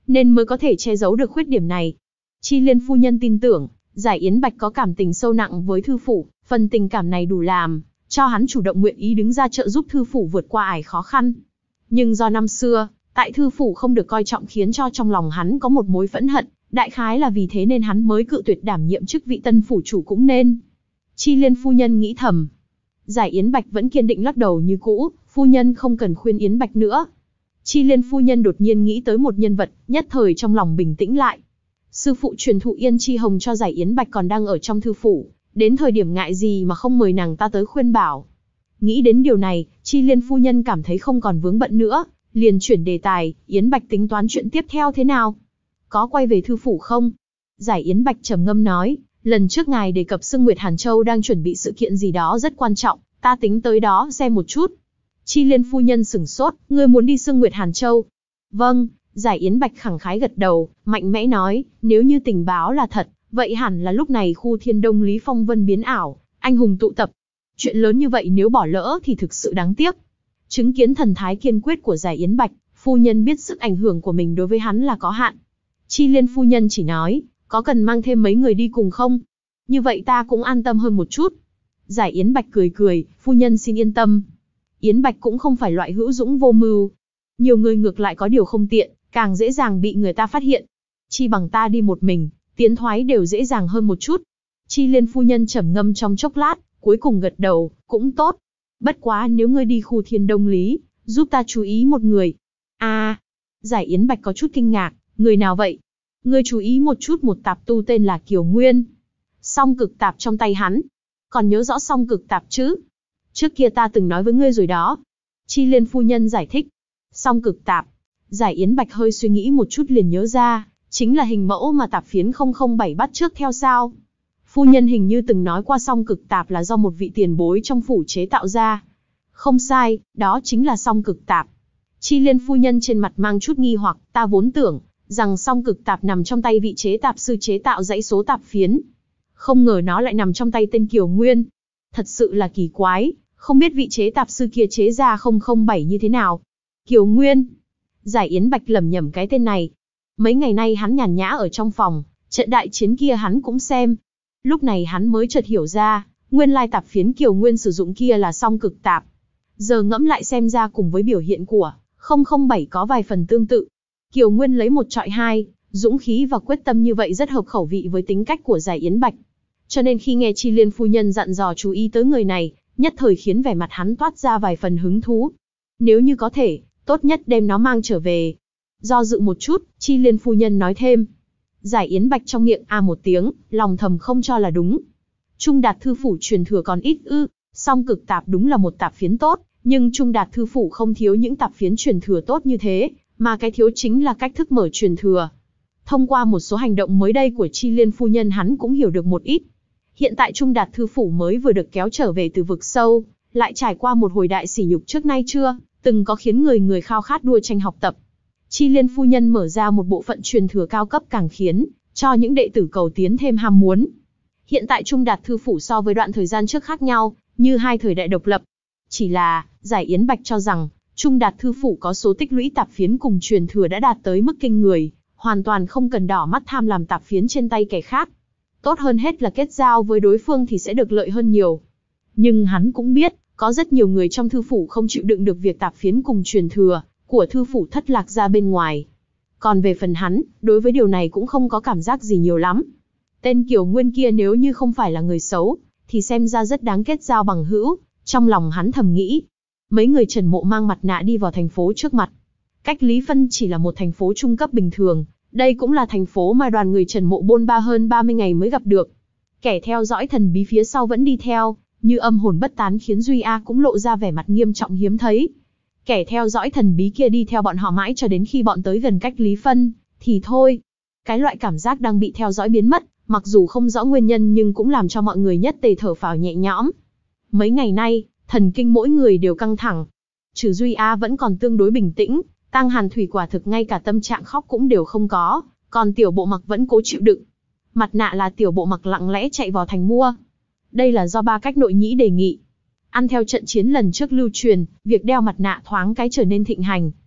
nên mới có thể che giấu được khuyết điểm này. Chi Liên phu nhân tin tưởng, Giải Yến Bạch có cảm tình sâu nặng với thư phủ, phần tình cảm này đủ làm cho hắn chủ động nguyện ý đứng ra trợ giúp thư phủ vượt qua ải khó khăn. Nhưng do năm xưa, tại thư phủ không được coi trọng khiến cho trong lòng hắn có một mối phẫn hận, đại khái là vì thế nên hắn mới cự tuyệt đảm nhiệm chức vị tân phủ chủ cũng nên. Chi Liên phu nhân nghĩ thầm. Giải Yến Bạch vẫn kiên định lắc đầu như cũ, phu nhân không cần khuyên Yến Bạch nữa. Chi Liên phu nhân đột nhiên nghĩ tới một nhân vật, nhất thời trong lòng bình tĩnh lại. Sư phụ truyền thụ Yên Chi Hồng cho Giải Yến Bạch còn đang ở trong thư phủ, đến thời điểm ngại gì mà không mời nàng ta tới khuyên bảo. Nghĩ đến điều này, Chi Liên phu nhân cảm thấy không còn vướng bận nữa, liền chuyển đề tài, Yến Bạch tính toán chuyện tiếp theo thế nào? Có quay về thư phủ không? Giải Yến Bạch trầm ngâm nói, lần trước ngài đề cập Sương Nguyệt Hàn Châu đang chuẩn bị sự kiện gì đó rất quan trọng, ta tính tới đó xem một chút. Chi Liên phu nhân sửng sốt, ngươi muốn đi Sương Nguyệt Hàn Châu? Vâng, Giải Yến Bạch khẳng khái gật đầu, mạnh mẽ nói, nếu như tình báo là thật, vậy hẳn là lúc này khu Thiên Đông Lý Phong Vân biến ảo, anh hùng tụ tập. Chuyện lớn như vậy nếu bỏ lỡ thì thực sự đáng tiếc. Chứng kiến thần thái kiên quyết của Giải Yến Bạch, phu nhân biết sức ảnh hưởng của mình đối với hắn là có hạn. Chi Liên phu nhân chỉ nói, có cần mang thêm mấy người đi cùng không? Như vậy ta cũng an tâm hơn một chút. Giải Yến Bạch cười cười, phu nhân xin yên tâm. Yến Bạch cũng không phải loại hữu dũng vô mưu. Nhiều người ngược lại có điều không tiện, càng dễ dàng bị người ta phát hiện. Chi bằng ta đi một mình, tiến thoái đều dễ dàng hơn một chút. Chi Liên phu nhân trầm ngâm trong chốc lát, cuối cùng gật đầu, cũng tốt. Bất quá nếu ngươi đi khu Thiên Đông Lý, giúp ta chú ý một người. À, Giải Yến Bạch có chút kinh ngạc, người nào vậy? Ngươi chú ý một chút một tạp tu tên là Kiều Nguyên. Song cực tạp trong tay hắn. Còn nhớ rõ song cực tạp chứ? Trước kia ta từng nói với ngươi rồi đó. Chi Liên phu nhân giải thích. Song cực tạp. Giải Yến Bạch hơi suy nghĩ một chút liền nhớ ra, chính là hình mẫu mà tạp phiến không không bảy bắt trước theo sao. Phu nhân hình như từng nói qua song cực tạp là do một vị tiền bối trong phủ chế tạo ra. Không sai, đó chính là song cực tạp. Chi Liên phu nhân trên mặt mang chút nghi hoặc, ta vốn tưởng rằng song cực tạp nằm trong tay vị chế tạp sư chế tạo dãy số tạp phiến. Không ngờ nó lại nằm trong tay tên Kiều Nguyên. Thật sự là kỳ quái, không biết vị chế tạp sư kia chế ra không không bảy như thế nào. Kiều Nguyên. Giải Yến Bạch lẩm nhẩm cái tên này. Mấy ngày nay hắn nhàn nhã ở trong phòng, trận đại chiến kia hắn cũng xem. Lúc này hắn mới chợt hiểu ra, nguyên lai tạp phiến Kiều Nguyên sử dụng kia là song cực tạp. Giờ ngẫm lại xem ra cùng với biểu hiện của không không bảy có vài phần tương tự. Kiều Nguyên lấy một trọi hai, dũng khí và quyết tâm như vậy rất hợp khẩu vị với tính cách của Giải Yến Bạch. Cho nên khi nghe Chi Liên phu nhân dặn dò chú ý tới người này, nhất thời khiến vẻ mặt hắn toát ra vài phần hứng thú. Nếu như có thể, tốt nhất đem nó mang trở về. Do dự một chút, Chi Liên phu nhân nói thêm. Giải Yến Bạch trong miệng a một tiếng, lòng thầm không cho là đúng. Trung Đạt thư phủ truyền thừa còn ít ư? Song cực tạp đúng là một tạp phiến tốt, nhưng Trung Đạt thư phủ không thiếu những tạp phiến truyền thừa tốt như thế, mà cái thiếu chính là cách thức mở truyền thừa. Thông qua một số hành động mới đây của Chi Liên phu nhân hắn cũng hiểu được một ít. Hiện tại Trung Đạt thư phủ mới vừa được kéo trở về từ vực sâu, lại trải qua một hồi đại sỉ nhục trước nay chưa từng có khiến người người khao khát đua tranh học tập. Chi Liên phu nhân mở ra một bộ phận truyền thừa cao cấp càng khiến cho những đệ tử cầu tiến thêm ham muốn. Hiện tại Trung Đạt thư phủ so với đoạn thời gian trước khác nhau, như hai thời đại độc lập. Chỉ là, Giải Yến Bạch cho rằng, Trung Đạt thư phủ có số tích lũy tạp phiến cùng truyền thừa đã đạt tới mức kinh người, hoàn toàn không cần đỏ mắt tham làm tạp phiến trên tay kẻ khác. Tốt hơn hết là kết giao với đối phương thì sẽ được lợi hơn nhiều. Nhưng hắn cũng biết, có rất nhiều người trong thư phủ không chịu đựng được việc tạp phiến cùng truyền thừa của thư phủ thất lạc ra bên ngoài. Còn về phần hắn, đối với điều này cũng không có cảm giác gì nhiều lắm. Tên Kiều Nguyên kia nếu như không phải là người xấu, thì xem ra rất đáng kết giao bằng hữu, trong lòng hắn thầm nghĩ. Mấy người Trần Mộ mang mặt nạ đi vào thành phố trước mặt. Cách Lý Phân chỉ là một thành phố trung cấp bình thường, đây cũng là thành phố mà đoàn người Trần Mộ bôn ba hơn ba mươi ngày mới gặp được. Kẻ theo dõi thần bí phía sau vẫn đi theo, như âm hồn bất tán khiến Duy A cũng lộ ra vẻ mặt nghiêm trọng hiếm thấy. Kẻ theo dõi thần bí kia đi theo bọn họ mãi cho đến khi bọn tới gần cách Lý Phân, thì thôi. Cái loại cảm giác đang bị theo dõi biến mất, mặc dù không rõ nguyên nhân nhưng cũng làm cho mọi người nhất tề thở phào nhẹ nhõm. Mấy ngày nay, thần kinh mỗi người đều căng thẳng. Trừ Duy A vẫn còn tương đối bình tĩnh, Tăng Hàn Thủy quả thực ngay cả tâm trạng khóc cũng đều không có, còn Tiểu Bộ Mặc vẫn cố chịu đựng. Mặt nạ là Tiểu Bộ Mặc lặng lẽ chạy vào thành mua. Đây là do ba cách nội nhĩ đề nghị. Ăn theo trận chiến lần trước lưu truyền, việc đeo mặt nạ thoáng cái trở nên thịnh hành.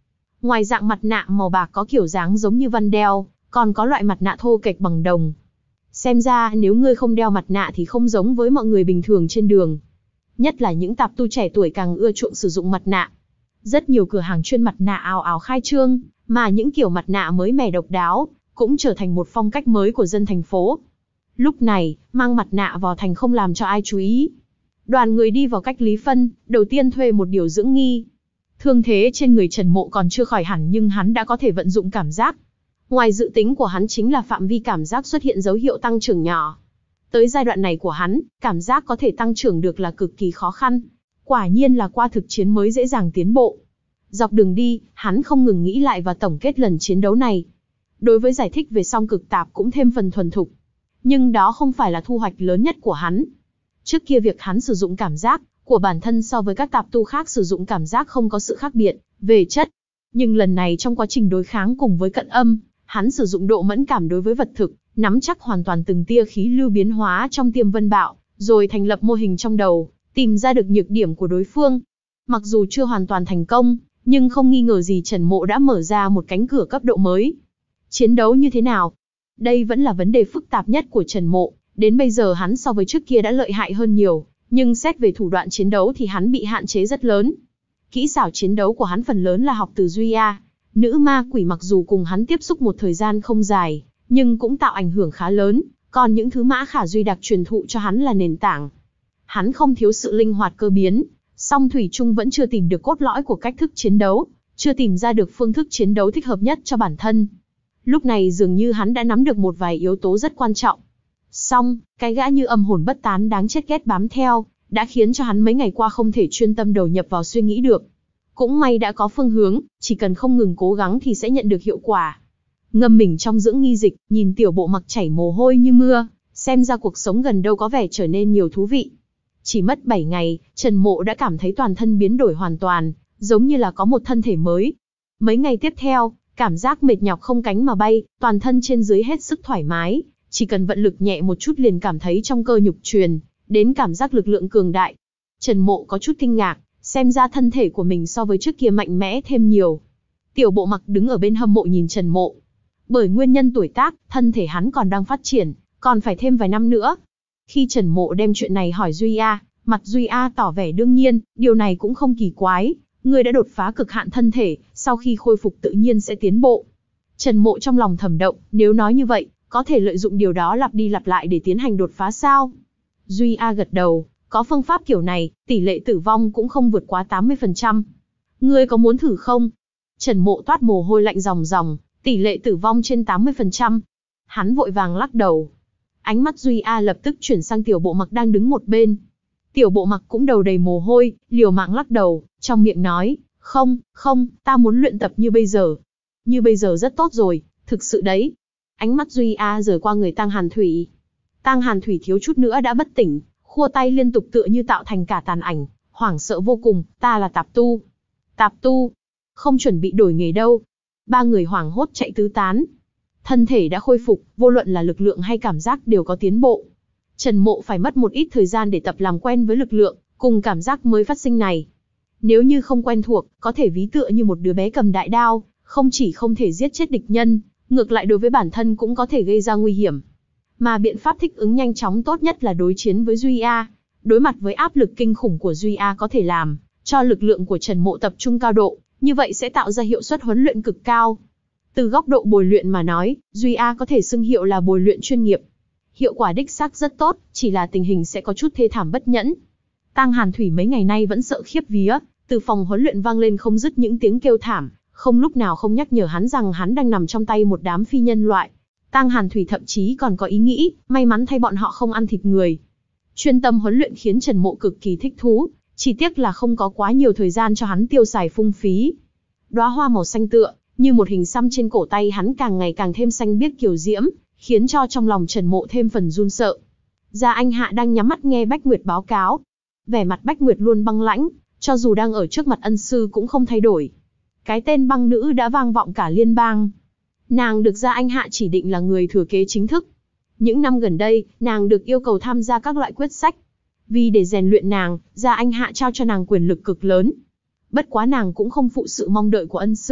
Ngoài dạng mặt nạ màu bạc có kiểu dáng giống như văn đeo, còn có loại mặt nạ thô kệch bằng đồng. Xem ra nếu ngươi không đeo mặt nạ thì không giống với mọi người bình thường trên đường. Nhất là những tạp tu trẻ tuổi càng ưa chuộng sử dụng mặt nạ. Rất nhiều cửa hàng chuyên mặt nạ ào ào khai trương, mà những kiểu mặt nạ mới mẻ độc đáo, cũng trở thành một phong cách mới của dân thành phố. Lúc này, mang mặt nạ vào thành không làm cho ai chú ý. Đoàn người đi vào cách ly phân, đầu tiên thuê một điều dưỡng nghi. Thương thế trên người Trần Mộ còn chưa khỏi hẳn nhưng hắn đã có thể vận dụng cảm giác. Ngoài dự tính của hắn chính là phạm vi cảm giác xuất hiện dấu hiệu tăng trưởng nhỏ. Tới giai đoạn này của hắn, cảm giác có thể tăng trưởng được là cực kỳ khó khăn. Quả nhiên là qua thực chiến mới dễ dàng tiến bộ. Dọc đường đi, hắn không ngừng nghĩ lại và tổng kết lần chiến đấu này. Đối với giải thích về song cực tạp cũng thêm phần thuần thục. Nhưng đó không phải là thu hoạch lớn nhất của hắn. Trước kia việc hắn sử dụng cảm giác của bản thân so với các tạp tu khác sử dụng cảm giác không có sự khác biệt về chất. Nhưng lần này trong quá trình đối kháng cùng với cận âm, hắn sử dụng độ mẫn cảm đối với vật thực, nắm chắc hoàn toàn từng tia khí lưu biến hóa trong tiêm vân bạo, rồi thành lập mô hình trong đầu, tìm ra được nhược điểm của đối phương. Mặc dù chưa hoàn toàn thành công, nhưng không nghi ngờ gì Trần Mộ đã mở ra một cánh cửa cấp độ mới. Chiến đấu như thế nào? Đây vẫn là vấn đề phức tạp nhất của Trần Mộ, đến bây giờ hắn so với trước kia đã lợi hại hơn nhiều, nhưng xét về thủ đoạn chiến đấu thì hắn bị hạn chế rất lớn. Kỹ xảo chiến đấu của hắn phần lớn là học từ Duy A. Nữ ma quỷ mặc dù cùng hắn tiếp xúc một thời gian không dài, nhưng cũng tạo ảnh hưởng khá lớn, còn những thứ Mã Khả Duy đặc truyền thụ cho hắn là nền tảng. Hắn không thiếu sự linh hoạt cơ biến, song thủy chung vẫn chưa tìm được cốt lõi của cách thức chiến đấu, chưa tìm ra được phương thức chiến đấu thích hợp nhất cho bản thân. Lúc này dường như hắn đã nắm được một vài yếu tố rất quan trọng. Song, cái gã như âm hồn bất tán đáng chết ghét bám theo, đã khiến cho hắn mấy ngày qua không thể chuyên tâm đầu nhập vào suy nghĩ được. Cũng may đã có phương hướng, chỉ cần không ngừng cố gắng thì sẽ nhận được hiệu quả. Ngâm mình trong dưỡng nghi dịch, nhìn Tiểu Bộ Mặc chảy mồ hôi như mưa, xem ra cuộc sống gần đâu có vẻ trở nên nhiều thú vị. Chỉ mất bảy ngày, Trần Mộ đã cảm thấy toàn thân biến đổi hoàn toàn, giống như là có một thân thể mới. Mấy ngày tiếp theo, cảm giác mệt nhọc không cánh mà bay, toàn thân trên dưới hết sức thoải mái, chỉ cần vận lực nhẹ một chút liền cảm thấy trong cơ nhục truyền đến cảm giác lực lượng cường đại. Trần Mộ có chút kinh ngạc, xem ra thân thể của mình so với trước kia mạnh mẽ thêm nhiều. Tiểu Bộ Mặc đứng ở bên hâm mộ nhìn Trần Mộ. Bởi nguyên nhân tuổi tác, thân thể hắn còn đang phát triển, còn phải thêm vài năm nữa. Khi Trần Mộ đem chuyện này hỏi Duy A, mặt Duy A tỏ vẻ đương nhiên, điều này cũng không kỳ quái. Người đã đột phá cực hạn thân thể, sau khi khôi phục tự nhiên sẽ tiến bộ. Trần Mộ trong lòng thầm động, nếu nói như vậy, có thể lợi dụng điều đó lặp đi lặp lại để tiến hành đột phá sao? Duy A gật đầu, có phương pháp kiểu này, tỷ lệ tử vong cũng không vượt quá tám mươi phần trăm. Ngươi có muốn thử không? Trần Mộ toát mồ hôi lạnh ròng ròng, tỷ lệ tử vong trên tám mươi phần trăm. Hắn vội vàng lắc đầu. Ánh mắt Duy A lập tức chuyển sang Tiểu Bộ Mặc đang đứng một bên. Tiểu Bộ Mặc cũng đầu đầy mồ hôi, liều mạng lắc đầu, trong miệng nói, không, không, ta muốn luyện tập như bây giờ. Như bây giờ rất tốt rồi, thực sự đấy. Ánh mắt Duy A rời qua người Tang Hàn Thủy. Tang Hàn Thủy thiếu chút nữa đã bất tỉnh, khua tay liên tục tựa như tạo thành cả tàn ảnh, hoảng sợ vô cùng, ta là tạp tu. Tạp tu, không chuẩn bị đổi nghề đâu. Ba người hoảng hốt chạy tứ tán. Thân thể đã khôi phục, vô luận là lực lượng hay cảm giác đều có tiến bộ. Trần Mộ phải mất một ít thời gian để tập làm quen với lực lượng, cùng cảm giác mới phát sinh này. Nếu như không quen thuộc, có thể ví tựa như một đứa bé cầm đại đao, không chỉ không thể giết chết địch nhân, ngược lại đối với bản thân cũng có thể gây ra nguy hiểm. Mà biện pháp thích ứng nhanh chóng tốt nhất là đối chiến với Duy A. Đối mặt với áp lực kinh khủng của Duy A có thể làm cho lực lượng của Trần Mộ tập trung cao độ, như vậy sẽ tạo ra hiệu suất huấn luyện cực cao. Từ góc độ bồi luyện mà nói, Duy A có thể xưng hiệu là bồi luyện chuyên nghiệp. Hiệu quả đích xác rất tốt, chỉ là tình hình sẽ có chút thê thảm bất nhẫn. Tang Hàn Thủy mấy ngày nay vẫn sợ khiếp vía, từ phòng huấn luyện vang lên không dứt những tiếng kêu thảm, không lúc nào không nhắc nhở hắn rằng hắn đang nằm trong tay một đám phi nhân loại. Tang Hàn Thủy thậm chí còn có ý nghĩ, may mắn thay bọn họ không ăn thịt người. Chuyên tâm huấn luyện khiến Trần Mộ cực kỳ thích thú, chỉ tiếc là không có quá nhiều thời gian cho hắn tiêu xài phung phí. Đóa hoa màu xanh tựa, như một hình xăm trên cổ tay hắn càng ngày càng thêm xanh biếc kiều diễm, khiến cho trong lòng Trần Mộ thêm phần run sợ. Gia Anh Hạ đang nhắm mắt nghe Bách Nguyệt báo cáo. Vẻ mặt Bách Nguyệt luôn băng lãnh, cho dù đang ở trước mặt ân sư cũng không thay đổi. Cái tên băng nữ đã vang vọng cả liên bang. Nàng được Gia Anh Hạ chỉ định là người thừa kế chính thức. Những năm gần đây, nàng được yêu cầu tham gia các loại quyết sách. Vì để rèn luyện nàng, Gia Anh Hạ trao cho nàng quyền lực cực lớn. Bất quá nàng cũng không phụ sự mong đợi của ân sư,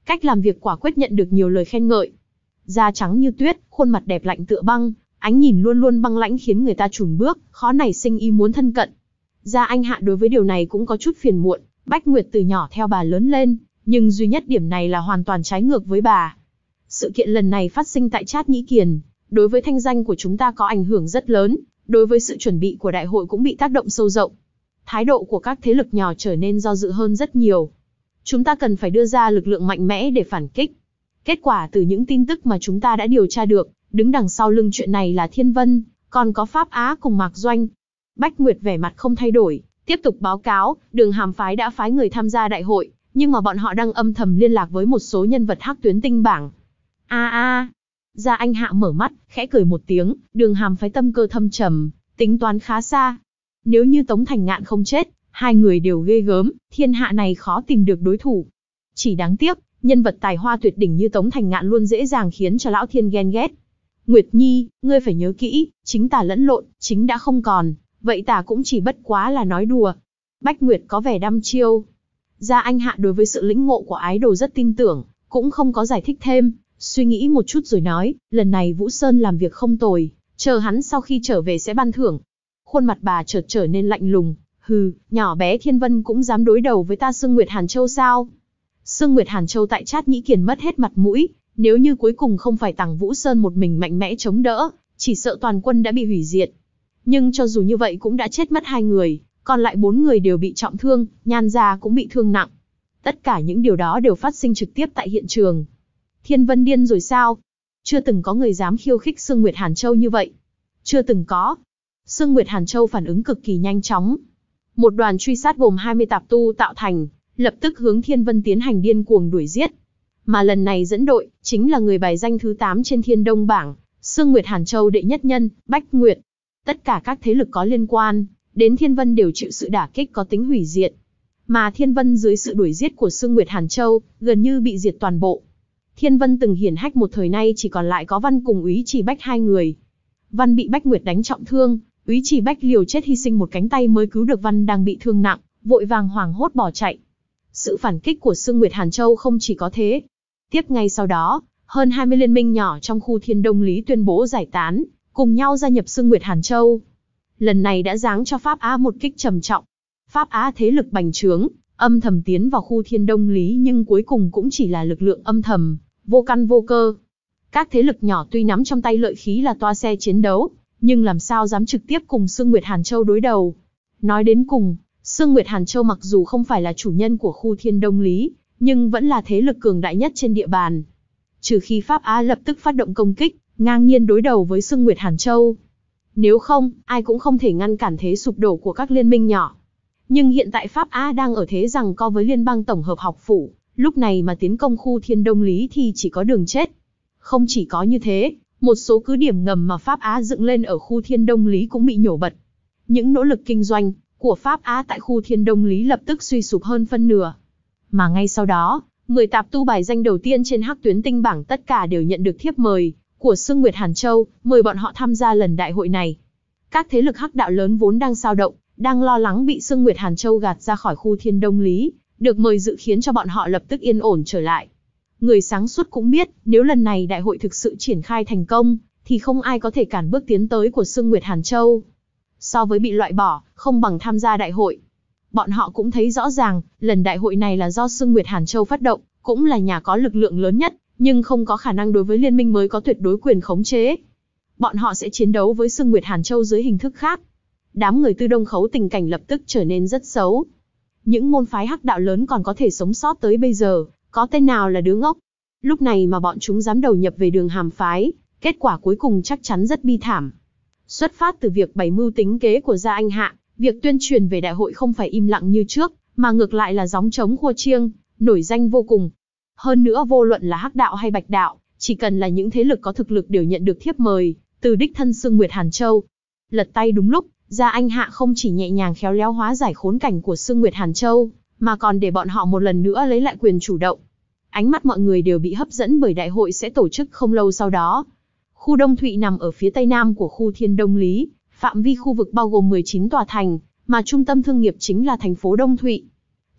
cách làm việc quả quyết nhận được nhiều lời khen ngợi. Da trắng như tuyết, khuôn mặt đẹp lạnh tựa băng, ánh nhìn luôn luôn băng lãnh khiến người ta chùn bước, khó nảy sinh ý muốn thân cận. Gia Anh Hạ đối với điều này cũng có chút phiền muộn, Bách Nguyệt từ nhỏ theo bà lớn lên, nhưng duy nhất điểm này là hoàn toàn trái ngược với bà. Sự kiện lần này phát sinh tại Trát Nhĩ Kiền, đối với thanh danh của chúng ta có ảnh hưởng rất lớn, đối với sự chuẩn bị của đại hội cũng bị tác động sâu rộng. Thái độ của các thế lực nhỏ trở nên do dự hơn rất nhiều. Chúng ta cần phải đưa ra lực lượng mạnh mẽ để phản kích. Kết quả từ những tin tức mà chúng ta đã điều tra được, đứng đằng sau lưng chuyện này là Thiên Vân, còn có Pháp Á cùng Mạc Doanh. Bách Nguyệt vẻ mặt không thay đổi, tiếp tục báo cáo, Đường Hàm phái đã phái người tham gia đại hội, nhưng mà bọn họ đang âm thầm liên lạc với một số nhân vật hắc tuyến tinh bảng. A a, Gia Anh Hạ mở mắt, khẽ cười một tiếng, Đường Hàm phái tâm cơ thâm trầm, tính toán khá xa. Nếu như Tống Thành Ngạn không chết, hai người đều ghê gớm, thiên hạ này khó tìm được đối thủ. Chỉ đáng tiếc, nhân vật tài hoa tuyệt đỉnh như Tống Thành Ngạn luôn dễ dàng khiến cho Lão Thiên ghen ghét. Nguyệt Nhi, ngươi phải nhớ kỹ, chính tà lẫn lộn, chính đã không còn, vậy tà cũng chỉ bất quá là nói đùa. Bách Nguyệt có vẻ đăm chiêu. Gia Anh Hạ đối với sự lĩnh ngộ của ái đồ rất tin tưởng, cũng không có giải thích thêm, suy nghĩ một chút rồi nói, lần này Vũ Sơn làm việc không tồi, chờ hắn sau khi trở về sẽ ban thưởng. Khuôn mặt bà chợt trở nên lạnh lùng, hừ, nhỏ bé Thiên Vân cũng dám đối đầu với ta Sương Nguyệt Hàn Châu sao? Sương Nguyệt Hàn Châu tại Trát Nhĩ Kiền mất hết mặt mũi, nếu như cuối cùng không phải Tằng Vũ Sơn một mình mạnh mẽ chống đỡ, chỉ sợ toàn quân đã bị hủy diệt. Nhưng cho dù như vậy cũng đã chết mất hai người, còn lại bốn người đều bị trọng thương, Nhan gia cũng bị thương nặng. Tất cả những điều đó đều phát sinh trực tiếp tại hiện trường. Thiên Vân điên rồi sao? Chưa từng có người dám khiêu khích Sương Nguyệt Hàn Châu như vậy. Chưa từng có. Sương Nguyệt Hàn Châu phản ứng cực kỳ nhanh chóng. Một đoàn truy sát gồm hai mươi tạp tu tạo thành, lập tức hướng Thiên Vân tiến hành điên cuồng đuổi giết. Mà lần này dẫn đội, chính là người bài danh thứ tám trên Thiên Đông bảng, Sương Nguyệt Hàn Châu đệ nhất nhân, Bách Nguyệt. Tất cả các thế lực có liên quan đến Thiên Vân đều chịu sự đả kích có tính hủy diệt. Mà Thiên Vân dưới sự đuổi giết của Sương Nguyệt Hàn Châu, gần như bị diệt toàn bộ. Thiên Vân từng hiển hách một thời nay chỉ còn lại có Văn cùng Úy Trì Bách hai người. Văn bị Bách Nguyệt đánh trọng thương, Úy Trì Bách liều chết hy sinh một cánh tay mới cứu được Văn đang bị thương nặng, vội vàng hoảng hốt bỏ chạy. Sự phản kích của Sương Nguyệt Hàn Châu không chỉ có thế. Tiếp ngay sau đó, hơn hai mươi liên minh nhỏ trong khu Thiên Đông Lý tuyên bố giải tán, cùng nhau gia nhập Sương Nguyệt Hàn Châu. Lần này đã giáng cho Pháp Á một kích trầm trọng. Pháp Á thế lực bành trướng, âm thầm tiến vào khu Thiên Đông Lý nhưng cuối cùng cũng chỉ là lực lượng âm thầm, vô căn vô cơ. Các thế lực nhỏ tuy nắm trong tay lợi khí là toa xe chiến đấu, nhưng làm sao dám trực tiếp cùng Sương Nguyệt Hàn Châu đối đầu. Nói đến cùng, Sương Nguyệt Hàn Châu mặc dù không phải là chủ nhân của khu Thiên Đông Lý, nhưng vẫn là thế lực cường đại nhất trên địa bàn. Trừ khi Pháp Á lập tức phát động công kích, ngang nhiên đối đầu với Sương Nguyệt Hàn Châu. Nếu không, ai cũng không thể ngăn cản thế sụp đổ của các liên minh nhỏ. Nhưng hiện tại Pháp Á đang ở thế giằng co với Liên bang Tổng hợp học phủ, lúc này mà tiến công khu Thiên Đông Lý thì chỉ có đường chết. Không chỉ có như thế, một số cứ điểm ngầm mà Pháp Á dựng lên ở khu Thiên Đông Lý cũng bị nhổ bật. Những nỗ lực kinh doanh của Pháp Á tại khu Thiên Đông Lý lập tức suy sụp hơn phân nửa. Mà ngay sau đó, mười tạp tu bài danh đầu tiên trên hắc tuyến tinh bảng tất cả đều nhận được thiếp mời của Sương Nguyệt Hàn Châu, mời bọn họ tham gia lần đại hội này. Các thế lực hắc đạo lớn vốn đang xao động, đang lo lắng bị Sương Nguyệt Hàn Châu gạt ra khỏi khu Thiên Đông Lý, được mời dự khiến cho bọn họ lập tức yên ổn trở lại. Người sáng suốt cũng biết, nếu lần này đại hội thực sự triển khai thành công, thì không ai có thể cản bước tiến tới của Sương Nguyệt Hàn Châu. So với bị loại bỏ, không bằng tham gia đại hội. Bọn họ cũng thấy rõ ràng, lần đại hội này là do Sương Nguyệt Hàn Châu phát động, cũng là nhà có lực lượng lớn nhất, nhưng không có khả năng đối với liên minh mới có tuyệt đối quyền khống chế. Bọn họ sẽ chiến đấu với Sương Nguyệt Hàn Châu dưới hình thức khác. Đám người Tư Đông Khấu tình cảnh lập tức trở nên rất xấu. Những môn phái hắc đạo lớn còn có thể sống sót tới bây giờ, có tên nào là đứa ngốc. Lúc này mà bọn chúng dám đầu nhập về Đường Hàm phái, kết quả cuối cùng chắc chắn rất bi thảm. Xuất phát từ việc bày mưu tính kế của Gia Anh Hạ, việc tuyên truyền về đại hội không phải im lặng như trước, mà ngược lại là gióng trống khua chiêng, nổi danh vô cùng. Hơn nữa vô luận là hắc đạo hay bạch đạo, chỉ cần là những thế lực có thực lực đều nhận được thiếp mời từ đích thân Sương Nguyệt Hàn Châu. Lật tay đúng lúc, Gia Anh Hạ không chỉ nhẹ nhàng khéo léo hóa giải khốn cảnh của Sương Nguyệt Hàn Châu, mà còn để bọn họ một lần nữa lấy lại quyền chủ động. Ánh mắt mọi người đều bị hấp dẫn bởi đại hội sẽ tổ chức không lâu sau đó. Khu Đông Thụy nằm ở phía tây nam của khu Thiên Đông Lý, phạm vi khu vực bao gồm mười chín tòa thành, mà trung tâm thương nghiệp chính là thành phố Đông Thụy.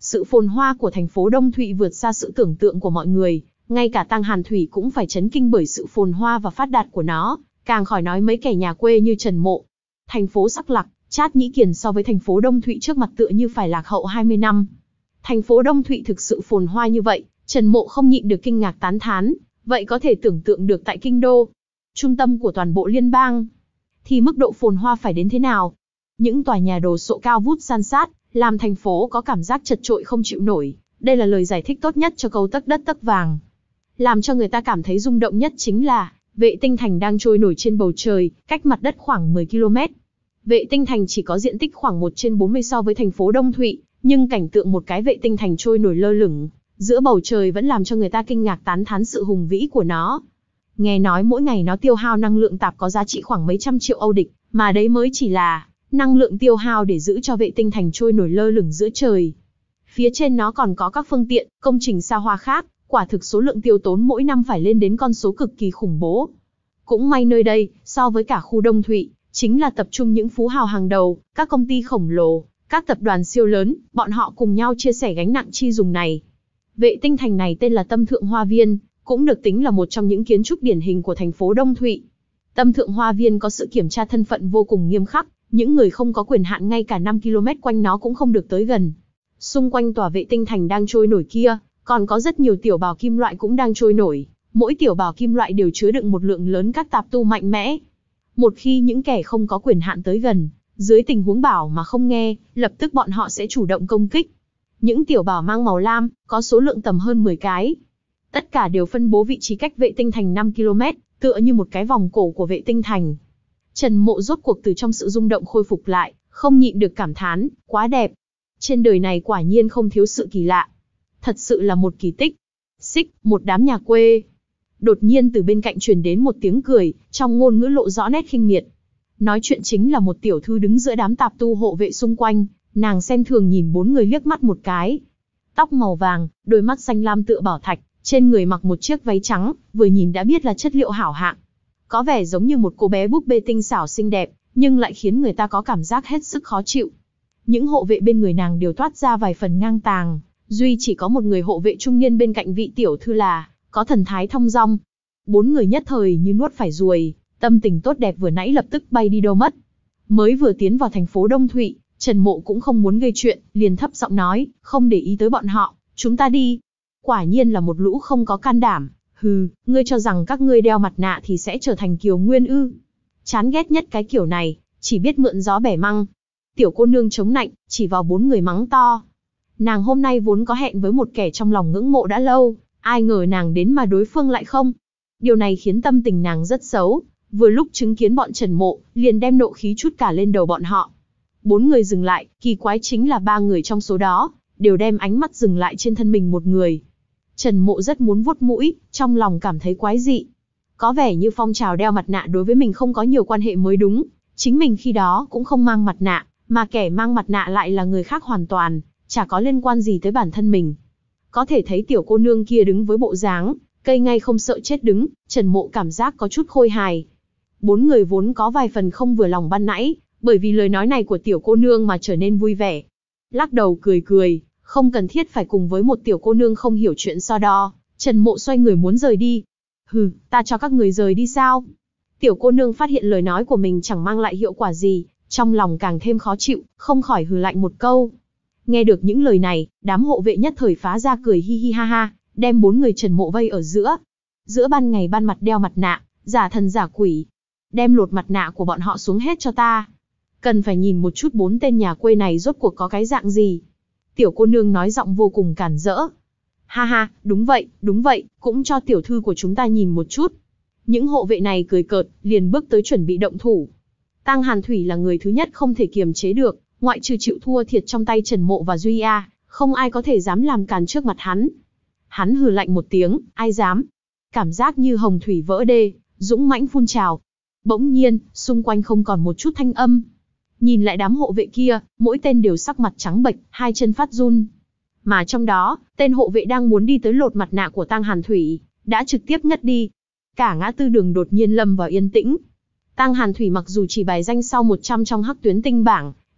Sự phồn hoa của thành phố Đông Thụy vượt xa sự tưởng tượng của mọi người, ngay cả Tăng Hàn Thủy cũng phải chấn kinh bởi sự phồn hoa và phát đạt của nó, càng khỏi nói mấy kẻ nhà quê như Trần Mộ. Thành phố Sắc Lặc, Trát Nhĩ Kiền so với thành phố Đông Thụy trước mặt tựa như phải lạc hậu hai mươi năm. Thành phố Đông Thụy thực sự phồn hoa như vậy, Trần Mộ không nhịn được kinh ngạc tán thán, vậy có thể tưởng tượng được tại kinh đô, trung tâm của toàn bộ liên bang, thì mức độ phồn hoa phải đến thế nào. Những tòa nhà đồ sộ cao vút san sát, làm thành phố có cảm giác chật chội không chịu nổi, đây là lời giải thích tốt nhất cho câu tấc đất tấc vàng. Làm cho người ta cảm thấy rung động nhất chính là, vệ tinh thành đang trôi nổi trên bầu trời, cách mặt đất khoảng mười ki lô mét. Vệ tinh thành chỉ có diện tích khoảng một trên bốn mươi so với thành phố Đông Thụy, nhưng cảnh tượng một cái vệ tinh thành trôi nổi lơ lửng giữa bầu trời vẫn làm cho người ta kinh ngạc tán thán sự hùng vĩ của nó. Nghe nói mỗi ngày nó tiêu hao năng lượng tạp có giá trị khoảng mấy trăm triệu Âu địch, mà đấy mới chỉ là năng lượng tiêu hao để giữ cho vệ tinh thành trôi nổi lơ lửng giữa trời. Phía trên nó còn có các phương tiện, công trình xa hoa khác, quả thực số lượng tiêu tốn mỗi năm phải lên đến con số cực kỳ khủng bố. Cũng may nơi đây, so với cả khu Đông Thụy, chính là tập trung những phú hào hàng đầu, các công ty khổng lồ, các tập đoàn siêu lớn, bọn họ cùng nhau chia sẻ gánh nặng chi dùng này. Vệ tinh thành này tên là Tâm Thượng Hoa Viên, cũng được tính là một trong những kiến trúc điển hình của thành phố Đông Thụy. Tâm Thượng Hoa Viên có sự kiểm tra thân phận vô cùng nghiêm khắc, những người không có quyền hạn ngay cả năm ki lô mét quanh nó cũng không được tới gần. Xung quanh tòa vệ tinh thành đang trôi nổi kia, còn có rất nhiều tiểu bào kim loại cũng đang trôi nổi, mỗi tiểu bào kim loại đều chứa đựng một lượng lớn các tạp tu mạnh mẽ. Một khi những kẻ không có quyền hạn tới gần, dưới tình huống bảo mà không nghe, lập tức bọn họ sẽ chủ động công kích. Những tiểu bảo mang màu lam, có số lượng tầm hơn mười cái. Tất cả đều phân bố vị trí cách vệ tinh thành năm ki lô mét, tựa như một cái vòng cổ của vệ tinh thành. Trần Mộ rốt cuộc từ trong sự rung động khôi phục lại, không nhịn được cảm thán, quá đẹp. Trên đời này quả nhiên không thiếu sự kỳ lạ. Thật sự là một kỳ tích. Xích, một đám nhà quê. Đột nhiên từ bên cạnh truyền đến một tiếng cười, trong ngôn ngữ lộ rõ nét khinh miệt. Nói chuyện chính là một tiểu thư đứng giữa đám tạp tu hộ vệ xung quanh, nàng xem thường nhìn bốn người liếc mắt một cái. Tóc màu vàng, đôi mắt xanh lam tựa bảo thạch, trên người mặc một chiếc váy trắng, vừa nhìn đã biết là chất liệu hảo hạng. Có vẻ giống như một cô bé búp bê tinh xảo xinh đẹp, nhưng lại khiến người ta có cảm giác hết sức khó chịu. Những hộ vệ bên người nàng đều toát ra vài phần ngang tàng, duy chỉ có một người hộ vệ trung niên bên cạnh vị tiểu thư là có thần thái thong dong. Bốn người nhất thời như nuốt phải ruồi, tâm tình tốt đẹp vừa nãy lập tức bay đi đâu mất. Mới vừa tiến vào thành phố Đông Thụy, Trần Mộ cũng không muốn gây chuyện, liền thấp giọng nói, không để ý tới bọn họ, chúng ta đi. Quả nhiên là một lũ không có can đảm. Hừ, ngươi cho rằng các ngươi đeo mặt nạ thì sẽ trở thành kiều nguyên ư? Chán ghét nhất cái kiểu này, chỉ biết mượn gió bẻ măng. Tiểu cô nương chống nạnh, chỉ vào bốn người mắng to. Nàng hôm nay vốn có hẹn với một kẻ trong lòng ngưỡng mộ đã lâu, ai ngờ nàng đến mà đối phương lại không. Điều này khiến tâm tình nàng rất xấu, vừa lúc chứng kiến bọn Trần Mộ, liền đem nộ khí chút cả lên đầu bọn họ. Bốn người dừng lại, kỳ quái chính là ba người trong số đó, đều đem ánh mắt dừng lại trên thân mình một người. Trần Mộ rất muốn vuốt mũi, trong lòng cảm thấy quái dị. Có vẻ như phong trào đeo mặt nạ đối với mình không có nhiều quan hệ mới đúng, chính mình khi đó cũng không mang mặt nạ, mà kẻ mang mặt nạ lại là người khác hoàn toàn, chả có liên quan gì tới bản thân mình. Có thể thấy tiểu cô nương kia đứng với bộ dáng, cây ngay không sợ chết đứng, Trần Mộ cảm giác có chút khôi hài. Bốn người vốn có vài phần không vừa lòng ban nãy, bởi vì lời nói này của tiểu cô nương mà trở nên vui vẻ. Lắc đầu cười cười, không cần thiết phải cùng với một tiểu cô nương không hiểu chuyện so đo, Trần Mộ xoay người muốn rời đi. Hừ, ta cho các người rời đi sao? Tiểu cô nương phát hiện lời nói của mình chẳng mang lại hiệu quả gì, trong lòng càng thêm khó chịu, không khỏi hừ lạnh một câu. Nghe được những lời này, đám hộ vệ nhất thời phá ra cười hi hi ha ha, đem bốn người Trần Mộ vây ở giữa. Giữa ban ngày ban mặt đeo mặt nạ, giả thần giả quỷ. Đem lột mặt nạ của bọn họ xuống hết cho ta. Cần phải nhìn một chút bốn tên nhà quê này rốt cuộc có cái dạng gì. Tiểu cô nương nói giọng vô cùng cản rỡ. Ha ha, đúng vậy, đúng vậy, cũng cho tiểu thư của chúng ta nhìn một chút. Những hộ vệ này cười cợt, liền bước tới chuẩn bị động thủ. Tăng Hàn Thủy là người thứ nhất không thể kiềm chế được, ngoại trừ chịu thua thiệt trong tay Trần Mộ và Duy A, không ai có thể dám làm càn trước mặt hắn. Hắn hừ lạnh một tiếng, ai dám? Cảm giác như hồng thủy vỡ đê, dũng mãnh phun trào. Bỗng nhiên, xung quanh không còn một chút thanh âm. Nhìn lại đám hộ vệ kia, mỗi tên đều sắc mặt trắng bệch, hai chân phát run. Mà trong đó, tên hộ vệ đang muốn đi tới lột mặt nạ của Tăng Hàn Thủy, đã trực tiếp ngất đi. Cả ngã tư đường đột nhiên lâm vào yên tĩnh. Tăng Hàn Thủy mặc dù chỉ bài danh sau một trăm trong hắc tuyến tinh bảng,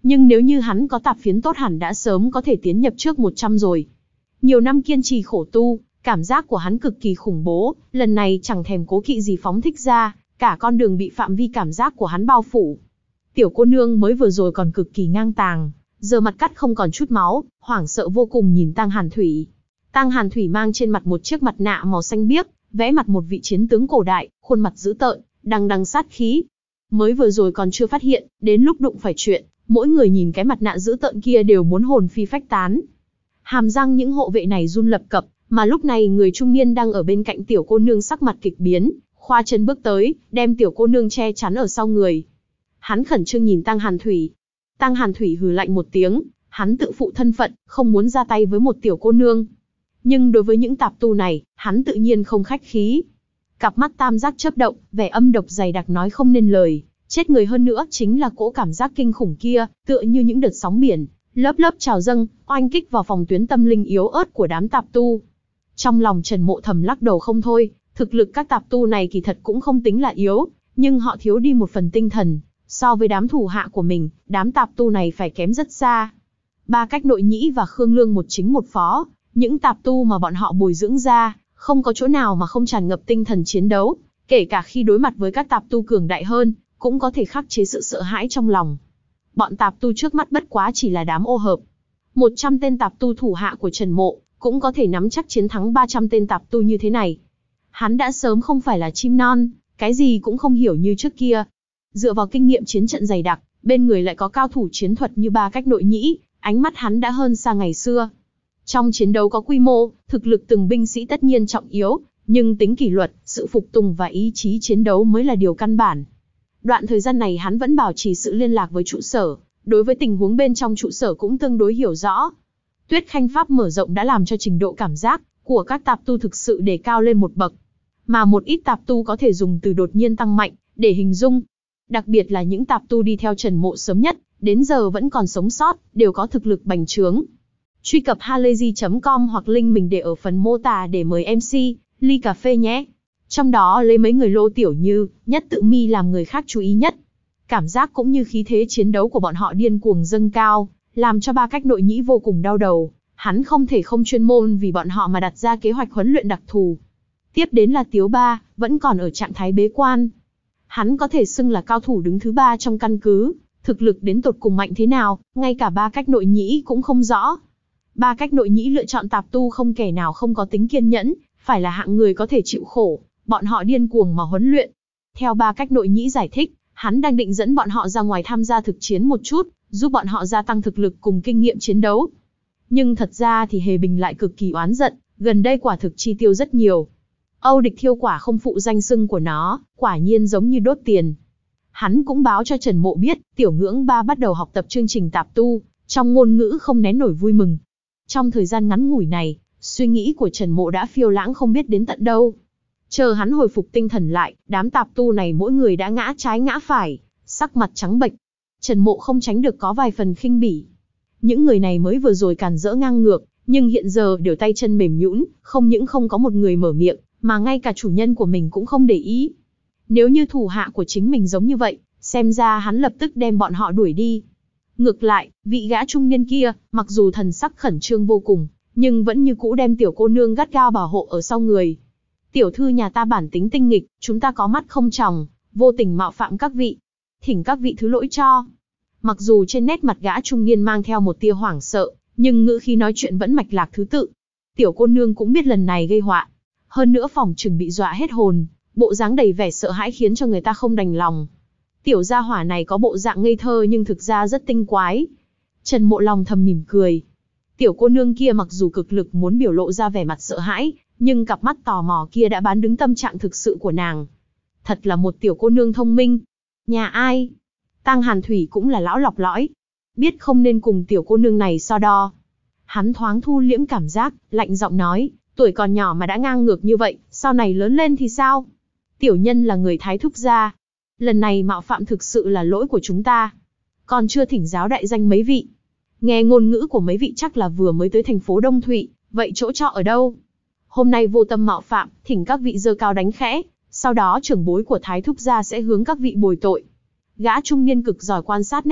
Nhưng nếu như hắn có tạp phiến tốt hẳn đã sớm có thể tiến nhập trước một trăm rồi. Nhiều năm kiên trì khổ tu, cảm giác của hắn cực kỳ khủng bố, lần này chẳng thèm cố kỵ gì phóng thích ra, cả con đường bị phạm vi cảm giác của hắn bao phủ. Tiểu cô nương mới vừa rồi còn cực kỳ ngang tàng, giờ mặt cắt không còn chút máu, hoảng sợ vô cùng nhìn Tang Hàn Thủy. Tang Hàn Thủy mang trên mặt một chiếc mặt nạ màu xanh biếc, vẽ mặt một vị chiến tướng cổ đại, khuôn mặt dữ tợn, đằng đằng sát khí. Mới vừa rồi còn chưa phát hiện, đến lúc đụng phải chuyện, mỗi người nhìn cái mặt nạ dữ tợn kia đều muốn hồn phi phách tán. Hàm răng những hộ vệ này run lập cập, mà lúc này người trung niên đang ở bên cạnh tiểu cô nương sắc mặt kịch biến, khoa chân bước tới, đem tiểu cô nương che chắn ở sau người. Hắn khẩn trương nhìn Tang Hàn Thủy. Tang Hàn Thủy hừ lạnh một tiếng, hắn tự phụ thân phận, không muốn ra tay với một tiểu cô nương. Nhưng đối với những tạp tu này, hắn tự nhiên không khách khí. Cặp mắt tam giác chớp động, vẻ âm độc dày đặc nói không nên lời, chết người hơn nữa chính là cỗ cảm giác kinh khủng kia, tựa như những đợt sóng biển, lớp lớp trào dâng, oanh kích vào phòng tuyến tâm linh yếu ớt của đám tạp tu. Trong lòng Trần Mộ thầm lắc đầu không thôi, thực lực các tạp tu này kỳ thật cũng không tính là yếu, nhưng họ thiếu đi một phần tinh thần, so với đám thủ hạ của mình, đám tạp tu này phải kém rất xa. Ba Cách Nội Nhĩ và Khương Lương một chính một phó, những tạp tu mà bọn họ bồi dưỡng ra, không có chỗ nào mà không tràn ngập tinh thần chiến đấu, kể cả khi đối mặt với các tạp tu cường đại hơn, cũng có thể khắc chế sự sợ hãi trong lòng. Bọn tạp tu trước mắt bất quá chỉ là đám ô hợp. một trăm tên tạp tu thủ hạ của Trần Mộ, cũng có thể nắm chắc chiến thắng ba trăm tên tạp tu như thế này. Hắn đã sớm không phải là chim non, cái gì cũng không hiểu như trước kia. Dựa vào kinh nghiệm chiến trận dày đặc, bên người lại có cao thủ chiến thuật như Ba Cách Nội Nhĩ, ánh mắt hắn đã hơn xa ngày xưa. Trong chiến đấu có quy mô, thực lực từng binh sĩ tất nhiên trọng yếu, nhưng tính kỷ luật, sự phục tùng và ý chí chiến đấu mới là điều căn bản. Đoạn thời gian này hắn vẫn bảo trì sự liên lạc với trụ sở, đối với tình huống bên trong trụ sở cũng tương đối hiểu rõ. Tuyết Khanh Pháp mở rộng đã làm cho trình độ cảm giác của các tạp tu thực sự đề cao lên một bậc, mà một ít tạp tu có thể dùng từ đột nhiên tăng mạnh để hình dung. Đặc biệt là những tạp tu đi theo Trần Mộ sớm nhất, đến giờ vẫn còn sống sót, đều có thực lực bành trướng. Truy cập halayzi chấm com hoặc link mình để ở phần mô tả để mời em xê, ly cà phê nhé. Trong đó lấy mấy người Lô Tiểu Như, Nhất Tự Mi làm người khác chú ý nhất. Cảm giác cũng như khí thế chiến đấu của bọn họ điên cuồng dâng cao, làm cho Ba Cách Nội Nhĩ vô cùng đau đầu. Hắn không thể không chuyên môn vì bọn họ mà đặt ra kế hoạch huấn luyện đặc thù. Tiếp đến là Tiếu Ba, vẫn còn ở trạng thái bế quan. Hắn có thể xưng là cao thủ đứng thứ ba trong căn cứ, thực lực đến tột cùng mạnh thế nào, ngay cả Ba Cách Nội Nhĩ cũng không rõ. Ba Cách Nội Nhĩ lựa chọn tạp tu không kẻ nào không có tính kiên nhẫn, phải là hạng người có thể chịu khổ, bọn họ điên cuồng mà huấn luyện. Theo Ba Cách Nội Nhĩ giải thích, hắn đang định dẫn bọn họ ra ngoài tham gia thực chiến một chút, giúp bọn họ gia tăng thực lực cùng kinh nghiệm chiến đấu. Nhưng thật ra thì Hề Bình lại cực kỳ oán giận, gần đây quả thực chi tiêu rất nhiều. Âu Địch Thiêu quả không phụ danh xưng của nó, quả nhiên giống như đốt tiền. Hắn cũng báo cho Trần Mộ biết, Tiểu Ngưỡng Ba bắt đầu học tập chương trình tạp tu, trong ngôn ngữ không nén nổi vui mừng. Trong thời gian ngắn ngủi này, suy nghĩ của Trần Mộ đã phiêu lãng không biết đến tận đâu. Chờ hắn hồi phục tinh thần lại, đám tạp tu này mỗi người đã ngã trái ngã phải, sắc mặt trắng bệch. Trần Mộ không tránh được có vài phần khinh bỉ. Những người này mới vừa rồi càn rỡ ngang ngược, nhưng hiện giờ đều tay chân mềm nhũn, không những không có một người mở miệng, mà ngay cả chủ nhân của mình cũng không để ý. Nếu như thủ hạ của chính mình giống như vậy, xem ra hắn lập tức đem bọn họ đuổi đi. Ngược lại, vị gã trung niên kia, mặc dù thần sắc khẩn trương vô cùng, nhưng vẫn như cũ đem tiểu cô nương gắt gao bảo hộ ở sau người. Tiểu thư nhà ta bản tính tinh nghịch, chúng ta có mắt không tròng, vô tình mạo phạm các vị. Thỉnh các vị thứ lỗi cho. Mặc dù trên nét mặt gã trung niên mang theo một tia hoảng sợ, nhưng ngữ khí nói chuyện vẫn mạch lạc thứ tự. Tiểu cô nương cũng biết lần này gây họa. Hơn nữa phòng chừng bị dọa hết hồn, bộ dáng đầy vẻ sợ hãi khiến cho người ta không đành lòng. Tiểu gia hỏa này có bộ dạng ngây thơ nhưng thực ra rất tinh quái. Trần Mộ lòng thầm mỉm cười. Tiểu cô nương kia mặc dù cực lực muốn biểu lộ ra vẻ mặt sợ hãi, nhưng cặp mắt tò mò kia đã bán đứng tâm trạng thực sự của nàng. Thật là một tiểu cô nương thông minh. Nhà ai? Tang Hàn Thủy cũng là lão lọc lõi. Biết không nên cùng tiểu cô nương này so đo. Hắn thoáng thu liễm cảm giác, lạnh giọng nói, tuổi còn nhỏ mà đã ngang ngược như vậy, sau này lớn lên thì sao? Tiểu nhân là người Thái Thúc gia. Lần này mạo phạm thực sự là lỗi của chúng ta. Còn chưa thỉnh giáo đại danh mấy vị. Nghe ngôn ngữ của mấy vị chắc là vừa mới tới thành phố Đông Thụy, vậy chỗ trọ ở đâu? Hôm nay vô tâm mạo phạm, thỉnh các vị giơ cao đánh khẽ, sau đó trưởng bối của Thái Thúc gia sẽ hướng các vị bồi tội. Gã trung niên cực giỏi quan sát nét mặt,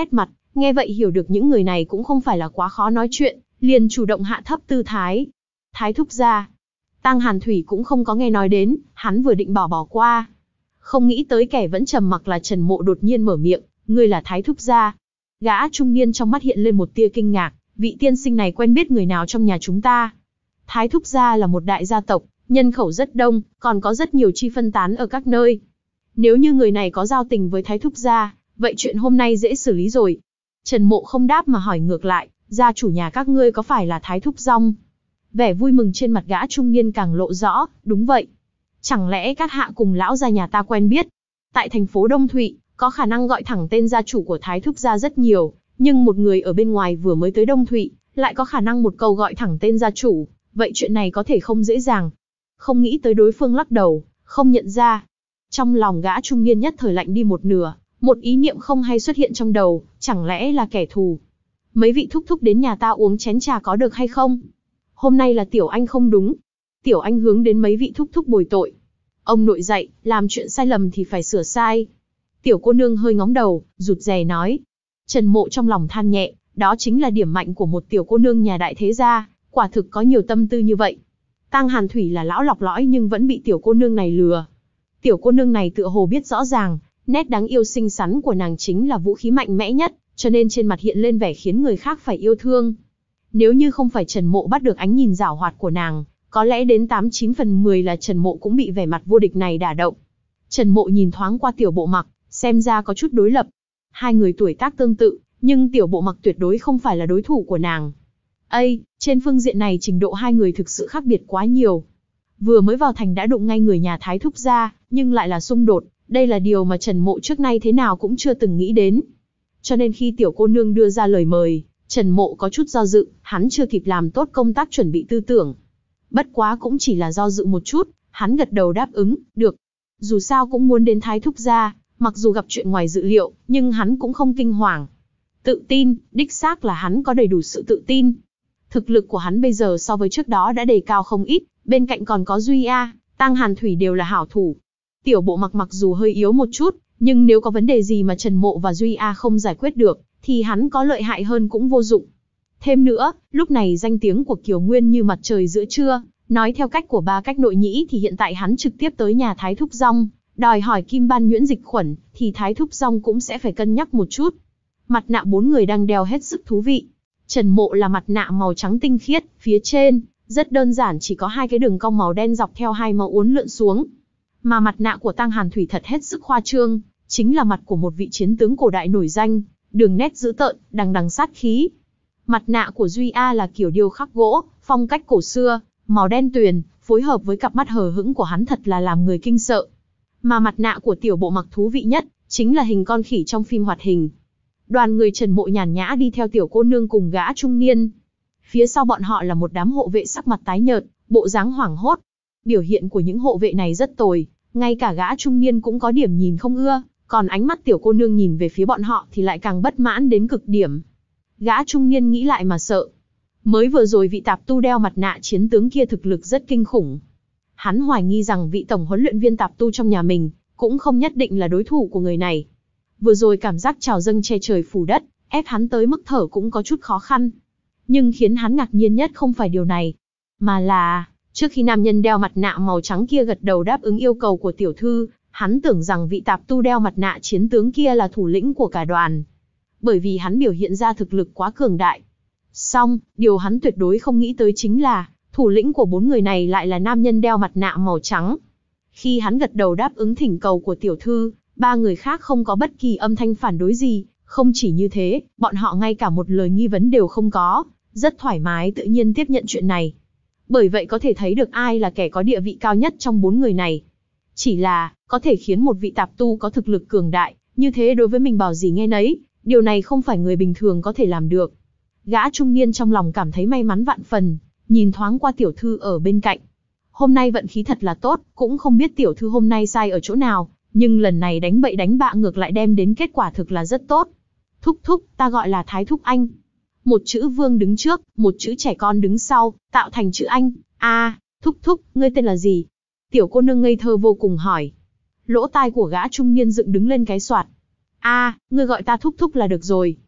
nghe vậy hiểu được những người này cũng không phải là quá khó nói chuyện, liền chủ động hạ thấp tư thái. Thái thúc gia. Tăng Hàn Thủy cũng không có nghe nói đến, hắn vừa định bỏ bỏ qua. Không nghĩ tới kẻ vẫn trầm mặc là Trần Mộ đột nhiên mở miệng, ngươi là Thái thúc gia. Gã trung niên trong mắt hiện lên một tia kinh ngạc, vị tiên sinh này quen biết người nào trong nhà chúng ta? Thái thúc gia là một đại gia tộc, nhân khẩu rất đông, còn có rất nhiều chi phân tán ở các nơi. Nếu như người này có giao tình với Thái thúc gia, vậy chuyện hôm nay dễ xử lý rồi. Trần Mộ không đáp mà hỏi ngược lại, gia chủ nhà các ngươi có phải là Thái thúc Dong? Vẻ vui mừng trên mặt gã trung niên càng lộ rõ, đúng vậy. Chẳng lẽ các hạ cùng lão gia nhà ta quen biết? Tại thành phố Đông Thụy, có khả năng gọi thẳng tên gia chủ của Thái thúc gia rất nhiều, nhưng một người ở bên ngoài vừa mới tới Đông Thụy, lại có khả năng một câu gọi thẳng tên gia chủ, vậy chuyện này có thể không dễ dàng. Không nghĩ tới đối phương lắc đầu, không nhận ra. Trong lòng gã trung niên nhất thời lạnh đi một nửa, một ý niệm không hay xuất hiện trong đầu, chẳng lẽ là kẻ thù? Mấy vị thúc thúc đến nhà ta uống chén trà có được hay không? Hôm nay là Tiểu Anh không đúng. Tiểu Anh hướng đến mấy vị thúc thúc bồi tội. Ông nội dạy, làm chuyện sai lầm thì phải sửa sai. Tiểu cô nương hơi ngóng đầu, rụt rè nói. Trần Mộ trong lòng than nhẹ, đó chính là điểm mạnh của một tiểu cô nương nhà đại thế gia, quả thực có nhiều tâm tư như vậy. Tăng Hàn Thủy là lão lọc lõi nhưng vẫn bị tiểu cô nương này lừa. Tiểu cô nương này tựa hồ biết rõ ràng, nét đáng yêu xinh xắn của nàng chính là vũ khí mạnh mẽ nhất, cho nên trên mặt hiện lên vẻ khiến người khác phải yêu thương. Nếu như không phải Trần Mộ bắt được ánh nhìn giảo hoạt của nàng, có lẽ đến tám chín phần mười là Trần Mộ cũng bị vẻ mặt vô địch này đả động. Trần Mộ nhìn thoáng qua Tiểu Bộ Mặc, xem ra có chút đối lập. Hai người tuổi tác tương tự, nhưng Tiểu Bộ Mặc tuyệt đối không phải là đối thủ của nàng. Ây, trên phương diện này trình độ hai người thực sự khác biệt quá nhiều. Vừa mới vào thành đã đụng ngay người nhà Thái thúc gia, nhưng lại là xung đột, đây là điều mà Trần Mộ trước nay thế nào cũng chưa từng nghĩ đến. Cho nên khi tiểu cô nương đưa ra lời mời, Trần Mộ có chút do dự, hắn chưa kịp làm tốt công tác chuẩn bị tư tưởng. Bất quá cũng chỉ là do dự một chút, hắn gật đầu đáp ứng, được. Dù sao cũng muốn đến Thái thúc gia, mặc dù gặp chuyện ngoài dự liệu, nhưng hắn cũng không kinh hoàng. Tự tin, đích xác là hắn có đầy đủ sự tự tin. Thực lực của hắn bây giờ so với trước đó đã đề cao không ít, bên cạnh còn có Duy A, Tăng Hàn Thủy đều là hảo thủ. Tiểu Bộ Mặc mặc dù hơi yếu một chút, nhưng nếu có vấn đề gì mà Trần Mộ và Duy A không giải quyết được, thì hắn có lợi hại hơn cũng vô dụng. Thêm nữa, lúc này danh tiếng của Kiều Nguyên như mặt trời giữa trưa, nói theo cách của ba cách nội nhĩ thì hiện tại hắn trực tiếp tới nhà Thái thúc Dong, đòi hỏi kim ban nhuyễn dịch khuẩn, thì Thái thúc Dong cũng sẽ phải cân nhắc một chút. Mặt nạ bốn người đang đeo hết sức thú vị. Trần Mộ là mặt nạ màu trắng tinh khiết, phía trên, rất đơn giản chỉ có hai cái đường cong màu đen dọc theo hai màu uốn lượn xuống. Mà mặt nạ của Tăng Hàn Thủy thật hết sức khoa trương, chính là mặt của một vị chiến tướng cổ đại nổi danh, đường nét dữ tợn, đằng đằng sát khí. Mặt nạ của Duy A là kiểu điêu khắc gỗ, phong cách cổ xưa, màu đen tuyền, phối hợp với cặp mắt hờ hững của hắn thật là làm người kinh sợ. Mà mặt nạ của Tiểu Bộ Mặc thú vị nhất, chính là hình con khỉ trong phim hoạt hình. Đoàn người Trần Mộ nhàn nhã đi theo tiểu cô nương cùng gã trung niên. Phía sau bọn họ là một đám hộ vệ sắc mặt tái nhợt, bộ dáng hoảng hốt. Biểu hiện của những hộ vệ này rất tồi, ngay cả gã trung niên cũng có điểm nhìn không ưa, còn ánh mắt tiểu cô nương nhìn về phía bọn họ thì lại càng bất mãn đến cực điểm. Gã trung niên nghĩ lại mà sợ. Mới vừa rồi vị tạp tu đeo mặt nạ chiến tướng kia thực lực rất kinh khủng. Hắn hoài nghi rằng vị tổng huấn luyện viên tạp tu trong nhà mình cũng không nhất định là đối thủ của người này. Vừa rồi cảm giác trào dâng che trời phủ đất, ép hắn tới mức thở cũng có chút khó khăn. Nhưng khiến hắn ngạc nhiên nhất không phải điều này, mà là, trước khi nam nhân đeo mặt nạ màu trắng kia gật đầu đáp ứng yêu cầu của tiểu thư, hắn tưởng rằng vị tạp tu đeo mặt nạ chiến tướng kia là thủ lĩnh của cả đoàn. Bởi vì hắn biểu hiện ra thực lực quá cường đại. Song, điều hắn tuyệt đối không nghĩ tới chính là, thủ lĩnh của bốn người này lại là nam nhân đeo mặt nạ màu trắng. Khi hắn gật đầu đáp ứng thỉnh cầu của tiểu thư, ba người khác không có bất kỳ âm thanh phản đối gì, không chỉ như thế, bọn họ ngay cả một lời nghi vấn đều không có, rất thoải mái tự nhiên tiếp nhận chuyện này. Bởi vậy có thể thấy được ai là kẻ có địa vị cao nhất trong bốn người này. Chỉ là, có thể khiến một vị tạp tu có thực lực cường đại, như thế đối với mình bảo gì nghe nấy, điều này không phải người bình thường có thể làm được. Gã trung niên trong lòng cảm thấy may mắn vạn phần, nhìn thoáng qua tiểu thư ở bên cạnh. Hôm nay vận khí thật là tốt, cũng không biết tiểu thư hôm nay sai ở chỗ nào, nhưng lần này đánh bậy đánh bạ ngược lại đem đến kết quả thực là rất tốt. Thúc thúc, ta gọi là Thái thúc anh. Một chữ vương đứng trước, một chữ trẻ con đứng sau, tạo thành chữ anh. A, à, thúc thúc, ngươi tên là gì? Tiểu cô nương ngây thơ vô cùng hỏi. Lỗ tai của gã trung niên dựng đứng lên cái soạt. A, à, ngươi gọi ta thúc thúc là được rồi.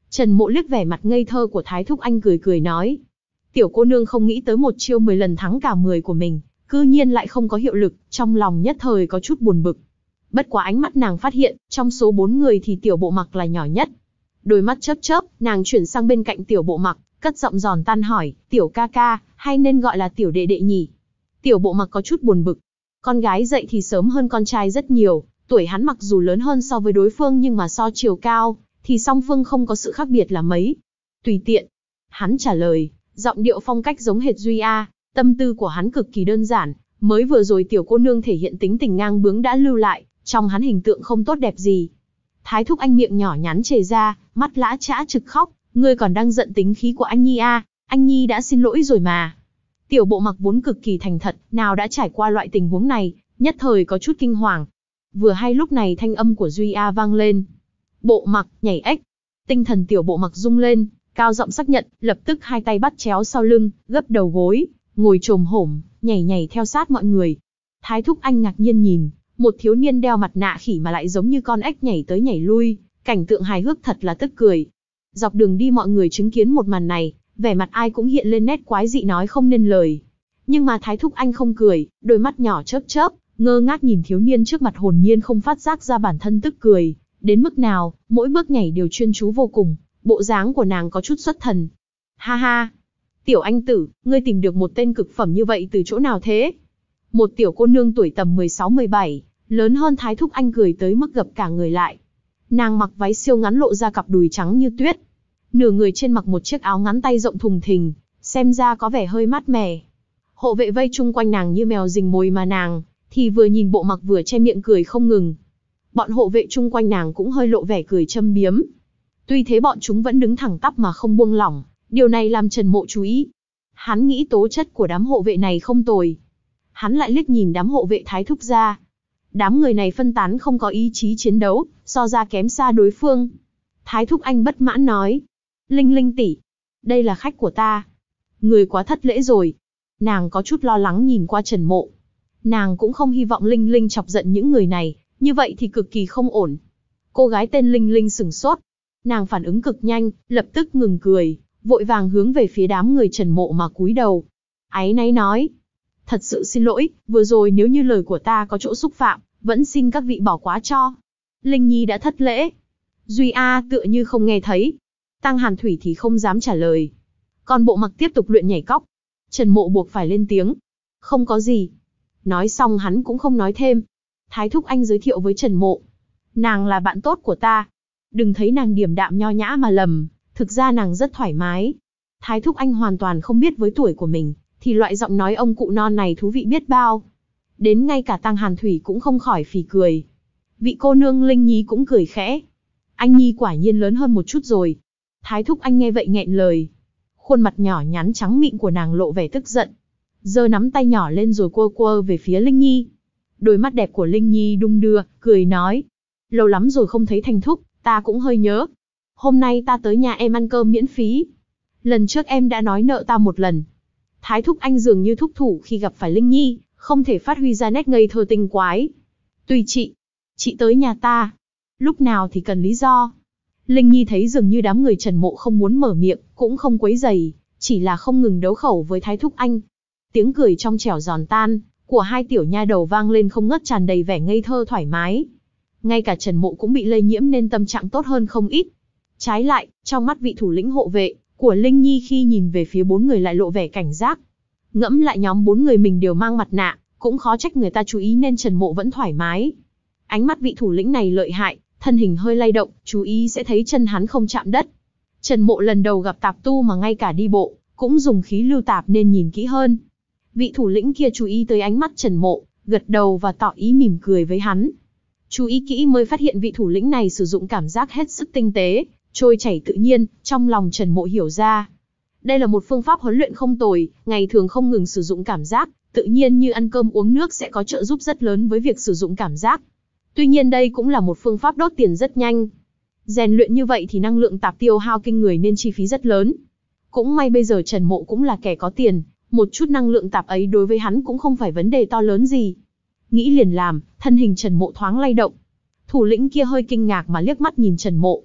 Trần Mộ liếc vẻ mặt ngây thơ của Thái Thúc Anh cười cười nói. Tiểu cô nương không nghĩ tới một chiêu mười lần thắng cả mười của mình, cư nhiên lại không có hiệu lực, trong lòng nhất thời có chút buồn bực. Bất quá ánh mắt nàng phát hiện, trong số bốn người thì Tiểu Bộ Mặc là nhỏ nhất. Đôi mắt chớp chớp, nàng chuyển sang bên cạnh Tiểu Bộ Mặc, cất giọng giòn tan hỏi, Tiểu ca ca, hay nên gọi là Tiểu đệ đệ nhỉ? Tiểu Bộ Mặc có chút buồn bực. Con gái dậy thì sớm hơn con trai rất nhiều, tuổi hắn mặc dù lớn hơn so với đối phương nhưng mà so chiều cao, thì song phương không có sự khác biệt là mấy. Tùy tiện. Hắn trả lời, giọng điệu phong cách giống hệt Duy A, tâm tư của hắn cực kỳ đơn giản, mới vừa rồi tiểu cô nương thể hiện tính tình ngang bướng đã lưu lại, trong hắn hình tượng không tốt đẹp gì. Thái Thúc Anh miệng nhỏ nhắn chề ra, mắt lã chã trực khóc, ngươi còn đang giận tính khí của anh Nhi à, anh Nhi đã xin lỗi rồi mà. Tiểu Bộ Mặc vốn cực kỳ thành thật, nào đã trải qua loại tình huống này, nhất thời có chút kinh hoàng. Vừa hay lúc này thanh âm của Duy A vang lên. Bộ Mặc, nhảy ếch. Tinh thần Tiểu Bộ Mặc rung lên, cao giọng xác nhận, lập tức hai tay bắt chéo sau lưng, gấp đầu gối, ngồi chồm hổm, nhảy nhảy theo sát mọi người. Thái Thúc Anh ngạc nhiên nhìn, một thiếu niên đeo mặt nạ khỉ mà lại giống như con ếch nhảy tới nhảy lui, cảnh tượng hài hước thật là tức cười. Dọc đường đi mọi người chứng kiến một màn này, vẻ mặt ai cũng hiện lên nét quái dị nói không nên lời. Nhưng mà Thái Thúc Anh không cười, đôi mắt nhỏ chớp chớp, ngơ ngác nhìn thiếu niên trước mặt hồn nhiên không phát giác ra bản thân tức cười. Đến mức nào, mỗi bước nhảy đều chuyên chú vô cùng, bộ dáng của nàng có chút xuất thần. Ha ha! Tiểu anh tử, ngươi tìm được một tên cực phẩm như vậy từ chỗ nào thế? Một tiểu cô nương tuổi tầm mười sáu mười bảy, lớn hơn Thái Thúc Anh cười tới mức gập cả người lại. Nàng mặc váy siêu ngắn lộ ra cặp đùi trắng như tuyết. Nửa người trên mặc một chiếc áo ngắn tay rộng thùng thình, xem ra có vẻ hơi mát mẻ. Hộ vệ vây chung quanh nàng như mèo rình mồi mà nàng, thì vừa nhìn Bộ Mặc vừa che miệng cười không ngừng. Bọn hộ vệ chung quanh nàng cũng hơi lộ vẻ cười châm biếm. Tuy thế bọn chúng vẫn đứng thẳng tắp mà không buông lỏng, điều này làm Trần Mộ chú ý. Hắn nghĩ tố chất của đám hộ vệ này không tồi. Hắn lại liếc nhìn đám hộ vệ Thái Thúc gia. Đám người này phân tán không có ý chí chiến đấu, so ra kém xa đối phương. Thái Thúc Anh bất mãn nói. Linh Linh tỷ, đây là khách của ta. Người quá thất lễ rồi. Nàng có chút lo lắng nhìn qua Trần Mộ. Nàng cũng không hy vọng Linh Linh chọc giận những người này, như vậy thì cực kỳ không ổn. Cô gái tên Linh Linh sửng sốt. Nàng phản ứng cực nhanh, lập tức ngừng cười, vội vàng hướng về phía đám người Trần Mộ mà cúi đầu. Áy náy nói. Thật sự xin lỗi, vừa rồi nếu như lời của ta có chỗ xúc phạm, vẫn xin các vị bỏ qua cho. Linh Nhi đã thất lễ. Duy A tựa như không nghe thấy. Tăng Hàn Thủy thì không dám trả lời. Còn Bộ Mặc tiếp tục luyện nhảy cóc. Trần Mộ buộc phải lên tiếng. Không có gì. Nói xong hắn cũng không nói thêm. Thái Thúc Anh giới thiệu với Trần Mộ. Nàng là bạn tốt của ta. Đừng thấy nàng điềm đạm nho nhã mà lầm, thực ra nàng rất thoải mái. Thái Thúc Anh hoàn toàn không biết với tuổi của mình, thì loại giọng nói ông cụ non này thú vị biết bao. Đến ngay cả Tăng Hàn Thủy cũng không khỏi phì cười. Vị cô nương Linh Nhi cũng cười khẽ. Anh Nhi quả nhiên lớn hơn một chút rồi. Thái Thúc Anh nghe vậy nghẹn lời. Khuôn mặt nhỏ nhắn trắng mịn của nàng lộ vẻ tức giận. Giơ nắm tay nhỏ lên rồi quơ quơ về phía Linh Nhi. Đôi mắt đẹp của Linh Nhi đung đưa, cười nói. Lâu lắm rồi không thấy Thành Thúc, ta cũng hơi nhớ. Hôm nay ta tới nhà em ăn cơm miễn phí. Lần trước em đã nói nợ ta một lần. Thái Thúc Anh dường như thúc thủ khi gặp phải Linh Nhi, không thể phát huy ra nét ngây thơ tinh quái. Tùy chị, chị tới nhà ta. Lúc nào thì cần lý do. Linh Nhi thấy dường như đám người Trần Mộ không muốn mở miệng, cũng không quấy rầy, chỉ là không ngừng đấu khẩu với Thái Thúc Anh. Tiếng cười trong trẻo giòn tan của hai tiểu nha đầu vang lên không ngớt, tràn đầy vẻ ngây thơ thoải mái. Ngay cả Trần Mộ cũng bị lây nhiễm nên tâm trạng tốt hơn không ít. Trái lại, trong mắt vị thủ lĩnh hộ vệ của Linh Nhi khi nhìn về phía bốn người lại lộ vẻ cảnh giác. Ngẫm lại nhóm bốn người mình đều mang mặt nạ, cũng khó trách người ta chú ý nên Trần Mộ vẫn thoải mái. Ánh mắt vị thủ lĩnh này lợi hại, thân hình hơi lay động, chú ý sẽ thấy chân hắn không chạm đất. Trần Mộ lần đầu gặp tạp tu mà ngay cả đi bộ, cũng dùng khí lưu tạp nên nhìn kỹ hơn. Vị thủ lĩnh kia chú ý tới ánh mắt Trần Mộ, gật đầu và tỏ ý mỉm cười với hắn. Chú ý kỹ mới phát hiện vị thủ lĩnh này sử dụng cảm giác hết sức tinh tế, trôi chảy tự nhiên, trong lòng Trần Mộ hiểu ra. Đây là một phương pháp huấn luyện không tồi, ngày thường không ngừng sử dụng cảm giác, tự nhiên như ăn cơm uống nước sẽ có trợ giúp rất lớn với việc sử dụng cảm giác. Tuy nhiên đây cũng là một phương pháp đốt tiền rất nhanh. Rèn luyện như vậy thì năng lượng tạp tiêu hao kinh người nên chi phí rất lớn. Cũng may bây giờ Trần Mộ cũng là kẻ có tiền, một chút năng lượng tạp ấy đối với hắn cũng không phải vấn đề to lớn gì. Nghĩ liền làm, thân hình Trần Mộ thoáng lay động. Thủ lĩnh kia hơi kinh ngạc mà liếc mắt nhìn Trần Mộ.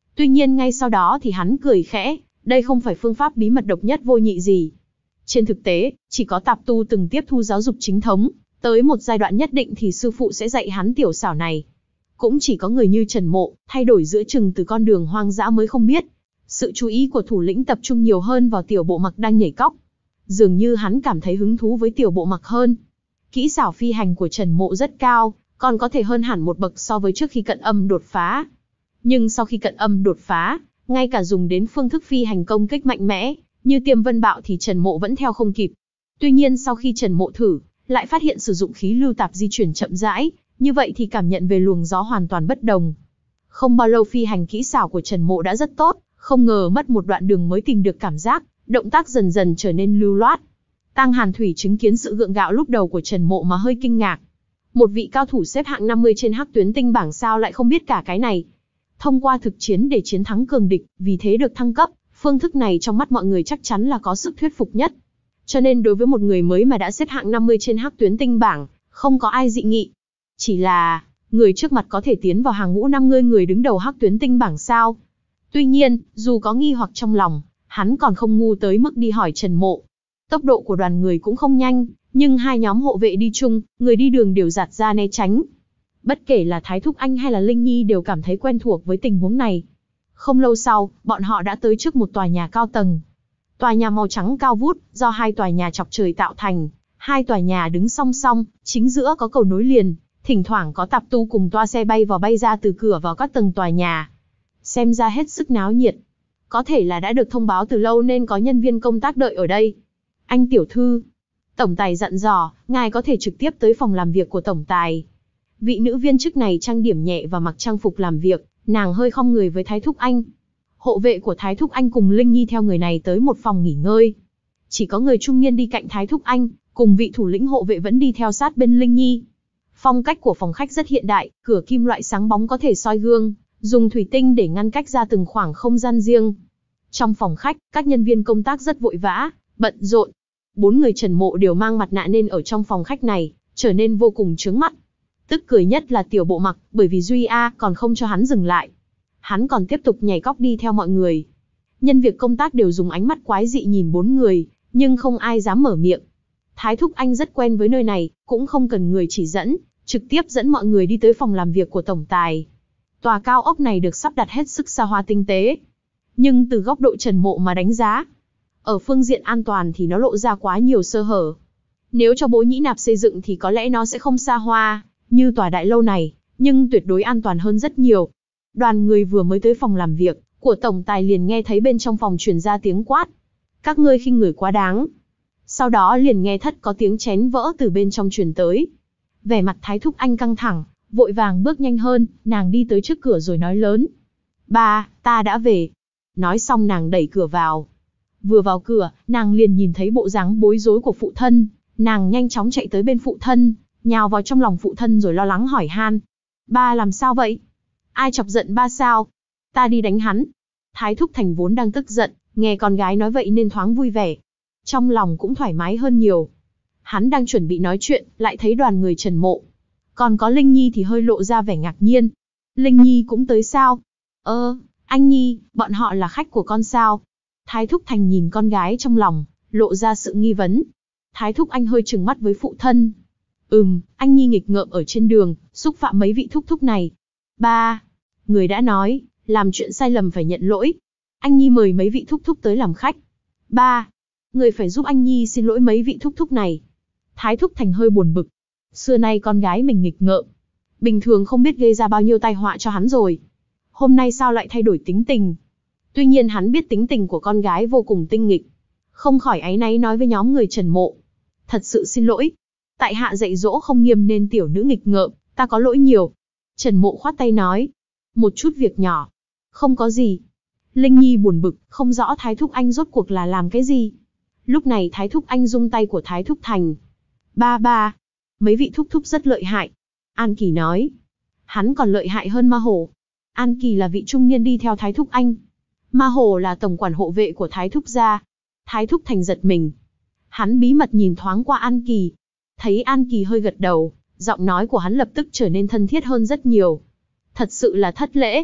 Tuy nhiên ngay sau đó thì hắn cười khẽ, đây không phải phương pháp bí mật độc nhất vô nhị gì. Trên thực tế, chỉ có tạp tu từng tiếp thu giáo dục chính thống, tới một giai đoạn nhất định thì sư phụ sẽ dạy hắn tiểu xảo này. Cũng chỉ có người như Trần Mộ, thay đổi giữa chừng từ con đường hoang dã mới không biết. Sự chú ý của thủ lĩnh tập trung nhiều hơn vào tiểu bộ mặc đang nhảy cóc. Dường như hắn cảm thấy hứng thú với tiểu bộ mặc hơn. Kỹ xảo phi hành của Trần Mộ rất cao, còn có thể hơn hẳn một bậc so với trước khi cận âm đột phá. Nhưng sau khi cận âm đột phá, ngay cả dùng đến phương thức phi hành công kích mạnh mẽ, như tiêm vân bạo thì Trần Mộ vẫn theo không kịp. Tuy nhiên sau khi Trần Mộ thử, lại phát hiện sử dụng khí lưu tạp di chuyển chậm rãi, như vậy thì cảm nhận về luồng gió hoàn toàn bất đồng. Không bao lâu phi hành kỹ xảo của Trần Mộ đã rất tốt, không ngờ mất một đoạn đường mới tìm được cảm giác, động tác dần dần trở nên lưu loát. Tang Hàn Thủy chứng kiến sự gượng gạo lúc đầu của Trần Mộ mà hơi kinh ngạc. Một vị cao thủ xếp hạng năm mươi trên hắc tuyến tinh bảng sao lại không biết cả cái này. Thông qua thực chiến để chiến thắng cường địch, vì thế được thăng cấp, phương thức này trong mắt mọi người chắc chắn là có sức thuyết phục nhất. Cho nên đối với một người mới mà đã xếp hạng năm mươi trên hắc tuyến tinh bảng, không có ai dị nghị. Chỉ là, người trước mặt có thể tiến vào hàng ngũ năm mươi người đứng đầu hắc tuyến tinh bảng sao? Tuy nhiên, dù có nghi hoặc trong lòng, hắn còn không ngu tới mức đi hỏi Trần Mộ. Tốc độ của đoàn người cũng không nhanh, nhưng hai nhóm hộ vệ đi chung, người đi đường đều giạt ra né tránh. Bất kể là Thái Thúc Anh hay là Linh Nhi đều cảm thấy quen thuộc với tình huống này. Không lâu sau, bọn họ đã tới trước một tòa nhà cao tầng. Tòa nhà màu trắng cao vút, do hai tòa nhà chọc trời tạo thành. Hai tòa nhà đứng song song, chính giữa có cầu nối liền, thỉnh thoảng có tạp tu cùng toa xe bay vào bay ra từ cửa vào các tầng tòa nhà. Xem ra hết sức náo nhiệt. Có thể là đã được thông báo từ lâu nên có nhân viên công tác đợi ở đây. Anh tiểu thư, tổng tài dặn dò, ngài có thể trực tiếp tới phòng làm việc của tổng tài. Vị nữ viên chức này trang điểm nhẹ và mặc trang phục làm việc, nàng hơi khom người với Thái Thúc Anh. Hộ vệ của Thái Thúc Anh cùng Linh Nhi theo người này tới một phòng nghỉ ngơi. Chỉ có người trung niên đi cạnh Thái Thúc Anh, cùng vị thủ lĩnh hộ vệ vẫn đi theo sát bên Linh Nhi. Phong cách của phòng khách rất hiện đại, cửa kim loại sáng bóng có thể soi gương, dùng thủy tinh để ngăn cách ra từng khoảng không gian riêng. Trong phòng khách, các nhân viên công tác rất vội vã, bận rộn. Bốn người Trần Mộ đều mang mặt nạ nên ở trong phòng khách này, trở nên vô cùng chướng mắt. Tức cười nhất là tiểu bộ mặc, bởi vì Duy A còn không cho hắn dừng lại. Hắn còn tiếp tục nhảy cóc đi theo mọi người. Nhân việc công tác đều dùng ánh mắt quái dị nhìn bốn người, nhưng không ai dám mở miệng. Thái Thúc Anh rất quen với nơi này, cũng không cần người chỉ dẫn, trực tiếp dẫn mọi người đi tới phòng làm việc của tổng tài. Tòa cao ốc này được sắp đặt hết sức xa hoa tinh tế. Nhưng từ góc độ Trần Mộ mà đánh giá, ở phương diện an toàn thì nó lộ ra quá nhiều sơ hở. Nếu cho Bố Nhĩ Nạp xây dựng thì có lẽ nó sẽ không xa hoa như tòa đại lâu này, nhưng tuyệt đối an toàn hơn rất nhiều. Đoàn người vừa mới tới phòng làm việc của tổng tài liền nghe thấy bên trong phòng truyền ra tiếng quát. Các ngươi khinh người quá đáng. Sau đó liền nghe thất có tiếng chén vỡ từ bên trong truyền tới. Vẻ mặt Thái Thúc Anh căng thẳng, vội vàng bước nhanh hơn, nàng đi tới trước cửa rồi nói lớn. Ba, ta đã về. Nói xong nàng đẩy cửa vào. Vừa vào cửa, nàng liền nhìn thấy bộ dáng bối rối của phụ thân. Nàng nhanh chóng chạy tới bên phụ thân, nhào vào trong lòng phụ thân rồi lo lắng hỏi han. Ba làm sao vậy? Ai chọc giận ba sao? Ta đi đánh hắn. Thái Thúc Thành vốn đang tức giận, nghe con gái nói vậy nên thoáng vui vẻ. Trong lòng cũng thoải mái hơn nhiều. Hắn đang chuẩn bị nói chuyện, lại thấy đoàn người Trần Mộ. Còn có Linh Nhi thì hơi lộ ra vẻ ngạc nhiên. Linh Nhi cũng tới sao? Ơ, anh Nhi, bọn họ là khách của con sao? Thái Thúc Thành nhìn con gái trong lòng, lộ ra sự nghi vấn. Thái Thúc Anh hơi trừng mắt với phụ thân. Ừm, anh Nhi nghịch ngợm ở trên đường, xúc phạm mấy vị thúc thúc này. Ba, người đã nói, làm chuyện sai lầm phải nhận lỗi. Anh Nhi mời mấy vị thúc thúc tới làm khách. Ba, người phải giúp anh Nhi xin lỗi mấy vị thúc thúc này. Thái Thúc Thành hơi buồn bực. Xưa nay con gái mình nghịch ngợm, bình thường không biết gây ra bao nhiêu tai họa cho hắn rồi. Hôm nay sao lại thay đổi tính tình? Tuy nhiên hắn biết tính tình của con gái vô cùng tinh nghịch. Không khỏi áy náy nói với nhóm người Trần Mộ. Thật sự xin lỗi. Tại hạ dạy dỗ không nghiêm nên tiểu nữ nghịch ngợm, ta có lỗi nhiều. Trần Mộ khoát tay nói. Một chút việc nhỏ. Không có gì. Linh Nhi buồn bực, không rõ Thái Thúc Anh rốt cuộc là làm cái gì. Lúc này Thái Thúc Anh rung tay của Thái Thúc Thành. Ba ba. Mấy vị thúc thúc rất lợi hại. An Kỳ nói. Hắn còn lợi hại hơn Ma Hổ. An Kỳ là vị trung niên đi theo Thái Thúc Anh. Ma Hổ là tổng quản hộ vệ của Thái Thúc gia. Thái Thúc Thành giật mình. Hắn bí mật nhìn thoáng qua An Kỳ. Thấy An Kỳ hơi gật đầu, giọng nói của hắn lập tức trở nên thân thiết hơn rất nhiều. Thật sự là thất lễ.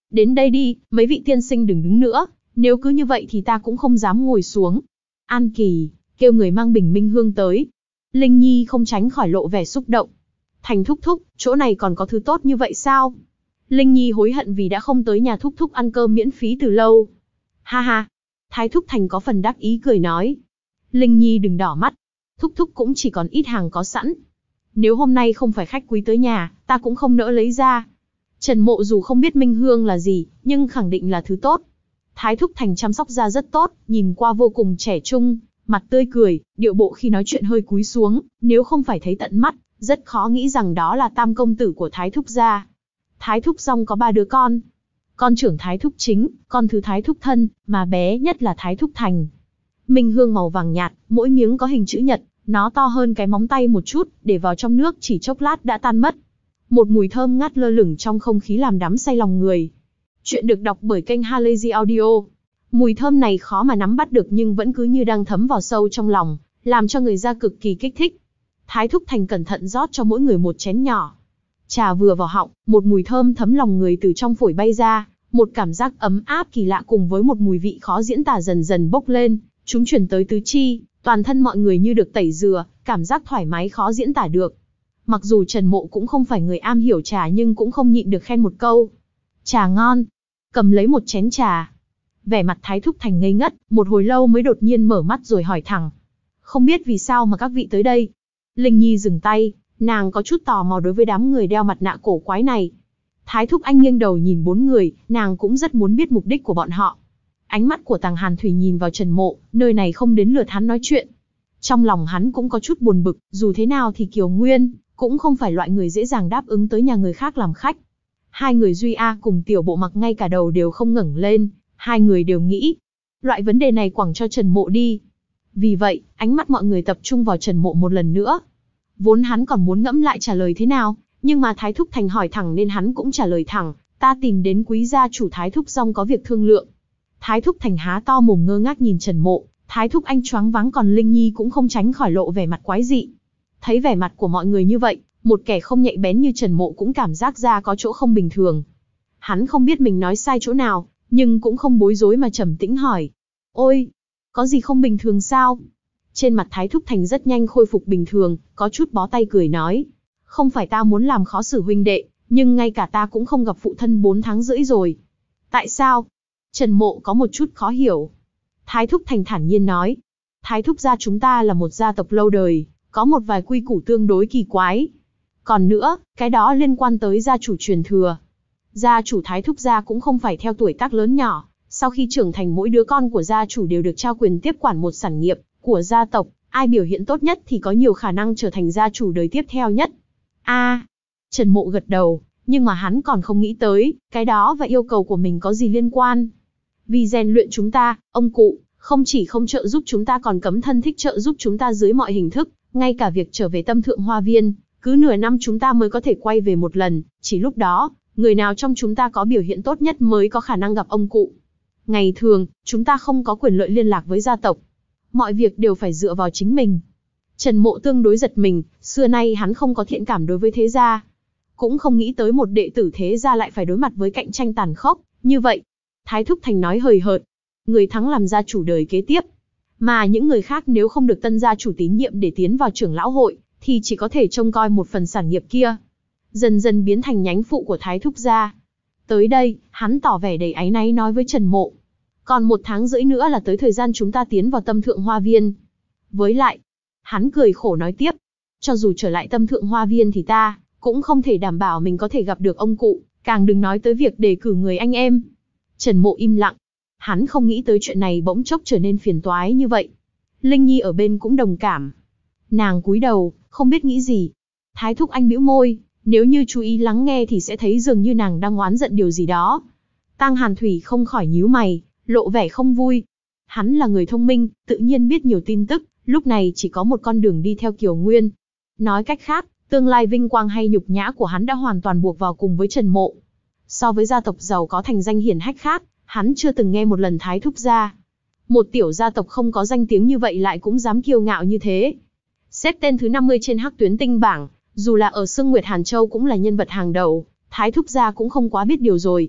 Đến đây đi, mấy vị tiên sinh đừng đứng nữa, nếu cứ như vậy thì ta cũng không dám ngồi xuống. An Kỳ, kêu người mang bình minh hương tới. Linh Nhi không tránh khỏi lộ vẻ xúc động. Thành thúc thúc, chỗ này còn có thứ tốt như vậy sao? Linh Nhi hối hận vì đã không tới nhà thúc thúc ăn cơm miễn phí từ lâu. Ha ha, Thái thúc Thành có phần đắc ý cười nói. Linh Nhi đừng đỏ mắt, thúc thúc cũng chỉ còn ít hàng có sẵn. Nếu hôm nay không phải khách quý tới nhà, ta cũng không nỡ lấy ra. Trần Mộ dù không biết minh hương là gì, nhưng khẳng định là thứ tốt. Thái thúc Thành chăm sóc da rất tốt, nhìn qua vô cùng trẻ trung, mặt tươi cười, điệu bộ khi nói chuyện hơi cúi xuống, nếu không phải thấy tận mắt, rất khó nghĩ rằng đó là tam công tử của Thái thúc gia. Thái thúc Dung có ba đứa con. Con trưởng Thái thúc Chính, con thứ Thái thúc Thân, mà bé nhất là Thái thúc Thành. Minh hương màu vàng nhạt, mỗi miếng có hình chữ nhật, nó to hơn cái móng tay một chút, để vào trong nước chỉ chốc lát đã tan mất. Một mùi thơm ngát lơ lửng trong không khí làm đắm say lòng người. Chuyện được đọc bởi kênh Halazy Audio. Mùi thơm này khó mà nắm bắt được nhưng vẫn cứ như đang thấm vào sâu trong lòng, làm cho người da cực kỳ kích thích. Thái thúc Thành cẩn thận rót cho mỗi người một chén nhỏ. Trà vừa vào họng, một mùi thơm thấm lòng người từ trong phổi bay ra, một cảm giác ấm áp kỳ lạ cùng với một mùi vị khó diễn tả dần dần bốc lên, chúng chuyển tới tứ chi, toàn thân mọi người như được tẩy rửa, cảm giác thoải mái khó diễn tả được. Mặc dù Trần Mộ cũng không phải người am hiểu trà nhưng cũng không nhịn được khen một câu. Trà ngon. Cầm lấy một chén trà. Vẻ mặt Thái thúc Thành ngây ngất, một hồi lâu mới đột nhiên mở mắt rồi hỏi thẳng. Không biết vì sao mà các vị tới đây. Linh Nhi dừng tay, nàng có chút tò mò đối với đám người đeo mặt nạ cổ quái này. Thái thúc anh nghiêng đầu nhìn bốn người, nàng cũng rất muốn biết mục đích của bọn họ. Ánh mắt của Tằng Hàn Thủy nhìn vào Trần Mộ, nơi này không đến lượt hắn nói chuyện. Trong lòng hắn cũng có chút buồn bực, dù thế nào thì Kiều Nguyên cũng không phải loại người dễ dàng đáp ứng tới nhà người khác làm khách. Hai người Duy A cùng Tiểu Bộ Mặc ngay cả đầu đều không ngẩng lên, hai người đều nghĩ, loại vấn đề này quẳng cho Trần Mộ đi. Vì vậy, ánh mắt mọi người tập trung vào Trần Mộ một lần nữa. Vốn hắn còn muốn ngẫm lại trả lời thế nào, nhưng mà Thái thúc Thành hỏi thẳng nên hắn cũng trả lời thẳng, ta tìm đến quý gia chủ Thái thúc Dung có việc thương lượng. Thái thúc Thành há to mồm ngơ ngác nhìn Trần Mộ, Thái thúc anh choáng váng, còn Linh Nhi cũng không tránh khỏi lộ vẻ mặt quái dị. Thấy vẻ mặt của mọi người như vậy, một kẻ không nhạy bén như Trần Mộ cũng cảm giác ra có chỗ không bình thường. Hắn không biết mình nói sai chỗ nào, nhưng cũng không bối rối mà trầm tĩnh hỏi. Ôi, có gì không bình thường sao? Trên mặt Thái thúc Thành rất nhanh khôi phục bình thường, có chút bó tay cười nói. Không phải ta muốn làm khó xử huynh đệ, nhưng ngay cả ta cũng không gặp phụ thân bốn tháng rưỡi rồi. Tại sao? Trần Mộ có một chút khó hiểu. Thái thúc Thành thản nhiên nói. Thái thúc gia chúng ta là một gia tộc lâu đời, có một vài quy củ tương đối kỳ quái. Còn nữa, cái đó liên quan tới gia chủ truyền thừa. Gia chủ Thái thúc gia cũng không phải theo tuổi tác lớn nhỏ, sau khi trưởng thành mỗi đứa con của gia chủ đều được trao quyền tiếp quản một sản nghiệp của gia tộc, ai biểu hiện tốt nhất thì có nhiều khả năng trở thành gia chủ đời tiếp theo nhất. A, à, Trần Mộ gật đầu, nhưng mà hắn còn không nghĩ tới, cái đó và yêu cầu của mình có gì liên quan. Vì rèn luyện chúng ta, ông cụ, không chỉ không trợ giúp chúng ta còn cấm thân thích trợ giúp chúng ta dưới mọi hình thức, ngay cả việc trở về Tâm Thượng Hoa Viên, cứ nửa năm chúng ta mới có thể quay về một lần, chỉ lúc đó, người nào trong chúng ta có biểu hiện tốt nhất mới có khả năng gặp ông cụ. Ngày thường, chúng ta không có quyền lợi liên lạc với gia tộc. Mọi việc đều phải dựa vào chính mình. Trần Mộ tương đối giật mình, xưa nay hắn không có thiện cảm đối với thế gia. Cũng không nghĩ tới một đệ tử thế gia lại phải đối mặt với cạnh tranh tàn khốc, như vậy. Thái thúc Thành nói hời hợt. Người thắng làm gia chủ đời kế tiếp. Mà những người khác nếu không được tân gia chủ tín nhiệm để tiến vào trưởng lão hội, thì chỉ có thể trông coi một phần sản nghiệp kia. Dần dần biến thành nhánh phụ của Thái thúc gia. Tới đây, hắn tỏ vẻ đầy áy náy nói với Trần Mộ. Còn một tháng rưỡi nữa là tới thời gian chúng ta tiến vào Tâm Thượng Hoa Viên. Với lại, hắn cười khổ nói tiếp. Cho dù trở lại Tâm Thượng Hoa Viên thì ta cũng không thể đảm bảo mình có thể gặp được ông cụ, càng đừng nói tới việc đề cử người anh em. Trần Mộ im lặng. Hắn không nghĩ tới chuyện này bỗng chốc trở nên phiền toái như vậy. Linh Nhi ở bên cũng đồng cảm. Nàng cúi đầu, không biết nghĩ gì. Thái thúc anh bĩu môi, nếu như chú ý lắng nghe thì sẽ thấy dường như nàng đang oán giận điều gì đó. Tang Hàn Thủy không khỏi nhíu mày, lộ vẻ không vui. Hắn là người thông minh, tự nhiên biết nhiều tin tức, lúc này chỉ có một con đường đi theo Kiều Nguyên. Nói cách khác, tương lai vinh quang hay nhục nhã của hắn đã hoàn toàn buộc vào cùng với Trần Mộ. So với gia tộc giàu có thành danh hiển hách khác, hắn chưa từng nghe một lần Thái thúc gia. Một tiểu gia tộc không có danh tiếng như vậy lại cũng dám kiêu ngạo như thế. Xếp tên thứ năm mươi trên Hắc Tuyến Tinh bảng, dù là ở Sương Nguyệt Hàn Châu cũng là nhân vật hàng đầu, Thái thúc gia cũng không quá biết điều rồi.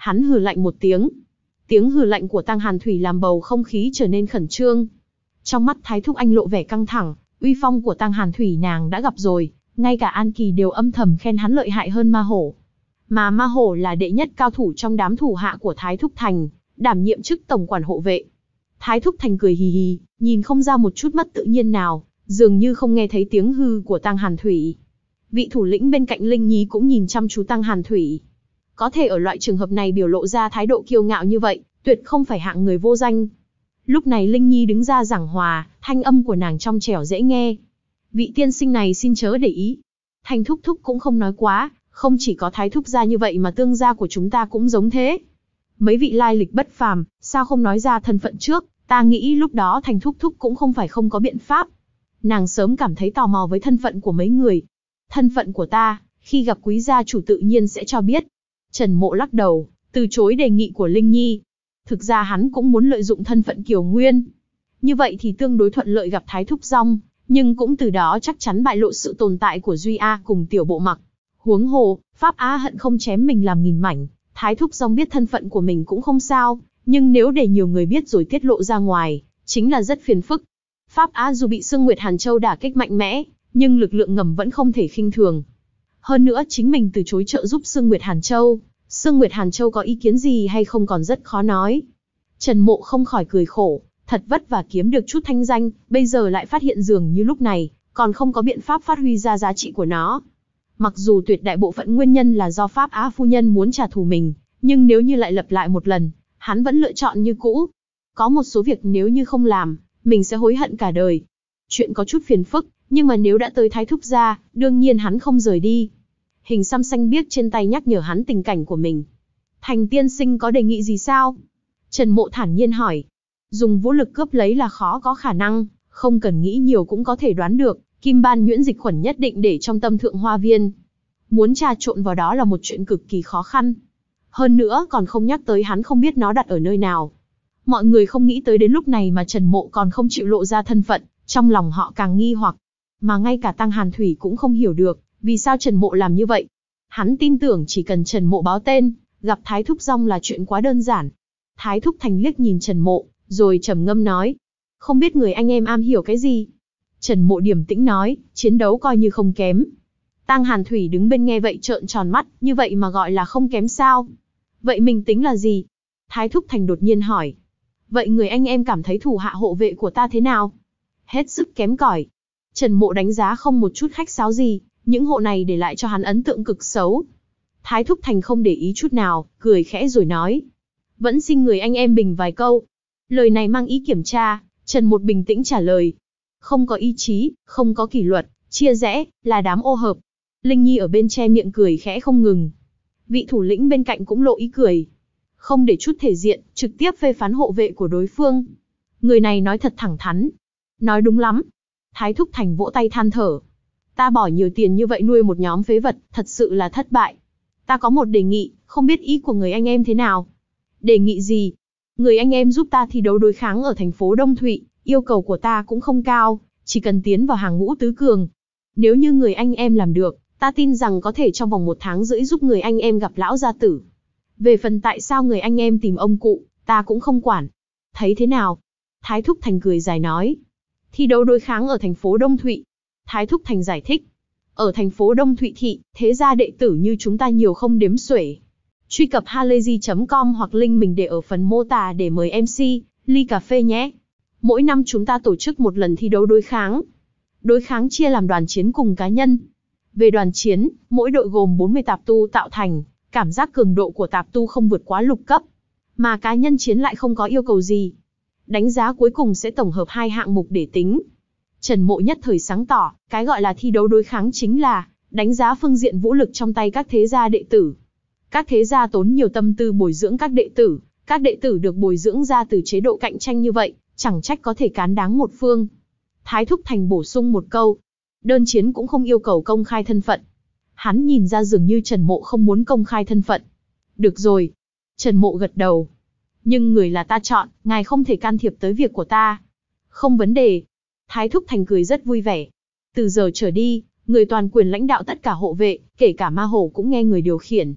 Hắn hừ lạnh một tiếng. Tiếng hừ lạnh của Tăng Hàn Thủy làm bầu không khí trở nên khẩn trương. Trong mắt Thái Thúc Anh lộ vẻ căng thẳng, uy phong của Tăng Hàn Thủy nàng đã gặp rồi, ngay cả An Kỳ đều âm thầm khen hắn lợi hại hơn Ma Hổ. Mà Ma Hổ là đệ nhất cao thủ trong đám thủ hạ của Thái Thúc Thành, đảm nhiệm chức tổng quản hộ vệ. Thái Thúc Thành cười hì hì, nhìn không ra một chút mất tự nhiên nào, dường như không nghe thấy tiếng hư của Tăng Hàn Thủy. Vị thủ lĩnh bên cạnh Linh Nhi cũng nhìn chăm chú Tăng Hàn Thủy. Có thể ở loại trường hợp này biểu lộ ra thái độ kiêu ngạo như vậy, tuyệt không phải hạng người vô danh. Lúc này Linh Nhi đứng ra giảng hòa, thanh âm của nàng trong trẻo dễ nghe. Vị tiên sinh này xin chớ để ý. Thanh Thúc Thúc cũng không nói quá, không chỉ có Thái Thúc gia như vậy mà tương gia của chúng ta cũng giống thế. Mấy vị lai lịch bất phàm, sao không nói ra thân phận trước, ta nghĩ lúc đó Thanh Thúc Thúc cũng không phải không có biện pháp. Nàng sớm cảm thấy tò mò với thân phận của mấy người. Thân phận của ta, khi gặp quý gia chủ tự nhiên sẽ cho biết. Trần Mộ lắc đầu, từ chối đề nghị của Linh Nhi. Thực ra hắn cũng muốn lợi dụng thân phận Kiều Nguyên. Như vậy thì tương đối thuận lợi gặp Thái Thúc Dong, nhưng cũng từ đó chắc chắn bại lộ sự tồn tại của Duy A cùng Tiểu Bộ Mặc. Huống hồ, Pháp Á hận không chém mình làm nghìn mảnh, Thái Thúc Dong biết thân phận của mình cũng không sao, nhưng nếu để nhiều người biết rồi tiết lộ ra ngoài, chính là rất phiền phức. Pháp Á dù bị Sương Nguyệt Hàn Châu đả kích mạnh mẽ, nhưng lực lượng ngầm vẫn không thể khinh thường. Hơn nữa chính mình từ chối trợ giúp Sương Nguyệt Hàn Châu, Sương Nguyệt Hàn Châu có ý kiến gì hay không còn rất khó nói. Trần Mộ không khỏi cười khổ, thật vất vả kiếm được chút thanh danh, bây giờ lại phát hiện dường như lúc này, còn không có biện pháp phát huy ra giá trị của nó. Mặc dù tuyệt đại bộ phận nguyên nhân là do Pháp Á phu nhân muốn trả thù mình, nhưng nếu như lại lặp lại một lần, hắn vẫn lựa chọn như cũ. Có một số việc nếu như không làm, mình sẽ hối hận cả đời. Chuyện có chút phiền phức, nhưng mà nếu đã tới Thái Thúc gia, đương nhiên hắn không rời đi. Hình xăm xanh biếc trên tay nhắc nhở hắn tình cảnh của mình. Thành tiên sinh có đề nghị gì sao? Trần Mộ thản nhiên hỏi. Dùng vũ lực cướp lấy là khó có khả năng, không cần nghĩ nhiều cũng có thể đoán được, Kim Ban nhuyễn dịch khuẩn nhất định để trong Tâm Thượng Hoa Viên. Muốn trà trộn vào đó là một chuyện cực kỳ khó khăn. Hơn nữa còn không nhắc tới hắn không biết nó đặt ở nơi nào. Mọi người không nghĩ tới đến lúc này mà Trần Mộ còn không chịu lộ ra thân phận, trong lòng họ càng nghi hoặc. Mà ngay cả Tăng Hàn Thủy cũng không hiểu được, vì sao Trần Mộ làm như vậy. Hắn tin tưởng chỉ cần Trần Mộ báo tên, gặp Thái Thúc Dong là chuyện quá đơn giản. Thái Thúc Thành liếc nhìn Trần Mộ, rồi trầm ngâm nói. Không biết người anh em am hiểu cái gì? Trần Mộ điềm tĩnh nói, chiến đấu coi như không kém. Tăng Hàn Thủy đứng bên nghe vậy trợn tròn mắt, như vậy mà gọi là không kém sao? Vậy mình tính là gì? Thái Thúc Thành đột nhiên hỏi. Vậy người anh em cảm thấy thủ hạ hộ vệ của ta thế nào? Hết sức kém cỏi. Trần Mộ đánh giá không một chút khách sáo gì, những hộ này để lại cho hắn ấn tượng cực xấu. Thái Thúc Thành không để ý chút nào, cười khẽ rồi nói. Vẫn xin người anh em bình vài câu. Lời này mang ý kiểm tra, Trần Một bình tĩnh trả lời. Không có ý chí, không có kỷ luật, chia rẽ, là đám ô hợp. Linh Nhi ở bên che miệng cười khẽ không ngừng. Vị thủ lĩnh bên cạnh cũng lộ ý cười. Không để chút thể diện, trực tiếp phê phán hộ vệ của đối phương. Người này nói thật thẳng thắn. Nói đúng lắm. Thái Thúc Thành vỗ tay than thở. Ta bỏ nhiều tiền như vậy nuôi một nhóm phế vật, thật sự là thất bại. Ta có một đề nghị, không biết ý của người anh em thế nào. Đề nghị gì? Người anh em giúp ta thi đấu đối kháng ở thành phố Đông Thụy, yêu cầu của ta cũng không cao, chỉ cần tiến vào hàng ngũ tứ cường. Nếu như người anh em làm được, ta tin rằng có thể trong vòng một tháng rưỡi giúp người anh em gặp lão gia tử. Về phần tại sao người anh em tìm ông cụ, ta cũng không quản. Thấy thế nào? Thái Thúc Thành cười dài nói. Thi đấu đối kháng ở thành phố Đông Thụy. Thái Thúc Thành giải thích. Ở thành phố Đông Thụy thị, thế gia đệ tử như chúng ta nhiều không đếm xuể. Truy cập halayzi chấm com hoặc link mình để ở phần mô tả để mời em xê, ly cà phê nhé. Mỗi năm chúng ta tổ chức một lần thi đấu đối kháng. Đối kháng chia làm đoàn chiến cùng cá nhân. Về đoàn chiến, mỗi đội gồm bốn mươi tạp tu tạo thành, cảm giác cường độ của tạp tu không vượt quá lục cấp. Mà cá nhân chiến lại không có yêu cầu gì. Đánh giá cuối cùng sẽ tổng hợp hai hạng mục để tính. Trần Mộ nhất thời sáng tỏ, cái gọi là thi đấu đối kháng chính là đánh giá phương diện vũ lực trong tay các thế gia đệ tử. Các thế gia tốn nhiều tâm tư bồi dưỡng các đệ tử, các đệ tử được bồi dưỡng ra từ chế độ cạnh tranh như vậy, chẳng trách có thể cán đáng một phương. Thái Thúc Thành bổ sung một câu, đơn chiến cũng không yêu cầu công khai thân phận. Hắn nhìn ra dường như Trần Mộ không muốn công khai thân phận. Được rồi. Trần Mộ gật đầu. Nhưng người là ta chọn, ngài không thể can thiệp tới việc của ta. Không vấn đề. Thái Thúc Thành cười rất vui vẻ. Từ giờ trở đi, người toàn quyền lãnh đạo tất cả hộ vệ, kể cả Ma Hổ cũng nghe người điều khiển.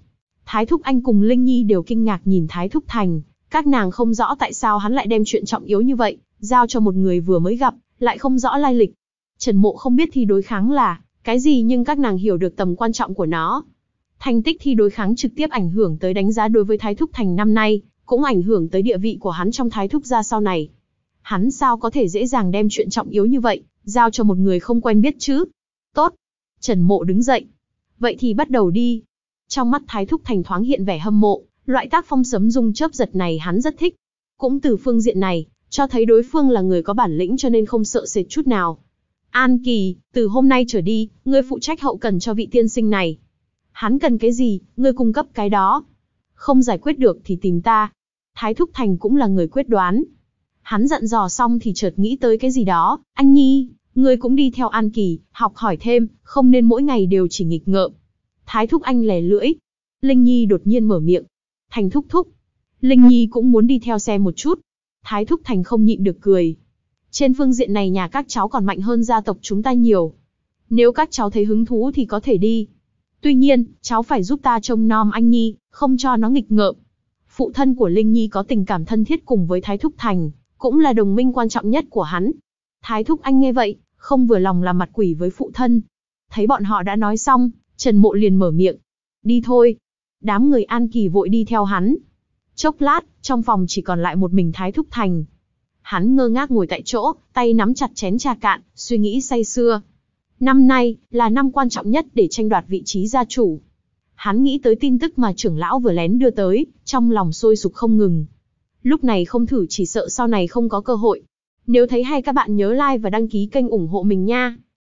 Thái Thúc Anh cùng Linh Nhi đều kinh ngạc nhìn Thái Thúc Thành, các nàng không rõ tại sao hắn lại đem chuyện trọng yếu như vậy, giao cho một người vừa mới gặp, lại không rõ lai lịch. Trần Mộ không biết thi đối kháng là cái gì nhưng các nàng hiểu được tầm quan trọng của nó. Thành tích thi đối kháng trực tiếp ảnh hưởng tới đánh giá đối với Thái Thúc Thành năm nay, cũng ảnh hưởng tới địa vị của hắn trong Thái Thúc gia sau này. Hắn sao có thể dễ dàng đem chuyện trọng yếu như vậy, giao cho một người không quen biết chứ? Tốt. Trần Mộ đứng dậy. Vậy thì bắt đầu đi. Trong mắt Thái Thúc Thành thoáng hiện vẻ hâm mộ, loại tác phong sấm rung chớp giật này hắn rất thích. Cũng từ phương diện này, cho thấy đối phương là người có bản lĩnh cho nên không sợ sệt chút nào. An Kỳ, từ hôm nay trở đi, ngươi phụ trách hậu cần cho vị tiên sinh này. Hắn cần cái gì, ngươi cung cấp cái đó. Không giải quyết được thì tìm ta. Thái Thúc Thành cũng là người quyết đoán. Hắn dặn dò xong thì chợt nghĩ tới cái gì đó. Anh Nhi, ngươi cũng đi theo An Kỳ, học hỏi thêm, không nên mỗi ngày đều chỉ nghịch ngợm. Thái Thúc Anh lè lưỡi. Linh Nhi đột nhiên mở miệng. Thành thúc thúc. Linh Nhi cũng muốn đi theo xem một chút. Thái Thúc Thành không nhịn được cười. Trên phương diện này nhà các cháu còn mạnh hơn gia tộc chúng ta nhiều. Nếu các cháu thấy hứng thú thì có thể đi. Tuy nhiên, cháu phải giúp ta trông nom anh Nhi, không cho nó nghịch ngợm. Phụ thân của Linh Nhi có tình cảm thân thiết cùng với Thái Thúc Thành, cũng là đồng minh quan trọng nhất của hắn. Thái Thúc Anh nghe vậy, không vừa lòng làm mặt quỷ với phụ thân. Thấy bọn họ đã nói xong, Trần Mộ liền mở miệng. Đi thôi. Đám người An Kỳ vội đi theo hắn. Chốc lát, trong phòng chỉ còn lại một mình Thái Thúc Thành. Hắn ngơ ngác ngồi tại chỗ, tay nắm chặt chén trà cạn, suy nghĩ say sưa. Năm nay, là năm quan trọng nhất để tranh đoạt vị trí gia chủ. Hắn nghĩ tới tin tức mà trưởng lão vừa lén đưa tới, trong lòng sôi sục không ngừng. Lúc này không thử chỉ sợ sau này không có cơ hội. Nếu thấy hay các bạn nhớ like và đăng ký kênh ủng hộ mình nha.